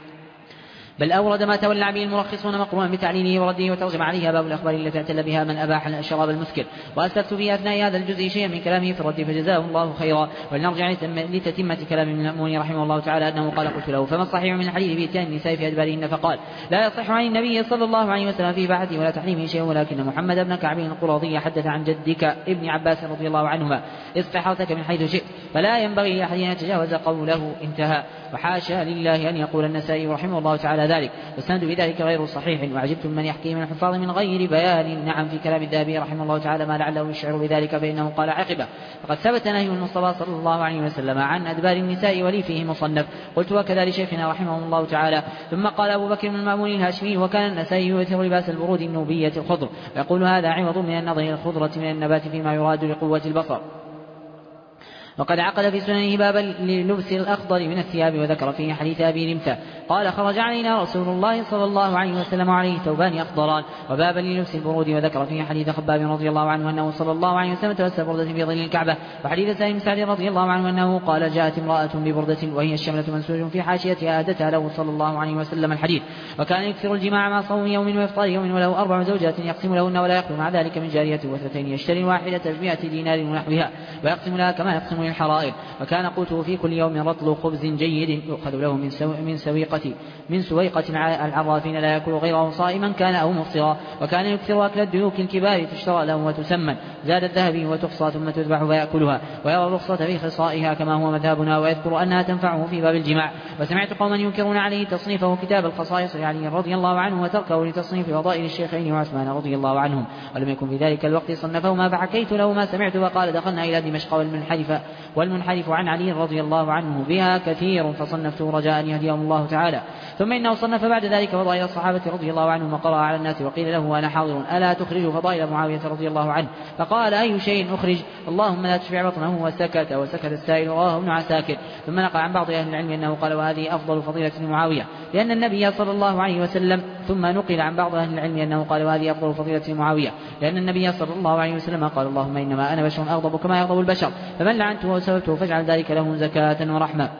بل أورد ما تولى به المرخصون مقرونا بتعليله ورده وترجم عليها باب الأخبار التي اعتل بها من أباح الشراب المسكر. وأسلفت في أثناء هذا الجزء شيئا من كلامه في الرد فجزاه الله خيرا. ولنرجع لتتمة كلام ابن المأمون رحمه الله تعالى أنه قال قلت له فما الصحيح من الحديث بإتيان النساء في أدبارهن فقال لا يصح عن النبي صلى الله عليه وسلم في إباحته ولا تحريمه شيء ولكن محمد بن كعب القرظي حدث عن جدك ابن عباس رضي الله عنهما اسق حرثك من حيث شئت فلا ينبغي لأحد أن يتجاوز قوله انتهى. وحاشا لله أن يقول النسائي رحمه الله تعالى ذلك والسند بذلك غير صحيح. وعجبتم من يحكي من الحفاظ من غير بيان. نعم في كلام الذهبي رحمه الله تعالى ما لعله يشعر بذلك فإنه قال عقبه فقد ثبت نهي المصطفى صلى الله عليه وسلم عن أدبار النساء ولي فيه مصنف. قلت وكذا لشيخنا رحمه الله تعالى. ثم قال أبو بكر بن المأمون الهاشمي وكان النسائي يؤثر لباس البرود النوبية الخضر ويقول هذا عوض من النظر إلى الخضرة من النبات فيما يراد لقوة البصر. وقد عقد في سننه بابا للبس الأخضر من الثياب وذكر فيه حديث أبي رمثة قال خرج علينا رسول الله صلى الله عليه وسلم عليه ثوبان أخضران. وبابا للبس البرود وذكر فيه حديث خباب رضي الله عنه أنه صلى الله عليه وسلم تلبس بردة في ظل الكعبة. وحديث سالم سعد رضي الله عنه أنه قال جاءت امرأة ببردة وهي الشملة منسوج في حاشيتها أهدتها له صلى الله عليه وسلم الحديث. وكان يكثر الجماع مع صوم يوم وإفطار يوم وله 4 زوجات يقسم لهن ولا يخلو مع ذلك من جارية واثنتين يشتري واحدة ب100 دينار ونحوها ويقسم لها كما يقسم للحرائر. وكان قوته في كل يوم رطل خبز جيد يؤخذ له من سويقة العرافين لا يأكل غيره صائما كان أو مفطرا. وكان يكثر أكل الديوك الكبار تشترى له وتسمن زاد الذهبي وتقصى ثم تذبح فيأكلها ويرى الرخصة في خصائها كما هو مذهبنا ويذكر أنها تنفعه في باب الجماع. وسمعت قوما ينكرون عليه تصنيفه كتاب الخصائص لعلي رضي الله عنه وتركه لتصنيف فضائل الشيخين وعثمان رضي الله عنهم ولم يكن في ذلك الوقت صنفهما فحكيت له ما سمعت وقال دخلنا إلى دمشق والمنحرف عن علي رضي الله عنه بها كثير فصنفته رجاء أن يهديهم الله تعالى. ثم إنه صنف بعد ذلك فضائل الصحابة رضي الله عنهم وقرأ على الناس وقيل له وأنا حاضر ألا تخرج فضائل معاوية رضي الله عنه فقال أي شيء أخرج اللهم لا تشبع بطنه وسكت السائل رواه ابن عساكر. ثم نقل عن بعض أهل العلم أنه قال وهذه أفضل فضيلة لمعاوية لأن النبي صلى الله عليه وسلم ثم نقل عن بعض أهل العلم أنه قال وهذه أفضل فضيلة لمعاوية لأن النبي صلى الله عليه وسلم قال اللهم إنما أنا بشر أغضب كما يغضب البشر فمن لعنته وسببته فاجعل ذلك له زكاة ورحمة.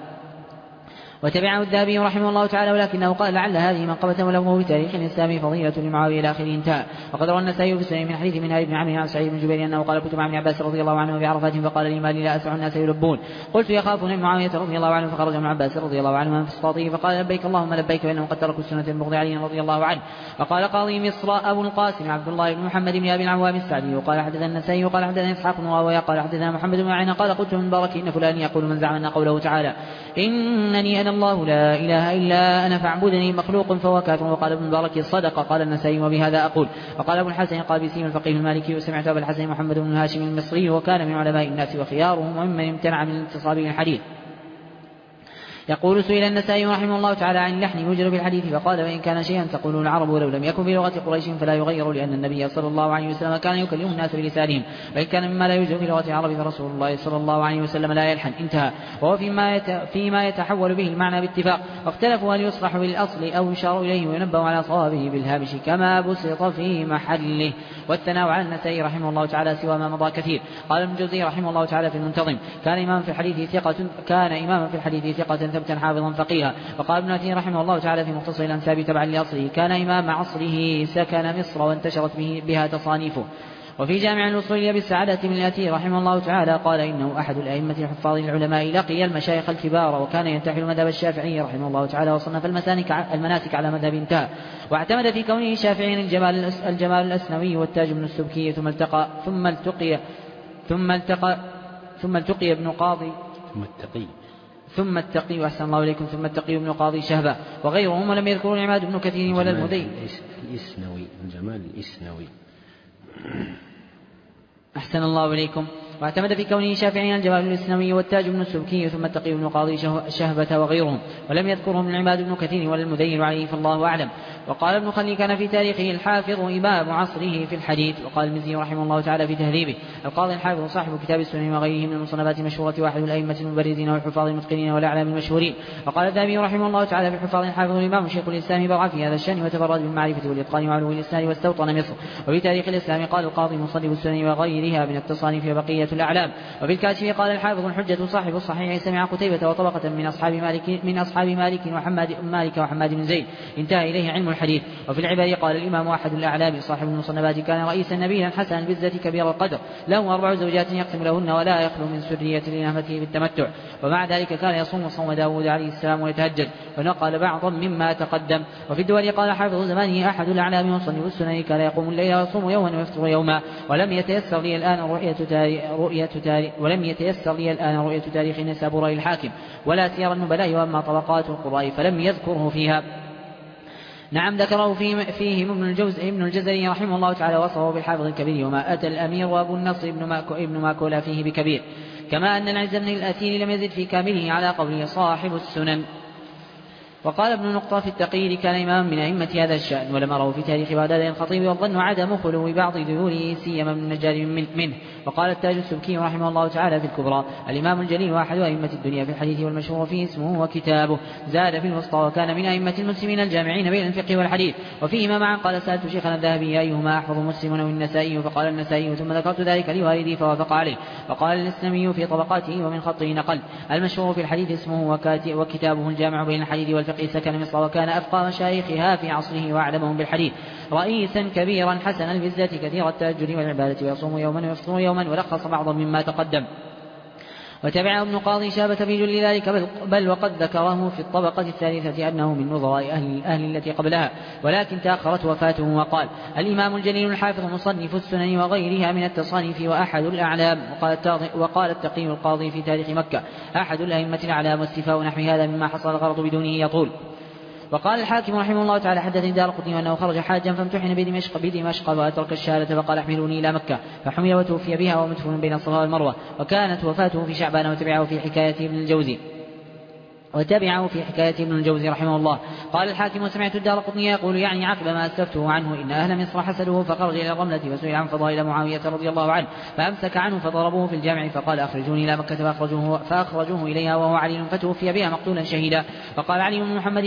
وتبعه الذهبي رحمه الله تعالى ولكنه قال لعل هذه منقبة ولغوه بتاريخ الإسلام فضيلة لمعاوية إلى آخره انتهى. وقد روى النسائي في السنن من حديث منهار بن عمرو عن سعيد بن جبير أنه قال كنت مع ابن عباس رضي الله عنه بعرفات فقال لي ما لي لا أسع الناس يلبون قلت يخافون من معاوية رضي الله عنه فخرج ابن عباس رضي الله عنه من فسطاطه فقال لبيك اللهم لبيك وإنهم قد تركوا السنة المبغض علي رضي الله عنه. وقال قاضي مصر أبو القاسم عبد الله بن محمد بن أبي العوام السعدي وقال حدثنا النسائي وقال حدثنا إسحاق بن راوية قال حدثنا محمد بن عيينة قال قلت من بارك إن فلان يقول من زعم أن قوله تعالى إنني أنا الله لا إله إلا أنا فاعبدني مخلوق فهو كافر. وقال ابن المبارك صدق. قال النسائي وبهذا أقول. وقال أبو الحسن قابسي الفقيه المالكي وسمعت أبا الحسن محمد بن هاشم المصري وكان من علماء الناس وخيارهم وممن امتنع من الانتصاب للحديث. يقول سئل النسائي رحمه الله تعالى عن اللحن يوجد في الحديث فقال وإن كان شيئا تقوله العرب ولو لم يكن في لغة قريش فلا يغير لأن النبي صلى الله عليه وسلم كان يكلم الناس بلسانهم وإن كان مما لا يوجد في لغة العرب فرسول الله صلى الله عليه وسلم لا يلحن. انتهى. وهو فيما يتحول به المعنى باتفاق. واختلفوا هل يصلح بالأصل أو يشار إليه وينبه على صوابه بالهامش كما بسط في محله. والثناء على النسائي رحمه الله تعالى سوى ما مضى كثير. قال ابن الجوزي رحمه الله تعالى في المنتظم كان إماما في الحديث ثقة ثبتا حافظا فقيها. وقال ابن عثيمين رحمه الله تعالى في مختصر الأنساب تبعا لأصله كان إمام عصره سكن مصر وانتشرت بها تصانيفه. وفي جامع الوصول بالسعادة بن الأثير رحمه الله تعالى قال إنه أحد الأئمة الحفاظ العلماء لقي المشايخ الكبار وكان ينتحل مذهب الشافعي رحمه الله تعالى وصنف المناسك على مذهب انتهى. واعتمد في كونه شافعيا الجمال الأسنوي والتاج بن السبكي ثم التقي ابن قاضي ثم التقي وأحسن الله إليكم ثم التقي ابن قاضي شهبة وغيرهم ولم يذكروا العماد بن كثير ولا المدين الجمال الإسنوي أحسن الله إليكم. واعتمد في كونه شافعيا الجمال الإسنوي والتاج بن السبكي ثم التقي بن قاضي شهبة وغيرهم ولم يذكرهم العماد بن كثير ولا المدين عليه فالله أعلم. وقال ابن خلي كان في تاريخه الحافظ إمام عصره في الحديث. وقال المزي رحمه الله تعالى في تهذيبه القاضي الحافظ صاحب كتاب السنن وغيره من المصنفات المشهورة واحد الأئمة المبرزين والحفاظ المتقنين والأعلام المشهورين. وقال الذهبي رحمه الله تعالى في الحفاظ الحافظ الإمام شيخ الإسلام برع في هذا الشأن وتفرد بالمعرفة والإتقان وعلو الإسناد واستوطن مصر. وفي تاريخ الإسلام قال القاضي مصنف السنن وغيرها من التصانيف وبقية الأعلام. وفي الكاشف قال الحافظ الحجة صاحب الصحيح سمع قتيبة وطبقة من أصحاب مالك وحماد بن زيد انتهى إليه علم الحديث. وفي العباد قال الإمام أحد الأعلام صاحب المصنفات كان رئيسا نبيلا حسن البزة كبير القدر له 4 زوجات يقسم لهن ولا يخلو من سرية لنهمته بالتمتع. ومع ذلك كان يصوم صوم داود عليه السلام ويتهجد ونقل بعضا مما تقدم. وفي الدول قال حافظ زمانه أحد الأعلام مصنف السنن كان يقوم الليل ويصوم يوما ويفطر يوما ولم يتيسر لي الآن رؤية تاريخ نسابوري الحاكم ولا سير النبلاء وأما طبقات القراء فلم يذكره فيها. نعم ذكره فيهم ابن الجزري رحمه الله تعالى وصفه بالحافظ الكبير وما أتى الأمير وأبو النصر ابن ماكولا فيه بكبير. كما أن العز بن الأثير لم يزد في كامله على قوله صاحب السنن. وقال ابن نقطة في التقييد كان إماما من أئمة هذا الشأن ولم أره في تاريخ بغداد الخطيب والظن عدم خلو بعض ذيوله سيما من النجار منه. وقال التاج السبكي رحمه الله تعالى في الكبرى الإمام الجليل واحد أئمة الدنيا في الحديث والمشهور فيه اسمه وكتابه. زاد في الوسطى وكان من أئمة المسلمين الجامعين بين الفقه والحديث. وفيهما معا قال سألت شيخنا الذهبي أيهما أحفظ مسلم أو النسائي فقال النسائي ثم ذكرت ذلك لوالدي فوافق عليه. وقال الإسلامي في طبقاته ومن خطه نقل المشهور في الحديث اسمه وكتابه الجامع بين الحديث والفقه سكن مصر وكان أفقه مشايخها في عصره وأعلمهم بالحديث رئيسا كبيرا حسن البزة كثير التهجد والعبادة ويصوم يوما ويفطر يوما ولخص بعضا مما تقدم. وتبعه ابن قاضي شابة في جل ذلك بل وقد ذكره في الطبقة الثالثة أنه من نظراء أهل التي قبلها ولكن تأخرت وفاته. وقال الإمام الجليل الحافظ مصنف السنن وغيرها من التصانيف وأحد الأعلام. وقال التقي القاضي في تاريخ مكة أحد الأئمة الأعلام واستفاء نحو هذا مما حصل الغرض بدونه يطول. وقال الحاكم رحمه الله تعالى حدثني دارقطني أنه خرج حاجا فامتحن بدمشق وأترك الشهادة فقال احملوني إلى مكة فحمل وتوفي بها ومدفون بين الصفا والمروة. وكانت وفاته في شعبان وتبعه في حكاية ابن الجوزي رحمه الله. قال الحاكم وسمعت الدارقطني يقول يعني عقب ما أسلفته عنه إن أهل مصر حسدوه فخرج إلى الرملة وسئل عن فضائل معاوية رضي الله عنه فأمسك عنه فضربوه في الجامع فقال أخرجوني إلى مكة فأخرجوه إليها وهو علي فتوفي بها مقتولا شهيدا. وقال علي بن محمد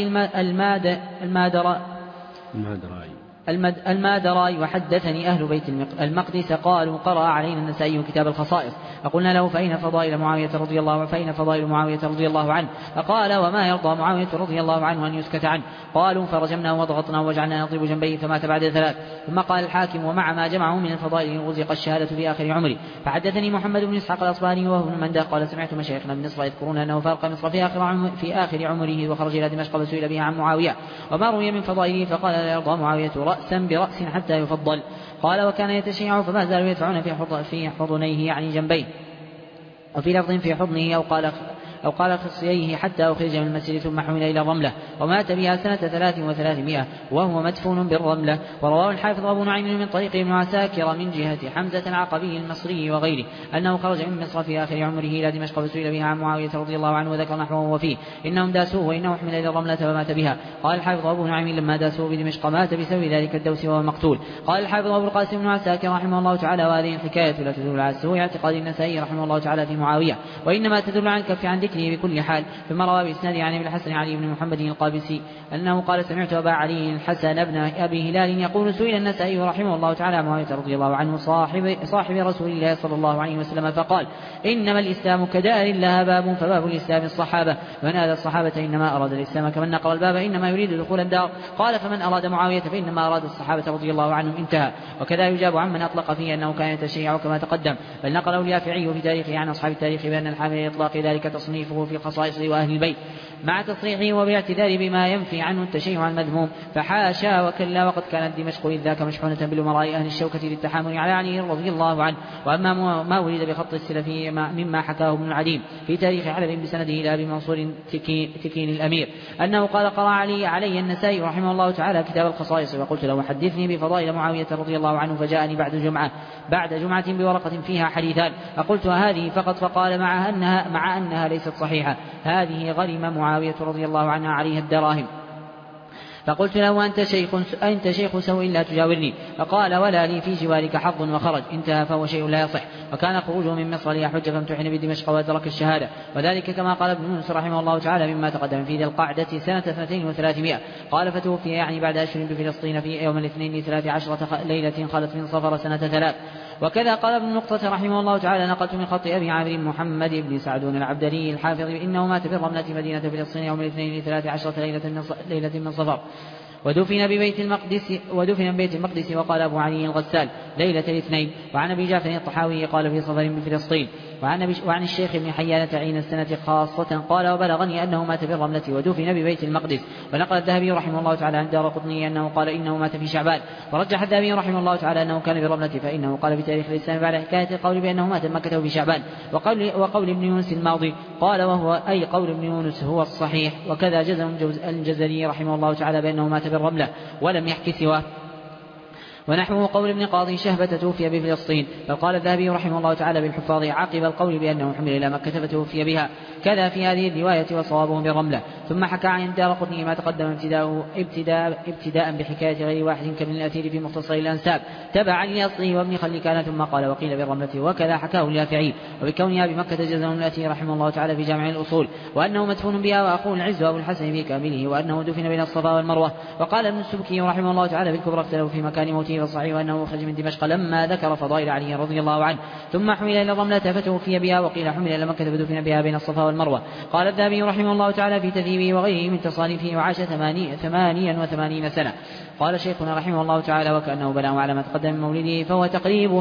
المادراي وحدثني أهل بيت المقدس قالوا قرأ علينا النسائي كتاب الخصائص فقلنا له فأين فضائل معاوية رضي الله عنه فقال وما يرضى معاوية رضي الله عنه أن يسكت عنه. قالوا فرجمناه وضغطناه وجعلنا نضرب جنبيه فمات بعد 3. ثم قال الحاكم ومع ما جمعه من الفضائل رزق الشهادة في آخر عمره. فحدثني محمد بن إسحاق الأصبهاني وهو ابن منده قال سمعت مشايخنا من مصر يذكرون أنه فارق مصر في آخر عمره وخرج إلى دمشق وسئل بها عن معاوية وما روي من فضائله فقال لا يرضى معاوية رأسا برأس حتى يفضل. قال وكان يتشيع فما زالوا يدفعون في حضنيه يعني جنبيه وفي لفظ في حضنه أو قال خصيه حتى أخرج من المسجد ثم حمل إلى الرملة، ومات بها سنة 300 وهو مدفون بالرملة. ورواه الحافظ أبو نعيم من طريق ابن عساكر من جهة حمزة العقبي المصري وغيره أنه خرج من مصر في آخر عمره إلى دمشق فسئل بها عن معاوية رضي الله عنه وذكر نحوه وفيه إنهم داسوه وإنه حمل إلى الرملة فمات بها. قال الحافظ أبو نعيم لما داسوه بدمشق مات بسبب ذلك الدوس وهو مقتول. قال الحافظ أبو القاسم بن عساكر رحمه الله تعالى وهذه الحكاية لا تدل على سوء اعتقاد النسائي رحمه الله تعالى في معاوية، وإنما تدل عن الكف عن ذكره بكل حال. ثم روى بإسناده عن ابن الحسن علي بن محمد القابسي أنه قال سمعت أبا علي الحسن بن أبي هلال يقول سئل النسائي رحمه الله تعالى معاوية رضي الله عنه صاحب رسول الله صلى الله عليه وسلم فقال إنما الإسلام كدار لها باب فباب الإسلام الصحابة، من أراد الصحابة إنما أراد الإسلام كمن نقر الباب إنما يريد دخول الدار. قال فمن أراد معاوية فإنما أراد الصحابة رضي الله عنهم انتهى. وكذا يجاب عمن أطلق فيه أنه كان يتشيع كما تقدم، بل نقل اليافعي في تاريخه عن أصحاب التاريخ بأن الحامل لإطلاق ذلك تصنيفه في الخصائص وأهل البيت مع تصريحه وباعتذار بما ينفي عنه التشيع المذموم، فحاشا وكلا. وقد كانت دمشق إذ ذاك مشحونة بالأمراء أهل الشوكة للتحامل على علي رضي الله عنه. وأما ما ولد بخط السلفي مما حكاه ابن العديم في تاريخ حلب بسنده إلى أبي منصور تكين الأمير أنه قال قرأ علي النسائي رحمه الله تعالى كتاب الخصائص وقلت له حدثني بفضائل معاوية رضي الله عنه، فجاءني بعد جمعة بورقة فيها حديثان فقلت هذه فقط، فقال مع أنها ليست صحيحة، هذه غرم معاوية رضي الله عنها عليها الدراهم. فقلت له أنت شيخ سوء لا تجاورني، فقال ولا لي في جوارك حظ وخرج انتهى فهو شيء لا يصح. وكان خروجه من مصر ليحج فامتحن بدمشق وأدرك الشهادة، وذلك كما قال ابن يونس رحمه الله تعالى مما تقدم في ذي القعدة سنة 2 و300. قال فتوفي يعني بعد أشهر بفلسطين في يوم الاثنين 13 ليلة خلت من صفر سنة 3. وكذا قال ابن نقطة رحمه الله تعالى نقلت من خط أبي عامر محمد بن سعدون العبدري الحافظ إنه مات بالرملة مدينة فلسطين يوم الاثنين 13 ليلة من صفر، ودفن ببيت المقدس وقال أبو علي الغسال ليلة الاثنين. وعن أبي جعفر الطحاوي قال في صفر بفلسطين. وعن الشيخ ابن حيان تعين السنة خاصة قال وبلغني أنه مات بالرملة ودفن ببيت المقدس. ونقل الذهبي رحمه الله تعالى عن دارقطني أنه قال إنه مات في شعبان. ورجح الذهبي رحمه الله تعالى أنه كان بالرملة، فإنه قال في تاريخ الإسلام بعد حكاية القول بأنه مات مكة في شعبان. وقول ابن يونس الماضي قال وهو أي قول ابن يونس هو الصحيح. وكذا جزم الجزري رحمه الله تعالى بأنه مات بالرملة ولم يحكي سواه. ونحوه قول ابن قاضي شهبة توفي بفلسطين، فقال الذهبي رحمه الله تعالى بالحفاظ عقب القول بأنه حمل إلى مكة فتوفي بها، كذا في هذه الرواية وصوابه بالرملة. ثم حكى عن الدارقطني ما تقدم ابتداء بحكاية غير واحد كابن الأثير في مختصر الأنساب تبعا لأصله وابن خلكان، ثم قال وقيل بالرملة، وكذا حكاه اليافعي. وبكونها بمكة جزم الأثير رحمه الله تعالى في جامع الأصول، وأنه مدفون بها وأخوه العز وأبو الحسن في كامله، وأنه دفن بين الصفا والمروة. وقال ابن السبكي رحمه الله تعالى بالكبرى اختلفوا في مكان موته، والصحيح أنه خرج من دمشق لما ذكر فضائل علي رضي الله عنه، ثم حمل إلى الرملة فتوفي بها، وقيل حمل إلى مكة فدفن بها بين الصفا والمروة. قال الذهبي رحمه الله تعالى في تذهيبه وغيره من تصانيفه وعاش 88 سنة. قال شيخنا رحمه الله تعالى وكأنه بلاه على ما تقدم من مولده، فهو تقريب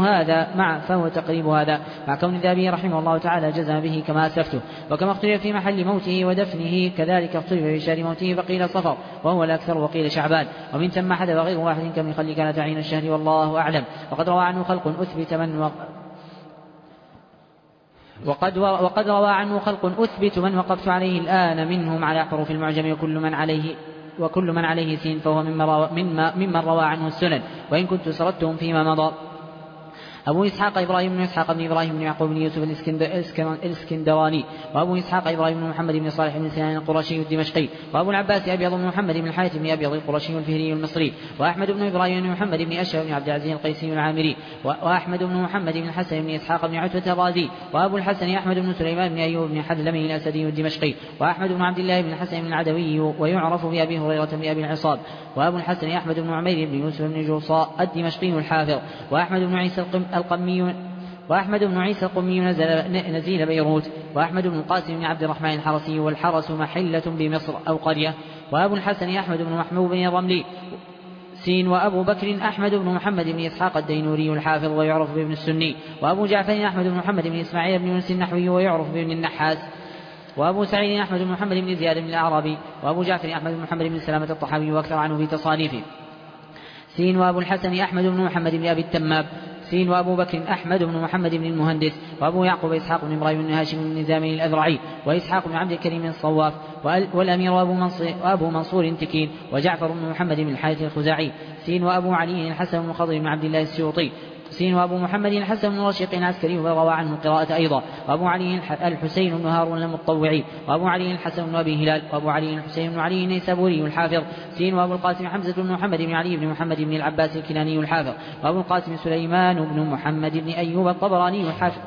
هذا مع كون الذهبي رحمه الله تعالى جزم به كما أسلفته. وكما اختلف في محل موته ودفنه كذلك اختلف في شهر موته، فقيل صفر وهو الأكثر وقيل شعبان، ومن ثم حدث غير واحد كمن خلي كان تعيين الشهر والله أعلم. وقد روى عنه خلق أثبت من وقفت عليه الآن منهم على حروف المعجم، وكل من عليه سين فهو ممن روى عنه السنن، وإن كنت سردتهم فيما مضى. أبو إسحاق إبراهيم بن إسحاق بن إبراهيم بن يعقوب بن يوسف الإسكندراني، وأبو إسحاق إبراهيم بن محمد بن صالح بن سنان القرشي الدمشقي، وأبو العباس أبيض بن محمد بن الحارث بن أبيض القرشي الفهري المصري، وأحمد بن إبراهيم بن محمد بن أشهر بن عبد العزيز القيسي العامري، وأحمد بن محمد بن الحسن بن إسحاق بن عتبة الرازي، وأبو الحسن أحمد بن سليمان بن أيوب بن حذلمي الأسدي الدمشقي، وأحمد بن عبد الله بن الحسن بن العدوي ويعرف بأبي هريرة بن أبي العصاب، وأبو الحسن أحمد بن عمير بن يوسف بن جوصاء الدمشقي الحافظ، وأحمد بن عيسى القمي نزيل بيروت، وأحمد بن القاسم بن عبد الرحمن الحرسي، والحرس محلة بمصر أو قرية، وأبو الحسن أحمد بن محمود بن الرملي سين، وأبو بكر أحمد بن محمد بن إسحاق الدينوري الحافظ ويعرف بابن السني، وأبو جعفر أحمد بن محمد بن إسماعيل بن يونس النحوي ويعرف بابن النحاس، وأبو سعيد أحمد بن محمد بن زياد بن الأعرابي، وأبو جعفر أحمد بن محمد بن سلامة الطحاوي وأكثر عنه في تصانيفه سين، وأبو الحسن أحمد بن محمد بن أبي التماب سين وأبو بكر أحمد بن محمد بن المهندس وأبو يعقوب إسحاق بن إبراهيم بن هاشم بن نزام الأذرعي وإسحاق بن عبد الكريم الصواف والأمير وأبو منصور تكين وجعفر بن محمد بن الحارث الخزاعي سين وأبو علي الحسن بن خضر بن عبد الله السيوطي سين وأبو محمد الحسن بن رشيق العسكري وروى عنه القراءة أيضا وأبو علي الحسين بن هارون المطوعي وأبو علي الحسن بن أبي هلال وأبو علي الحسين بن علي النيسابوري الحافظ سين وأبو القاسم حمزة بن محمد بن علي بن محمد بن العباس الكناني الحافظ وأبو القاسم سليمان بن محمد بن أيوب الطبراني الحافظ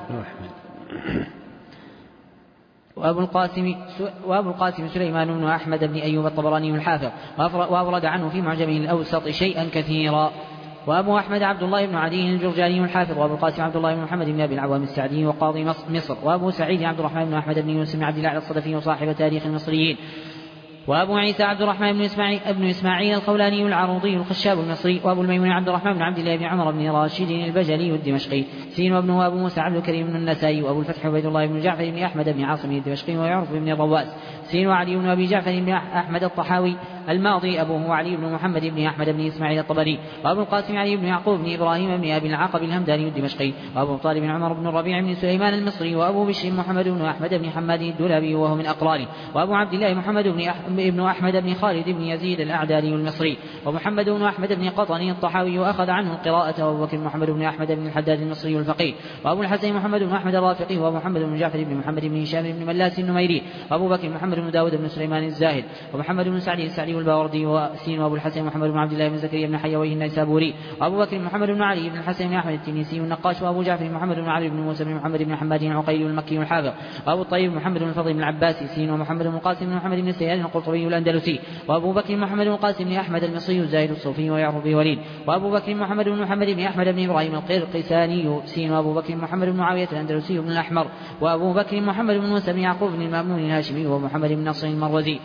وأبو القاسم سليمان بن أحمد بن أيوب الطبراني الحافظ وأورد عنه في معجمه الأوسط شيئا كثيرا وأبو أحمد عبد الله بن عدي الجرجاني الحافظ وأبو القاسم عبد الله بن محمد بن أبي العوام السعدي وقاضي مصر وأبو سعيد عبد الرحمن بن أحمد بن يوسف بن عبد الله الصدفي وصاحب تاريخ المصريين وأبو عيسى عبد الرحمن بن إسماعيل الخولاني العروضي الخشاب المصري وأبو الميمون عبد الرحمن بن عبد الله بن عمر بن راشد البجلي الدمشقي سين وابنه أبو موسى عبد الكريم بن النسائي وأبو الفتح عبيد الله بن جعفر بن أحمد بن عاصم الدمشقي ويعرف بن الرواس سين وعلي بن أبي جعفر بن أحمد الطحاوي الماضي أبوه علي بن محمد بن أحمد بن إسماعيل الطبري وأبو القاسم علي بن يعقوب بن إبراهيم بن أبي العقب الهمداني الدمشقي وأبو طالب عمر بن الربيع بن سليمان المصري وأبو بشر محمد بن أحمد بن حماد الدولابي وهو من أقرانه وأبو عبد الله محمد بن أحمد بن خالد بن يزيد الأعداني المصري ومحمد بن أحمد بن قطني الطحاوي وأخذ عنه القراءة وأبو بكر محمد بن أحمد بن الحداد المصري الفقيه وأبو الحسن محمد بن أحمد الرافقي وأبو محمد بن جعفر بن محمد بن هشام بن ملاس النميري وأبو بكر محمد بن داود بن سليمان الزاهد ومحمد بن سعد السعدي والباوردي وسين وأبو الحسن محمد بن عبد الله بن زكريا بن حيويه النيسابوري وأبو بكر محمد بن علي بن الحسن بن أحمد التنيسي النقاش وأبو جعفر محمد بن علي بن موسى بن محمد بن حماد العقيلي المكي الحافظ وأبو الطيب محمد بن الفضل بن العباسي سين ومحمد بن القاسم بن محمد بن سياد القرطبي الأندلسي وأبو بكر محمد بن القاسم بن أحمد المصري الزاهد الصوفي ويعرف به وليد وأبو بكر محمد بن محمد بن أحمد بن إبراهيم القرقساني سين وأبو بكر محمد بن معاوية الأندلسي بن الأحمر وأبو بكر محمد بن موسى بن يعقوب بن المأمون الهاشمي ومحمد بن نصر المروزي.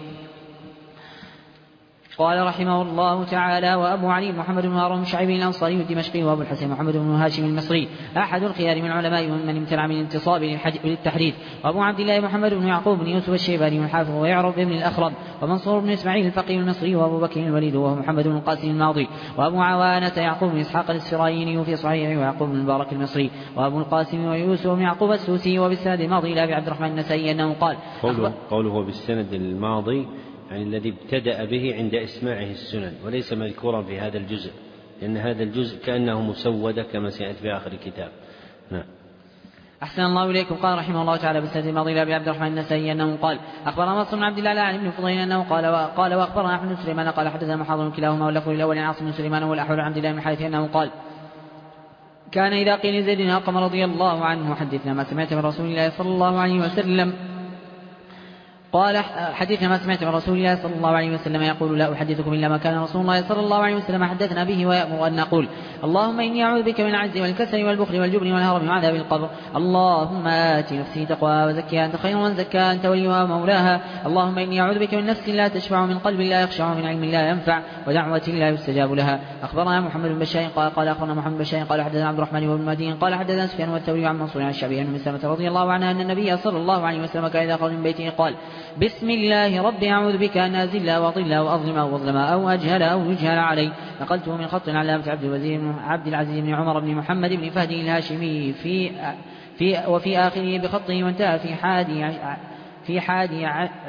قال رحمه الله تعالى وأبو علي محمد بن هارون الشعيبي الأنصاري الدمشقي وأبو الحسن محمد بن هاشم المصري أحد الخيار من العلماء ومن امتنع من الانتصاب للتحديث وأبو عبد الله محمد بن يعقوب بن يوسف الشيباني الحافظ ويعرف بن الأخرم ومنصور بن إسماعيل الفقيه المصري وأبو بكر الوليد وهو محمد بن القاسم الماضي وأبو عوانة يعقوب بن إسحاق الإسفرايني في صحيحه ويعقوب بن المبارك المصري وأبو القاسم ويوسف بن يعقوب السوسي وبالسند الماضي إلى أبي عبد الرحمن النسائي أنه قال قوله بالسند الماضي يعني الذي ابتدأ به عند إسماعه السنن وليس مذكورا في هذا الجزء لأن هذا الجزء كأنه مسودة كما سيأتي في آخر الكتاب. نعم. أحسن الله إليكم. قال رحمه الله تعالى بالسند الماضي إلى أبي عبد الرحمن النسائي أنه قال أخبرنا نصر بن عبد الله عن ابن فضيل أنه قال وأخبرنا أحمد بن سليمان قال حدثنا محاضر كلاهما واللفظ الأول عن عاصم بن سليمان والأحول عن عبد الله بن الحارث أنه قال كان إذا قيل زيد بن أرقم رضي الله عنه حدثنا ما سمعت من رسول الله صلى الله عليه وسلم قال حديثنا ما سمعت من رسول الله صلى الله عليه وسلم يقول لا أحدثكم إلا ما كان رسول الله صلى الله عليه وسلم حدثنا به ويأمر أن نقول اللهم إني أعوذ بك من العجز والكسل والبخل والجبن والهرم وعذاب القبر اللهم آت نفسي تقواها وزكها أنت خير من زكاها أنت وليها ومولاها اللهم إني أعوذ بك من نفس لا تشبع من قلب لا يخشع من علم لا ينفع ودعوة لا يستجاب لها. أخبرنا محمد بن بشار قال أخبرنا محمد بن بشار قال حدثنا عبد الرحمن بن مهدي قال حدثنا سفيان والثوري عن منصور عن الشعبي عن مسلمة رضي الله عنها أن النبي صلى الله عليه وسلم كان إذا خرج من بيته قال بسم الله ربي أعوذ بك أن أزل وأضل وأظلم أو أظلم أو أجهل أو يجهل علي. نقلته من خط علامة عبد العزيز بن عمر بن محمد بن فهد الهاشمي وفي آخره بخطه وانتهى في حادي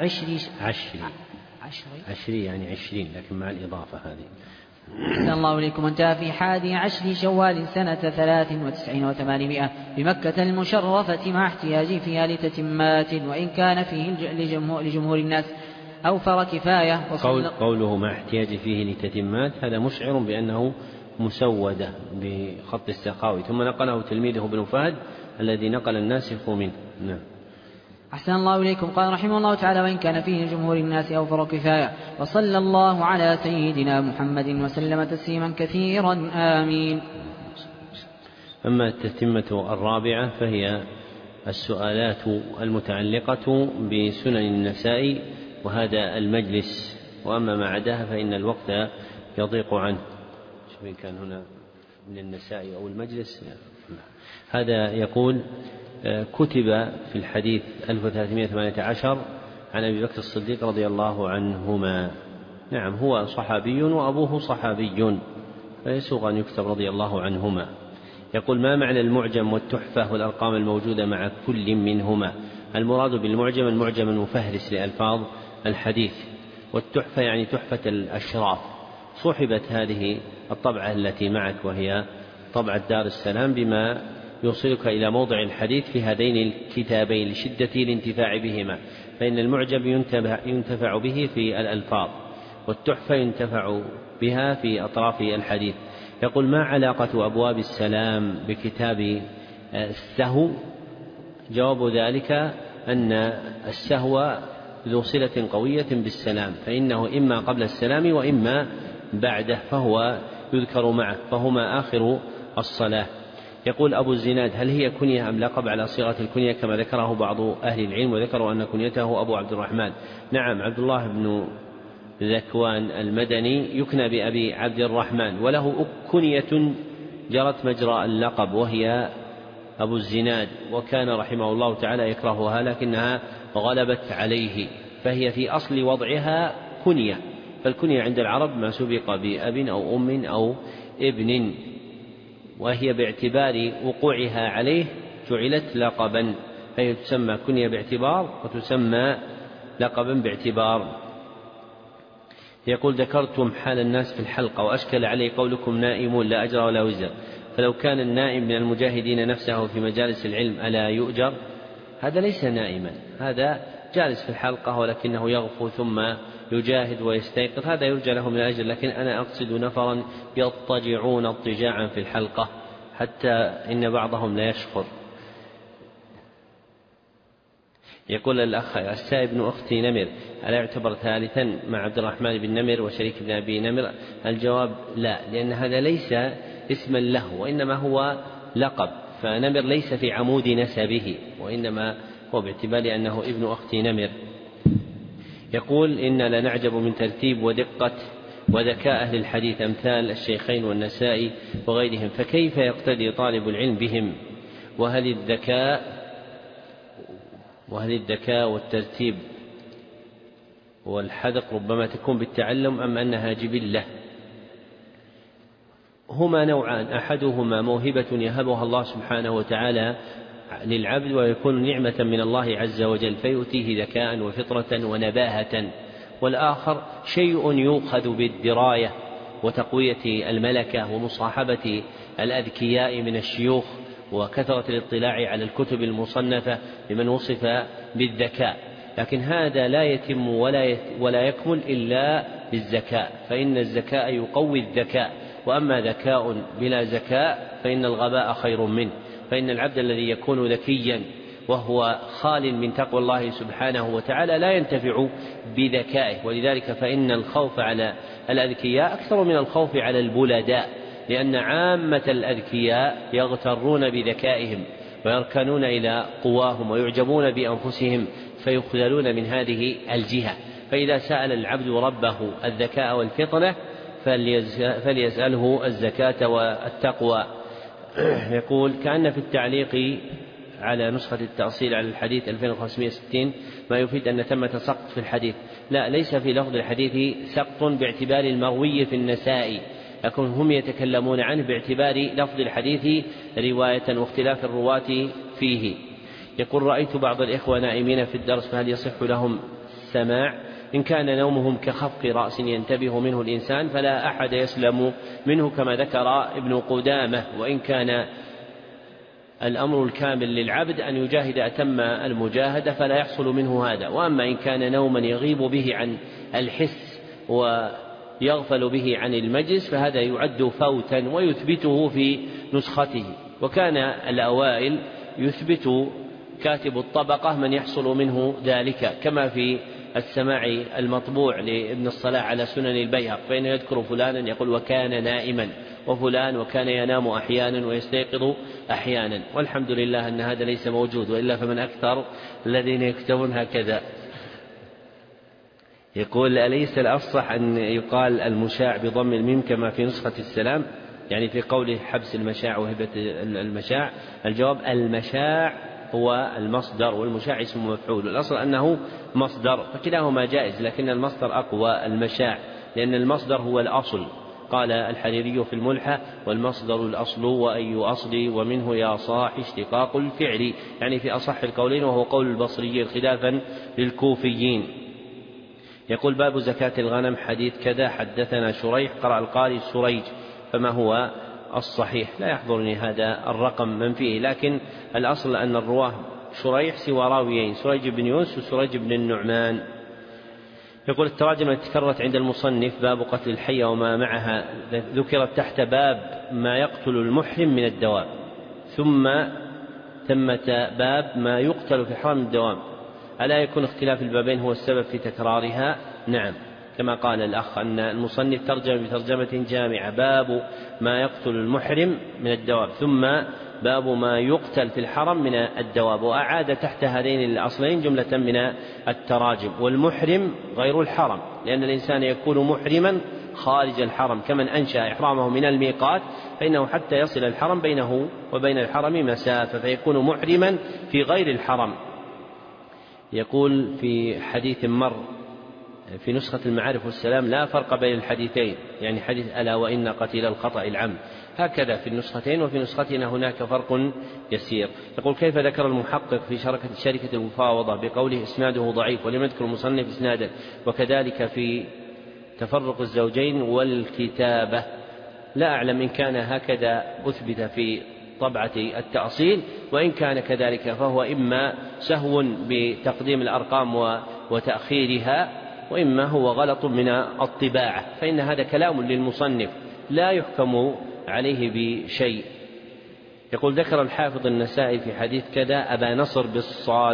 عشري يعني 20 لكن مع الإضافة هذه. أحسن الله إليكم. انتهى في 11 شوال سنة 93 و800 بمكة المشرفة مع احتياجه فيها لتتمات وإن كان فيه لجمهور الناس أوفر كفاية. قوله مع احتياجه فيه لتتمات هذا مشعر بأنه مسودة بخط السخاوي ثم نقله تلميذه ابن فهد الذي نقل الناسخ منه. نعم. أحسن الله إليكم. قال رحمه الله تعالى وإن كان فيه جمهور الناس أوفر كفاية. وصلى الله على سيدنا محمد وسلم تسليما كثيرا آمين. أما التتمة الرابعة فهي السؤالات المتعلقة بسنن النساء وهذا المجلس وأما ما عداها فإن الوقت يضيق عنه. شوف كان هنا من النساء أو المجلس هذا يقول كتب في الحديث 1318 عن أبي بكر الصديق رضي الله عنهما. نعم هو صحابي وأبوه صحابي فيسوغ أن يكتب رضي الله عنهما يقول: ما معنى المعجم والتحفة والأرقام الموجودة مع كل منهما؟ المراد بالمعجم المعجم المفهرس لألفاظ الحديث، والتحفة يعني تحفة الأشراف. صحبت هذه الطبعة التي معك وهي طبعة دار السلام بما يوصلك إلى موضع الحديث في هذين الكتابين لشدة الانتفاع بهما، فإن المعجم ينتفع به في الألفاظ، والتحفة ينتفع بها في أطراف الحديث. يقول: ما علاقة أبواب السلام بكتاب السهو؟ جواب ذلك أن السهو ذو صلة قوية بالسلام، فإنه إما قبل السلام وإما بعده، فهو يذكر معه، فهما آخر الصلاة. يقول أبو الزناد: هل هي كنية أم لقب على صيغة الكنية كما ذكره بعض أهل العلم، وذكروا أن كنيته أبو عبد الرحمن؟ نعم، عبد الله بن ذكوان المدني يكنى بأبي عبد الرحمن، وله كنية جرت مجرى اللقب وهي أبو الزناد، وكان رحمه الله تعالى يكرهها لكنها غلبت عليه، فهي في أصل وضعها كنية، فالكنية عند العرب ما سبق بأب أو أم أو ابن، وهي باعتبار وقوعها عليه جعلت لقبا، فهي تسمى كنية باعتبار وتسمى لقبا باعتبار. يقول: ذكرتم حال الناس في الحلقة وأشكل عليه قولكم نائمون لا أجر ولا وزر، فلو كان النائم من المجاهدين نفسه في مجالس العلم ألا يؤجر؟ هذا ليس نائما، هذا جالس في الحلقة ولكنه يغفو ثم يجاهد ويستيقظ، هذا يرجى له من الأجر، لكن أنا أقصد نفرا يضطجعون اضطجاعا في الحلقة حتى إن بعضهم لا يشخر. يقول الأخ: السائب بن أختي نمر ألا يعتبر ثالثا مع عبد الرحمن بن نمر وشريك بن أبي نمر؟ الجواب: لا، لأن هذا ليس اسما له، وإنما هو لقب، فنمر ليس في عمود نسبه، وإنما هو باعتبار أنه ابن أختي نمر. يقول: إنا لنعجب من ترتيب ودقة وذكاء أهل الحديث أمثال الشيخين والنسائي وغيرهم، فكيف يقتدي طالب العلم بهم؟ وهل الذكاء والترتيب والحذق ربما تكون بالتعلم أم أنها جبلة؟ هما نوعان: أحدهما موهبة يهبها الله سبحانه وتعالى للعبد ويكون نعمة من الله عز وجل فيؤتيه ذكاء وفطرة ونباهة، والآخر شيء يؤخذ بالدراية وتقوية الملكة ومصاحبة الأذكياء من الشيوخ وكثرة الاطلاع على الكتب المصنفة لمن وصف بالذكاء، لكن هذا لا يتم ولا يكمل إلا بالذكاء، فإن الذكاء يقوي الذكاء، وأما ذكاء بلا ذكاء فإن الغباء خير منه، فإن العبد الذي يكون ذكيا وهو خال من تقوى الله سبحانه وتعالى لا ينتفع بذكائه، ولذلك فإن الخوف على الأذكياء أكثر من الخوف على البلداء، لأن عامة الأذكياء يغترون بذكائهم ويركنون إلى قواهم ويعجبون بأنفسهم فيخذلون من هذه الجهة، فإذا سأل العبد ربه الذكاء والفطنة فليسأله الزكاة والتقوى. يقول: كأن في التعليق على نسخة التأصيل على الحديث 2560 ما يفيد أن ثمة سقط في الحديث. لا، ليس في لفظ الحديث سقط باعتبار المروي في النسائي، لكن هم يتكلمون عنه باعتبار لفظ الحديث رواية واختلاف الرواة فيه. يقول: رأيت بعض الإخوة نائمين في الدرس، فهل يصح لهم السماع؟ إن كان نومهم كخفق رأس ينتبه منه الإنسان فلا أحد يسلم منه كما ذكر ابن قدامة، وإن كان الأمر الكامل للعبد أن يجاهد أتم المجاهدة فلا يحصل منه هذا، وأما إن كان نوما يغيب به عن الحس ويغفل به عن المجلس فهذا يعد فوتا ويثبته في نسخته، وكان الأوائل يثبت كاتب الطبقة من يحصل منه ذلك، كما في السماع المطبوع لابن الصلاح على سنن البيهق، فإنه يذكر فلانا يقول وكان نائما، وفلان وكان ينام أحيانا ويستيقظ أحيانا، والحمد لله أن هذا ليس موجود، وإلا فمن أكثر الذين يكتبون هكذا. يقول: أليس الأفصح أن يقال المشاع بضم الميم كما في نسخة السلام، يعني في قوله حبس المشاع وهبة المشاع؟ الجواب: المشاع هو المصدر والمشاع اسم مفعول، الأصل أنه مصدر، فكلاهما جائز، لكن المصدر أقوى المشاع، لأن المصدر هو الأصل قال الحريري في الملحة: والمصدر الأصل وأي أصل ومنه يا صاح اشتقاق الفعل، يعني في أصح القولين، وهو قول البصريين خلافا للكوفيين. يقول: باب زكاة الغنم، حديث كذا حدثنا شريح، قرأ القارئ سريج، فما هو الصحيح؟ لا يحضرني هذا الرقم من فيه، لكن الأصل أن الرواه شريح سوى راويين، سريج بن يونس وسريج بن النعمان. يقول: التراجم التي تكررت عند المصنف: باب قتل الحية وما معها، ذكرت تحت باب ما يقتل المحرم من الدواب، ثمة باب ما يقتل في حرم الدواب. ألا يكون اختلاف البابين هو السبب في تكرارها؟ نعم، كما قال الأخ أن المصنف ترجم بترجمة جامعة: باب ما يقتل المحرم من الدواب، ثم باب ما يقتل في الحرم من الدواب، وأعاد تحت هذين الأصلين جملة من التراجم. والمحرم غير الحرم، لأن الإنسان يكون محرما خارج الحرم، كمن أنشأ إحرامه من الميقات فإنه حتى يصل الحرم بينه وبين الحرم مسافة، فيكون محرما في غير الحرم. يقول في حديث مر في نسخة المعارف والسلام: لا فرق بين الحديثين، يعني حديث ألا وإن قتل الخطأ العمد، هكذا في النسختين، وفي نسختنا هناك فرق يسير. يقول: كيف ذكر المحقق في شركة المفاوضة بقوله إسناده ضعيف ولم يذكر المصنف إسنادا، وكذلك في تفرق الزوجين والكتابة؟ لا أعلم إن كان هكذا أثبت في طبعة التأصيل، وإن كان كذلك فهو إما سهو بتقديم الأرقام وتأخيرها، وإما هو غلط من الطباعة، فإن هذا كلام للمصنف لا يحكم عليه بشيء. يقول: ذكر الحافظ النسائي في حديث كذا أبا نصر بالصاد.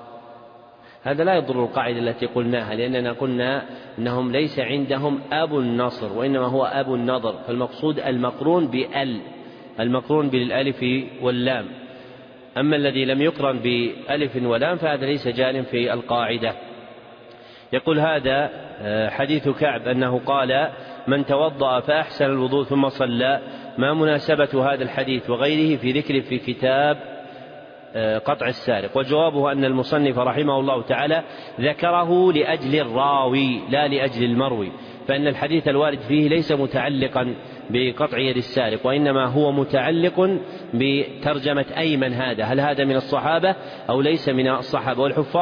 هذا لا يضر القاعدة التي قلناها، لأننا قلنا أنهم ليس عندهم أبو النصر، وإنما هو أبو النضر، فالمقصود المقرون بأل، المقرون بالألف واللام. أما الذي لم يقرن بألف ولام فهذا ليس جار في القاعدة. يقول: هذا حديث كعب أنه قال: من توضأ فأحسن الوضوء ثم صلى، ما مناسبة هذا الحديث وغيره في ذكر في كتاب قطع السارق؟ وجوابه أن المصنف رحمه الله تعالى ذكره لأجل الراوي لا لأجل المروي، فإن الحديث الوارد فيه ليس متعلقا بقطع يد السارق، وإنما هو متعلق بترجمة أيمن هذا، هل هذا من الصحابة أو ليس من الصحابة؟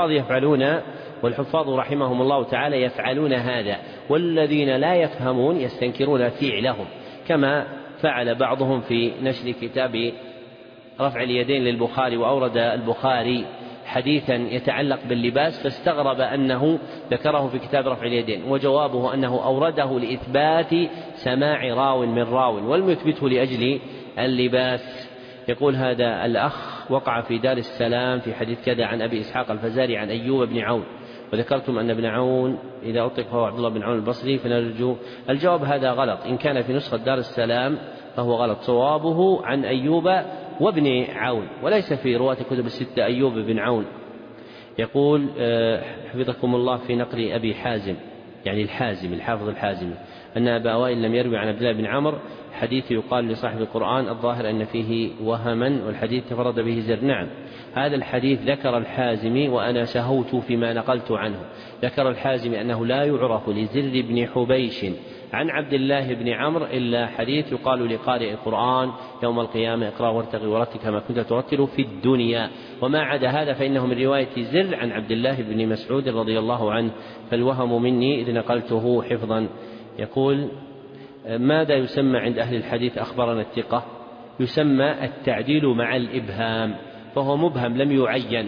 والحفاظ رحمهم الله تعالى يفعلون هذا، والذين لا يفهمون يستنكرون فعلهم، كما فعل بعضهم في نشر كتاب رفع اليدين للبخاري، وأورد البخاري حديثا يتعلق باللباس فاستغرب أنه ذكره في كتاب رفع اليدين، وجوابه أنه أورده لإثبات سماع راو من راو، ولم يثبته لأجل اللباس. يقول هذا الأخ: وقع في دار السلام في حديث كذا عن أبي إسحاق الفزاري عن أيوب بن عون، وذكرتم أن ابن عون إذا أطلق فهو عبد الله بن عون البصري، فنرجو الجواب. هذا غلط، إن كان في نسخة دار السلام فهو غلط، صوابه عن أيوب وابن عون، وليس في رواة كتب الستة أيوب بن عون. يقول حفظكم الله في نقل أبي حازم، يعني الحافظ الحازمي، أن أبا وائل لم يروي عن عبد الله بن عمرو حديث يقال لصاحب القرآن الظاهر أن فيه وهما، والحديث تفرد به زر. نعم، هذا الحديث ذكر الحازمي وأنا سهوت فيما نقلت عنه، ذكر الحازمي أنه لا يعرف لزر بن حبيش عن عبد الله بن عمرو إلا حديث يقال لقارئ القرآن يوم القيامة: اقرأ وارتقي ورتل كما كنت ترتل في الدنيا. وما عدا هذا فإنه من رواية زر عن عبد الله بن مسعود رضي الله عنه، فالوهم مني إذ نقلته حفظا. يقول: ماذا يسمى عند أهل الحديث أخبرنا الثقة؟ يسمى التعديل مع الإبهام، فهو مبهم لم يعين.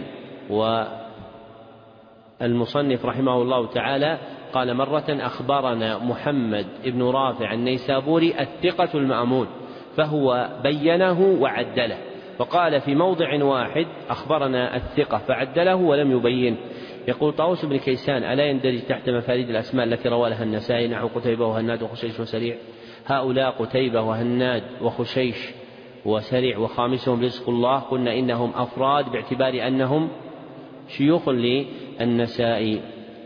والمصنف رحمه الله تعالى قال مرة: أخبرنا محمد بن رافع النيسابوري الثقة المأمون، فهو بينه وعدله. وقال في موضع واحد: أخبرنا الثقة فعدله ولم يبين. يقول طاووس بن كيسان: ألا يندرج تحت مفاريد الأسماء التي روى لها النسائي نحو قتيبة وهناد وخشيش وسريع؟ هؤلاء قتيبة وهناد وخشيش وسريع وخامسهم رزق الله، قلنا إنهم أفراد باعتبار أنهم شيوخ للنسائي.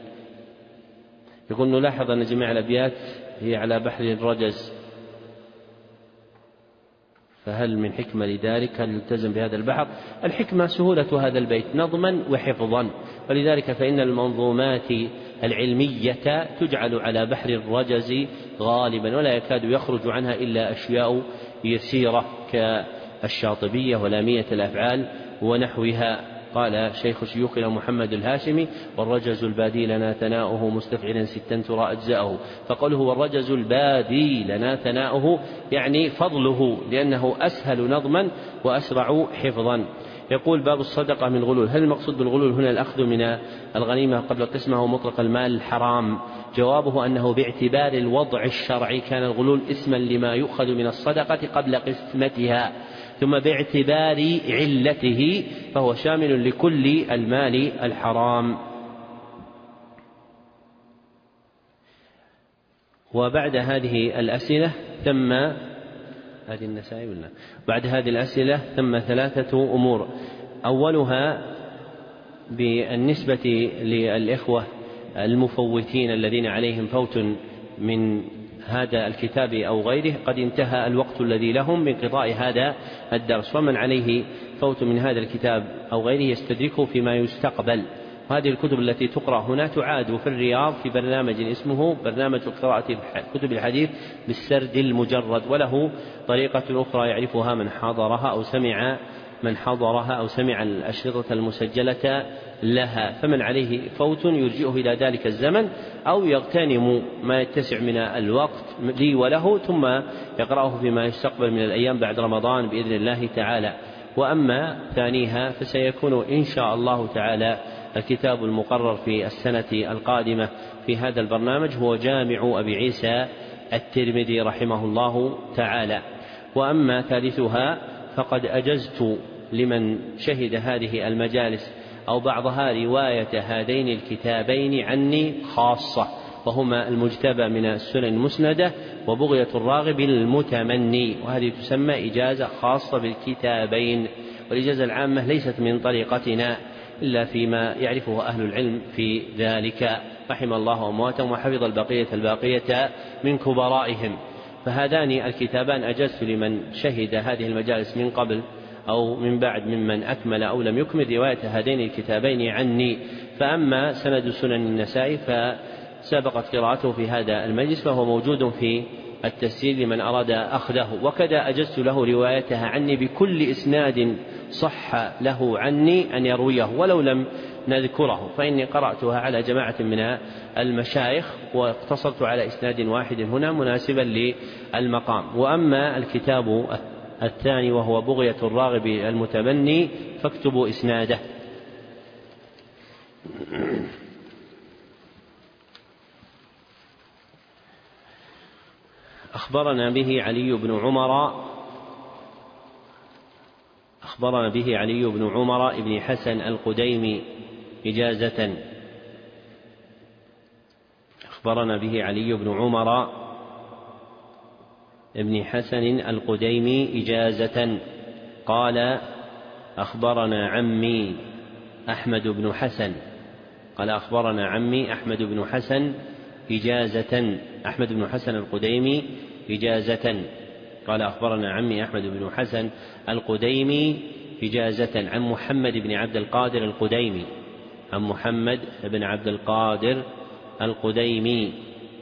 يقول: نلاحظ أن جميع الأبيات هي على بحر الرجز، فهل من حكمة لذلك؟ هل يلتزم بهذا البحر؟ الحكمة سهولة هذا البيت نظما وحفظا، ولذلك فإن المنظومات العلمية تجعل على بحر الرجز غالبا، ولا يكاد يخرج عنها إلا أشياء يسيرة كالشاطبية ولامية الأفعال ونحوها. قال شيخ شيوخنا محمد الهاشمي: والرجز البادي لنا ثناؤه مستفعلا ستا ترى أجزاؤه. فقوله والرجز البادي لنا ثناؤه يعني فضله، لأنه أسهل نظما وأسرع حفظا. يقول: باب الصدقة من غلول. هل المقصود بالغلول هنا الأخذ من الغنيمة قبل قسمه مطلق المال الحرام؟ جوابه أنه باعتبار الوضع الشرعي كان الغلول اسما لما يؤخذ من الصدقة قبل قسمتها، ثم باعتبار علته فهو شامل لكل المال الحرام. وبعد هذه الأسئلة بعد هذه الأسئلة ثم ثلاثة أمور. أولها بالنسبة للإخوة المفوتين الذين عليهم فوت من هذا الكتاب أو غيره، قد انتهى الوقت الذي لهم من قضاء هذا الدرس، ومن عليه فوت من هذا الكتاب أو غيره يستدركه فيما يستقبل. هذه الكتب التي تقرأ هنا تعاد في الرياض في برنامج اسمه برنامج قراءة كتب الحديث بالسرد المجرد، وله طريقة أخرى يعرفها من حضرها أو سمع الأشرطة المسجلة لها. فمن عليه فوت يرجئه إلى ذلك الزمن أو يغتنم ما يتسع من الوقت لي وله ثم يقرأه فيما يستقبل من الأيام بعد رمضان بإذن الله تعالى. وأما ثانيها فسيكون إن شاء الله تعالى الكتاب المقرر في السنة القادمة في هذا البرنامج هو جامع أبي عيسى الترمذي رحمه الله تعالى. وأما ثالثها فقد أجزت لمن شهد هذه المجالس أو بعضها رواية هذين الكتابين عني خاصة، وهما المجتبى من السنن المسندة وبغية الراغب المتمني، وهذه تسمى إجازة خاصة بالكتابين. والإجازة العامة ليست من طريقتنا إلا فيما يعرفه أهل العلم في ذلك، رحم الله أمواتهم وحفظ الباقية من كبرائهم. فهذان الكتابان أجزت لمن شهد هذه المجالس من قبل أو من بعد ممن أكمل أو لم يكمل رواية هذين الكتابين عني. فأما سند سنن النسائي فسبقت قراءته في هذا المجلس فهو موجود في التسجيل لمن أراد أخذه، وكذا أجزت له روايتها عني بكل إسناد صح له عني أن يرويه ولو لم نذكره، فإني قرأتها على جماعة من المشايخ واقتصرت على إسناد واحد هنا مناسبا للمقام. وأما الكتاب الثاني وهو بغية الراغب المتمني فاكتبوا إسناده. أخبرنا به علي بن عمر بن حسن القديمي إجازة. أخبرنا به علي بن عمر بن حسن القديمي إجازة قال: أخبرنا عمي أحمد بن حسن قال: أخبرنا عمي أحمد بن حسن إجازة. أحمد بن حسن القديمي إجازة قال: أخبرنا عمي أحمد بن حسن القديمي إجازة عن محمد بن عبد القادر القديمي، عن محمد بن عبد القادر القديمي،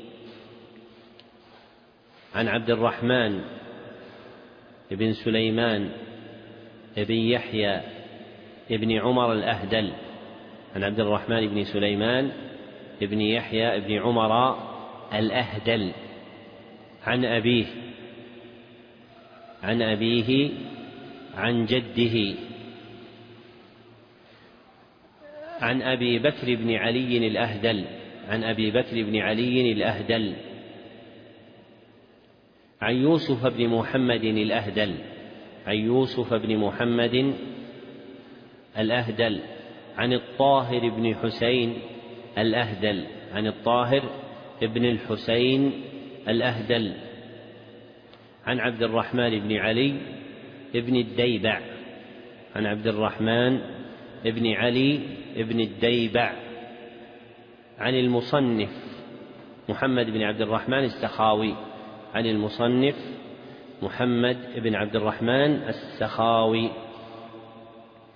عن عبد الرحمن بن سليمان بن يحيى بن عمر الأهدل، عن عبد الرحمن بن سليمان بن يحيى بن عمر الأهدل، عن أبيه عن جده، عن أبي بكر بن علي الأهدل، عن يوسف بن محمد الأهدل، عن الطاهر بن حسين الأهدل، عن الطاهر بن الحسين الأهدل، عن عبد الرحمن بن علي بن الديبع، عن عبد الرحمن بن علي بن الديبع، عن المصنف محمد بن عبد الرحمن السخاوي، عن المصنف محمد بن عبد الرحمن السخاوي.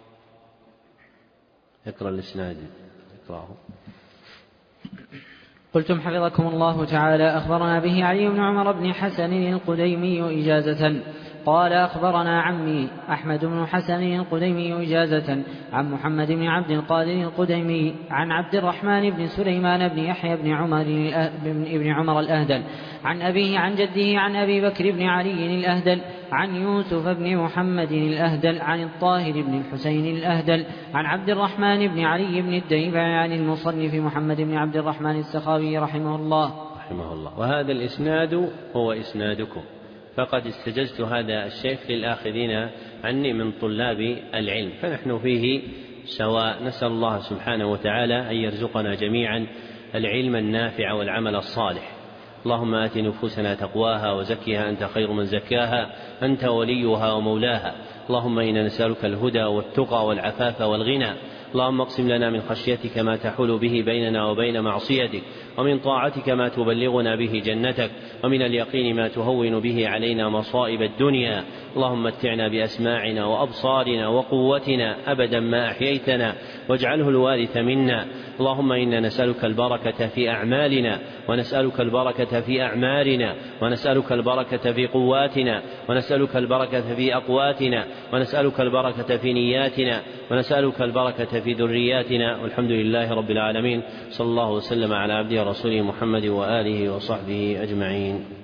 اقرأ الإسناد. اقرأه. قلتم حفظكم الله تعالى: أخبرنا به علي بن عمر بن حسن القديمي إجازة. قال: أخبرنا عمي أحمد بن حسن القديمي إجازة عن محمد بن عبد القادر القديمي عن عبد الرحمن بن سليمان بن يحيى بن عمر الأهدل عن أبيه عن جده عن أبي بكر بن علي الأهدل عن يوسف بن محمد الأهدل عن الطاهر بن الحسين الأهدل عن عبد الرحمن بن علي بن الديبع عن المصنف محمد بن عبد الرحمن السخاوي رحمه الله. وهذا الإسناد هو إسنادكم، فقد استجزت هذا الشيخ للآخذين عني من طلاب العلم، فنحن فيه سواء. نسأل الله سبحانه وتعالى أن يرزقنا جميعا العلم النافع والعمل الصالح. اللهم آت نفوسنا تقواها وزكها أنت خير من زكاها، أنت وليها ومولاها. اللهم إنا نسألك الهدى والتقى والعفاف والغنى. اللهم اقسم لنا من خشيتك ما تحول به بيننا وبين معصيتك، ومن طاعتك ما تبلغنا به جنتك، ومن اليقين ما تهون به علينا مصائب الدنيا. اللهم متعنا بأسماعنا وأبصارنا وقوتنا أبدا ما أحييتنا، واجعله الوارث منا. اللهم إنا نسألك البركة في أعمالنا، ونسألك البركة في أعمارنا، ونسألك البركة في قواتنا، ونسألك البركة في أقواتنا، ونسألك البركة في نياتنا، ونسألك البركة في ذرياتنا. والحمد لله رب العالمين، صلى الله وسلم على عبده ورسوله محمد وآله وصحبه أجمعين.